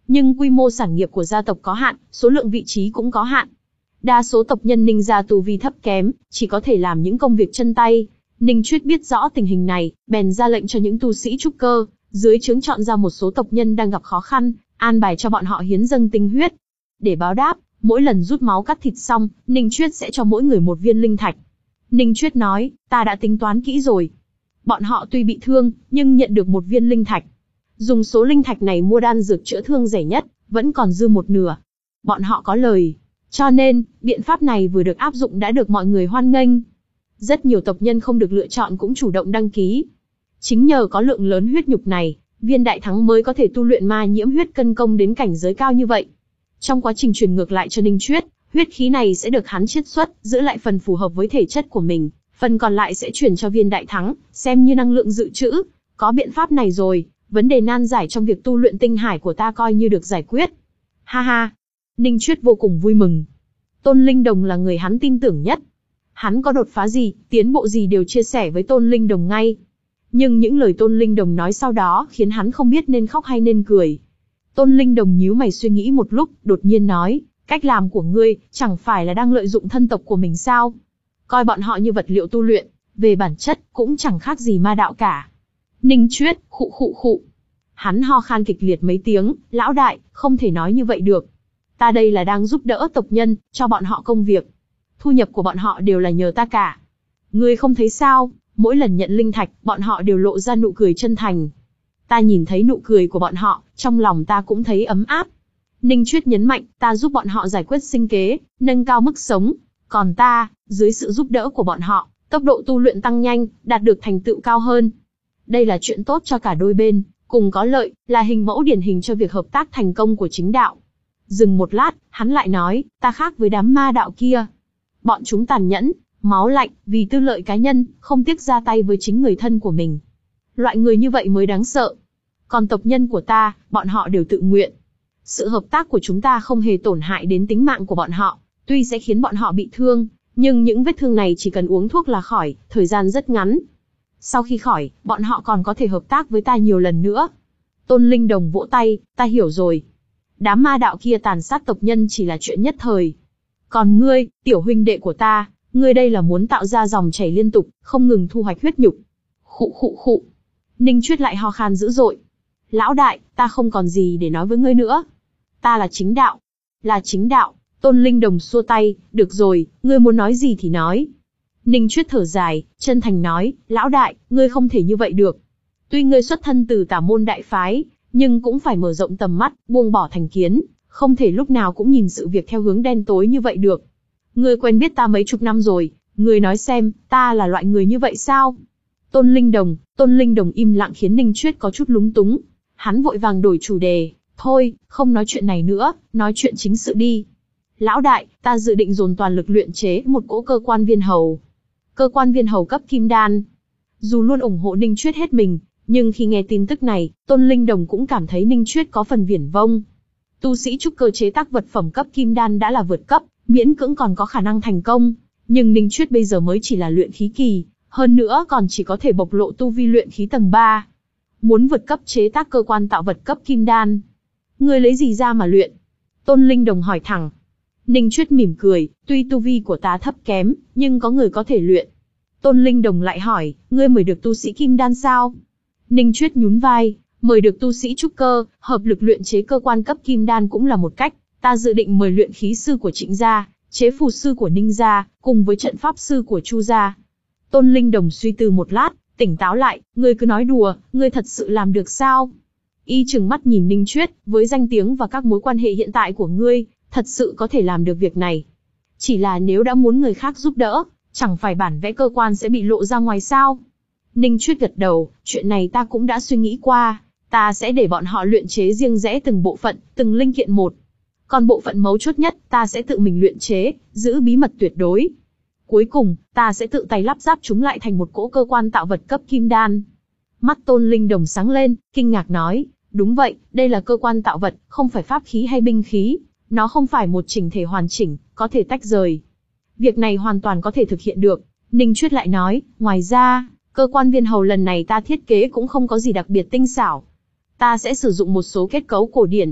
Nhưng quy mô sản nghiệp của gia tộc có hạn, số lượng vị trí cũng có hạn. Đa số tộc nhân Ninh gia tu vi thấp kém, chỉ có thể làm những công việc chân tay. Ninh Chuyết biết rõ tình hình này, bèn ra lệnh cho những tu sĩ trúc cơ, dưới trướng chọn ra một số tộc nhân đang gặp khó khăn, an bài cho bọn họ hiến dâng tinh huyết. Để báo đáp, mỗi lần rút máu cắt thịt xong, Ninh Chuyết sẽ cho mỗi người một viên linh thạch. Ninh Chuyết nói, ta đã tính toán kỹ rồi. Bọn họ tuy bị thương, nhưng nhận được một viên linh thạch. Dùng số linh thạch này mua đan dược chữa thương rẻ nhất, vẫn còn dư một nửa. Bọn họ có lời. Cho nên, biện pháp này vừa được áp dụng đã được mọi người hoan nghênh. Rất nhiều tộc nhân không được lựa chọn cũng chủ động đăng ký. Chính nhờ có lượng lớn huyết nhục này, Viên Đại Thắng mới có thể tu luyện ma nhiễm huyết cân công đến cảnh giới cao như vậy. Trong quá trình truyền ngược lại cho Ninh Chuyết, huyết khí này sẽ được hắn chiết xuất, giữ lại phần phù hợp với thể chất của mình, phần còn lại sẽ chuyển cho Viên Đại Thắng, xem như năng lượng dự trữ. Có biện pháp này rồi, vấn đề nan giải trong việc tu luyện tinh hải của ta coi như được giải quyết. Ha ha! Ninh Chuyết vô cùng vui mừng. Tôn Linh Đồng là người hắn tin tưởng nhất. Hắn có đột phá gì, tiến bộ gì đều chia sẻ với Tôn Linh Đồng ngay. Nhưng những lời Tôn Linh Đồng nói sau đó khiến hắn không biết nên khóc hay nên cười. Tôn Linh Đồng nhíu mày suy nghĩ một lúc, đột nhiên nói, cách làm của ngươi, chẳng phải là đang lợi dụng thân tộc của mình sao? Coi bọn họ như vật liệu tu luyện, về bản chất, cũng chẳng khác gì ma đạo cả. Ninh Chuyết, khụ khụ khụ. Hắn ho khan kịch liệt mấy tiếng, lão đại, không thể nói như vậy được. Ta đây là đang giúp đỡ tộc nhân, cho bọn họ công việc. Thu nhập của bọn họ đều là nhờ ta cả. Ngươi không thấy sao, mỗi lần nhận linh thạch, bọn họ đều lộ ra nụ cười chân thành. Ta nhìn thấy nụ cười của bọn họ, trong lòng ta cũng thấy ấm áp. Ninh Chuyết nhấn mạnh, ta giúp bọn họ giải quyết sinh kế, nâng cao mức sống. Còn ta, dưới sự giúp đỡ của bọn họ, tốc độ tu luyện tăng nhanh, đạt được thành tựu cao hơn. Đây là chuyện tốt cho cả đôi bên, cùng có lợi, là hình mẫu điển hình cho việc hợp tác thành công của chính đạo. Dừng một lát, hắn lại nói, ta khác với đám ma đạo kia. Bọn chúng tàn nhẫn, máu lạnh, vì tư lợi cá nhân, không tiếc ra tay với chính người thân của mình. Loại người như vậy mới đáng sợ. Còn tộc nhân của ta, bọn họ đều tự nguyện. Sự hợp tác của chúng ta không hề tổn hại đến tính mạng của bọn họ, tuy sẽ khiến bọn họ bị thương, nhưng những vết thương này chỉ cần uống thuốc là khỏi, thời gian rất ngắn. Sau khi khỏi, bọn họ còn có thể hợp tác với ta nhiều lần nữa. Tôn Linh Đồng vỗ tay, ta hiểu rồi. Đám ma đạo kia tàn sát tộc nhân chỉ là chuyện nhất thời. Còn ngươi, tiểu huynh đệ của ta, ngươi đây là muốn tạo ra dòng chảy liên tục, không ngừng thu hoạch huyết nhục. Khụ khụ khụ. Ninh Chuyết lại ho khan dữ dội. Lão đại, ta không còn gì để nói với ngươi nữa. Ta là chính đạo. Là chính đạo. Tôn Linh Đồng xua tay, được rồi, ngươi muốn nói gì thì nói. Ninh Chuyết thở dài, chân thành nói, lão đại, ngươi không thể như vậy được. Tuy ngươi xuất thân từ tả môn đại phái, nhưng cũng phải mở rộng tầm mắt, buông bỏ thành kiến, không thể lúc nào cũng nhìn sự việc theo hướng đen tối như vậy được. Ngươi quen biết ta mấy chục năm rồi, ngươi nói xem, ta là loại người như vậy sao? Tôn Linh Đồng, Tôn Linh Đồng im lặng khiến Ninh Chuyết có chút lúng túng. Hắn vội vàng đổi chủ đề, thôi, không nói chuyện này nữa, nói chuyện chính sự đi. Lão đại, ta dự định dồn toàn lực luyện chế một cỗ cơ quan viên hầu. Cơ quan viên hầu cấp kim đan. Dù luôn ủng hộ Ninh Chuyết hết mình, nhưng khi nghe tin tức này, Tôn Linh Đồng cũng cảm thấy Ninh Chuyết có phần viển vông. Tu sĩ trúc cơ chế tác vật phẩm cấp kim đan đã là vượt cấp, miễn cưỡng còn có khả năng thành công, nhưng Ninh Chuyết bây giờ mới chỉ là luyện khí kỳ, hơn nữa còn chỉ có thể bộc lộ tu vi luyện khí tầng ba. Muốn vượt cấp chế tác cơ quan tạo vật cấp kim đan, ngươi lấy gì ra mà luyện? Tôn Linh Đồng hỏi thẳng. Ninh Chuyết mỉm cười, tuy tu vi của ta thấp kém, nhưng có người có thể luyện. Tôn Linh Đồng lại hỏi, ngươi mời được tu sĩ kim đan sao? Ninh Chuyết nhún vai, mời được tu sĩ trúc cơ, hợp lực luyện chế cơ quan cấp kim đan cũng là một cách. Ta dự định mời luyện khí sư của Trịnh gia, chế phù sư của Ninh gia, cùng với trận pháp sư của Chu gia. Tôn Linh Đồng suy tư một lát, tỉnh táo lại, ngươi cứ nói đùa, ngươi thật sự làm được sao? Y trừng mắt nhìn Ninh Chuyết, với danh tiếng và các mối quan hệ hiện tại của ngươi, thật sự có thể làm được việc này. Chỉ là nếu đã muốn người khác giúp đỡ, chẳng phải bản vẽ cơ quan sẽ bị lộ ra ngoài sao? Ninh Chuyết gật đầu, chuyện này ta cũng đã suy nghĩ qua, ta sẽ để bọn họ luyện chế riêng rẽ từng bộ phận, từng linh kiện một. Còn bộ phận mấu chốt nhất, ta sẽ tự mình luyện chế, giữ bí mật tuyệt đối. Cuối cùng, ta sẽ tự tay lắp ráp chúng lại thành một cỗ cơ quan tạo vật cấp kim đan. Mắt Tôn Linh Đồng sáng lên, kinh ngạc nói, đúng vậy, đây là cơ quan tạo vật, không phải pháp khí hay binh khí. Nó không phải một chỉnh thể hoàn chỉnh, có thể tách rời. Việc này hoàn toàn có thể thực hiện được. Ninh Chuyết lại nói, ngoài ra, cơ quan viên hầu lần này ta thiết kế cũng không có gì đặc biệt tinh xảo. Ta sẽ sử dụng một số kết cấu cổ điển.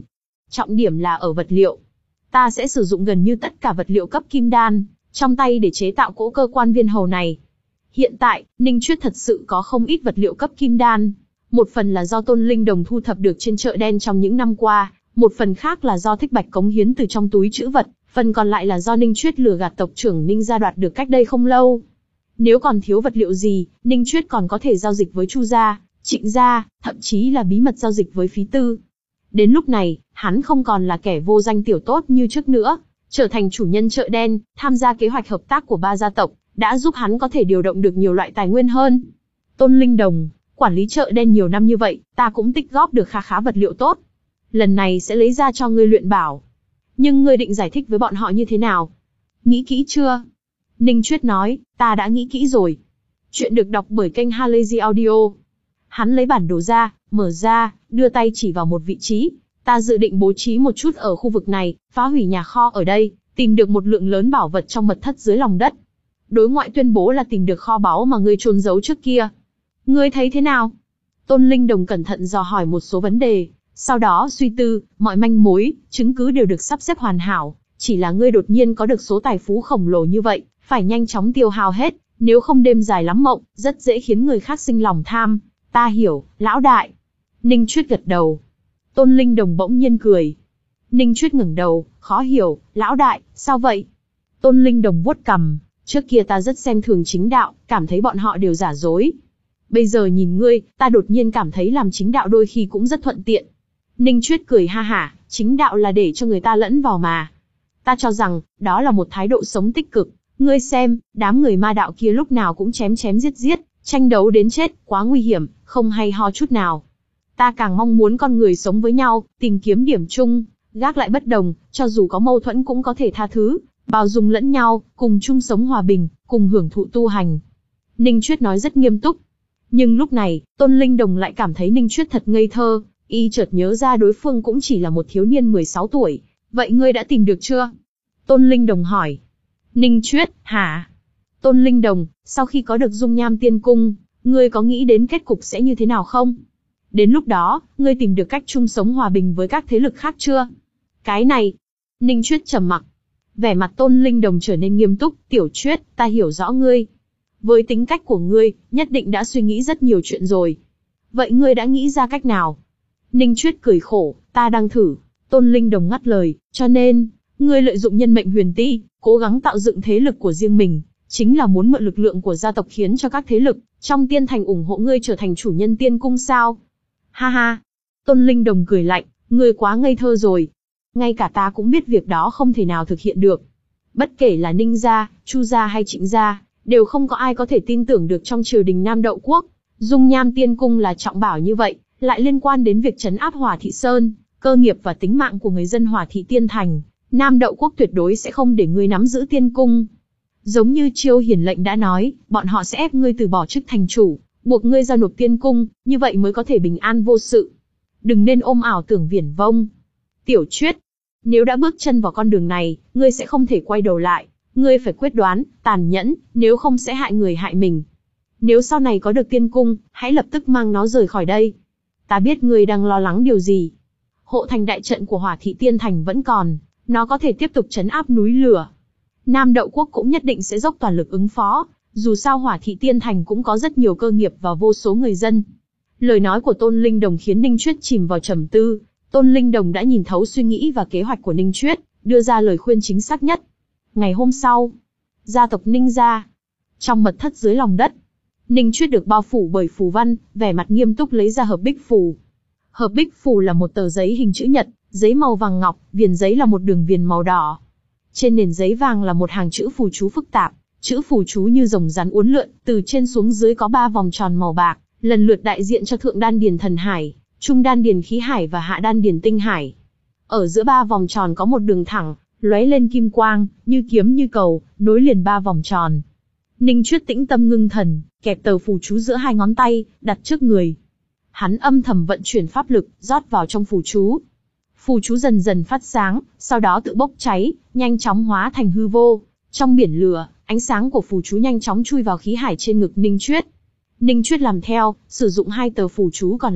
trọng điểm là ở vật liệu. Ta sẽ sử dụng gần như tất cả vật liệu cấp kim đan trong tay để chế tạo cỗ cơ quan viên hầu này. Hiện tại, Ninh Chuyết thật sự có không ít vật liệu cấp kim đan. Một phần là do Tôn Linh Đồng thu thập được trên chợ đen trong những năm qua, một phần khác là do Thích Bạch cống hiến từ trong túi trữ vật, phần còn lại là do Ninh Chuyết lừa gạt tộc trưởng Ninh gia đoạt được cách đây không lâu. Nếu còn thiếu vật liệu gì, Ninh Chuyết còn có thể giao dịch với Chu gia, Trịnh gia, thậm chí là bí mật giao dịch với phí tư. Đến lúc này, hắn không còn là kẻ vô danh tiểu tốt như trước nữa, trở thành chủ nhân chợ đen, tham gia kế hoạch hợp tác của ba gia tộc, đã giúp hắn có thể điều động được nhiều loại tài nguyên hơn. Tôn Linh Đồng, quản lý chợ đen nhiều năm như vậy, ta cũng tích góp được khá khá vật liệu tốt. Lần này sẽ lấy ra cho ngươi luyện bảo. Nhưng ngươi định giải thích với bọn họ như thế nào? Nghĩ kỹ chưa? Ninh Chuyết nói, ta đã nghĩ kỹ rồi. Chuyện được đọc bởi kênh Halazy Audio. Hắn lấy bản đồ ra, mở ra, đưa tay chỉ vào một vị trí. Ta dự định bố trí một chút ở khu vực này, phá hủy nhà kho ở đây, tìm được một lượng lớn bảo vật trong mật thất dưới lòng đất. Đối ngoại tuyên bố là tìm được kho báu mà ngươi trôn giấu trước kia. Ngươi thấy thế nào? Tôn Linh Đồng cẩn thận dò hỏi một số vấn đề, sau đó suy tư, mọi manh mối, chứng cứ đều được sắp xếp hoàn hảo, chỉ là ngươi đột nhiên có được số tài phú khổng lồ như vậy, phải nhanh chóng tiêu hao hết, nếu không đêm dài lắm mộng, rất dễ khiến người khác sinh lòng tham. Ta hiểu, lão đại. Ninh Chuyết gật đầu. Tôn Linh Đồng bỗng nhiên cười. Ninh Chuyết ngẩng đầu, khó hiểu, lão đại, sao vậy? Tôn Linh Đồng vuốt cằm, trước kia ta rất xem thường chính đạo, cảm thấy bọn họ đều giả dối. Bây giờ nhìn ngươi, ta đột nhiên cảm thấy làm chính đạo đôi khi cũng rất thuận tiện. Ninh Chuyết cười ha hả, chính đạo là để cho người ta lẫn vào mà. Ta cho rằng, đó là một thái độ sống tích cực. Ngươi xem, đám người ma đạo kia lúc nào cũng chém chém giết giết, tranh đấu đến chết, quá nguy hiểm, không hay ho chút nào. Ta càng mong muốn con người sống với nhau, tìm kiếm điểm chung, gác lại bất đồng, cho dù có mâu thuẫn cũng có thể tha thứ, bao dung lẫn nhau, cùng chung sống hòa bình, cùng hưởng thụ tu hành. Ninh Chuyết nói rất nghiêm túc. Nhưng lúc này, Tôn Linh Đồng lại cảm thấy Ninh Chuyết thật ngây thơ, y chợt nhớ ra đối phương cũng chỉ là một thiếu niên mười sáu tuổi. Vậy ngươi đã tìm được chưa? Tôn Linh Đồng hỏi. Ninh Chuyết, hả? Tôn Linh Đồng, sau khi có được dung nham tiên cung, ngươi có nghĩ đến kết cục sẽ như thế nào không? Đến lúc đó, ngươi tìm được cách chung sống hòa bình với các thế lực khác chưa? Cái này, Ninh Chuyết trầm mặc. Vẻ mặt Tôn Linh Đồng trở nên nghiêm túc, Tiểu Chuyết, ta hiểu rõ ngươi. Với tính cách của ngươi, nhất định đã suy nghĩ rất nhiều chuyện rồi. Vậy ngươi đã nghĩ ra cách nào? Ninh Chuyết cười khổ, ta đang thử. Tôn Linh Đồng ngắt lời, cho nên, ngươi lợi dụng nhân mệnh huyền ti, cố gắng tạo dựng thế lực của riêng mình, chính là muốn mượn lực lượng của gia tộc khiến cho các thế lực trong tiên thành ủng hộ ngươi trở thành chủ nhân tiên cung sao? Ha ha! Tôn Linh Đồng cười lạnh, ngươi quá ngây thơ rồi. Ngay cả ta cũng biết việc đó không thể nào thực hiện được. Bất kể là Ninh gia, Chu gia hay Trịnh gia, đều không có ai có thể tin tưởng được trong triều đình Nam Đậu Quốc. Dung nham tiên cung là trọng bảo như vậy, lại liên quan đến việc trấn áp Hỏa Thị Sơn, cơ nghiệp và tính mạng của người dân Hỏa Thị Tiên Thành. Nam Đậu Quốc tuyệt đối sẽ không để ngươi nắm giữ tiên cung. Giống như Chiêu Hiển lệnh đã nói, bọn họ sẽ ép ngươi từ bỏ chức thành chủ, buộc ngươi giao nộp tiên cung, như vậy mới có thể bình an vô sự. Đừng nên ôm ảo tưởng viển vông. Tiểu Chuyết, nếu đã bước chân vào con đường này, ngươi sẽ không thể quay đầu lại. Ngươi phải quyết đoán, tàn nhẫn, nếu không sẽ hại người hại mình. Nếu sau này có được tiên cung, hãy lập tức mang nó rời khỏi đây. Ta biết ngươi đang lo lắng điều gì. Hộ thành đại trận của Hỏa Thị Tiên Thành vẫn còn, nó có thể tiếp tục trấn áp núi lửa. Nam Đậu Quốc cũng nhất định sẽ dốc toàn lực ứng phó, dù sao Hỏa Thị Tiên Thành cũng có rất nhiều cơ nghiệp và vô số người dân. Lời nói của Tôn Linh Đồng khiến Ninh Chuyết chìm vào trầm tư. Tôn Linh Đồng đã nhìn thấu suy nghĩ và kế hoạch của Ninh Chuyết, đưa ra lời khuyên chính xác nhất. Ngày hôm sau, gia tộc Ninh gia, trong mật thất dưới lòng đất, Ninh Chuyết được bao phủ bởi phù văn, vẻ mặt nghiêm túc lấy ra hợp bích phù. Hợp bích phù là một tờ giấy hình chữ nhật, giấy màu vàng ngọc, viền giấy là một đường viền màu đỏ. Trên nền giấy vàng là một hàng chữ phù chú phức tạp, chữ phù chú như rồng rắn uốn lượn, từ trên xuống dưới có ba vòng tròn màu bạc, lần lượt đại diện cho thượng đan điền thần hải, trung đan điền khí hải và hạ đan điền tinh hải. Ở giữa ba vòng tròn có một đường thẳng, lóe lên kim quang, như kiếm như cầu, nối liền ba vòng tròn. Ninh Chuyết tĩnh tâm ngưng thần, kẹp tờ phù chú giữa hai ngón tay, đặt trước người. Hắn âm thầm vận chuyển pháp lực, rót vào trong phù chú. Phù chú dần dần phát sáng, sau đó tự bốc cháy, nhanh chóng hóa thành hư vô. Trong biển lửa, ánh sáng của phù chú nhanh chóng chui vào khí hải trên ngực Ninh Chuyết. Ninh Chuyết làm theo, sử dụng hai tờ phù chú còn lại,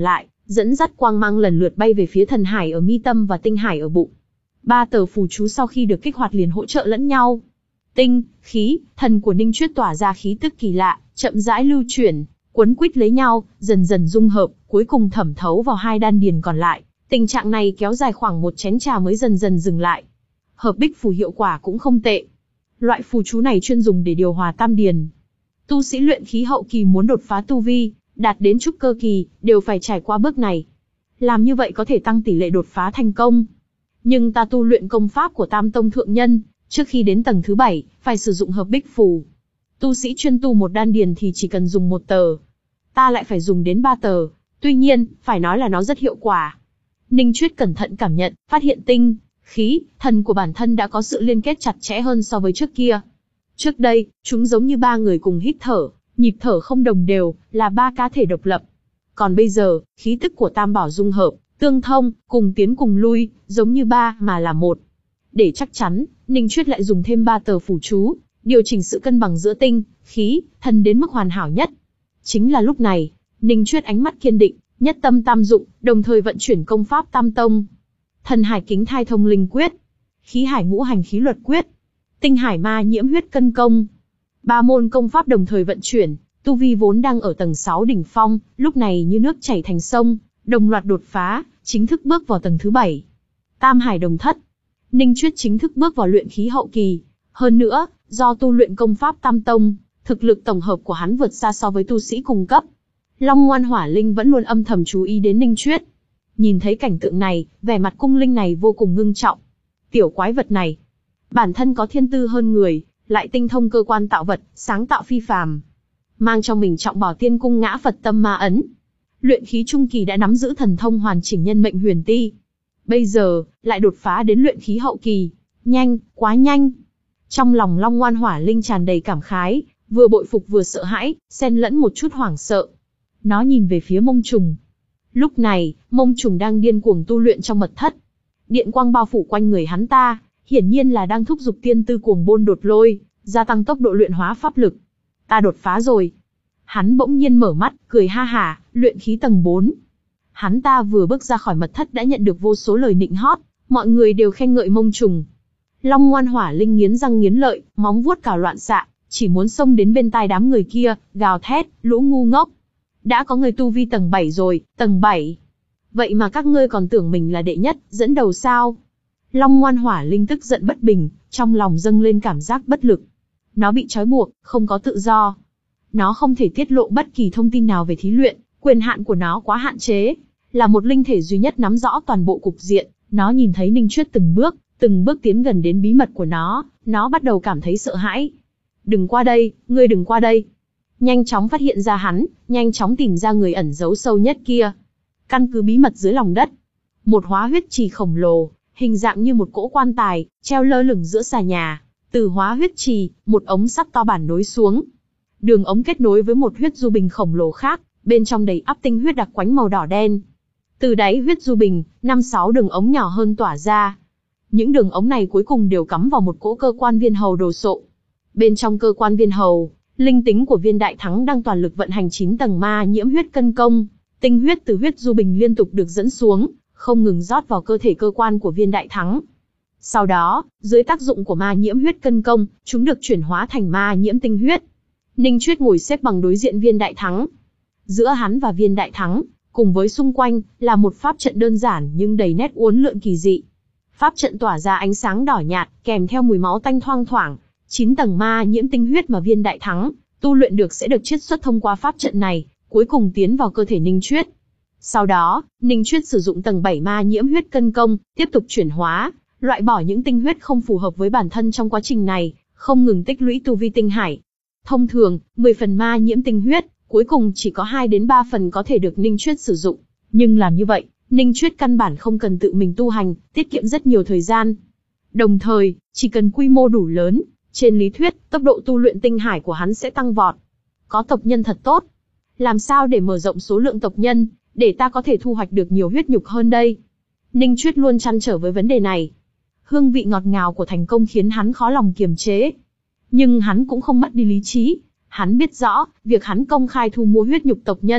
dẫn dắt quang mang lần lượt bay về phía thần hải ở mi tâm và tinh hải ở bụng. Ba tờ phù chú sau khi được kích hoạt liền hỗ trợ lẫn nhau. Tinh, khí, thần của Ninh Chuyết tỏa ra khí tức kỳ lạ, chậm rãi lưu chuyển, quấn quýt lấy nhau, dần dần dung hợp, cuối cùng thẩm thấu vào hai đan điền còn lại. Tình trạng này kéo dài khoảng một chén trà mới dần dần dừng lại. Hợp bích phù hiệu quả cũng không tệ. Loại phù chú này chuyên dùng để điều hòa tam điền. Tu sĩ luyện khí hậu kỳ muốn đột phá tu vi, đạt đến trúc cơ kỳ, đều phải trải qua bước này. Làm như vậy có thể tăng tỷ lệ đột phá thành công. Nhưng ta tu luyện công pháp của Tam Tông Thượng Nhân, trước khi đến tầng thứ bảy, phải sử dụng hợp bích phù. Tu sĩ chuyên tu một đan điền thì chỉ cần dùng một tờ. Ta lại phải dùng đến ba tờ. Tuy nhiên, phải nói là nó rất hiệu quả. Ninh Chuyết cẩn thận cảm nhận, phát hiện tinh, khí, thần của bản thân đã có sự liên kết chặt chẽ hơn so với trước kia. Trước đây, chúng giống như ba người cùng hít thở, nhịp thở không đồng đều, là ba cá thể độc lập. Còn bây giờ, khí tức của Tam Bảo dung hợp, tương thông, cùng tiến cùng lui, giống như ba mà là một. Để chắc chắn, Ninh Chuyết lại dùng thêm ba tờ phù chú, điều chỉnh sự cân bằng giữa tinh, khí, thần đến mức hoàn hảo nhất. Chính là lúc này, Ninh Chuyết ánh mắt kiên định, nhất tâm tam dụng, đồng thời vận chuyển công pháp Tam Tông. Thần hải kính thai thông linh quyết, khí hải ngũ hành khí luật quyết, tinh hải ma nhiễm huyết cân công. Ba môn công pháp đồng thời vận chuyển, tu vi vốn đang ở tầng sáu đỉnh phong, lúc này như nước chảy thành sông, đồng loạt đột phá, chính thức bước vào tầng thứ bảy. Tam hải đồng thất. Ninh Chuyết chính thức bước vào luyện khí hậu kỳ. Hơn nữa, do tu luyện công pháp Tam Tông, thực lực tổng hợp của hắn vượt xa so với tu sĩ cùng cấp. Long Ngoan Hỏa Linh vẫn luôn âm thầm chú ý đến Ninh Chuyết. Nhìn thấy cảnh tượng này, vẻ mặt cung linh này vô cùng ngưng trọng. Tiểu quái vật này, bản thân có thiên tư hơn người, lại tinh thông cơ quan tạo vật, sáng tạo phi phàm. Mang trong mình trọng bảo tiên cung ngã Phật tâm ma ấn. Luyện khí trung kỳ đã nắm giữ thần thông hoàn chỉnh nhân mệnh huyền ti. Bây giờ, lại đột phá đến luyện khí hậu kỳ. Nhanh, quá nhanh. Trong lòng Long Ngoan Hỏa Linh tràn đầy cảm khái, vừa bội phục vừa sợ hãi, xen lẫn một chút hoảng sợ. Nó nhìn về phía Mông Trùng. Lúc này, Mông Trùng đang điên cuồng tu luyện trong mật thất. Điện quang bao phủ quanh người hắn ta, hiển nhiên là đang thúc giục tiên tư cuồng bôn đột lôi, gia tăng tốc độ luyện hóa pháp lực. Ta đột phá rồi. Hắn bỗng nhiên mở mắt, cười ha hả, luyện khí tầng bốn. Hắn ta vừa bước ra khỏi mật thất đã nhận được vô số lời nịnh hót, mọi người đều khen ngợi Mông Trùng. Long Ngoan Hỏa Linh nghiến răng nghiến lợi, móng vuốt cào loạn xạ, chỉ muốn xông đến bên tai đám người kia, gào thét, lũ ngu ngốc. Đã có người tu vi tầng bảy rồi, tầng bảy. Vậy mà các ngươi còn tưởng mình là đệ nhất, dẫn đầu sao? Long Ngoan Hỏa Linh tức giận bất bình, trong lòng dâng lên cảm giác bất lực. Nó bị trói buộc, không có tự do. Nó không thể tiết lộ bất kỳ thông tin nào về thí luyện, quyền hạn của nó quá hạn chế. Là một linh thể duy nhất nắm rõ toàn bộ cục diện, nó nhìn thấy Ninh Chuyết từng bước, từng bước tiến gần đến bí mật của nó, nó bắt đầu cảm thấy sợ hãi. Đừng qua đây, ngươi đừng qua đây. Nhanh chóng phát hiện ra hắn, nhanh chóng tìm ra người ẩn giấu sâu nhất kia. Căn cứ bí mật dưới lòng đất. Một hóa huyết trì khổng lồ, hình dạng như một cỗ quan tài, treo lơ lửng giữa xà nhà. Từ hóa huyết trì, một ống sắt to bản nối xuống. Đường ống kết nối với một huyết du bình khổng lồ khác, bên trong đầy ắp tinh huyết đặc quánh màu đỏ đen. Từ đáy huyết du bình, năm sáu đường ống nhỏ hơn tỏa ra. Những đường ống này cuối cùng đều cắm vào một cỗ cơ quan viên hầu đồ sộ. Bên trong cơ quan viên hầu, linh tính của viên đại thắng đang toàn lực vận hành chín tầng ma nhiễm huyết cân công. Tinh huyết từ huyết du bình liên tục được dẫn xuống, không ngừng rót vào cơ thể cơ quan của viên đại thắng. Sau đó, dưới tác dụng của ma nhiễm huyết cân công, chúng được chuyển hóa thành ma nhiễm tinh huyết. Ninh Chuyết ngồi xếp bằng đối diện viên đại thắng. Giữa hắn và viên đại thắng, cùng với xung quanh, là một pháp trận đơn giản nhưng đầy nét uốn lượn kỳ dị. Pháp trận tỏa ra ánh sáng đỏ nhạt, kèm theo mùi máu tanh thoang thoảng. Chín tầng ma nhiễm tinh huyết mà viên đại thắng tu luyện được sẽ được chiết xuất thông qua pháp trận này, cuối cùng tiến vào cơ thể Ninh Chuyết. Sau đó, Ninh Chuyết sử dụng tầng bảy ma nhiễm huyết cân công, tiếp tục chuyển hóa, loại bỏ những tinh huyết không phù hợp với bản thân trong quá trình này, không ngừng tích lũy tu vi tinh hải. Thông thường, mười phần ma nhiễm tinh huyết, cuối cùng chỉ có hai đến ba phần có thể được Ninh Chuyết sử dụng. Nhưng làm như vậy, Ninh Chuyết căn bản không cần tự mình tu hành, tiết kiệm rất nhiều thời gian. Đồng thời, chỉ cần quy mô đủ lớn, trên lý thuyết, tốc độ tu luyện tinh hải của hắn sẽ tăng vọt. Có tộc nhân thật tốt. Làm sao để mở rộng số lượng tộc nhân, để ta có thể thu hoạch được nhiều huyết nhục hơn đây? Ninh Chuyết luôn trăn trở với vấn đề này. Hương vị ngọt ngào của thành công khiến hắn khó lòng kiềm chế. Nhưng hắn cũng không mất đi lý trí. Hắn biết rõ, việc hắn công khai thu mua huyết nhục tộc nhân,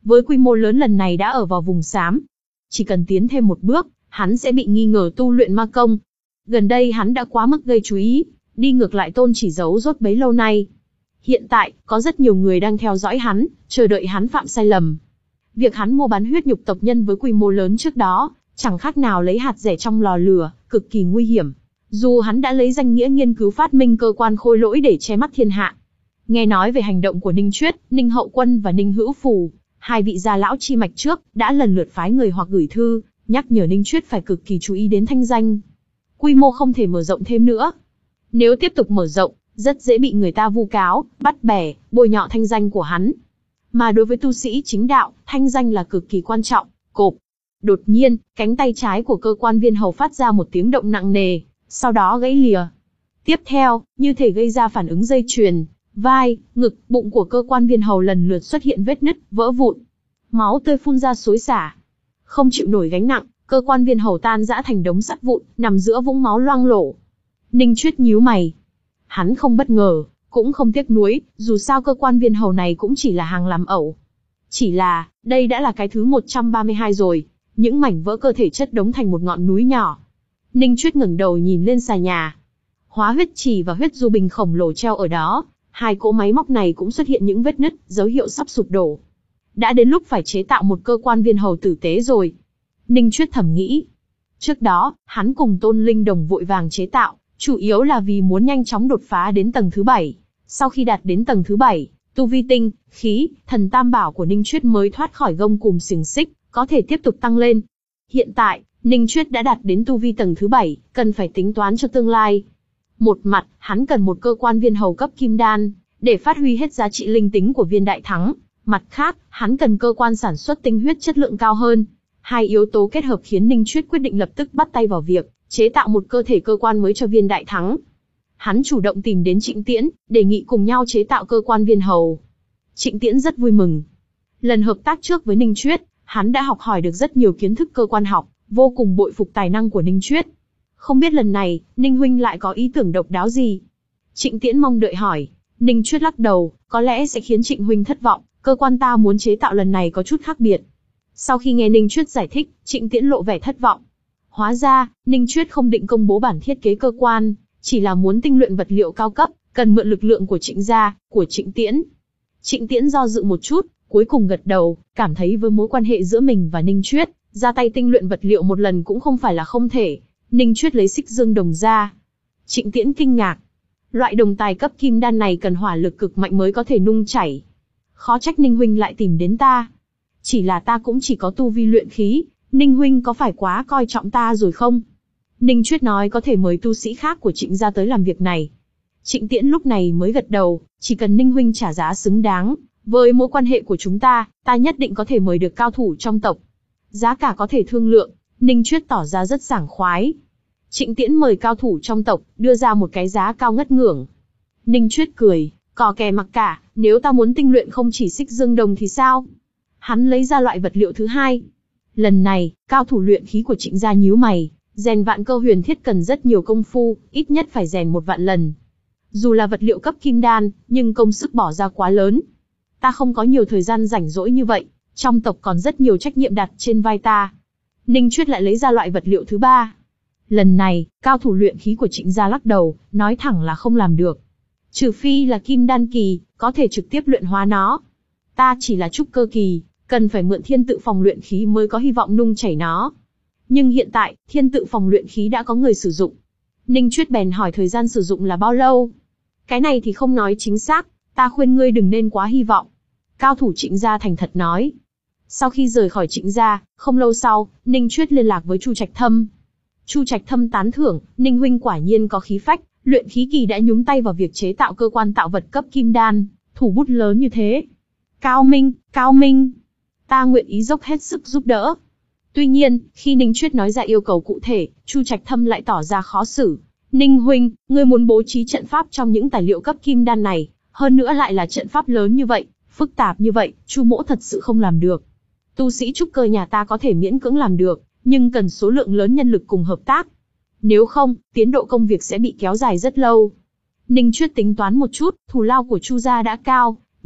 với quy mô lớn lần này đã ở vào vùng xám. Chỉ cần tiến thêm một bước, hắn sẽ bị nghi ngờ tu luyện ma công. Gần đây hắn đã quá mức gây chú ý, đi ngược lại tôn chỉ giấu rốt bấy lâu nay. Hiện tại, có rất nhiều người đang theo dõi hắn, chờ đợi hắn phạm sai lầm. Việc hắn mua bán huyết nhục tộc nhân với quy mô lớn trước đó, chẳng khác nào lấy hạt rẻ trong lò lửa, cực kỳ nguy hiểm. Dù hắn đã lấy danh nghĩa nghiên cứu phát minh cơ quan khôi lỗi để che mắt thiên hạ. Nghe nói về hành động của Ninh Chuyết, Ninh Hậu Quân và Ninh Hữu Phù, hai vị gia lão chi mạch trước, đã lần lượt phái người hoặc gửi thư, nhắc nhở Ninh Chuyết phải cực kỳ chú ý đến thanh danh. Quy mô không thể mở rộng thêm nữa. Nếu tiếp tục mở rộng, rất dễ bị người ta vu cáo, bắt bẻ, bôi nhọ thanh danh của hắn. Mà đối với tu sĩ chính đạo, thanh danh là cực kỳ quan trọng. Cộp. Đột nhiên, cánh tay trái của cơ quan viên hầu phát ra một tiếng động nặng nề, sau đó gãy lìa. Tiếp theo, như thể gây ra phản ứng dây chuyền, vai, ngực, bụng của cơ quan viên hầu lần lượt xuất hiện vết nứt, vỡ vụn. Máu tươi phun ra xối xả. Không chịu nổi gánh nặng, cơ quan viên hầu tan rã thành đống sắt vụn, nằm giữa vũng máu loang lổ. Ninh Chuyết nhíu mày. Hắn không bất ngờ, cũng không tiếc nuối, dù sao cơ quan viên hầu này cũng chỉ là hàng làm ẩu. Chỉ là, đây đã là cái thứ một trăm ba mươi hai rồi, những mảnh vỡ cơ thể chất đống thành một ngọn núi nhỏ. Ninh Chuyết ngẩng đầu nhìn lên xà nhà. Hóa huyết trì và huyết du bình khổng lồ treo ở đó, hai cỗ máy móc này cũng xuất hiện những vết nứt, dấu hiệu sắp sụp đổ. Đã đến lúc phải chế tạo một cơ quan viên hầu tử tế rồi. Ninh Chuyết thầm nghĩ. Trước đó, hắn cùng Tôn Linh Đồng vội vàng chế tạo, chủ yếu là vì muốn nhanh chóng đột phá đến tầng thứ bảy. Sau khi đạt đến tầng thứ bảy, tu vi tinh, khí, thần tam bảo của Ninh Chuyết mới thoát khỏi gông cùm xiềng xích, có thể tiếp tục tăng lên. Hiện tại, Ninh Chuyết đã đạt đến tu vi tầng thứ bảy, cần phải tính toán cho tương lai. Một mặt, hắn cần một cơ quan viên hầu cấp kim đan, để phát huy hết giá trị linh tính của viên đại thắng. Mặt khác, hắn cần cơ quan sản xuất tinh huyết chất lượng cao hơn. Hai yếu tố kết hợp khiến Ninh Chuyết quyết định lập tức bắt tay vào việc, chế tạo một cơ thể cơ quan mới cho viên đại thắng. Hắn chủ động tìm đến Trịnh Tiễn, đề nghị cùng nhau chế tạo cơ quan viên hầu. Trịnh Tiễn rất vui mừng. Lần hợp tác trước với Ninh Chuyết, hắn đã học hỏi được rất nhiều kiến thức cơ quan học, vô cùng bội phục tài năng của Ninh Chuyết. Không biết lần này, Ninh huynh lại có ý tưởng độc đáo gì? Trịnh Tiễn mong đợi hỏi. Ninh Chuyết lắc đầu, có lẽ sẽ khiến Trịnh huynh thất vọng, cơ quan ta muốn chế tạo lần này có chút khác biệt. Sau khi nghe Ninh Chuyết giải thích, Trịnh Tiễn lộ vẻ thất vọng. Hóa ra, Ninh Chuyết không định công bố bản thiết kế cơ quan, chỉ là muốn tinh luyện vật liệu cao cấp, cần mượn lực lượng của Trịnh gia, của Trịnh Tiễn. Trịnh Tiễn do dự một chút, cuối cùng gật đầu, cảm thấy với mối quan hệ giữa mình và Ninh Chuyết, ra tay tinh luyện vật liệu một lần cũng không phải là không thể. Ninh Chuyết lấy xích dương đồng ra. Trịnh Tiễn kinh ngạc. Loại đồng tài cấp kim đan này cần hỏa lực cực mạnh mới có thể nung chảy. Khó trách Ninh huynh lại tìm đến ta. Chỉ là ta cũng chỉ có tu vi luyện khí, Ninh huynh có phải quá coi trọng ta rồi không? Ninh Chuyết nói có thể mời tu sĩ khác của Trịnh gia tới làm việc này. Trịnh Tiễn lúc này mới gật đầu, chỉ cần Ninh huynh trả giá xứng đáng, với mối quan hệ của chúng ta, ta nhất định có thể mời được cao thủ trong tộc. Giá cả có thể thương lượng, Ninh Chuyết tỏ ra rất sảng khoái. Trịnh Tiễn mời cao thủ trong tộc, đưa ra một cái giá cao ngất ngưởng. Ninh Chuyết cười, cò kè mặc cả, nếu ta muốn tinh luyện không chỉ xích dương đồng thì sao? Hắn lấy ra loại vật liệu thứ hai. Lần này, cao thủ luyện khí của Trịnh gia nhíu mày, rèn vạn cơ huyền thiết cần rất nhiều công phu, ít nhất phải rèn một vạn lần. Dù là vật liệu cấp kim đan, nhưng công sức bỏ ra quá lớn. Ta không có nhiều thời gian rảnh rỗi như vậy, trong tộc còn rất nhiều trách nhiệm đặt trên vai ta. Ninh Chuyết lại lấy ra loại vật liệu thứ ba. Lần này, cao thủ luyện khí của Trịnh gia lắc đầu, nói thẳng là không làm được. Trừ phi là kim đan kỳ, có thể trực tiếp luyện hóa nó. Ta chỉ là trúc cơ kỳ, cần phải mượn thiên tự phòng luyện khí mới có hy vọng nung chảy nó. Nhưng hiện tại, thiên tự phòng luyện khí đã có người sử dụng. Ninh Chuyết bèn hỏi thời gian sử dụng là bao lâu. Cái này thì không nói chính xác, ta khuyên ngươi đừng nên quá hy vọng. Cao thủ Trịnh gia thành thật nói. Sau khi rời khỏi Trịnh gia, không lâu sau, Ninh Chuyết liên lạc với Chu Trạch Thâm. Chu Trạch Thâm tán thưởng, Ninh huynh quả nhiên có khí phách, luyện khí kỳ đã nhúng tay vào việc chế tạo cơ quan tạo vật cấp kim đan, thủ bút lớn như thế. Cao minh, cao minh. Ta nguyện ý dốc hết sức giúp đỡ. Tuy nhiên, khi Ninh Chuyết nói ra yêu cầu cụ thể, Chu Trạch Thâm lại tỏ ra khó xử. Ninh huynh, ngươi muốn bố trí trận pháp trong những tài liệu cấp kim đan này, hơn nữa lại là trận pháp lớn như vậy, phức tạp như vậy, Chu mỗ thật sự không làm được. Tu sĩ trúc cơ nhà ta có thể miễn cưỡng làm được, nhưng cần số lượng lớn nhân lực cùng hợp tác. Nếu không, tiến độ công việc sẽ bị kéo dài rất lâu. Ninh Chuyết tính toán một chút, thù lao của Chu gia đã cao,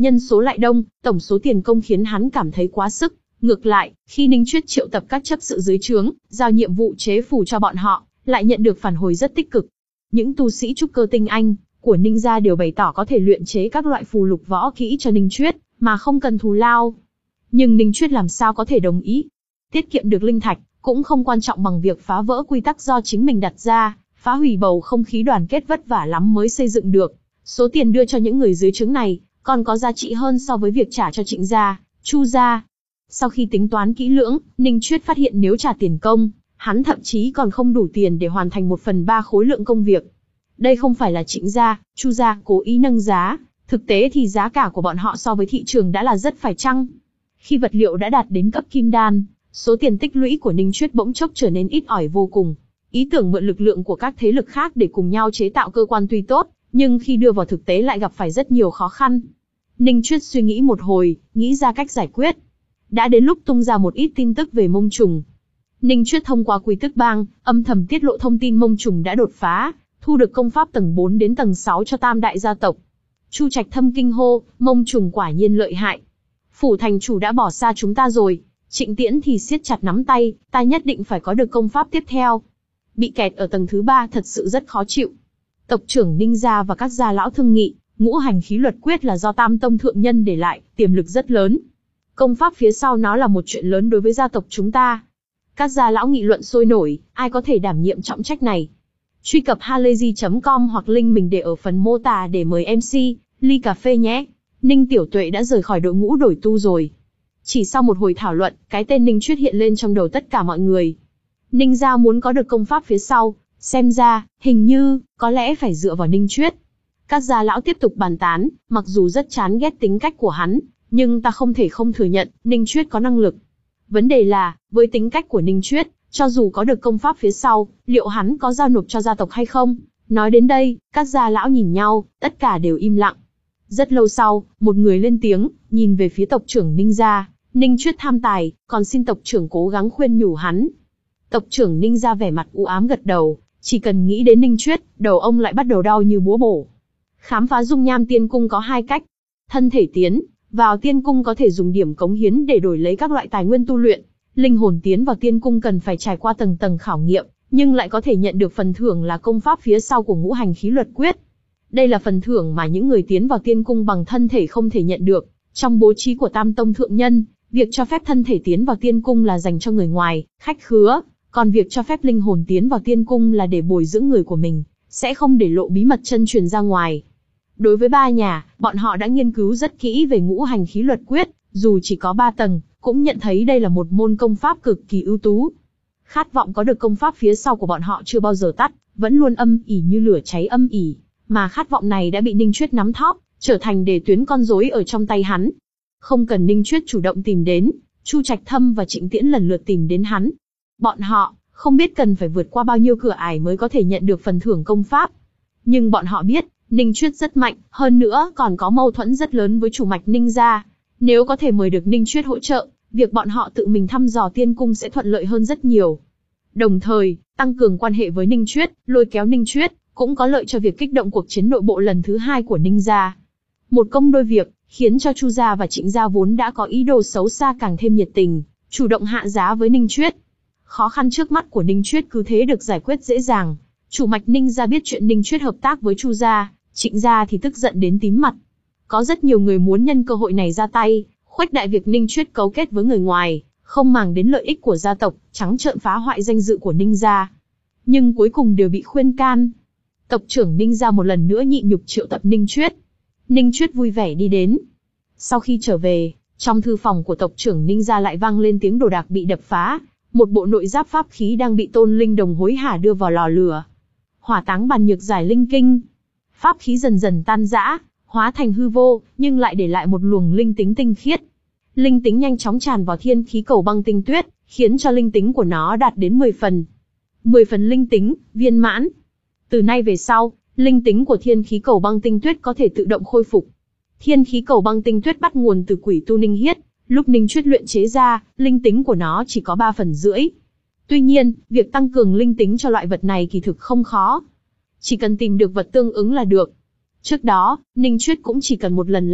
nhân số lại đông, tổng số tiền công khiến hắn cảm thấy quá sức. Ngược lại, khi Ninh Chuyết triệu tập các chấp sự dưới trướng, giao nhiệm vụ chế phù cho bọn họ, lại nhận được phản hồi rất tích cực. Những tu sĩ trúc cơ tinh anh của Ninh gia đều bày tỏ có thể luyện chế các loại phù lục võ kỹ cho Ninh Chuyết, mà không cần thù lao. Nhưng Ninh Chuyết làm sao có thể đồng ý? Tiết kiệm được linh thạch, cũng không quan trọng bằng việc phá vỡ quy tắc do chính mình đặt ra, phá hủy bầu không khí đoàn kết vất vả lắm mới xây dựng được. Số tiền đưa cho những người dưới trướng này, còn có giá trị hơn so với việc trả cho Trịnh gia, Chu gia. Sau khi tính toán kỹ lưỡng, Ninh Chuyết phát hiện nếu trả tiền công, hắn thậm chí còn không đủ tiền để hoàn thành một phần ba khối lượng công việc. Đây không phải là Trịnh gia, Chu gia cố ý nâng giá, thực tế thì giá cả của bọn họ so với thị trường đã là rất phải chăng. Khi vật liệu đã đạt đến cấp kim đan, số tiền tích lũy của Ninh Chuyết bỗng chốc trở nên ít ỏi vô cùng. Ý tưởng mượn lực lượng của các thế lực khác để cùng nhau chế tạo cơ quan tuy tốt, nhưng khi đưa vào thực tế lại gặp phải rất nhiều khó khăn. Ninh Chuyết suy nghĩ một hồi, nghĩ ra cách giải quyết. Đã đến lúc tung ra một ít tin tức về Mông Trùng. Ninh Chuyết thông qua Quy Tức Bang, âm thầm tiết lộ thông tin Mông Trùng đã đột phá, thu được công pháp tầng bốn đến tầng sáu cho tam đại gia tộc. Chu Trạch Thâm kinh hô, Mông Trùng quả nhiên lợi hại. Phủ thành chủ đã bỏ xa chúng ta rồi. Trịnh Tiễn thì siết chặt nắm tay, ta nhất định phải có được công pháp tiếp theo. Bị kẹt ở tầng thứ ba thật sự rất khó chịu. Tộc trưởng Ninh gia và các gia lão thương nghị, ngũ hành khí luật quyết là do Tam Tông thượng nhân để lại, tiềm lực rất lớn. Công pháp phía sau nó là một chuyện lớn đối với gia tộc chúng ta. Các gia lão nghị luận sôi nổi, ai có thể đảm nhiệm trọng trách này. Truy cập halayzi chấm com hoặc link mình để ở phần mô tả để mời em xê, ly cà phê nhé. Ninh Tiểu Tuệ đã rời khỏi đội ngũ đổi tu rồi. Chỉ sau một hồi thảo luận, cái tên Ninh Chuyết hiện lên trong đầu tất cả mọi người. Ninh gia muốn có được công pháp phía sau, xem ra, hình như, có lẽ phải dựa vào Ninh Chuyết. Các gia lão tiếp tục bàn tán, mặc dù rất chán ghét tính cách của hắn, nhưng ta không thể không thừa nhận, Ninh Chuyết có năng lực. Vấn đề là, với tính cách của Ninh Chuyết, cho dù có được công pháp phía sau, liệu hắn có giao nộp cho gia tộc hay không? Nói đến đây, các gia lão nhìn nhau, tất cả đều im lặng. Rất lâu sau, một người lên tiếng, nhìn về phía tộc trưởng Ninh gia, Ninh Chuyết tham tài, còn xin tộc trưởng cố gắng khuyên nhủ hắn. Tộc trưởng Ninh gia vẻ mặt u ám gật đầu, chỉ cần nghĩ đến Ninh Chuyết, đầu ông lại bắt đầu đau như búa bổ. Khám phá dung nham tiên cung có hai cách. Thân thể tiến vào tiên cung có thể dùng điểm cống hiến để đổi lấy các loại tài nguyên tu luyện. Linh hồn tiến vào tiên cung cần phải trải qua tầng tầng khảo nghiệm, nhưng lại có thể nhận được phần thưởng là công pháp phía sau của ngũ hành khí luật quyết. Đây là phần thưởng mà những người tiến vào tiên cung bằng thân thể không thể nhận được. Trong bố trí của Tam Tông thượng nhân, việc cho phép thân thể tiến vào tiên cung là dành cho người ngoài, khách khứa, còn việc cho phép linh hồn tiến vào tiên cung là để bồi dưỡng người của mình, sẽ không để lộ bí mật chân truyền ra ngoài. Đối với ba nhà, bọn họ đã nghiên cứu rất kỹ về ngũ hành khí luật quyết, dù chỉ có ba tầng, cũng nhận thấy đây là một môn công pháp cực kỳ ưu tú. Khát vọng có được công pháp phía sau của bọn họ chưa bao giờ tắt, vẫn luôn âm ỉ như lửa cháy âm ỉ, mà khát vọng này đã bị Ninh Chuyết nắm thóp, trở thành đề tuyến con rối ở trong tay hắn. Không cần Ninh Chuyết chủ động tìm đến, Chu Trạch Thâm và Trịnh Tiễn lần lượt tìm đến hắn. Bọn họ không biết cần phải vượt qua bao nhiêu cửa ải mới có thể nhận được phần thưởng công pháp. Nhưng bọn họ biết, Ninh Chuyết rất mạnh, hơn nữa còn có mâu thuẫn rất lớn với chủ mạch Ninh gia. Nếu có thể mời được Ninh Chuyết hỗ trợ, việc bọn họ tự mình thăm dò tiên cung sẽ thuận lợi hơn rất nhiều. Đồng thời, tăng cường quan hệ với Ninh Chuyết, lôi kéo Ninh Chuyết, cũng có lợi cho việc kích động cuộc chiến nội bộ lần thứ hai của Ninh gia. Một công đôi việc, khiến cho Chu gia và Trịnh gia vốn đã có ý đồ xấu xa càng thêm nhiệt tình, chủ động hạ giá với Ninh Chuyết. Khó khăn trước mắt của Ninh Chuyết cứ thế được giải quyết dễ dàng. Chủ mạch Ninh gia biết chuyện Ninh Chuyết hợp tác với Chu gia, Trịnh gia thì tức giận đến tím mặt. Có rất nhiều người muốn nhân cơ hội này ra tay, khuếch đại việc Ninh Chuyết cấu kết với người ngoài, không màng đến lợi ích của gia tộc, trắng trợn phá hoại danh dự của Ninh gia. Nhưng cuối cùng đều bị khuyên can. Tộc trưởng Ninh gia một lần nữa nhịn nhục triệu tập Ninh Chuyết. Ninh Chuyết vui vẻ đi đến. Sau khi trở về, trong thư phòng của tộc trưởng Ninh gia lại vang lên tiếng đồ đạc bị đập phá, một bộ nội giáp pháp khí đang bị Tôn Linh Đồng hối hả đưa vào lò lửa. Hỏa táng bàn nhược giải linh kinh. Pháp khí dần dần tan rã, hóa thành hư vô, nhưng lại để lại một luồng linh tính tinh khiết. Linh tính nhanh chóng tràn vào thiên khí cầu băng tinh tuyết, khiến cho linh tính của nó đạt đến mười phần. mười phần linh tính, viên mãn. Từ nay về sau, linh tính của thiên khí cầu băng tinh tuyết có thể tự động khôi phục. Thiên khí cầu băng tinh tuyết bắt nguồn từ quỷ tu Ninh Hiết, lúc Ninh Chuyết luyện chế ra, linh tính của nó chỉ có ba phần rưỡi. Tuy nhiên, việc tăng cường linh tính cho loại vật này kỳ thực không khó. Chỉ cần tìm được vật tương ứng là được. Trước đó, Ninh Chuyết cũng chỉ cần một lần là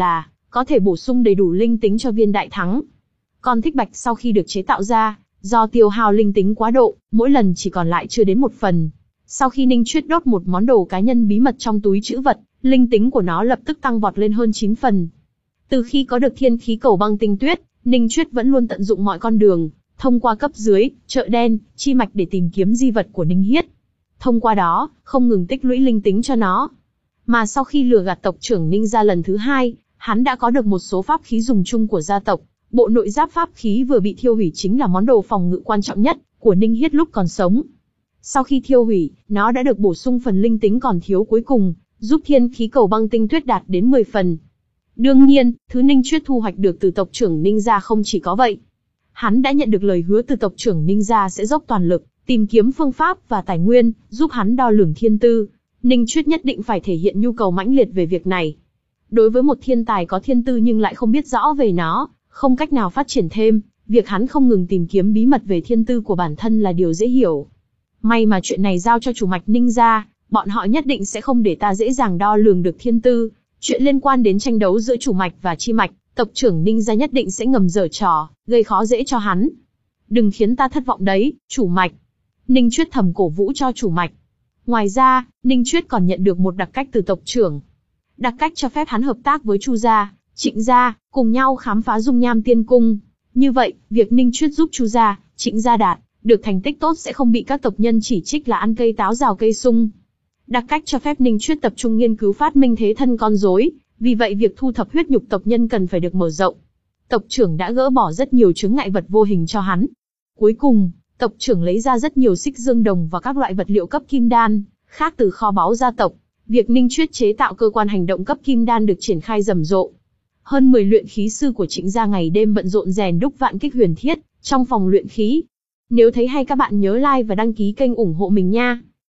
có thể bổ sung đầy đủ linh tính cho viên đại thắng. Còn thích bạch sau khi được chế tạo ra, do tiêu hao linh tính quá độ, mỗi lần chỉ còn lại chưa đến một phần. Sau khi Ninh Chuyết đốt một món đồ cá nhân bí mật trong túi trữ vật, linh tính của nó lập tức tăng vọt lên hơn chín phần. Từ khi có được thiên khí cầu băng tinh tuyết, Ninh Chuyết vẫn luôn tận dụng mọi con đường, thông qua cấp dưới, chợ đen, chi mạch để tìm kiếm di vật của Ninh Hiết. Thông qua đó, không ngừng tích lũy linh tính cho nó. Mà sau khi lừa gạt tộc trưởng Ninh gia lần thứ hai, hắn đã có được một số pháp khí dùng chung của gia tộc. Bộ nội giáp pháp khí vừa bị thiêu hủy chính là món đồ phòng ngự quan trọng nhất của Ninh Hiết lúc còn sống. Sau khi thiêu hủy, nó đã được bổ sung phần linh tính còn thiếu cuối cùng, giúp thiên khí cầu băng tinh tuyết đạt đến mười phần. Đương nhiên, thứ Ninh Chuyết thu hoạch được từ tộc trưởng Ninh gia không chỉ có vậy. Hắn đã nhận được lời hứa từ tộc trưởng Ninh gia sẽ dốc toàn lực, tìm kiếm phương pháp và tài nguyên, giúp hắn đo lường thiên tư. Ninh Chuyết nhất định phải thể hiện nhu cầu mãnh liệt về việc này. Đối với một thiên tài có thiên tư nhưng lại không biết rõ về nó, không cách nào phát triển thêm, việc hắn không ngừng tìm kiếm bí mật về thiên tư của bản thân là điều dễ hiểu. May mà chuyện này giao cho chủ mạch Ninh gia, bọn họ nhất định sẽ không để ta dễ dàng đo lường được thiên tư. Chuyện liên quan đến tranh đấu giữa chủ mạch và chi mạch, tộc trưởng Ninh gia nhất định sẽ ngầm giở trò, gây khó dễ cho hắn. Đừng khiến ta thất vọng đấy, chủ mạch. Ninh Chuyết thầm cổ vũ cho chủ mạch. Ngoài ra, Ninh Chuyết còn nhận được một đặc cách từ tộc trưởng. Đặc cách cho phép hắn hợp tác với Chu gia, Trịnh gia, cùng nhau khám phá dung nham tiên cung. Như vậy, việc Ninh Chuyết giúp Chu gia, Trịnh gia đạt được thành tích tốt sẽ không bị các tộc nhân chỉ trích là ăn cây táo rào cây sung. Đặc cách cho phép Ninh Chuyết tập trung nghiên cứu phát minh thế thân con rối, vì vậy việc thu thập huyết nhục tộc nhân cần phải được mở rộng. Tộc trưởng đã gỡ bỏ rất nhiều chướng ngại vật vô hình cho hắn. Cuối cùng, tộc trưởng lấy ra rất nhiều xích dương đồng và các loại vật liệu cấp kim đan, khác từ kho báu gia tộc. Việc Ninh Chuyết chế tạo cơ quan hành động cấp kim đan được triển khai rầm rộ. Hơn mười luyện khí sư của Trịnh gia ngày đêm bận rộn rèn đúc vạn kích huyền thiết trong phòng luyện khí. Nếu thấy hay các bạn nhớ like và đăng ký kênh ủng hộ mình nha.